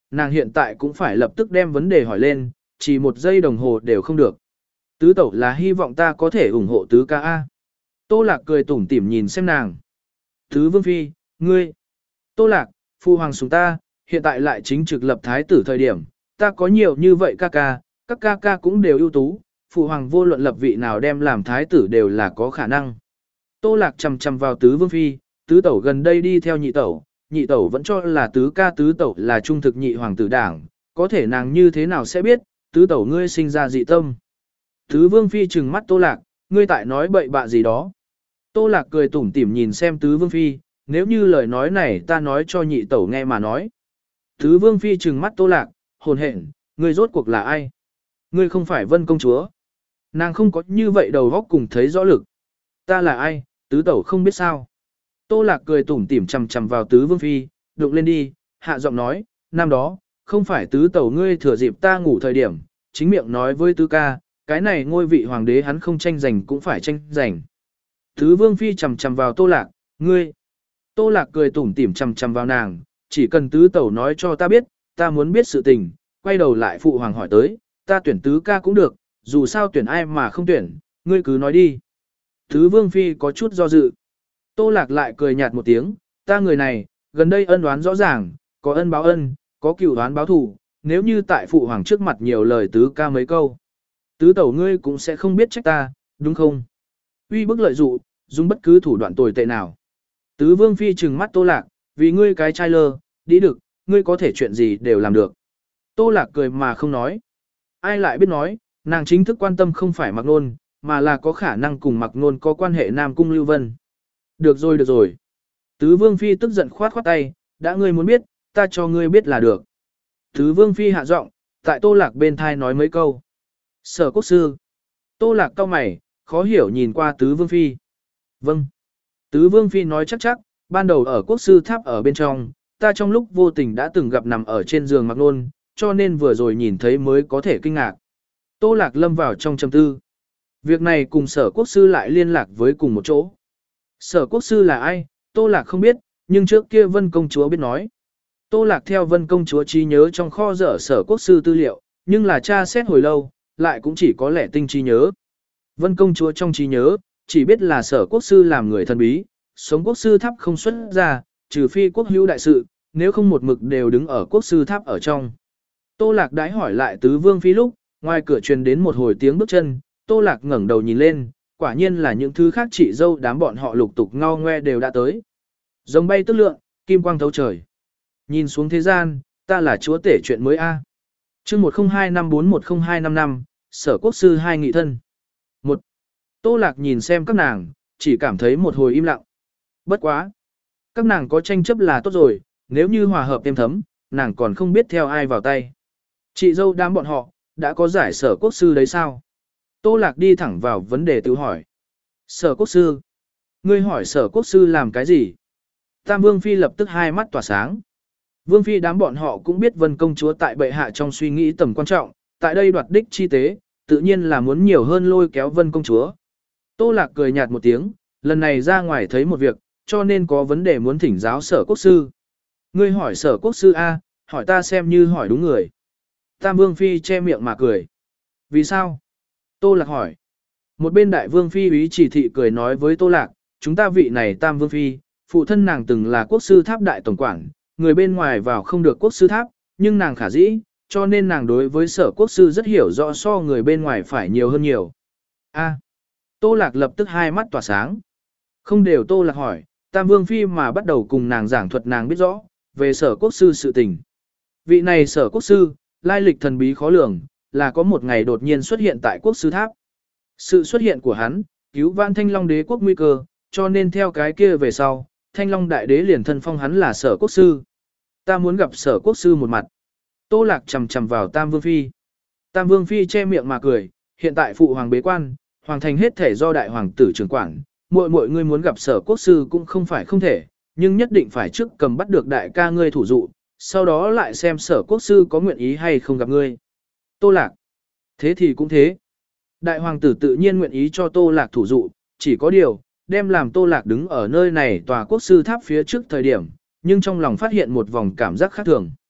nàng hiện tại cũng phải lập tức đem vấn đề hỏi lên, chỉ một giây đồng hồ đều không được. Tứ tẩu là hy vọng ta có thể ủng hộ tứ ca A. Tô Lạc cười tủm tỉm nhìn xem nàng. Tứ Vương Phi, ngươi. Tô Lạc, Phu Hoàng sủng ta, hiện tại lại chính trực lập thái tử thời điểm, ta có nhiều như vậy ca ca, các ca ca cũng đều ưu tú, Phụ Hoàng vô luận lập vị nào đem làm thái tử đều là có khả năng. Tô Lạc chầm chầm vào Tứ Vương Phi, tứ tẩu gần đây đi theo nhị tẩu, nhị tẩu vẫn cho là tứ ca tứ tẩu là trung thực nhị hoàng tử đảng, có thể nàng như thế nào sẽ biết, tứ tẩu ngươi sinh ra dị tâm. Tứ Vương Phi trừng mắt Tô Lạc, ngươi tại nói bậy bạ gì đó. Tô Lạc cười tủm tỉm nhìn xem Tứ Vương Phi, nếu như lời nói này ta nói cho nhị tẩu nghe mà nói. Tứ Vương Phi trừng mắt Tô Lạc, hồn hển, ngươi rốt cuộc là ai? Ngươi không phải Vân công chúa. Nàng không có như vậy đầu góc cùng thấy rõ lực. Ta là ai, tứ tẩu không biết sao. Tô Lạc cười tủm tỉm chằm chằm vào Tứ Vương Phi, đụng lên đi, hạ giọng nói, năm đó, không phải tứ tẩu ngươi thừa dịp ta ngủ thời điểm, chính miệng nói với tứ ca, cái này ngôi vị hoàng đế hắn không tranh giành cũng phải tranh giành. Tứ Vương Phi chằm chằm vào Tô Lạc, ngươi. Tô Lạc cười tủm tỉm chằm chằm vào nàng, chỉ cần tứ tẩu nói cho ta biết, ta muốn biết sự tình, quay đầu lại phụ hoàng hỏi tới, ta tuyển tứ ca cũng được, dù sao tuyển ai mà không tuyển, ngươi cứ nói đi. Tứ Vương Phi có chút do dự. Tô Lạc lại cười nhạt một tiếng, ta người này, gần đây ân oán rõ ràng, có ân báo ân, có cửu oán báo thù, nếu như tại phụ hoàng trước mặt nhiều lời tứ ca mấy câu. Tứ tẩu ngươi cũng sẽ không biết trách ta, đúng không? Uy bức lợi dụ, dùng bất cứ thủ đoạn tồi tệ nào. Tứ Vương Phi trừng mắt Tô Lạc, vì ngươi cái trai lơ, đi được, ngươi có thể chuyện gì đều làm được. Tô Lạc cười mà không nói. Ai lại biết nói, nàng chính thức quan tâm không phải Mạc Nôn, mà là có khả năng cùng Mạc Nôn có quan hệ Nam Cung Lưu Vân. Được rồi được rồi. Tứ Vương Phi tức giận khoát khoát tay, đã ngươi muốn biết, ta cho ngươi biết là được. Tứ Vương Phi hạ giọng, tại Tô Lạc bên thai nói mấy câu. Sở Quốc sư. Tô Lạc cau mày, khó hiểu nhìn qua Tứ Vương Phi. Vâng. Tứ Vương Phi nói chắc chắc, ban đầu ở Quốc sư tháp ở bên trong, ta trong lúc vô tình đã từng gặp nằm ở trên giường Mạc Nôn, cho nên vừa rồi nhìn thấy mới có thể kinh ngạc. Tô Lạc lâm vào trong trầm tư. Việc này cùng Sở Quốc sư lại liên lạc với cùng một chỗ. Sở Quốc sư là ai, Tô Lạc không biết, nhưng trước kia Vân công chúa biết nói. Tô Lạc theo Vân công chúa trí nhớ trong kho dở Sở Quốc sư tư liệu, nhưng là tra xét hồi lâu, lại cũng chỉ có lẻ tinh trí nhớ. Vân công chúa trong trí nhớ, chỉ biết là Sở Quốc sư làm người thần bí, sống Quốc sư tháp không xuất ra, trừ phi quốc hữu đại sự, nếu không một mực đều đứng ở Quốc sư tháp ở trong. Tô Lạc đãi hỏi lại Tứ Vương Phi lúc, ngoài cửa truyền đến một hồi tiếng bước chân, Tô Lạc ngẩng đầu nhìn lên, quả nhiên là những thứ khác chị dâu đám bọn họ lục tục ngao ngoe đều đã tới. Rồng bay tức lượng, kim quang thấu trời. Nhìn xuống thế gian, ta là chúa tể chuyện mới a. Chương một không hai năm bốn một không hai năm năm, Sở Quốc sư hai nghị thân. một. Tô Lạc nhìn xem các nàng, chỉ cảm thấy một hồi im lặng. Bất quá. Các nàng có tranh chấp là tốt rồi, nếu như hòa hợp êm thấm, nàng còn không biết theo ai vào tay. Chị dâu đám bọn họ, đã có giải Sở Quốc sư đấy sao? Tô Lạc đi thẳng vào vấn đề tự hỏi. Sở Quốc sư? Ngươi hỏi Sở Quốc sư làm cái gì? Tam Vương Phi lập tức hai mắt tỏa sáng. Vương Phi đám bọn họ cũng biết Vân công chúa tại bệ hạ trong suy nghĩ tầm quan trọng, tại đây đoạt đích chi tế, tự nhiên là muốn nhiều hơn lôi kéo Vân công chúa. Tô Lạc cười nhạt một tiếng, lần này ra ngoài thấy một việc, cho nên có vấn đề muốn thỉnh giáo Sở Quốc sư. Ngươi hỏi Sở Quốc sư A, hỏi ta xem như hỏi đúng người. Tam Vương Phi che miệng mà cười. Vì sao? Tô Lạc hỏi. Một bên Đại Vương Phi úy chỉ thị cười nói với Tô Lạc, chúng ta vị này Tam Vương Phi, phụ thân nàng từng là Quốc sư tháp đại tổng quản, người bên ngoài vào không được Quốc sư tháp, nhưng nàng khả dĩ, cho nên nàng đối với Sở Quốc sư rất hiểu rõ so người bên ngoài phải nhiều hơn nhiều. A. Tô Lạc lập tức hai mắt tỏa sáng. Không đều Tô Lạc hỏi, Tam Vương Phi mà bắt đầu cùng nàng giảng thuật nàng biết rõ, về Sở Quốc sư sự tình. Vị này Sở Quốc sư, lai lịch thần bí khó lường, là có một ngày đột nhiên xuất hiện tại Quốc sư tháp. Sự xuất hiện của hắn, cứu vãn Thanh Long đế quốc nguy cơ, cho nên theo cái kia về sau, Thanh Long đại đế liền thân phong hắn là Sở Quốc sư. Ta muốn gặp Sở Quốc sư một mặt. Tô Lạc chầm chầm vào Tam Vương Phi. Tam Vương Phi che miệng mà cười, hiện tại phụ hoàng bế quan, hoàng thành hết thể do đại hoàng tử trưởng quản, muội muội ngươi muốn gặp Sở Quốc sư cũng không phải không thể, nhưng nhất định phải trước cầm bắt được đại ca ngươi thủ dụ, sau đó lại xem Sở Quốc sư có nguyện ý hay không gặp ngươi. Tô Lạc. Thế thì cũng thế. Đại hoàng tử tự nhiên nguyện ý cho Tô Lạc thủ dụ, chỉ có điều, đem làm Tô Lạc đứng ở nơi này tòa Quốc sư tháp phía trước thời điểm, nhưng trong lòng phát hiện một vòng cảm giác khác thường.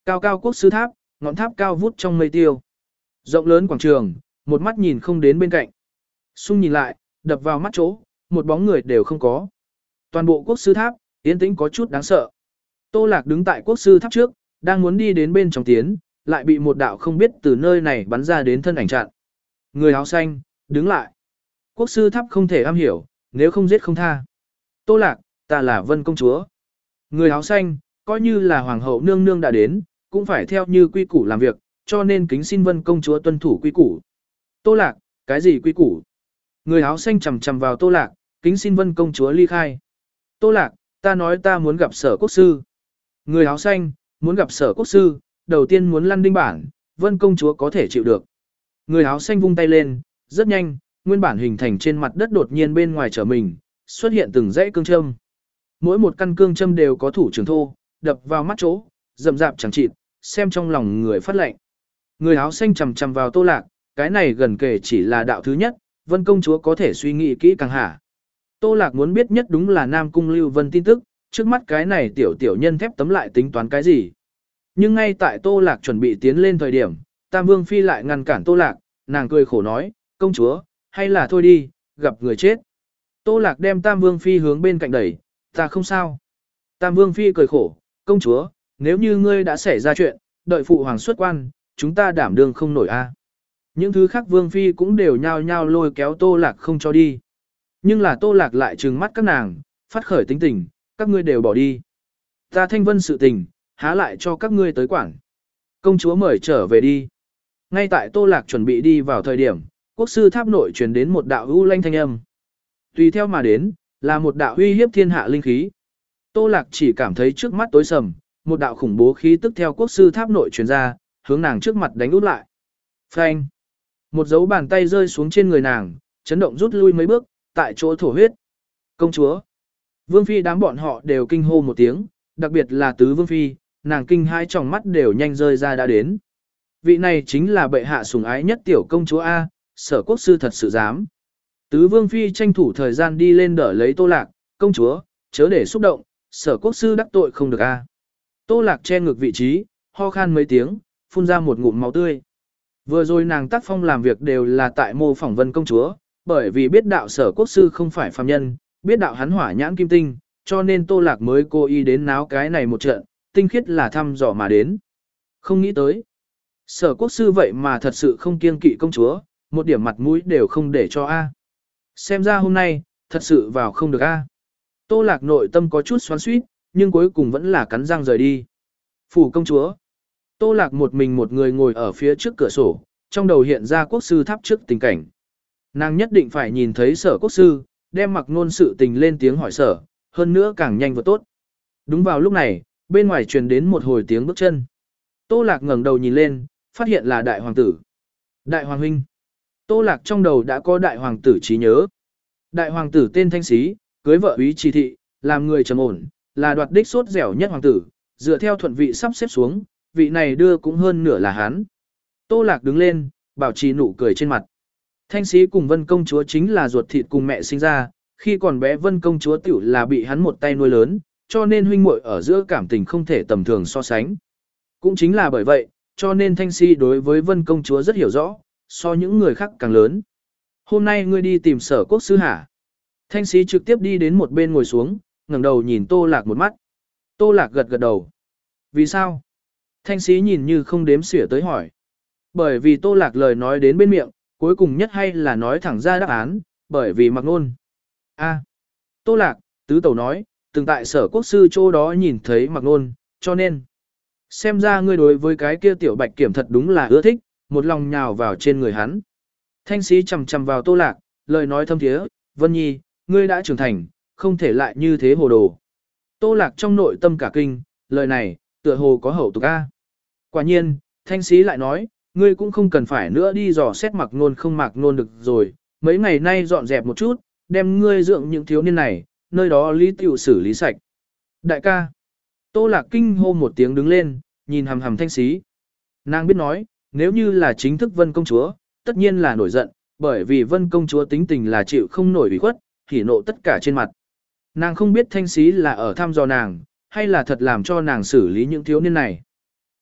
Cao cao quốc sư tháp, ngọn tháp cao vút trong mây tiêu. Rộng lớn quảng trường, một mắt nhìn không đến bên cạnh. Xung nhìn lại, đập vào mắt chỗ, một bóng người đều không có. Toàn bộ quốc sư tháp, yên tĩnh có chút đáng sợ. Tô Lạc đứng tại quốc sư tháp trước, đang muốn đi đến bên trong tiến, lại bị một đạo không biết từ nơi này bắn ra đến thân ảnh chặn. Người áo xanh, đứng lại. Quốc sư tháp không thể am hiểu, nếu không giết không tha. Tô Lạc, ta là Vân công chúa. Người áo xanh, coi như là hoàng hậu nương nương đã đến, cũng phải theo như quy củ làm việc, cho nên kính xin Vân công chúa tuân thủ quy củ. Tô Lạc, cái gì quy củ? Người áo xanh chầm chầm vào Tô Lạc, kính xin Vân công chúa ly khai. Tô Lạc, ta nói ta muốn gặp sở quốc sư. Người áo xanh, muốn gặp sở quốc sư, đầu tiên muốn lăn đinh bản, Vân công chúa có thể chịu được. Người áo xanh vung tay lên, rất nhanh, nguyên bản hình thành trên mặt đất đột nhiên bên ngoài trở mình, xuất hiện từng dãy cương châm. Mỗi một căn cương châm đều có thủ trưởng thô, đập vào mắt chỗ, rậm rạp chẳng chịt, xem trong lòng người phát lệnh. Người áo xanh chầm chầm vào Tô Lạc, cái này gần kể chỉ là đạo thứ nhất, Vân công chúa có thể suy nghĩ kỹ càng hả. Tô Lạc muốn biết nhất đúng là Nam Cung Lưu Vân tin tức, trước mắt cái này tiểu tiểu nhân thép tấm lại tính toán cái gì. Nhưng ngay tại Tô Lạc chuẩn bị tiến lên thời điểm, Tam Vương Phi lại ngăn cản Tô Lạc, nàng cười khổ nói, công chúa, hay là thôi đi, gặp người chết. Tô Lạc đem Tam Vương Phi hướng bên cạnh đẩy, ta không sao. Tam Vương Phi cười khổ, công chúa, nếu như ngươi đã xảy ra chuyện, đợi phụ hoàng xuất quan, chúng ta đảm đương không nổi a. Những thứ khác Vương Phi cũng đều nhao nhao lôi kéo Tô Lạc không cho đi. Nhưng là Tô Lạc lại trừng mắt các nàng, phát khởi tính tình, các ngươi đều bỏ đi. Ta thanh vân sự tình, há lại cho các ngươi tới quản. Công chúa mời trở về đi. Ngay tại Tô Lạc chuẩn bị đi vào thời điểm, quốc sư tháp nội truyền đến một đạo u lanh thanh âm. Tùy theo mà đến, là một đạo uy hiếp thiên hạ linh khí. Tô Lạc chỉ cảm thấy trước mắt tối sầm, một đạo khủng bố khí tức theo quốc sư tháp nội truyền ra, hướng nàng trước mặt đánh út lại. Phanh! Một dấu bàn tay rơi xuống trên người nàng, chấn động rút lui mấy bước, tại chỗ thổ huyết. Công chúa! Vương Phi đám bọn họ đều kinh hô một tiếng, đặc biệt là tứ Vương Phi, nàng kinh hai tròng mắt đều nhanh rơi ra đã đến. Vị này chính là bệ hạ sủng ái nhất tiểu công chúa A, sở quốc sư thật sự dám. Tứ Vương Phi tranh thủ thời gian đi lên đỡ lấy Tô Lạc, công chúa, chớ để xúc động, sở quốc sư đắc tội không được A. Tô Lạc che ngược vị trí, ho khan mấy tiếng, phun ra một ngụm máu tươi. Vừa rồi nàng tác phong làm việc đều là tại mô phỏng Vân công chúa, bởi vì biết đạo sở quốc sư không phải phàm nhân, biết đạo hắn hỏa nhãn kim tinh, cho nên Tô Lạc mới cố ý đến náo cái này một trận, tinh khiết là thăm dò mà đến. Không nghĩ tới. Sở quốc sư vậy mà thật sự không kiêng kỵ công chúa, một điểm mặt mũi đều không để cho A. Xem ra hôm nay, thật sự vào không được A. Tô Lạc nội tâm có chút xoắn xuýt, nhưng cuối cùng vẫn là cắn răng rời đi. Phủ công chúa. Tô Lạc một mình một người ngồi ở phía trước cửa sổ, trong đầu hiện ra quốc sư tháp trước tình cảnh. Nàng nhất định phải nhìn thấy sở quốc sư, đem mặc nôn sự tình lên tiếng hỏi sở, hơn nữa càng nhanh vừa tốt. Đúng vào lúc này, bên ngoài truyền đến một hồi tiếng bước chân. Tô Lạc ngẩng đầu nhìn lên, phát hiện là đại hoàng tử. Đại hoàng huynh. Tô Lạc trong đầu đã có đại hoàng tử trí nhớ. Đại hoàng tử tên Thanh Xí, cưới vợ úy Trì thị, làm người trầm ổn, là đoạt đích sốt dẻo nhất hoàng tử, dựa theo thuận vị sắp xếp xuống, vị này đưa cũng hơn nửa là hắn. Tô Lạc đứng lên, bảo trì nụ cười trên mặt. Thanh Xí cùng Vân công chúa chính là ruột thịt cùng mẹ sinh ra, khi còn bé Vân công chúa tiểu là bị hắn một tay nuôi lớn, cho nên huynh muội ở giữa cảm tình không thể tầm thường so sánh. Cũng chính là bởi vậy, cho nên Thanh Xí đối với Vân công chúa rất hiểu rõ, so những người khác càng lớn. Hôm nay ngươi đi tìm sở quốc sư hả? Thanh Xí trực tiếp đi đến một bên ngồi xuống, ngẩng đầu nhìn Tô Lạc một mắt. Tô Lạc gật gật đầu. Vì sao? Thanh Xí nhìn như không đếm xỉa tới hỏi. Bởi vì Tô Lạc lời nói đến bên miệng, cuối cùng nhất hay là nói thẳng ra đáp án, bởi vì mặc nôn. A. Tô Lạc, tứ tẩu nói, từng tại sở quốc sư chỗ đó nhìn thấy mặc nôn, cho nên. Xem ra ngươi đối với cái kia tiểu bạch kiểm thật đúng là ưa thích, một lòng nhào vào trên người hắn. Thanh Xí chầm chầm vào Tô Lạc, lời nói thâm thiế, Vân Nhi, ngươi đã trưởng thành, không thể lại như thế hồ đồ. Tô Lạc trong nội tâm cả kinh, lời này, tựa hồ có hậu tục A. Quả nhiên, Thanh Xí lại nói, ngươi cũng không cần phải nữa đi dò xét mặc nôn không mặc nôn được rồi, mấy ngày nay dọn dẹp một chút, đem ngươi dưỡng những thiếu niên này, nơi đó lý tiểu xử lý sạch. Đại ca. Tô Lạc kinh hô một tiếng đứng lên, nhìn hằm hằm Thanh Xí. Nàng biết nói, nếu như là chính thức Vân công chúa, tất nhiên là nổi giận, bởi vì Vân công chúa tính tình là chịu không nổi ủy khuất, hỉ nộ tất cả trên mặt. Nàng không biết Thanh Xí là ở thăm dò nàng, hay là thật làm cho nàng xử lý những thiếu niên này.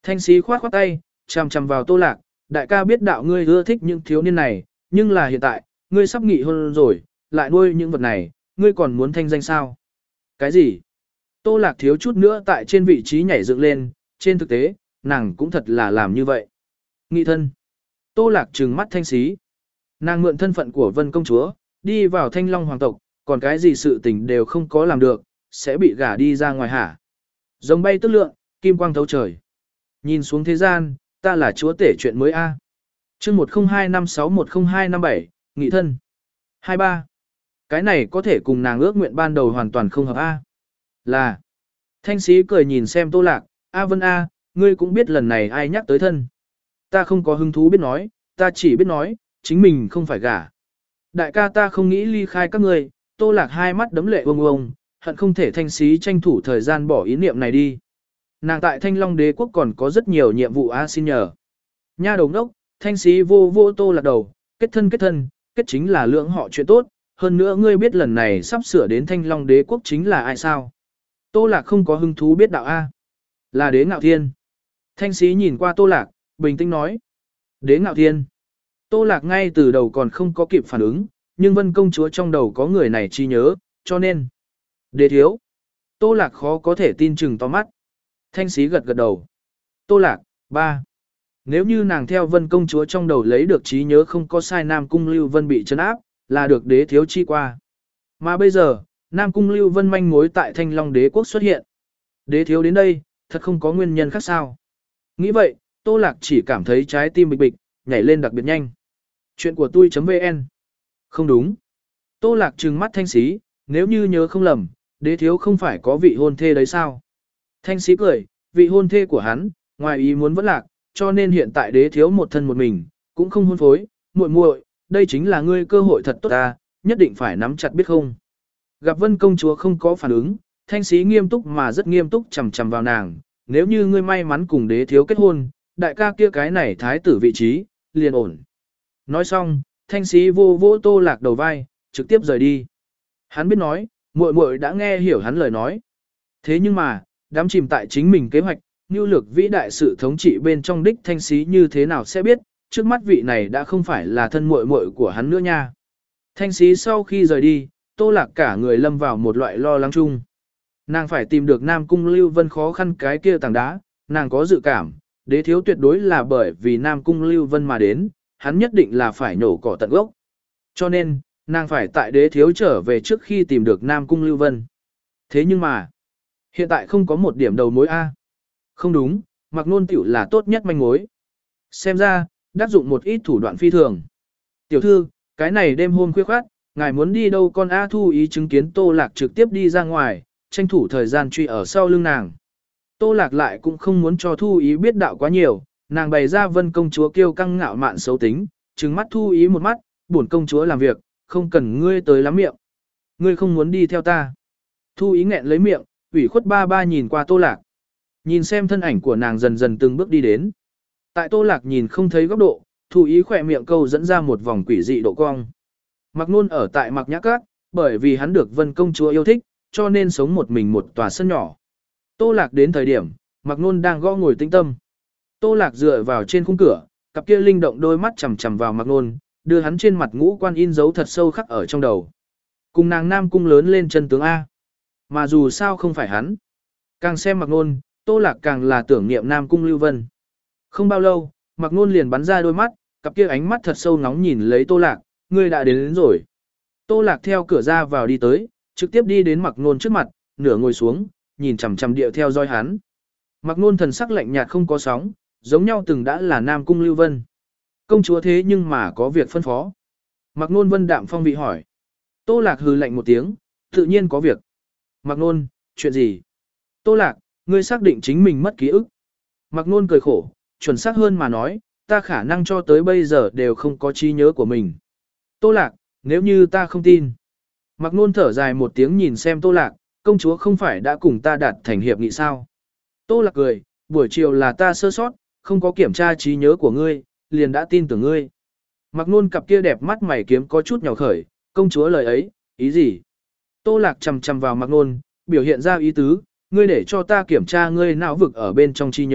Thanh sĩ khoát khoát tay, chằm chằm vào Tô Lạc, đại ca biết đạo ngươi ưa thích những thiếu niên này, nhưng là hiện tại, ngươi sắp nghị hôn rồi, lại nuôi những vật này, ngươi còn muốn thanh danh sao? Cái gì? Tô Lạc thiếu chút nữa tại trên vị trí nhảy dựng lên, trên thực tế, nàng cũng thật là làm như vậy. Nghị thân. Tô Lạc trừng mắt Thanh sĩ. Nàng mượn thân phận của Vân công chúa, đi vào Thanh Long hoàng tộc, còn cái gì sự tình đều không có làm được, sẽ bị gả đi ra ngoài hả? Giống bay tức lượng, kim quang thấu trời. Nhìn xuống thế gian, ta là chúa tể chuyện mới a. Chương một không hai năm sáu một không hai năm bảy, nghị thân. hai ba. Cái này có thể cùng nàng ước nguyện ban đầu hoàn toàn không hợp a. Là. Thanh sĩ cười nhìn xem Tô Lạc, A Vân a, ngươi cũng biết lần này ai nhắc tới thân. Ta không có hứng thú biết nói, ta chỉ biết nói, chính mình không phải gả. Đại ca ta không nghĩ ly khai các ngươi, Tô Lạc hai mắt đấm lệ ông ông, hận không thể Thanh sĩ tranh thủ thời gian bỏ ý niệm này đi. Nàng tại Thanh Long đế quốc còn có rất nhiều nhiệm vụ a xin nhờ. Nha đầu ngốc, Thanh sĩ vô vô Tô Lạc đầu, kết thân kết thân, kết chính là lưỡng họ chuyện tốt, hơn nữa ngươi biết lần này sắp sửa đến Thanh Long đế quốc chính là ai sao? Tô Lạc không có hứng thú biết đạo a. Là Đế Ngạo Thiên. Thanh sĩ nhìn qua Tô Lạc, bình tĩnh nói. Đế Ngạo Thiên. Tô Lạc ngay từ đầu còn không có kịp phản ứng, nhưng Vân công chúa trong đầu có người này chi nhớ, cho nên. Đế thiếu. Tô Lạc khó có thể tin chừng to mắt. Thanh sĩ gật gật đầu. Tô Lạc, ba. Nếu như nàng theo Vân công chúa trong đầu lấy được trí nhớ không có sai, Nam Cung Lưu Vân bị trấn áp, là được đế thiếu chi qua. Mà bây giờ, Nam Cung Lưu Vân manh mối tại Thanh Long đế quốc xuất hiện. Đế thiếu đến đây, thật không có nguyên nhân khác sao. Nghĩ vậy, Tô Lạc chỉ cảm thấy trái tim bịch bịch, nhảy lên đặc biệt nhanh. Chuyện của tôi.vn. Không đúng. Tô Lạc trừng mắt Thanh sĩ, nếu như nhớ không lầm, đế thiếu không phải có vị hôn thê đấy sao? Thanh sĩ cười, vị hôn thê của hắn, ngoài ý muốn vẫn lạc, cho nên hiện tại đế thiếu một thân một mình, cũng không hôn phối, muội muội, đây chính là ngươi cơ hội thật tốt ta, nhất định phải nắm chặt biết không? Gặp Vân công chúa không có phản ứng, Thanh sĩ nghiêm túc mà rất nghiêm túc chằm chằm vào nàng, nếu như ngươi may mắn cùng đế thiếu kết hôn, đại ca kia cái này thái tử vị trí, liền ổn. Nói xong, Thanh sĩ vô vô Tô Lạc đầu vai, trực tiếp rời đi. Hắn biết nói, muội muội đã nghe hiểu hắn lời nói. Thế nhưng mà, đám chìm tại chính mình kế hoạch, nhu lược vĩ đại sự thống trị bên trong đích Thanh sĩ như thế nào sẽ biết, trước mắt vị này đã không phải là thân muội muội của hắn nữa nha. Thanh sĩ sau khi rời đi, Tô Lạc cả người lâm vào một loại lo lắng chung. Nàng phải tìm được Nam Cung Lưu Vân khó khăn cái kia tảng đá, nàng có dự cảm, đế thiếu tuyệt đối là bởi vì Nam Cung Lưu Vân mà đến, hắn nhất định là phải nổ cỏ tận gốc. Cho nên, nàng phải tại đế thiếu trở về trước khi tìm được Nam Cung Lưu Vân. Thế nhưng mà, hiện tại không có một điểm đầu mối A. Không đúng, Mạc Nôn tiểu là tốt nhất manh mối. Xem ra, đáp dụng một ít thủ đoạn phi thường. Tiểu thư, cái này đêm hôm khuya khoát, ngài muốn đi đâu con A Thu ý chứng kiến Tô Lạc trực tiếp đi ra ngoài, tranh thủ thời gian truy ở sau lưng nàng. Tô Lạc lại cũng không muốn cho Thu ý biết đạo quá nhiều, nàng bày ra Vân công chúa kiêu căng ngạo mạn xấu tính, trừng mắt Thu ý một mắt, bổn công chúa làm việc, không cần ngươi tới lắm miệng. Ngươi không muốn đi theo ta. Thu ý nghẹn lấy miệng, ủy khuất ba ba nhìn qua Tô Lạc. Nhìn xem thân ảnh của nàng dần dần từng bước đi đến. Tại Tô Lạc nhìn không thấy góc độ, Thu ý khỏe miệng câu dẫn ra một vòng quỷ dị độ cong. Mạc Nôn ở tại Mạc Nhã Các, bởi vì hắn được Vân công chúa yêu thích, cho nên sống một mình một tòa sân nhỏ. Tô Lạc đến thời điểm, Mạc Nôn đang gõ ngồi tĩnh tâm. Tô Lạc dựa vào trên khung cửa, cặp kia linh động đôi mắt chằm chằm vào Mạc Nôn, đưa hắn trên mặt ngũ quan in dấu thật sâu khắc ở trong đầu. Cùng nàng Nam Cung lớn lên chân tướng A. Mà dù sao không phải hắn. Càng xem Mạc Nôn, Tô Lạc càng là tưởng niệm Nam Cung Lưu Vân. Không bao lâu, Mạc Nôn liền bắn ra đôi mắt, cặp kia ánh mắt thật sâu nóng nhìn lấy Tô Lạc, ngươi đã đến, đến rồi. Tô Lạc theo cửa ra vào đi tới, trực tiếp đi đến Mạc Nôn trước mặt, nửa ngồi xuống, nhìn chằm chằm địa theo dõi hắn. Mạc Nôn thần sắc lạnh nhạt không có sóng, giống nhau từng đã là Nam Cung Lưu Vân. Công chúa thế nhưng mà có việc phân phó. Mạc Nôn vân đạm phong vị hỏi. Tô Lạc hừ lạnh một tiếng, tự nhiên có việc. Mạc Nôn, chuyện gì? Tô Lạc, ngươi xác định chính mình mất ký ức. Mạc Nôn cười khổ, chuẩn xác hơn mà nói, ta khả năng cho tới bây giờ đều không có trí nhớ của mình. Tô Lạc, nếu như ta không tin. Mạc Nôn thở dài một tiếng nhìn xem Tô Lạc, công chúa không phải đã cùng ta đạt thành hiệp nghị sao? Tô Lạc cười, buổi chiều là ta sơ sót, không có kiểm tra trí nhớ của ngươi, liền đã tin tưởng ngươi. Mạc Nôn cặp kia đẹp mắt mày kiếm có chút nhỏ khởi, công chúa lời ấy, ý gì? Tô Lạc chằm chằm vào Mạc Nôn, biểu hiện ra ý tứ, ngươi để cho ta kiểm tra ngươi não vực ở bên trong trí nhớ,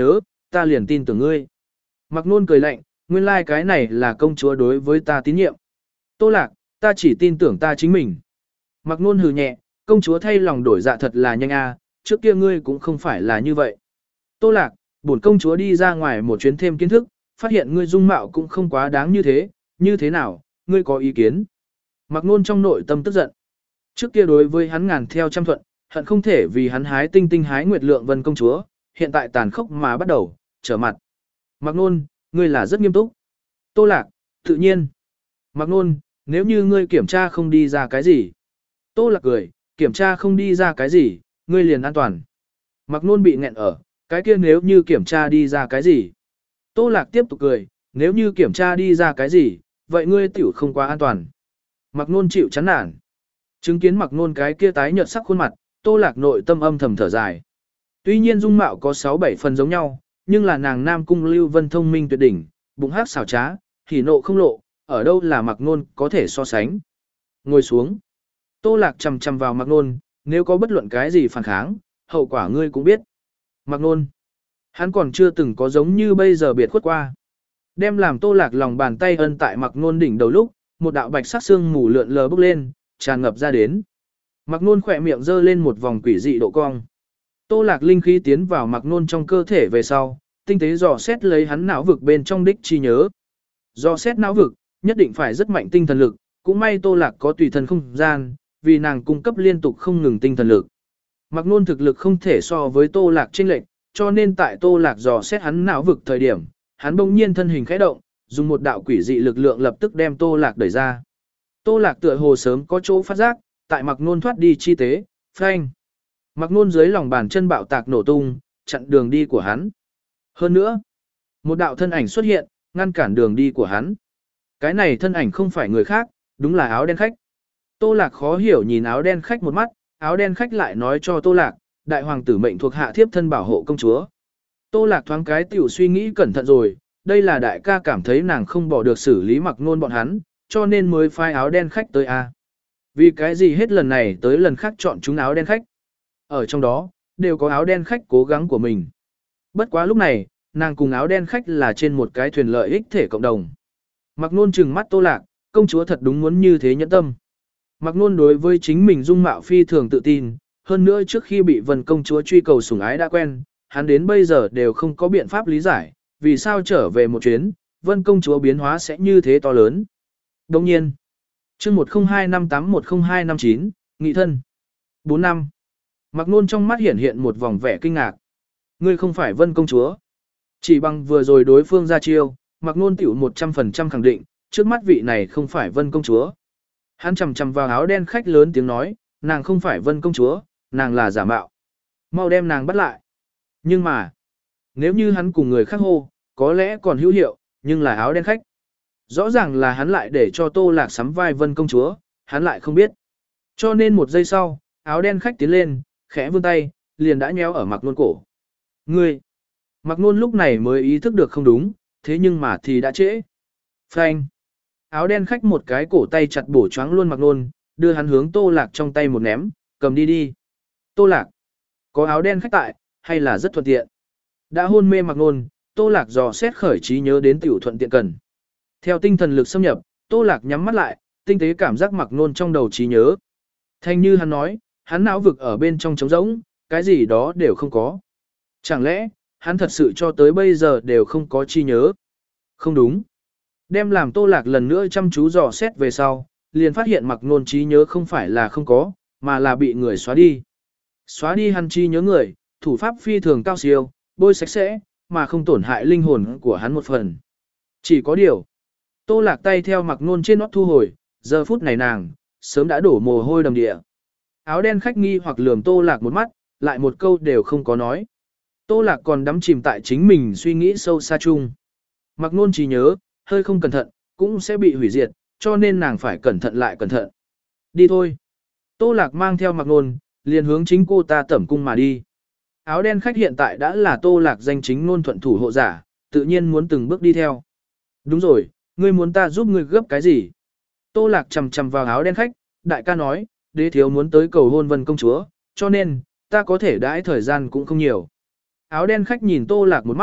ta liền tin tưởng ngươi. Mặc nôn cười lạnh, nguyên lai like cái này là công chúa đối với ta tín nhiệm. Tô Lạc, ta chỉ tin tưởng ta chính mình. Mặc nôn hừ nhẹ, công chúa thay lòng đổi dạ thật là nhanh a, trước kia ngươi cũng không phải là như vậy. Tô Lạc, bổn công chúa đi ra ngoài một chuyến thêm kiến thức, phát hiện ngươi dung mạo cũng không quá đáng như thế, như thế nào, ngươi có ý kiến? Mặc nôn trong nội tâm tức giận. Trước kia đối với hắn ngàn theo trăm thuận, hận không thể vì hắn hái tinh tinh hái nguyệt lượng vân công chúa, hiện tại tàn khốc mà bắt đầu, trở mặt. Mặc nôn, ngươi là rất nghiêm túc. Tô Lạc, tự nhiên. Mặc nôn, nếu như ngươi kiểm tra không đi ra cái gì. Tô Lạc cười, kiểm tra không đi ra cái gì, ngươi liền an toàn. Mặc nôn bị nghẹn ở, cái kia nếu như kiểm tra đi ra cái gì. Tô Lạc tiếp tục cười, nếu như kiểm tra đi ra cái gì, vậy ngươi tiểu không quá an toàn. Mặc nôn chịu chán nản. Chứng kiến mặc nôn cái kia tái nhợt sắc khuôn mặt, Tô Lạc nội tâm âm thầm thở dài. Tuy nhiên dung mạo có sáu bảy phần giống nhau, nhưng là nàng Nam Cung Lưu Vân thông minh tuyệt đỉnh, bụng hát xảo trá, hỉ nộ không lộ, ở đâu là mặc nôn có thể so sánh. Ngồi xuống. Tô Lạc chầm chầm vào mặc nôn, nếu có bất luận cái gì phản kháng, hậu quả ngươi cũng biết. Mặc nôn. Hắn còn chưa từng có giống như bây giờ biệt khuất qua. Đem làm Tô Lạc lòng bàn tay ân tại mặc nôn đỉnh đầu lúc, một đạo bạch sắc xương mù lượn lờ bốc lên, tràn ngập ra đến. Mặc nôn khỏe miệng giơ lên một vòng quỷ dị độ cong. Tô Lạc linh khí tiến vào mặc nôn trong cơ thể về sau, tinh tế dò xét lấy hắn não vực bên trong đích chi nhớ. Dò xét não vực, nhất định phải rất mạnh tinh thần lực, cũng may Tô Lạc có tùy thần không gian, vì nàng cung cấp liên tục không ngừng tinh thần lực. Mặc nôn thực lực không thể so với Tô Lạc chênh lệch, cho nên tại Tô Lạc dò xét hắn não vực thời điểm, hắn bỗng nhiên thân hình khẽ động, dùng một đạo quỷ dị lực lượng lập tức đem Tô Lạc đẩy ra. Tô Lạc tựa hồ sớm có chỗ phát giác, tại mặc nôn thoát đi chi tế, phanh. Mặc nôn dưới lòng bàn chân bạo tạc nổ tung, chặn đường đi của hắn. Hơn nữa, một đạo thân ảnh xuất hiện, ngăn cản đường đi của hắn. Cái này thân ảnh không phải người khác, đúng là áo đen khách. Tô Lạc khó hiểu nhìn áo đen khách một mắt, áo đen khách lại nói cho Tô Lạc, đại hoàng tử mệnh thuộc hạ thiếp thân bảo hộ công chúa. Tô Lạc thoáng cái tiểu suy nghĩ cẩn thận rồi, đây là đại ca cảm thấy nàng không bỏ được xử lý mặc nôn bọn hắn, cho nên mới phái áo đen khách tới a. Vì cái gì hết lần này tới lần khác chọn chúng áo đen khách. Ở trong đó, đều có áo đen khách cố gắng của mình. Bất quá lúc này, nàng cùng áo đen khách là trên một cái thuyền lợi ích thể cộng đồng. Mặc nôn trừng mắt Tô Lạc, công chúa thật đúng muốn như thế nhẫn tâm. Mặc nôn đối với chính mình dung mạo phi thường tự tin, hơn nữa trước khi bị Vân công chúa truy cầu sủng ái đã quen, hắn đến bây giờ đều không có biện pháp lý giải, vì sao trở về một chuyến, Vân công chúa biến hóa sẽ như thế to lớn. Đồng nhiên, chương một không hai năm tám một không hai năm chín, nghị thân. bốn năm. Mặc nôn trong mắt hiện hiện một vòng vẻ kinh ngạc. Ngươi không phải Vân công chúa. Chỉ bằng vừa rồi đối phương ra chiêu, mặc nôn tiểu một trăm phần trăm khẳng định, trước mắt vị này không phải Vân công chúa. Hắn chầm chầm vào áo đen khách lớn tiếng nói, nàng không phải Vân công chúa, nàng là giả mạo. Mau đem nàng bắt lại. Nhưng mà, nếu như hắn cùng người khác hô, có lẽ còn hữu hiệu, nhưng là áo đen khách. Rõ ràng là hắn lại để cho Tô Lạc sắm vai Vân công chúa, hắn lại không biết. Cho nên một giây sau, áo đen khách tiến lên, khẽ vươn tay, liền đã nhéo ở mặc nôn cổ. Ngươi! Mặc nôn lúc này mới ý thức được không đúng, thế nhưng mà thì đã trễ. Phanh! Áo đen khách một cái cổ tay chặt bổ choáng luôn mặc nôn, đưa hắn hướng Tô Lạc trong tay một ném, cầm đi đi. Tô Lạc! Có áo đen khách tại, hay là rất thuận tiện. Đã hôn mê mặc nôn, Tô Lạc dò xét khởi trí nhớ đến tiểu thuận tiện cần. Theo tinh thần lực xâm nhập, Tô Lạc nhắm mắt lại, tinh tế cảm giác mặc nôn trong đầu trí nhớ. Thanh như hắn nói, hắn não vực ở bên trong trống rỗng, cái gì đó đều không có. Chẳng lẽ, hắn thật sự cho tới bây giờ đều không có trí nhớ? Không đúng. Đem làm Tô Lạc lần nữa chăm chú dò xét về sau, liền phát hiện mặc nôn trí nhớ không phải là không có, mà là bị người xóa đi. Xóa đi hắn trí nhớ người, thủ pháp phi thường cao siêu, bôi sạch sẽ, mà không tổn hại linh hồn của hắn một phần. Chỉ có điều, Tô Lạc tay theo mặc nôn trên nót thu hồi, giờ phút này nàng, sớm đã đổ mồ hôi đầm địa. Áo đen khách nghi hoặc lườm Tô Lạc một mắt, lại một câu đều không có nói. Tô Lạc còn đắm chìm tại chính mình suy nghĩ sâu xa chung. Mặc nôn trí nhớ, hơi không cẩn thận, cũng sẽ bị hủy diệt, cho nên nàng phải cẩn thận lại cẩn thận. Đi thôi. Tô Lạc mang theo mặc nôn, liền hướng chính cô ta tẩm cung mà đi. Áo đen khách hiện tại đã là Tô Lạc danh chính ngôn thuận thủ hộ giả, tự nhiên muốn từng bước đi theo. Đúng rồi, ngươi muốn ta giúp ngươi gấp cái gì? Tô Lạc chầm chầm vào áo đen khách, đại ca nói, đế thiếu muốn tới cầu hôn Vân công chúa, cho nên, ta có thể đãi thời gian cũng không nhiều. Áo đen khách nhìn Tô Lạc một mắt,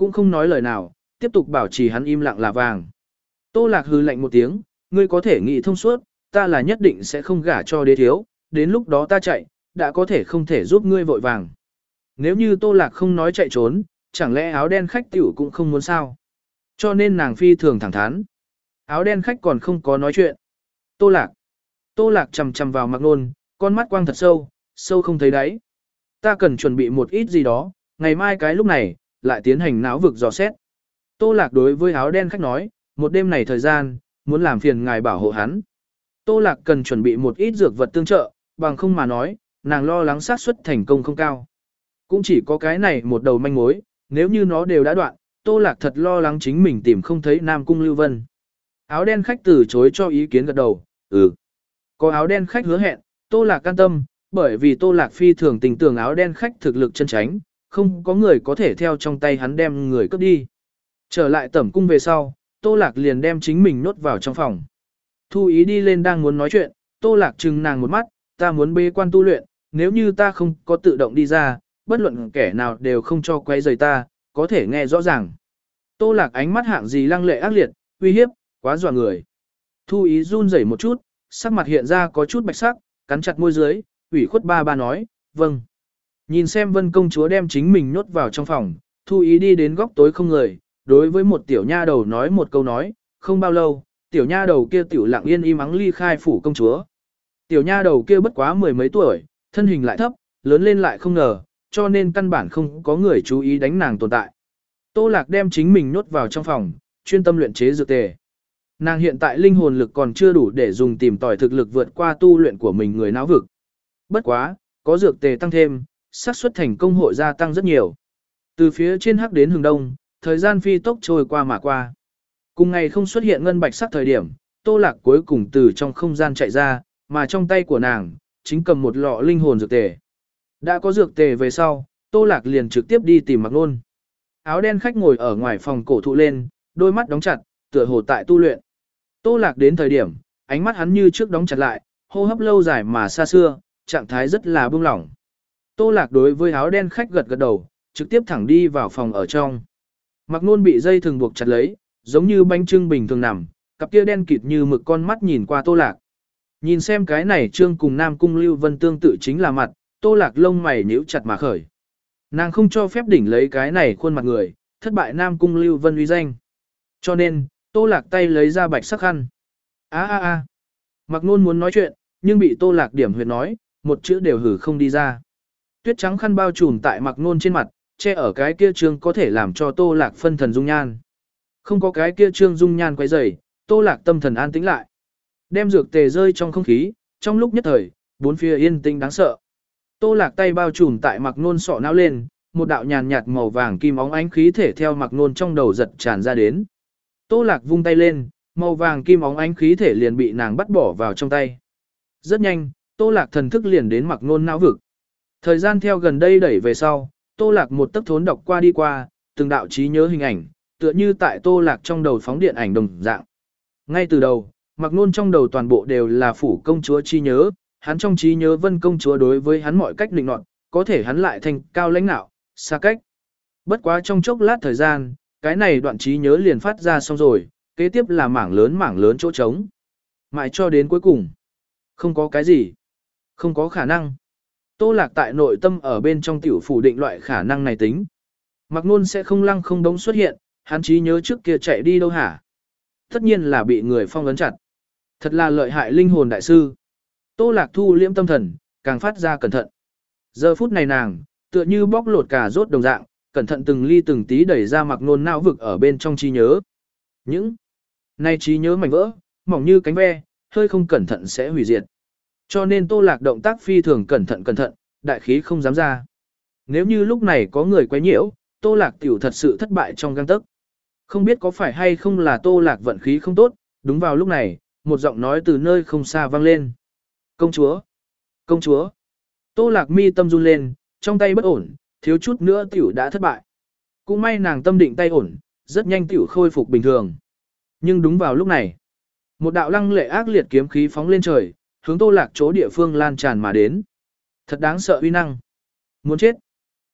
cũng không nói lời nào, tiếp tục bảo trì hắn im lặng là vàng. Tô Lạc hừ lạnh một tiếng, ngươi có thể nghĩ thông suốt, ta là nhất định sẽ không gả cho đế thiếu, đến lúc đó ta chạy, đã có thể không thể giúp ngươi vội vàng. Nếu như Tô Lạc không nói chạy trốn, chẳng lẽ áo đen khách tiểu cũng không muốn sao? Cho nên nàng phi thường thẳng thắn. Áo đen khách còn không có nói chuyện. Tô Lạc. Tô Lạc chầm chầm vào Mạc Nôn, con mắt quang thật sâu, sâu không thấy đáy. Ta cần chuẩn bị một ít gì đó, ngày mai cái lúc này, lại tiến hành não vực dò xét. Tô Lạc đối với áo đen khách nói, một đêm này thời gian, muốn làm phiền ngài bảo hộ hắn. Tô Lạc cần chuẩn bị một ít dược vật tương trợ, bằng không mà nói, nàng lo lắng xác suất thành công không cao. Cũng chỉ có cái này một đầu manh mối, nếu như nó đều đã đoạn, Tô Lạc thật lo lắng chính mình tìm không thấy Nam Cung Lưu Vân. Áo đen khách từ chối cho ý kiến gật đầu, ừ. Có áo đen khách hứa hẹn, Tô Lạc can tâm, bởi vì Tô Lạc phi thường tình tưởng áo đen khách thực lực chân tránh, không có người có thể theo trong tay hắn đem người cướp đi. Trở lại tẩm cung về sau, Tô Lạc liền đem chính mình nhốt vào trong phòng. Thu Ý đi lên đang muốn nói chuyện, Tô Lạc trừng nàng một mắt, ta muốn bế quan tu luyện, nếu như ta không có tự động đi ra, bất luận kẻ nào đều không cho quay rời ta, có thể nghe rõ ràng. Tô Lạc ánh mắt hạng gì lăng lệ ác liệt, uy hiếp, quá dọa người. Thu Ý run rẩy một chút, sắc mặt hiện ra có chút bạch sắc, cắn chặt môi dưới, ủy khuất ba ba nói, vâng. Nhìn xem Vân công chúa đem chính mình nhốt vào trong phòng, Thu Ý đi đến góc tối không người, đối với một tiểu nha đầu nói một câu nói, không bao lâu, tiểu nha đầu kia tiểu lặng yên im ắng ly khai phủ công chúa. Tiểu nha đầu kia bất quá mười mấy tuổi, thân hình lại thấp, lớn lên lại không ngờ, cho nên căn bản không có người chú ý đánh nàng tồn tại. Tô Lạc đem chính mình nhốt vào trong phòng, chuyên tâm luyện chế dược tề. Nàng hiện tại linh hồn lực còn chưa đủ để dùng tìm tòi thực lực vượt qua tu luyện của mình người não vực. Bất quá, có dược tề tăng thêm, xác suất thành công hội gia tăng rất nhiều. Từ phía trên hắc đến hướng đông, thời gian phi tốc trôi qua mà qua. Cùng ngày không xuất hiện ngân bạch sắc thời điểm, Tô Lạc cuối cùng từ trong không gian chạy ra, mà trong tay của nàng, chính cầm một lọ linh hồn dược tề. Đã có dược tề về sau, Tô Lạc liền trực tiếp đi tìm Mạc Nôn. Áo đen khách ngồi ở ngoài phòng cổ thụ lên, đôi mắt đóng chặt, tựa hồ tại tu luyện. Tô Lạc đến thời điểm, ánh mắt hắn như trước đóng chặt lại, hô hấp lâu dài mà xa xưa, trạng thái rất là buông lỏng. Tô Lạc đối với áo đen khách gật gật đầu, trực tiếp thẳng đi vào phòng ở trong. Mạc Nôn bị dây thừng buộc chặt lấy, giống như bánh trưng bình thường nằm, cặp kia đen kịt như mực con mắt nhìn qua Tô Lạc. Nhìn xem cái này trương cùng Nam Cung Lưu Vân tương tự chính là mặt, Tô Lạc lông mày nhíu chặt mà khởi. Nàng không cho phép đỉnh lấy cái này khuôn mặt người, thất bại Nam Cung Lưu Vân uy danh. Cho nên, Tô Lạc tay lấy ra bạch sắc khăn. A a a. Mạc Nôn muốn nói chuyện, nhưng bị Tô Lạc điểm huyệt nói, một chữ đều hử không đi ra. Tuyết trắng khăn bao trùm tại Mạc Nôn trên mặt, che ở cái kia trương có thể làm cho Tô Lạc phân thần dung nhan. Không có cái kia trương dung nhan quấy rầy, Tô Lạc tâm thần an tĩnh lại. Đem dược tề rơi trong không khí, trong lúc nhất thời, bốn phía yên tĩnh đáng sợ. Tô Lạc tay bao trùm tại Mạc Nôn sọ não lên, một đạo nhàn nhạt màu vàng kim óng ánh khí thể theo Mạc Nôn trong đầu giật tràn ra đến. Tô Lạc vung tay lên, màu vàng kim óng ánh khí thể liền bị nàng bắt bỏ vào trong tay. Rất nhanh, Tô Lạc thần thức liền đến Mạc Nôn não vực. Thời gian theo gần đây đẩy về sau, Tô Lạc một tấc thốn đọc qua đi qua, từng đạo trí nhớ hình ảnh, tựa như tại Tô Lạc trong đầu phóng điện ảnh đồng dạng. Ngay từ đầu, Mạc Nôn trong đầu toàn bộ đều là phủ công chúa trí nhớ, hắn trong trí nhớ Vân công chúa đối với hắn mọi cách định nọt, có thể hắn lại thành cao lãnh nạo, xa cách. Bất quá trong chốc lát thời gian, cái này đoạn trí nhớ liền phát ra xong rồi, kế tiếp là mảng lớn mảng lớn chỗ trống. Mãi cho đến cuối cùng, không có cái gì, không có khả năng. Tô Lạc tại nội tâm ở bên trong tiểu phủ định loại khả năng này tính. Mạc Nôn sẽ không lăng không đống xuất hiện, hắn trí nhớ trước kia chạy đi đâu hả? Tất nhiên là bị người phong ấn chặt. Thật là lợi hại linh hồn đại sư. Tô Lạc thu liễm tâm thần, càng phát ra cẩn thận. Giờ phút này nàng, tựa như bóc lột cà rốt đồng dạng, cẩn thận từng ly từng tí đẩy ra Mạc Nôn não vực ở bên trong trí nhớ. Những này trí nhớ mảnh vỡ, mỏng như cánh ve, hơi không cẩn thận sẽ hủy diệt. Cho nên Tô Lạc động tác phi thường cẩn thận cẩn thận, đại khí không dám ra. Nếu như lúc này có người quấy nhiễu, Tô Lạc tiểu thật sự thất bại trong gang tấc. Không biết có phải hay không là Tô Lạc vận khí không tốt, đúng vào lúc này, một giọng nói từ nơi không xa vang lên. Công chúa! Công chúa! Tô Lạc mi tâm run lên, trong tay bất ổn, thiếu chút nữa tiểu đã thất bại. Cũng may nàng tâm định tay ổn, rất nhanh tiểu khôi phục bình thường. Nhưng đúng vào lúc này, một đạo lăng lệ ác liệt kiếm khí phóng lên trời, hướng Tô Lạc chỗ địa phương lan tràn mà đến. Thật đáng sợ uy năng. Muốn chết.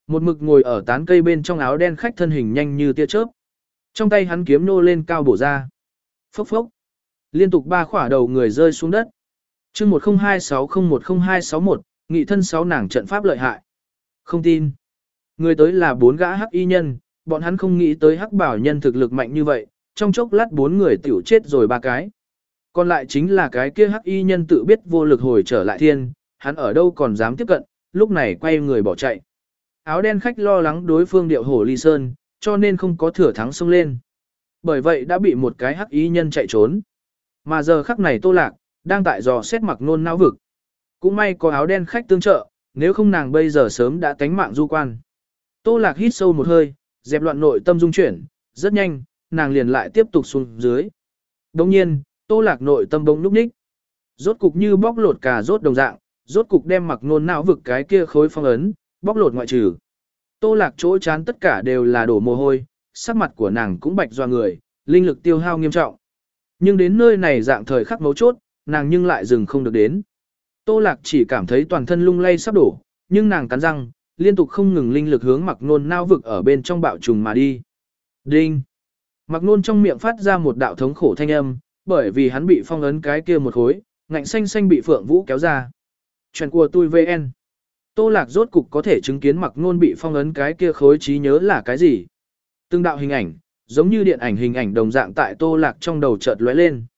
Một mực ngồi ở tán cây bên trong áo đen khách thân hình nhanh như tia chớp. Trong tay hắn kiếm nô lên cao bổ ra. Phốc phốc. Liên tục ba khỏa đầu người rơi xuống đất. chương một không hai sáu không một không hai sáu một, nghị thân sáu nàng trận pháp lợi hại. Không tin. Người tới là bốn gã hắc y nhân, bọn hắn không nghĩ tới hắc bảo nhân thực lực mạnh như vậy, trong chốc lát bốn người tiểu chết rồi ba cái. Còn lại chính là cái kia hắc y nhân tự biết vô lực hồi trở lại thiên, hắn ở đâu còn dám tiếp cận, lúc này quay người bỏ chạy. Áo đen khách lo lắng đối phương điệu hổ ly sơn, cho nên không có thừa thắng xông lên. Bởi vậy đã bị một cái hắc y nhân chạy trốn. Mà giờ khắc này Tô Lạc, đang tại dò xét Mặc Nôn não vực. Cũng may có áo đen khách tương trợ, nếu không nàng bây giờ sớm đã tánh mạng du quan. Tô Lạc hít sâu một hơi, dẹp loạn nội tâm dung chuyển, rất nhanh, nàng liền lại tiếp tục xuống dưới. Đồng nhiên, Tô Lạc nội tâm bỗng núp ních. Rốt cục như bóc lột cà rốt đồng dạng, rốt cục đem Mặc Nôn não vực cái kia khối phong ấn, bóc lột ngoại trừ. Tô Lạc chỗ chán tất cả đều là đổ mồ hôi, sắc mặt của nàng cũng bạch doa người, linh lực tiêu hao nghiêm trọng. Nhưng đến nơi này dạng thời khắc mấu chốt, nàng nhưng lại dừng không được đến. Tô Lạc chỉ cảm thấy toàn thân lung lay sắp đổ, nhưng nàng cắn răng, liên tục không ngừng linh lực hướng Mặc Nôn não vực ở bên trong bạo trùng mà đi. Đinh! Mặc Nôn trong miệng phát ra một đạo thống khổ thanh âm, bởi vì hắn bị phong ấn cái kia một khối, ngạnh xanh xanh bị Phượng Vũ kéo ra. Chuyện của tôi vê en. Tô Lạc rốt cục có thể chứng kiến Mặc Nôn bị phong ấn cái kia khối trí nhớ là cái gì. Từng đạo hình ảnh, giống như điện ảnh hình ảnh đồng dạng tại Tô Lạc trong đầu chợt lóe lên.